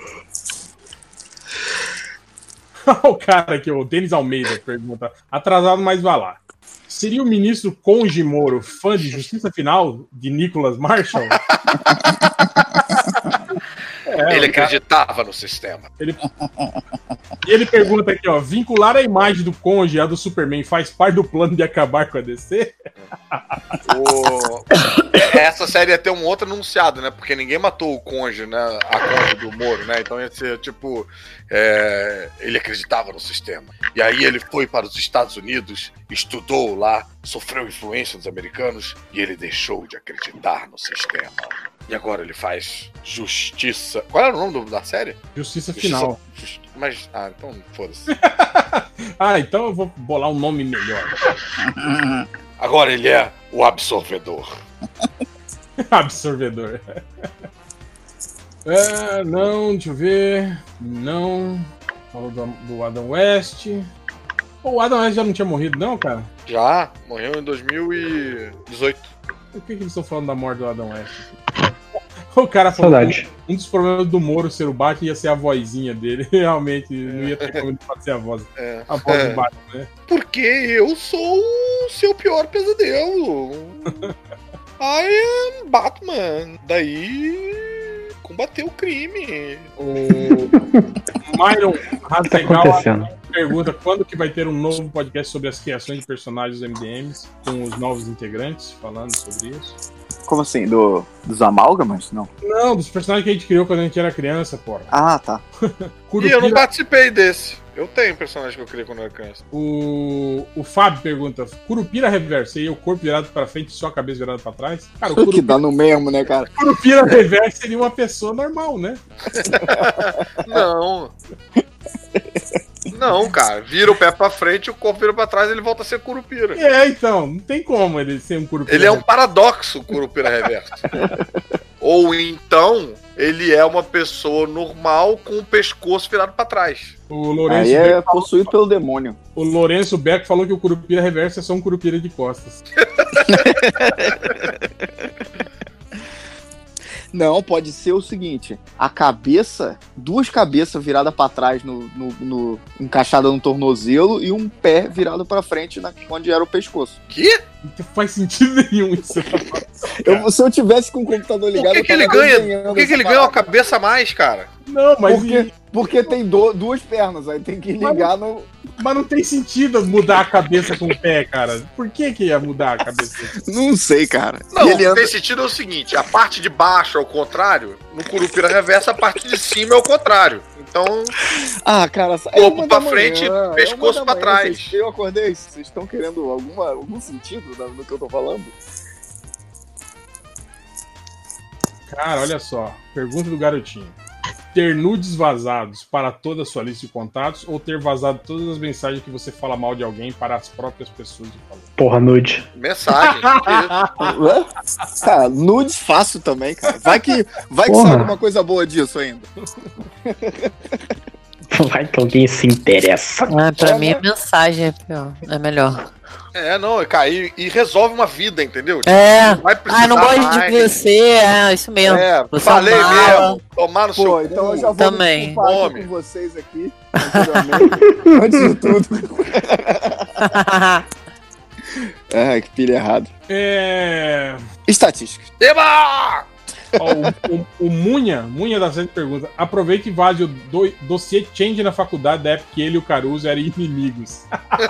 O cara aqui, o Denis Almeida, pergunta. Atrasado, mas vai lá. Seria o ministro Conde Moro fã de Justiça Final de Nicholas Marshall? É, Ele o cara- acreditava no sistema. Ele... E ele pergunta aqui, ó. Vincular a imagem do Conde à do Superman faz parte do plano de acabar com a D C? O- Essa série ia ter um outro anunciado, né? Porque ninguém matou o Conde, né? A Conde do Moro, né? Então ia ser tipo. é, Ele acreditava no sistema. E aí ele foi para os Estados Unidos, estudou lá, sofreu influência dos americanos e ele deixou de acreditar no sistema. E agora ele faz justiça. Qual era o nome do- da série? Justiça Justiça- Final. Justi- Mas. Ah, então foda-se. Ah, então eu vou bolar um nome melhor. Agora ele é o absorvedor. Absorvedor. É, não, deixa eu ver. Não. Falou do, do Adam West. Pô, o Adam West já não tinha morrido, não, cara? Já, morreu em dois mil e dezoito. Por que, que eles estão falando da morte do Adam West? O cara falou Saudade. que um dos problemas do Moro ser o Batman ia ser a vozinha dele. Realmente, não ia ter como ele fazer a voz. É. A voz É. do Batman, né? Porque eu sou o seu pior pesadelo. I am Batman. Daí combateu o crime. O Myron O que tá Hasegal acontecendo? pergunta quando que vai ter um novo podcast sobre as criações de personagens do M D Ms, com os novos integrantes falando sobre isso. Como assim? Do, dos amálgamas? Não. Não, dos personagens que a gente criou quando a gente era criança, porra. Ah, tá. E eu não Curupira, participei desse. Eu tenho personagem que eu criei quando eu era criança. o, o Fábio pergunta: Curupira Reverso, seria o corpo virado pra frente e só a cabeça virada pra trás? Cara, o Que Curupira, dá no mesmo, né, cara? Curupira Reverso seria uma pessoa normal, né? Não. Não, cara. Vira o pé pra frente, o corpo vira pra trás e ele volta a ser Curupira. É, então, não tem como ele ser um Curupira. Ele é um paradoxo, Curupira Reverso. Ou então, ele é uma pessoa normal com o pescoço virado pra trás. O Lourenço, Aí é Beco, possuído pelo demônio. o Lourenço Beco falou que o Curupira Reverso é só um Curupira de costas. Não, pode ser o seguinte: a cabeça, duas cabeças viradas pra trás, no, no, no- encaixada no tornozelo, e um pé virado pra frente, na, onde era o pescoço. Que? Não faz sentido nenhum isso. Eu, se eu tivesse com o computador Por ligado, que, que eu ele tava ganha? desenhando Por que, que essa ele ganha uma parada. cabeça a mais, cara? Não, mas, Porque, porque tem do- duas pernas, aí tem que ligar no. mas não tem sentido mudar a cabeça com o pé, cara. Por que, que ia mudar a cabeça? Não sei, cara. Não, E o ele que anda. tem sentido é o seguinte: a parte de baixo é o contrário, no Curupira Reverso a parte de cima é o contrário. Então, Ah, cara, é corpo uma pra da frente, manhã, é pescoço uma da pra manhã, trás. vocês- Eu acordei, vocês estão querendo alguma, algum sentido no no que eu tô falando? Cara, olha só. Pergunta do garotinho: ter nudes vazados para toda a sua lista de contatos ou ter vazado todas as mensagens que você fala mal de alguém para as próprias pessoas de falar? Porra, nude. mensagem. Ué? Cara, nudes fácil também, cara. Vai que, vai que Porra. sai alguma coisa boa disso ainda. Vai que alguém se interessa. Ah, pra É, mim, né? a mensagem é pior. É melhor. É, não, cara, e, e resolve uma vida, entendeu? É. Não vai precisar Ah, não gosto mais. de você. É, isso mesmo. É, Você é falei um mala. mesmo. Tomar no Pô, seu então eu cu. já vou Também. me desculpar aqui Homem. com vocês aqui, anteriormente, antes de tudo. É, que pilha errado. É. Estatísticas. Eba! Ó, o, o, o Munha, Munha da Sete pergunta: aproveite e vaze o do, dossiê Change na faculdade da época que ele e o Caruso eram inimigos.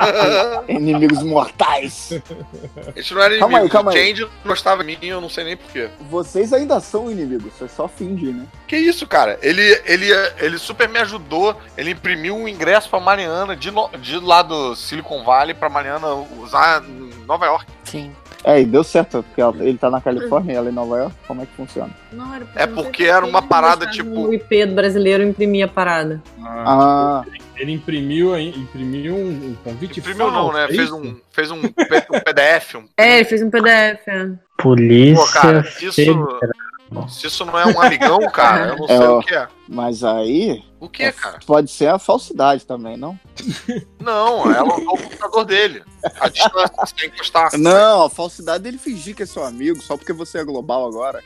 Inimigos mortais. A gente não era Calma aí, inimigo. calma O aí. Change não gostava de mim, eu não sei nem porquê. Vocês ainda são inimigos, você só finge, né? Que isso, cara? Ele, ele, ele super me ajudou. Ele imprimiu um ingresso pra Mariana de, no- de lá do Silicon Valley pra Mariana usar em Nova York. Sim. É, e deu certo, porque ela- ele tá na Califórnia e ela em Nova York. Como é que funciona? Não, era É não porque sei era por uma que parada, eles tipo- deixavam O I P do brasileiro imprimia a parada. Ah, Ele imprimiu, aí- imprimiu um, um convite Imprimiu não, falso, né? é Fez isso? um, fez um, P- um P D F. Um... É, ele fez um P D F. É. Polícia Pô, cara, isso, Federal. se isso não é um amigão, cara, eu não sei É, ó. o que é. mas aí O que, cara? pode ser a falsidade também, não? Não, ela usou o computador dele. A distância, sem encostar. Não, a falsidade dele fingir que é seu amigo, só porque você é global agora.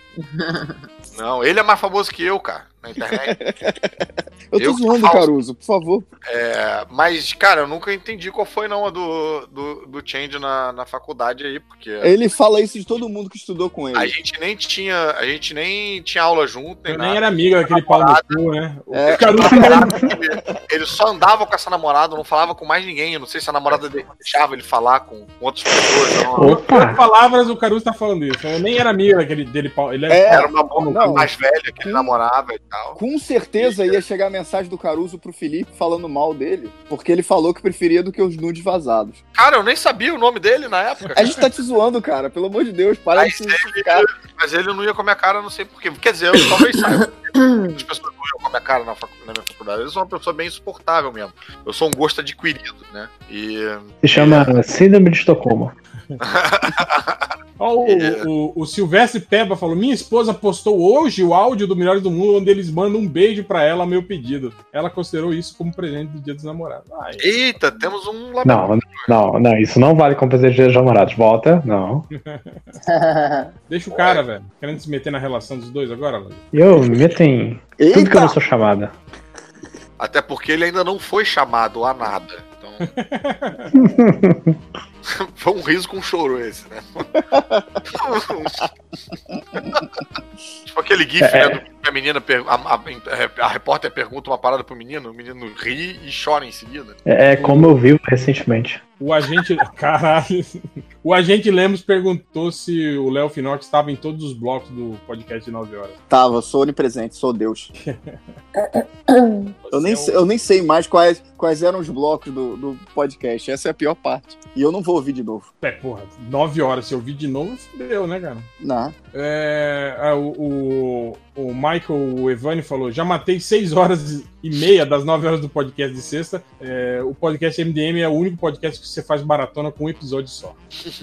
Não, ele é mais famoso que eu, cara, na internet. Eu tô Eu que zoando, falso. Caruso, por favor. É, mas, cara, eu nunca entendi qual foi, não, a do, do, do Change na, na faculdade aí, porque Ele fala isso de todo mundo que estudou com ele. a gente nem tinha, a gente nem tinha aula junto, nem Eu nada. nem era amigo daquele pau no cu, né? O É. Caruso Ele, ele só andava com essa namorada, não falava com mais ninguém. Eu não sei se a namorada dele deixava ele falar com, com outras pessoas. Não. Por Opa! palavras, o Caruso tá falando isso. Eu nem era amigo daquele dele pau. Ele É, Era uma boa não. mais velha que ele namorava e tal. Com certeza ia chegar a mensagem do Caruso pro Felipe falando mal dele, porque ele falou que preferia do que os nudes vazados. Cara, eu nem sabia o nome dele na época. A gente tá te zoando, cara, pelo amor de Deus, para Aí de se justificar. Mas ele não ia com a minha cara, não sei porquê. Quer dizer, eu talvez saiba. As pessoas não iam com a minha cara na, facu- na minha faculdade. Eu sou uma pessoa bem insuportável mesmo. Eu sou um gosto adquirido, né? E Se chama Síndrome de Estocolmo. Ó, o, É. o, o Silvestre Peba falou: minha esposa postou hoje o áudio do Melhores do Mundo, onde eles mandam um beijo pra ela a meu pedido. Ela considerou isso como presente do Dia dos Namorados. Ai, Eita, temos um lá. Não, não, não, isso não vale como presente de namorados. Volta, não. deixa o cara, velho. Querendo se meter na relação dos dois agora, Lali? E eu me meto em tudo que eu não sou chamada. Até porque ele ainda não foi chamado a nada. Então. Foi um riso com choro esse, né? Tipo aquele gif, É. né? Do que a menina. Per... A, a, a repórter pergunta uma parada pro menino, o menino ri e chora em seguida. É, é como eu vivo recentemente. O agente. Caralho. O agente Lemos perguntou se o Léo Finotti estava em todos os blocos do podcast de nove horas. Tava, sou onipresente, sou Deus. Eu nem, Você sei, eu nem sei mais quais, quais eram os blocos do, do podcast. Essa é a pior parte. E eu não vou ouvir de novo. É, porra, nove horas. Se eu ouvir de novo, fudeu, né, cara? Não. É, ah, o, o, o Michael Evani falou: já matei seis horas e meia das nove horas do podcast de sexta. É, o podcast M D M é o único podcast que você faz maratona com um episódio só.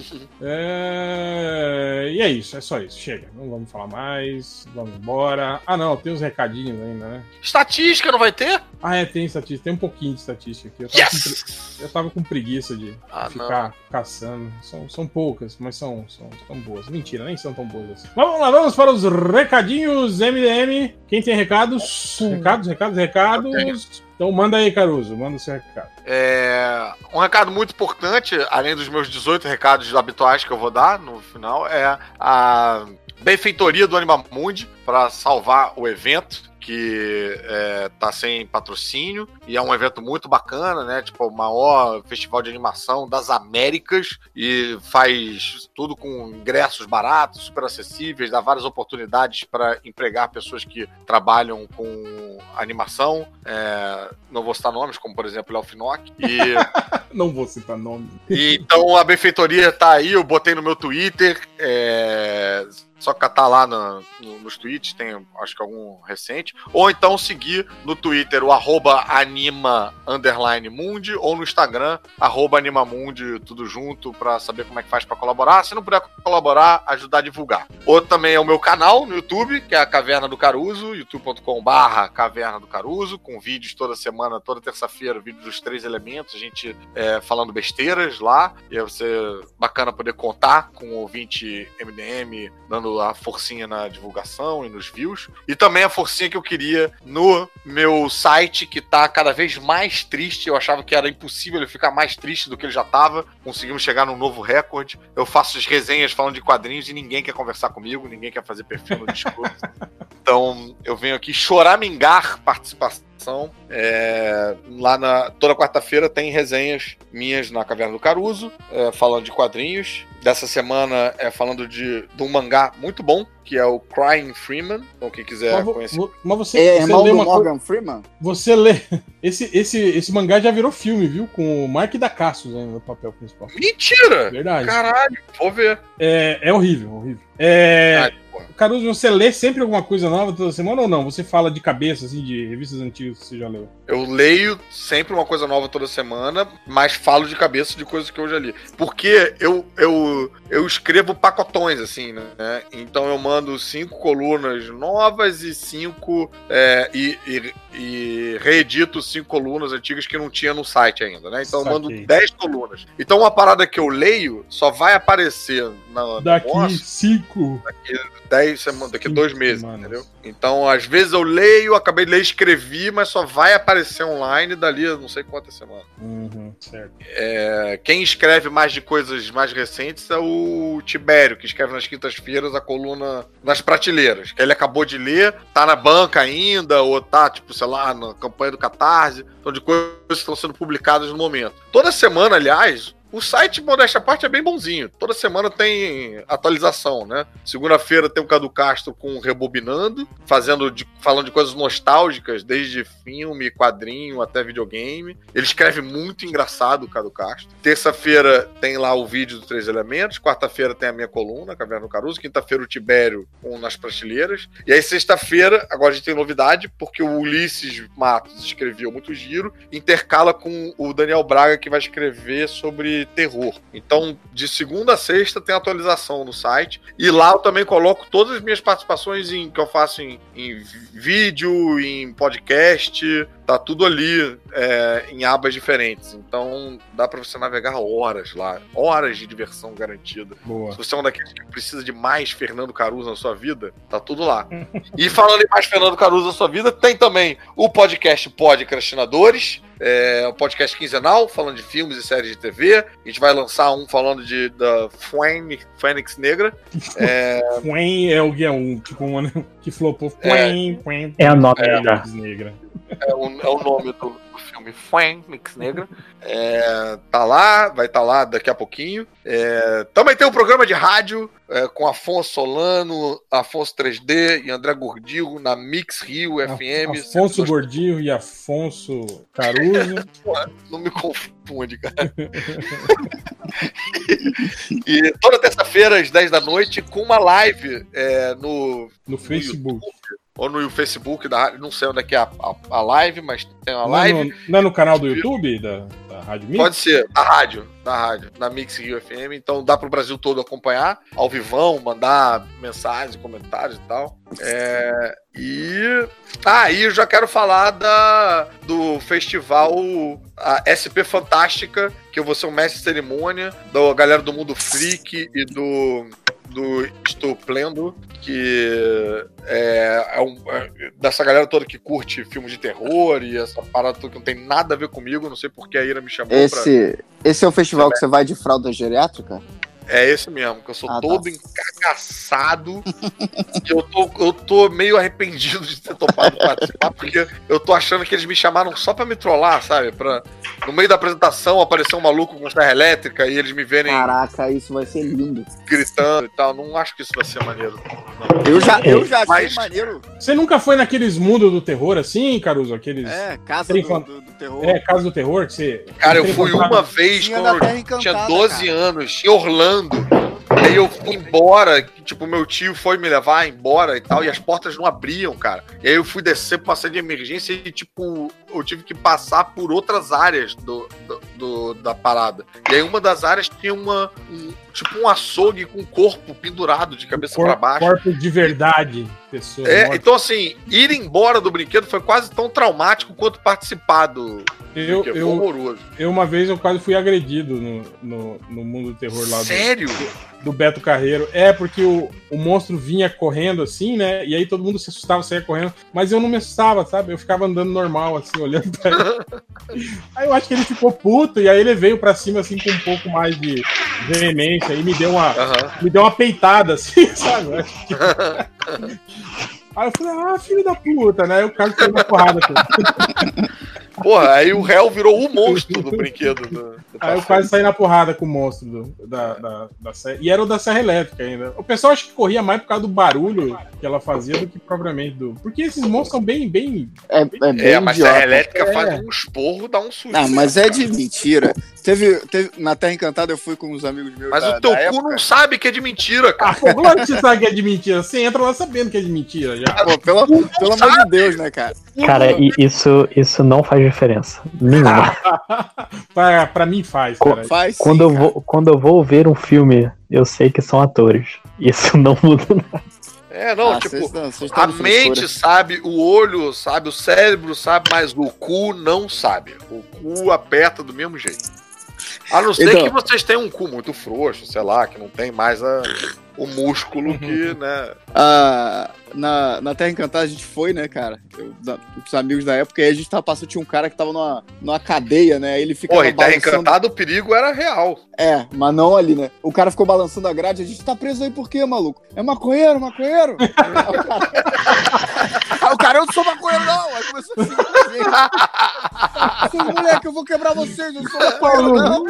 É, e é isso, é só isso. Chega, não vamos falar mais. Vamos embora. Ah, não, tem uns recadinhos ainda, né? Estatística não vai ter? Ah, é, tem estatística. Tem um pouquinho de estatística aqui. Eu tava, Yes! com, pre- eu tava com preguiça de Ah, ficar caçando. São, são poucas, mas são, são, são boas. Mentira, nem são tão boas assim. Vamos lá, vamos para os recadinhos M D M. Quem tem recados? Recados, recados, recados. Então manda aí, Caruso. Manda o seu recado. É, um recado muito importante, além dos meus dezoito recados habituais que eu vou dar no final, é a benfeitoria do Animamundi para salvar o evento, que é, tá sem patrocínio, e é um evento muito bacana, né? Tipo, o maior festival de animação das Américas, e faz tudo com ingressos baratos, super acessíveis, dá várias oportunidades para empregar pessoas que trabalham com animação. É, não vou citar nomes, como por exemplo o Léo Finotti. E, Não vou citar nome. e, então a benfeitoria tá aí, eu botei no meu Twitter. É, só catar lá no, no, nos tweets, tem acho que algum recente. Ou então seguir no Twitter o arroba anima underline mundi, ou no Instagram, arroba animamundi, tudo junto, pra saber como é que faz pra colaborar. Se não puder colaborar, ajudar a divulgar. Ou também é o meu canal no YouTube, que é a Caverna do Caruso, youtube ponto com barra Caverna do Caruso, com vídeos toda semana, toda terça-feira, vídeo dos três elementos, a gente é, falando besteiras lá, e é ser bacana poder contar com o ouvinte M D M, dando a forcinha na divulgação e nos views. E também a forcinha que eu queria no meu site, que tá cada vez mais triste. Eu achava que era impossível ele ficar mais triste do que ele já tava. Conseguimos chegar num novo recorde. Eu faço as resenhas falando de quadrinhos e ninguém quer conversar comigo, ninguém quer fazer perfil no Discord. Então eu venho aqui choramingar participação. É, lá na toda quarta-feira tem resenhas minhas na Caverna do Caruso, é, falando de quadrinhos. Dessa semana é falando de, de um mangá muito bom, que é o Crying Freeman. Então quem quiser Mas, vo- conhecer. vo- mas você, É você irmão lê do uma Morgan coisa- Freeman? Você lê. Esse, esse, esse mangá já virou filme, viu? Com o Mark da Cassius ainda no papel principal. Mentira! Verdade. Caralho, vou ver. É, é horrível, horrível. É, Ai, porra. Caruso, você lê sempre alguma coisa nova toda semana ou não? Você fala de cabeça, assim, de revistas antigas que você já leu? Eu leio sempre uma coisa nova toda semana, mas falo de cabeça de coisas que eu já li. Porque eu, eu, eu escrevo pacotões, assim, né? Então eu mando cinco colunas novas e cinco. É, e, e, e reedito cinco colunas antigas que não tinha no site ainda, né? Então eu mando Saquei. dez colunas. Então uma parada que eu leio só vai aparecer na, Daqui no nosso cinco. dez semanas, daqui a dois meses, semanas. entendeu? Então, às vezes eu leio, acabei de ler, escrevi, mas só vai aparecer online dali a não sei quantas semanas. Uhum, certo. É, quem escreve mais de coisas mais recentes é o Tibério, que escreve nas quintas-feiras a coluna Nas Prateleiras, que ele acabou de ler, tá na banca ainda, ou tá, tipo, sei lá, na campanha do Catarse, então de coisas que estão sendo publicadas no momento. Toda semana, aliás, o site, modéstia à parte, é bem bonzinho. Toda semana tem atualização, né? Segunda-feira tem o Cadu Castro com Rebobinando, fazendo de, falando de coisas nostálgicas, desde filme, quadrinho, até videogame. Ele escreve muito engraçado, o Cadu Castro. Terça-feira tem lá o vídeo do Três Elementos. Quarta-feira tem a minha coluna, Caverna do Caruso. Quinta-feira o Tibério com Nas Prateleiras. E aí sexta-feira, agora a gente tem novidade, porque o Ulisses Matos escreveu muito giro, intercala com o Daniel Braga, que vai escrever sobre de terror. Então, de segunda a sexta tem atualização no site. E lá eu também coloco todas as minhas participações em, que eu faço em, em vídeo, em podcast. Tá tudo ali é, em abas diferentes. Então dá pra você navegar horas lá. Horas de diversão garantida. Boa. Se você é um daqueles que precisa de mais Fernando Caruso na sua vida, tá tudo lá. E falando em mais Fernando Caruso na sua vida, tem também o podcast Podcrastinadores. É um podcast quinzenal, falando de filmes e séries de T V. A gente vai lançar um falando de da Fênix, Fênix Negra. É... Fuen é o guia um, tipo um que flopou. Fuen, Fuen, É o nome é, da- Negra. É o, é o nome do, do filme Fênix Negra. É, tá lá, vai estar tá lá daqui a pouquinho. É, também tem um programa de rádio é, com Afonso Solano, Afonso três D e André Gordillo na Mix Rio F M. Afonso Gordillo e Afonso Caruso. Porra, não me confunde, cara. E toda terça-feira, às dez da noite, com uma live é, no, No Facebook. ou no Facebook da rádio. Não sei onde é que é a, a, a live, mas tem uma Não é, live. no, não é no canal do YouTube da, da Rádio Mix? Pode ser, da rádio, da rádio, na Mix Rio F M, então dá pro Brasil todo acompanhar, ao vivão, mandar mensagens, comentários e tal. É, e ah, e eu já quero falar da, do festival a S P Fantástica, que eu vou ser o mestre de cerimônia, da galera do Mundo Freak e do do Estuplendo, que é, é, um, é dessa galera toda que curte filmes de terror e essa parada toda que não tem nada a ver comigo, não sei porque a Ira me chamou Esse, pra... esse é o festival que você vai de fralda geriátrica? É esse mesmo, que eu sou Ah, todo tá. encagaçado e eu tô, eu tô meio arrependido de ter topado participar, porque eu tô achando que eles me chamaram só pra me trollar, sabe? Pra, no meio da apresentação aparecer um maluco com serra elétrica e eles me verem Caraca, isso vai ser lindo. gritando e tal. Não acho que isso vai ser maneiro. Não. Eu já, eu já achei Mas- maneiro. Você nunca foi naqueles mundos do terror assim, Caruso? Aqueles. É, Casa Tem do, fan- do, do Terror. É, Casa do Terror, que você. Cara, eu você fui encontrava- uma vez Tinha quando na Terra eu Encantada, tinha doze cara. anos, em Orlando. Aí eu fui embora, que, tipo, meu tio foi me levar embora e tal, e as portas não abriam, cara. E aí eu fui descer, passei de emergência e, tipo, eu tive que passar por outras áreas do, do, do- da parada. E aí uma das áreas tinha uma, um, tipo, um açougue com o corpo pendurado de cabeça Cor- pra baixo. Corpo de verdade, pessoa. É, morta. então, assim, ir embora do brinquedo foi quase tão traumático quanto participar do eu, brinquedo. Foi eu, horroroso. eu, uma vez, eu quase fui agredido no, no, no mundo do terror lá do, Sério? do Beto Carreiro. É, porque o, o monstro vinha correndo assim, né? E aí todo mundo se assustava, saía correndo. Mas eu não me assustava, sabe? Eu ficava andando normal, assim, olhando pra ele. Aí eu acho que ele ficou puto, e aí ele veio pra cima, assim, com um pouco mais de veemência, e me deu uma, Aham. me deu uma peitada, assim, sabe? Eu acho que- Aí eu falei, ah, filho da puta, né? Aí o cara caiu na porrada. com ele. Porra, aí o réu virou o monstro do brinquedo. Do, do Aí eu passeio. quase saí na porrada com o monstro do- da, da, da serra. E era o da Serra Elétrica ainda. O pessoal acho que corria mais por causa do barulho que ela fazia do que propriamente do. Porque esses monstros são bem, bem. É, é bem É, mas idiota. a elétrica É. faz um esporro, dá um susto. Não, mas é de mentira. Teve, teve, na Terra Encantada eu fui com uns amigos meus Mas da, o teu da cu época. não sabe que é de mentira, Ah, cara. pô, claro que você sabe que é de mentira. Você entra lá sabendo que é de mentira já. Pô, pelo, pelo amor de Deus, né, cara? Cara, e isso, isso não faz diferença. Nenhuma. pra, pra mim faz, cara. Faz sim, Quando eu, cara. vou, quando eu vou ver um filme, eu sei que são atores. Isso não muda nada. É, não, Ah, tipo, vocês não- vocês estão a de frescura. mente sabe, o olho sabe, o cérebro sabe, mas o cu não sabe. O cu aperta do mesmo jeito. A não ser Então- que vocês tenham um cu muito frouxo, sei lá, que não tem mais a, o músculo Uhum. que, né... Ah, na, na Terra Encantada a gente foi, né, cara? Eu, da, com os amigos da época, e aí a gente tava passando, tinha um cara que tava numa, numa cadeia, né? Aí ele ficava Porra, e Terra balançando. Encantada o perigo era real. É, mas não ali, né? O cara ficou balançando a grade, a gente tá preso aí por quê, maluco? É maconheiro, maconheiro? Aí o cara, aí o cara, eu não sou maconheiro, não! Aí começou assim, assim. Seus moleque, eu vou quebrar vocês, eu não sou maconheiro, não!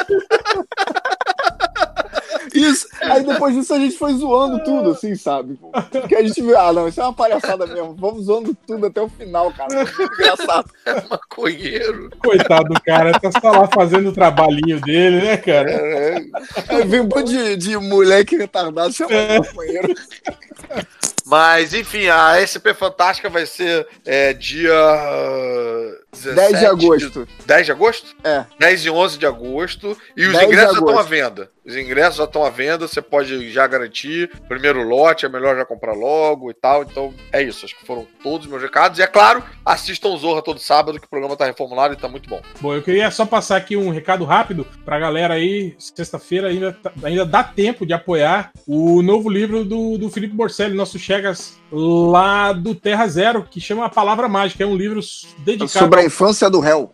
Isso, aí depois disso a gente foi zoando tudo, assim, sabe? Porque a gente viu, ah, não, isso é uma palhaçada mesmo. Vamos zoando tudo até o final, cara. Foi muito engraçado. Maconheiro. Coitado do cara, tá só lá fazendo o trabalhinho dele, né, cara? É, Aí veio um monte de, de moleque retardado chamando maconheiro. Mas, enfim, a S P Fantástica vai ser é, dia dez de agosto. dez de agosto? É. dez e onze de agosto. E os dez de ingressos já estão à agosto. venda. Os ingressos já estão à venda, você pode já garantir. Primeiro lote, é melhor já comprar logo e tal. Então, é isso. Acho que foram todos os meus recados. E é claro, assistam o Zorra todo sábado, que o programa tá reformulado e tá muito bom. Bom, eu queria só passar aqui um recado rápido pra galera aí. Sexta-feira ainda, tá- ainda dá tempo de apoiar o novo livro do, do Felipe Borselli, nosso Chegas, lá do Terra Zero, que chama A Palavra Mágica. É um livro dedicado... Sobre a infância do réu.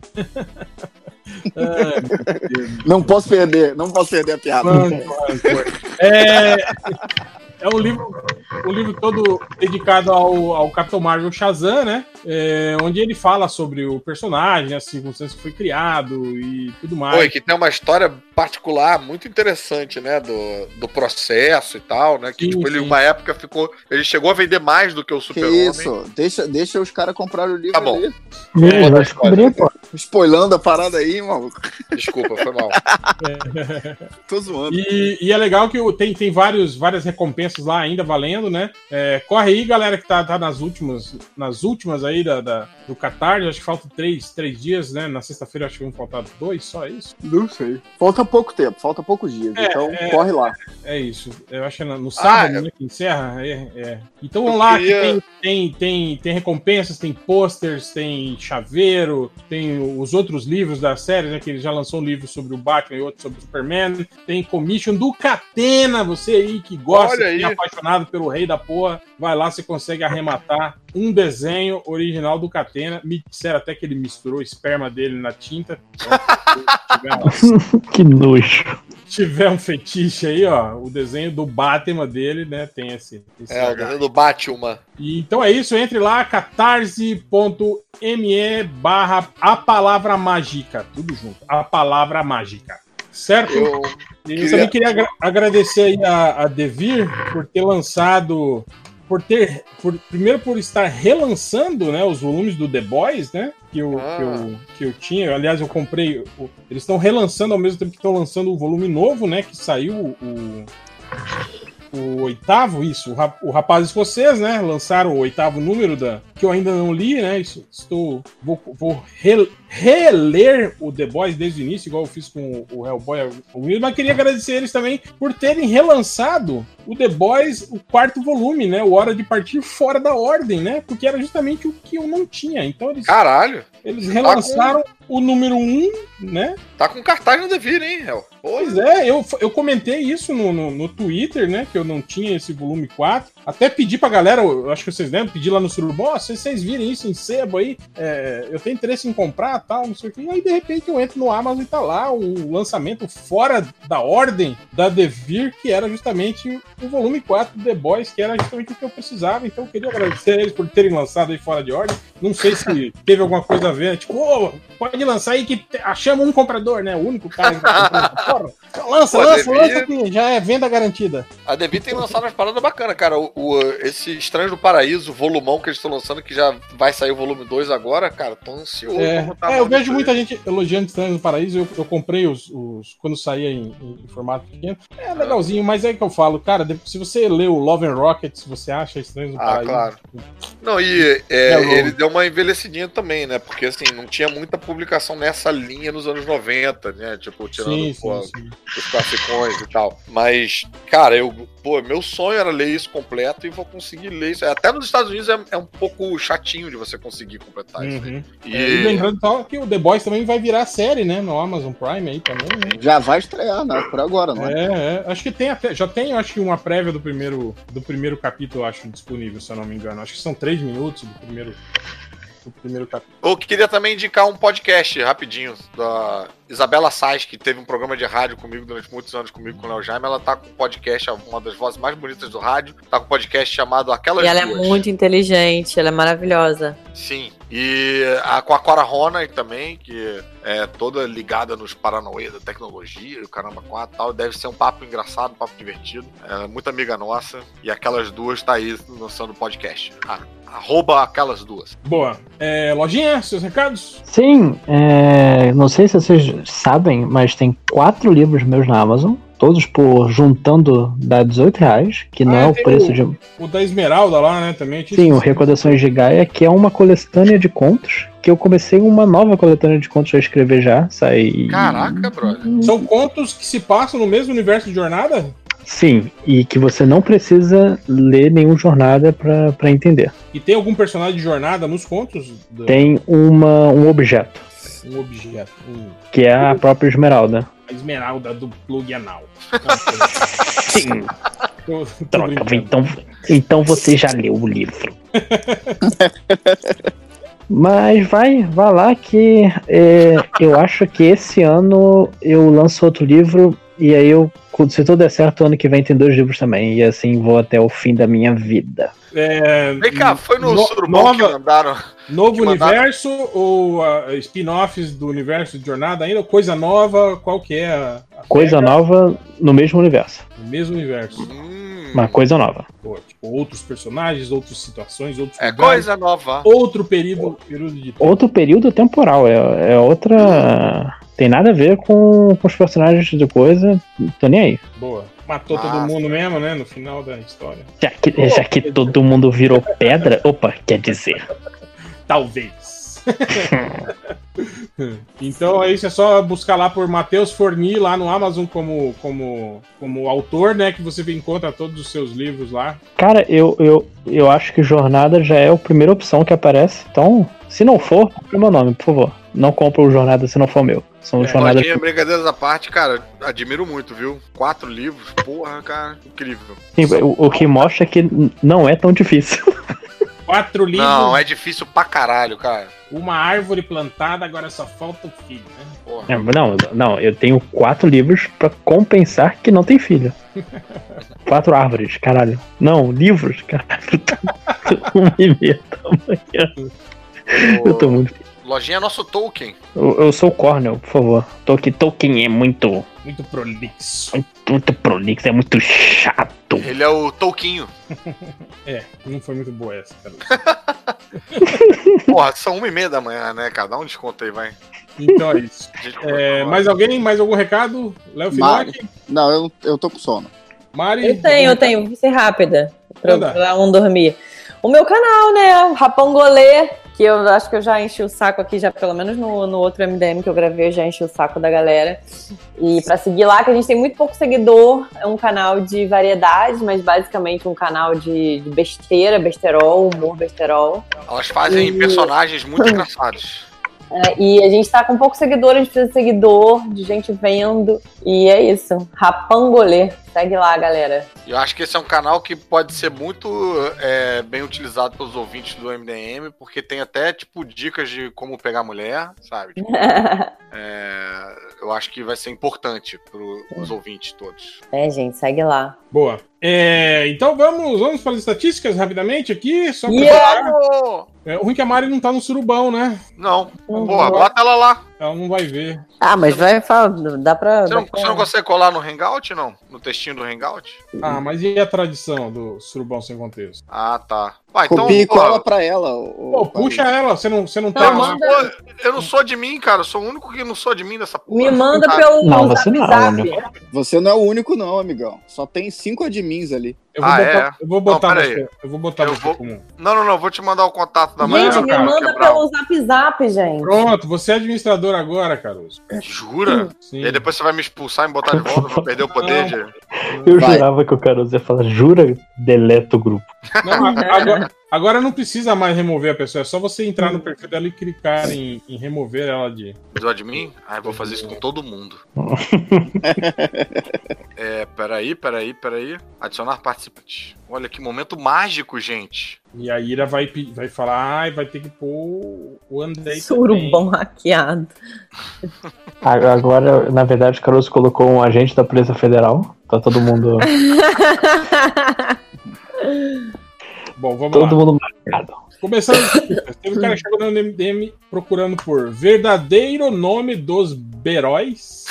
É, Não posso perder, não posso perder a piada. É, é um livro, um livro todo dedicado ao, ao Capitão Marvel Shazam, né? É, onde ele fala sobre o personagem, as circunstâncias que foi criado e tudo mais. Oi, que tem uma história particular muito interessante, né? Do, do processo e tal, né? Que Sim, tipo, ele sim. uma época ficou. Ele chegou a vender mais do que o Que Super-Homem. isso? Deixa, deixa os caras comprarem o livro Tá bom. ali. Ih, vai descobrir, pô. Spoilando a parada aí, maluco. Desculpa, foi mal. Tô zoando. E, e é legal que o- tem, tem vários, várias recompensas lá ainda valendo, né? É, corre aí, galera, que tá, tá nas últimas, nas últimas aí da, da- do Catarse. Acho que faltam três, três dias, né? Na sexta-feira acho que vão faltar dois, só isso. Não sei. Falta pouco tempo, falta poucos dias. É, então é. corre lá. É isso. Eu acho que é no no sábado, Ah, né, que encerra. É, é. Então Eu vamos lá, queria- que tem, tem, tem, tem recompensas, tem posters, tem chaveiro, tem os outros livros da série, né? Que ele já lançou um livro sobre o Batman e outro sobre o Superman. Tem commission do Catena, você aí que gosta, Olha que é aí. apaixonado pelo Rei da Porra, vai lá, você consegue arrematar um desenho original do Catena. Me disseram até que ele misturou o esperma dele na tinta. Então, se tiver uma- Que nojo. tiver um fetiche aí, ó, o desenho do Batman dele, né, tem esse... esse É, o H. desenho do Batman. E, então é isso, entre lá, catarse.me barra a palavra mágica, tudo junto, a palavra mágica, certo? Eu E eu queria- também queria agra- agradecer aí a, a Devir por ter lançado, por ter, por, primeiro por estar relançando, né, os volumes do The Boys, né, que eu, Ah. que eu, que eu tinha, aliás, eu comprei, o- eles estão relançando ao mesmo tempo que estão lançando o volume novo, né, que saiu o, o oitavo, isso, o, rap, o Rapaz Escocês, né, lançaram o oitavo número da, que eu ainda não li, né, isso, estou, vou, vou re, reler o The Boys desde o início, igual eu fiz com o Hellboy, mas queria agradecer eles também por terem relançado o The Boys, o quarto volume, né, o Hora de Partir Fora da Ordem, né, porque era justamente o que eu não tinha, então eles, Caralho, eles relançaram o número um, né. tá com cartaz no Devir, hein, Hel? Pois é, eu, eu comentei isso no, no, no Twitter, né? Que eu não tinha esse volume quatro. Até pedi pra galera, eu acho que vocês lembram, pedi lá no Surubom, ó, se vocês virem isso em sebo aí, é, eu tenho interesse em comprar tal, não sei o que. E aí, de repente, eu entro no Amazon e tá lá o lançamento fora da ordem da Devir, que era justamente o volume quatro do The Boys, que era justamente o que eu precisava. Então, eu queria agradecer a eles por terem lançado aí fora de ordem. Não sei se teve alguma coisa a ver, tipo, ô, pode lançar aí que te- achamos um comprador, né? O único cara que tá comprando essa porra. Então, lança, Pô, lança, Devir- lança que já é venda garantida. A Devir tem lançado umas paradas bacanas, cara. O, o- esse Estranho do Paraíso, volumão que eles estão lançando, que já vai sair o volume dois agora, cara, tô ansioso É, pra botar a é, mão eu vejo nisso muita aí. gente elogiando Estranhos no Paraíso. Eu, eu comprei os, os- quando saía em, em formato pequeno. É legalzinho, mas é que eu falo, cara, de- se você lê o Love and Rockets, você acha Estranhos no Ah, Paraíso. claro. Não, e é, É louco. ele deu uma envelhecidinha também, né? Porque assim, não tinha muita publicação nessa linha nos anos noventa, né? Tipo, tirando Sim, pô, sim, sim. os classicões e tal. Mas, cara, eu, pô, meu sonho era ler isso completo e vou conseguir ler isso. Até nos Estados Unidos é, é um pouco chatinho de você conseguir completar isso. Uhum. E, É, e lembrando só que o The Boys também vai virar série, né? No Amazon Prime aí também, né? Já vai estrear, né? Por agora, não é? É, é, acho que tem até, já tem, acho que uma prévia do primeiro, do primeiro capítulo, acho, disponível, se eu não me engano. Acho que são três minutos do primeiro, do primeiro capítulo. eu queria também indicar um podcast rapidinho da Isabela Sais, que teve um programa de rádio comigo durante muitos anos comigo com o Léo Jaime. Ela tá com um podcast, uma das vozes mais bonitas do rádio. Tá com um podcast chamado Aquelas E ela é Duas. muito inteligente, ela é maravilhosa. Sim. E a, com a Cora Rona também, que é toda ligada nos paranauê da tecnologia, o caramba quatro e tal. Deve ser um papo engraçado, um papo divertido. É muito amiga nossa. E Aquelas Duas tá aí lançando podcast. Ah, arroba Aquelas Duas. Boa. É, Lojinha, seus recados? Sim, é, não sei se vocês sabem, mas tem quatro livros meus na Amazon, todos por juntando dá dezoito reais, que não Ah, é o tem preço o- de... O da Esmeralda lá, né, também. Sim, o Recordações de Gaia, que é uma coletânea de contos que eu comecei uma nova coletânea de contos a escrever já. Sai... Caraca, brother. São contos que se passam no mesmo universo de Jornada? Sim, e que você não precisa ler nenhum Jornada pra, pra entender. E tem algum personagem de Jornada nos contos? Do... Tem uma, um objeto, Um objeto. Um... que é a própria Esmeralda. A esmeralda do plug anal. Sim. Tô, tô Troca, brincando. então, então você já leu o livro. Mas vai, vai lá que é, eu acho que esse ano eu lanço outro livro e aí eu, se tudo der certo, ano que vem tem dois livros também. E assim vou até o fim da minha vida. É, Vem cá, foi no, no Surubão nova, que mandaram. Novo que mandaram... universo ou uh, spin-offs do universo de Jornada ainda? Coisa nova, qual que é a, a Coisa regra? nova no mesmo universo. No mesmo universo. Hum, Uma coisa nova. Pô, tipo, outros personagens, outras situações, outros é lugares, coisa nova. outro período, período de tempo. Outro período temporal, é, é outra... Tem nada a ver com, com os personagens de coisa, tô nem aí. Boa. Matou Massa. todo mundo mesmo, né? No final da história. Já que, já que todo mundo virou pedra, opa, quer dizer... Talvez. Então é isso, é só buscar lá por Matheus Forni lá no Amazon como, como, como autor, né? Que você encontra todos os seus livros lá. Cara, eu, eu, eu acho que Jornada já é a primeira opção que aparece. Então, se não for, compre meu nome, por favor. Não compra o Jornada se não for meu. São É, jornadas. Lojinha, brincadeiras à parte, cara, admiro muito, viu? Quatro livros, porra, cara, incrível. Sim, o, o que mostra que n- não é tão difícil. Quatro livros, Não, é difícil pra caralho, cara. uma árvore plantada, agora só falta o filho, né? Porra. É, Não, não, eu tenho quatro livros pra compensar que não tem filho. Quatro árvores, caralho. Não, livros, caralho. Um e meio tamanho. Eu tô muito. Lojinha é nosso Tolkien. Eu, eu sou o Cornel, por favor. Tolkien, Tolkien é muito. Muito prolixo. Muito, muito prolixo, é muito chato. Ele é o Tolquinho. É, não foi muito boa essa, cara. Porra, são uma e meia da manhã, né, cara? Dá um desconto aí, vai. Então é isso. A gente É, continua. mais alguém? Mais algum recado? Léo Mari. Finocchi? Não, eu, eu tô com sono. Mari? Eu tenho, eu tenho. Vou ser rápida. Pra, Manda. pra não dormir. O meu canal, né? O Rapangolê, que eu acho que eu já enchi o saco aqui, já pelo menos no, no outro M D M que eu gravei, eu já enchi o saco da galera. E pra seguir lá, que a gente tem muito pouco seguidor, é um canal de variedades, mas basicamente um canal de, de besteira, besterol, humor besterol. Elas fazem E- personagens muito engraçados. É, e a gente tá com pouco seguidor, a gente precisa de seguidor, de gente vendo. E é isso. Rapangolê. Segue lá, galera. Eu acho que esse é um canal que pode ser muito é, bem utilizado pelos ouvintes do M D M, porque tem até, tipo, dicas de como pegar mulher, sabe? Tipo, é, eu acho que vai ser importante pros ouvintes todos. É, gente, segue lá. Boa. É, então vamos, vamos para as estatísticas rapidamente aqui. Só pra Yeah! Oh! É, o ruim é que a Mari não tá no surubão, né? Não. Uhum. Boa, bota ela lá. Ela não vai ver. Ah, mas vai falar, dá pra. Você não, dá pra- você não consegue colar no Hangout, não? No textinho do Hangout? Ah, mas e a tradição do surubão sem contexto? Ah, tá. Ah, então, Copia e pô, cola pra ela. O, Pô, puxa ela, você não, você não tá Não, lá. manda- pô, eu não sou de mim, cara. Eu sou o único que não sou de mim dessa porra. Me manda Ah, pelo Não, Zap você não, Zap. né? Você não é o único, não, amigão. Só tem cinco admins ali. Eu vou Ah, botar, é? eu vou botar Não, pera você. Eu vou botar Eu você vou- como. Não, não, não. Vou te mandar o contato da Gente, manhã. me cara, manda quebrar. pelo Zap Zap, gente. Pronto, você é administrador agora, Caruso. Jura? Sim. E aí depois você vai me expulsar e me botar de volta, eu vou perder o poder de... Eu Vai. jurava que o Caruso ia falar, jura, deleta o grupo. Não, a- agora, agora não precisa mais remover a pessoa, é só você entrar no perfil dela e clicar em, em remover ela de. Do admin? Ah, eu vou fazer isso com todo mundo. É, peraí, peraí, peraí. Adicionar participante. Olha que momento mágico, gente. E a Ira vai, pe- vai falar, ai, vai ter que pôr o Andrei. Surubão hackeado. A- Agora, na verdade, o Caruso colocou um agente da Polícia Federal. Tá todo mundo. Bom, vamos todo lá. mundo marcado. Começando, teve um cara que chegou no M D M procurando por verdadeiro nome dos Beróis.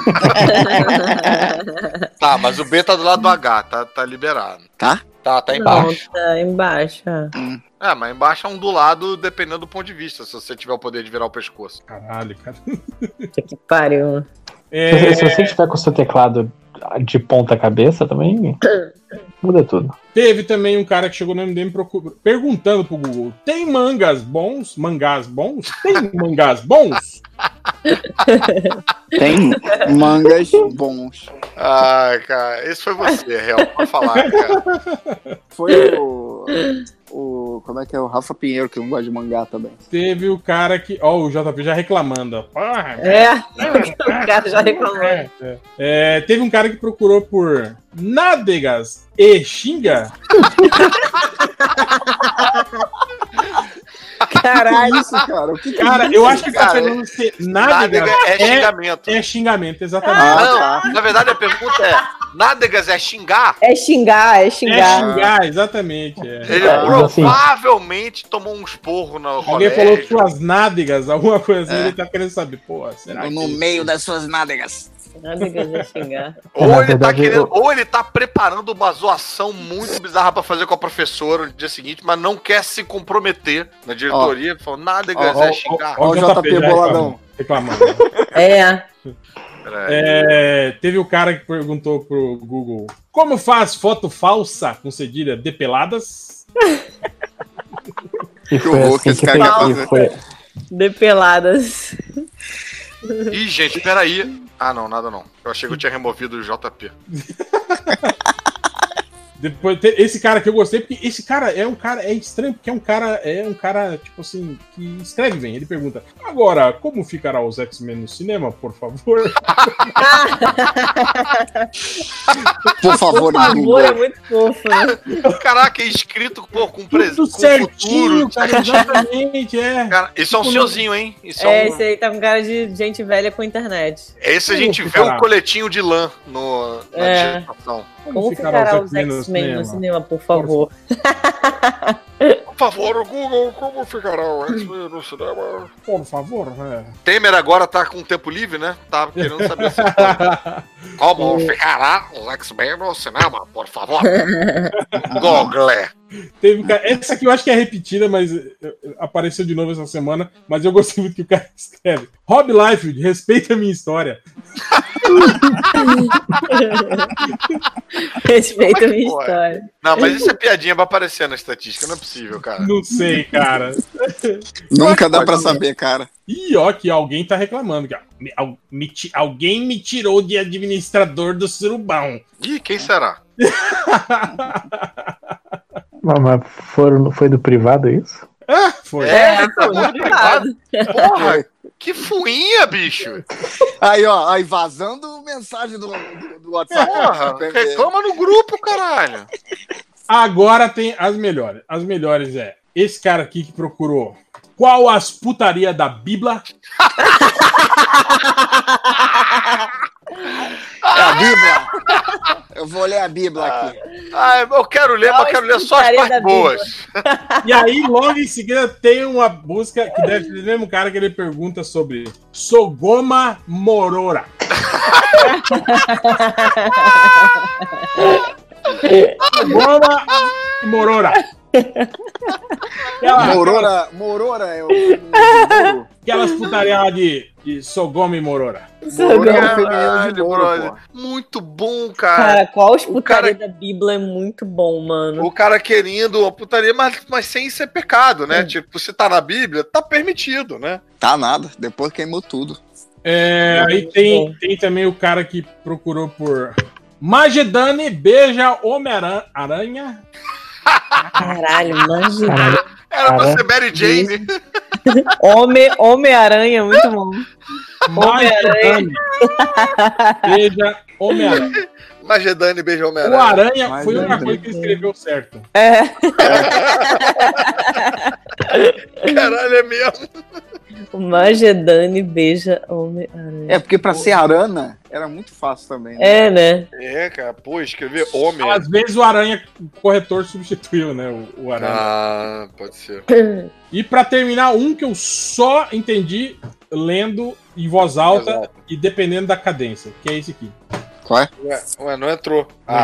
Tá, mas o B tá do lado do H, tá, tá liberado. Tá? Tá, tá Não, embaixo. tá embaixo. É, mas embaixo é um do lado, dependendo do ponto de vista, se você tiver o poder de virar o pescoço. Caralho, cara. Puta que pariu. É, Se, se você tiver com o seu teclado de ponta cabeça também. muda tudo. Teve também um cara que chegou no M D M procura, perguntando pro Google: tem mangas bons? Mangás bons? Tem mangás bons? Tem mangas bons. Ai, cara, esse foi você, real, pra falar, cara. Foi o, o. Como é que é? O Rafa Pinheiro, que não gosta de mangá também. Teve o cara que. Ó, o J P já reclamando. Porra, É, o cara já reclamou. é, é. É, teve um cara que procurou por nádegas e xinga. Caralho, isso, cara. O que que Cara, eu acho que tá Cara, querendo ser Nádega nádega é xingamento. é xingamento, exatamente. Ah, Não, na verdade a pergunta é: nádegas é xingar? É xingar, é É xingar. xingar, exatamente. é. Ele Ah, provavelmente tomou um esporro no Alguém colégio. falou suas nádegas, alguma coisa assim, É. ele tá querendo saber, pô, será que... No meio das suas nádegas. Nada que eu xingar. Ou Na ele, tá verdade, querendo, eu- ou ele tá preparando uma zoação muito bizarra pra fazer com a professora no dia seguinte, mas não quer se comprometer na diretoria. Falou, nádegas Ó, é ó, xingar. ó, o J P já boladão. reclamando. É. Peraí. É, teve o cara que perguntou pro Google: como faz foto falsa com cedilha depeladas? E foi horror assim que esse que cara foi, quer e fazer. foi, Depeladas. Ih, gente, peraí. Ah, não, nada não. Eu achei que eu tinha removido o J P. Depois, te- esse cara que eu gostei, porque esse cara é um cara, é estranho, porque é um cara, é um cara, tipo assim, que escreve bem. Ele pergunta: agora, como ficará os X-Men no cinema, por favor? Por favor, Por favor, é Google. muito fofo, né? Caraca, é escrito pô, com, pre... Tudo com certinho, futuro. cara, exatamente, é. Cara, isso é um senhorzinho, hein? Isso É, é um... esse aí tá com cara de gente velha com internet. Esse a gente Como vê um ficará? coletinho de lã no, na É. digitação. Como ficará os X-Men no cinema, por favor? Por favor, Google, como ficará o X-Men no cinema? Por favor, é. Temer agora tá com tempo livre, né? Tá querendo saber se como ficará o X-Men no cinema, por favor. Google. Teve um cara, essa aqui eu acho que é repetida, mas eh, apareceu de novo essa semana. Mas eu gostei muito que o cara escreve: Rob Liefeld, respeita a minha história. Respeita a minha Pô, história. Não, mas isso é piadinha pra aparecer na estatística, não é possível, cara. Não sei, cara. Nunca dá pra saber, cara. Ih, ó, que alguém tá reclamando. Que, ó, me- al- me ti- alguém me tirou de administrador do surubão. Ih, quem será? mas, mas foram, foi do privado isso? Ah, foi. É, Pô, tá obrigado. porra, que fuinha, bicho. Aí, ó, aí vazando mensagem do, do, do WhatsApp. Porra, reclama no grupo, caralho. Agora tem as melhores. As melhores é esse cara aqui que procurou: qual as putaria da Bíblia? É a Bíblia. Eu vou ler a Bíblia aqui. Ah, eu quero ler, mas eu quero ler só as Putaria da partes boas. E aí, logo em seguida, tem uma busca que deve ser do mesmo cara que ele pergunta sobre Sogoma Morora. Sogoma Morora. Aquela- Morora, Morora é o. Moro. Aquelas putaria lá de, de Sogoma e Morora. Morora é o feminino de Caralho, Moro, brother. pô. Muito bom, cara. Cara, qual os O putaria cara- da Bíblia é muito bom, mano. O cara querendo uma putaria, mas, mas sem ser pecado, né? Tipo, se tá na Bíblia, tá permitido, né? Tá nada, depois queimou tudo. É, aí tem, tem também o cara que procurou por Magedane beija Homem-Aranha. Caralho, imagina. Caralho, Era pra Cara, ser Mary Jane. Homem, Homem-Aranha, muito bom. Magedane beija Homem-Aranha. Magedane beijou O Homem-Aranha. Aranha Mas foi eu uma lembrei. coisa que ele escreveu certo. É. Caralho, é mesmo. O Magedane beija Homem-Aranha. É, porque pra ser arana era muito fácil também. Né? É, né? É, cara, pô, escrever homem. Às vezes o Aranha, o corretor substituiu, né? O, o Aranha. Ah, pode ser. E pra terminar, um que eu só entendi lendo em voz alta Exato. e dependendo da cadência, que é esse aqui. Qual é? Ué, ué, não entrou. Não Ah, entrou?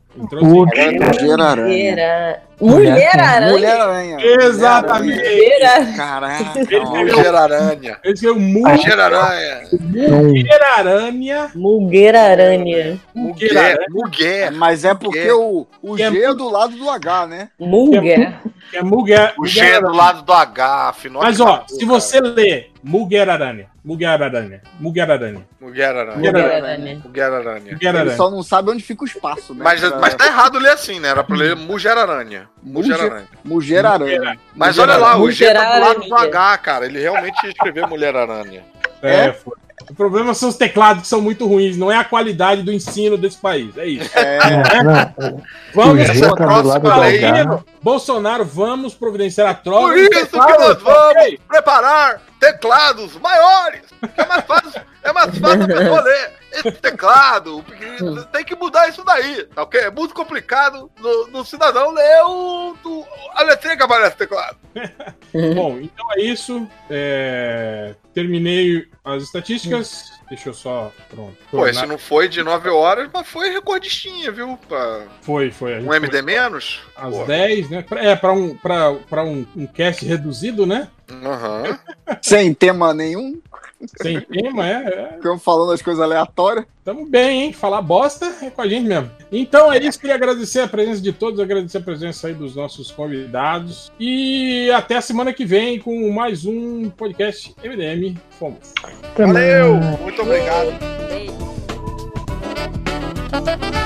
Entrou assim. Mulher-Aranha. Mulher-Aranha. Mulher-Aranha. Exatamente. Mulher-Aranha. Caraca. Mulher-Aranha. Ele escreveu Mulher-Aranha. Mulher-Aranha. Mulher-Aranha. Mulher. Mulher. Mas é porque Mulher. o, o G é do lado do H, né? Mulher. Que é Mulher. O G é do lado do H, afinal. Mas ó, se você ler Mulher-Aranha, Mulher-Aranha, Mulher-Aranha, Mulher-Aranha. Mulher-Aranha. Mulher-Aranha. Ele Mulher-Aranha. só não sabe onde fica o espaço, né? Mas, Pra- mas tá errado ler assim, né? Era pra ler Mulher-Aranha. Mulher-Aranha. Mulher-Aranha. Mas olha lá, o G tá do lado do Mulher-Aranha. H, cara. Ele realmente ia escrever Mulher-Aranha. É, foi. O problema são os teclados que são muito ruins, não é a qualidade do ensino desse país. É isso. É, Não, Vamos o G tá do lado do lei. H. Bolsonaro, vamos providenciar a troca. Por dos isso que teclados, nós vamos ok? preparar teclados maiores. Que é mais fácil, é mais fácil a pessoa ler. Esse teclado, o pequenino, tem que mudar isso daí, tá ok? É muito complicado no, no cidadão ler o, do, a letrinha que aparece no teclado. Bom, então é isso. É, Terminei as estatísticas. Deixa eu só. Pronto. Pô, esse não foi de nove horas, mas foi recordistinha, viu? Pra Foi, foi. A gente um M D menos? às Pô. dez, né? Pra- É, pra um, pra, pra um, um cast reduzido, né? Aham. sem tema nenhum. Sem tema, é. é. Ficamos falando as coisas aleatórias. Tamo bem, hein? Falar bosta é com a gente mesmo. Então é isso. Queria agradecer a presença de todos, agradecer a presença aí dos nossos convidados. E até a semana que vem com mais um podcast M D M. Fomos. Até mais. Valeu! Muito obrigado. Beijo.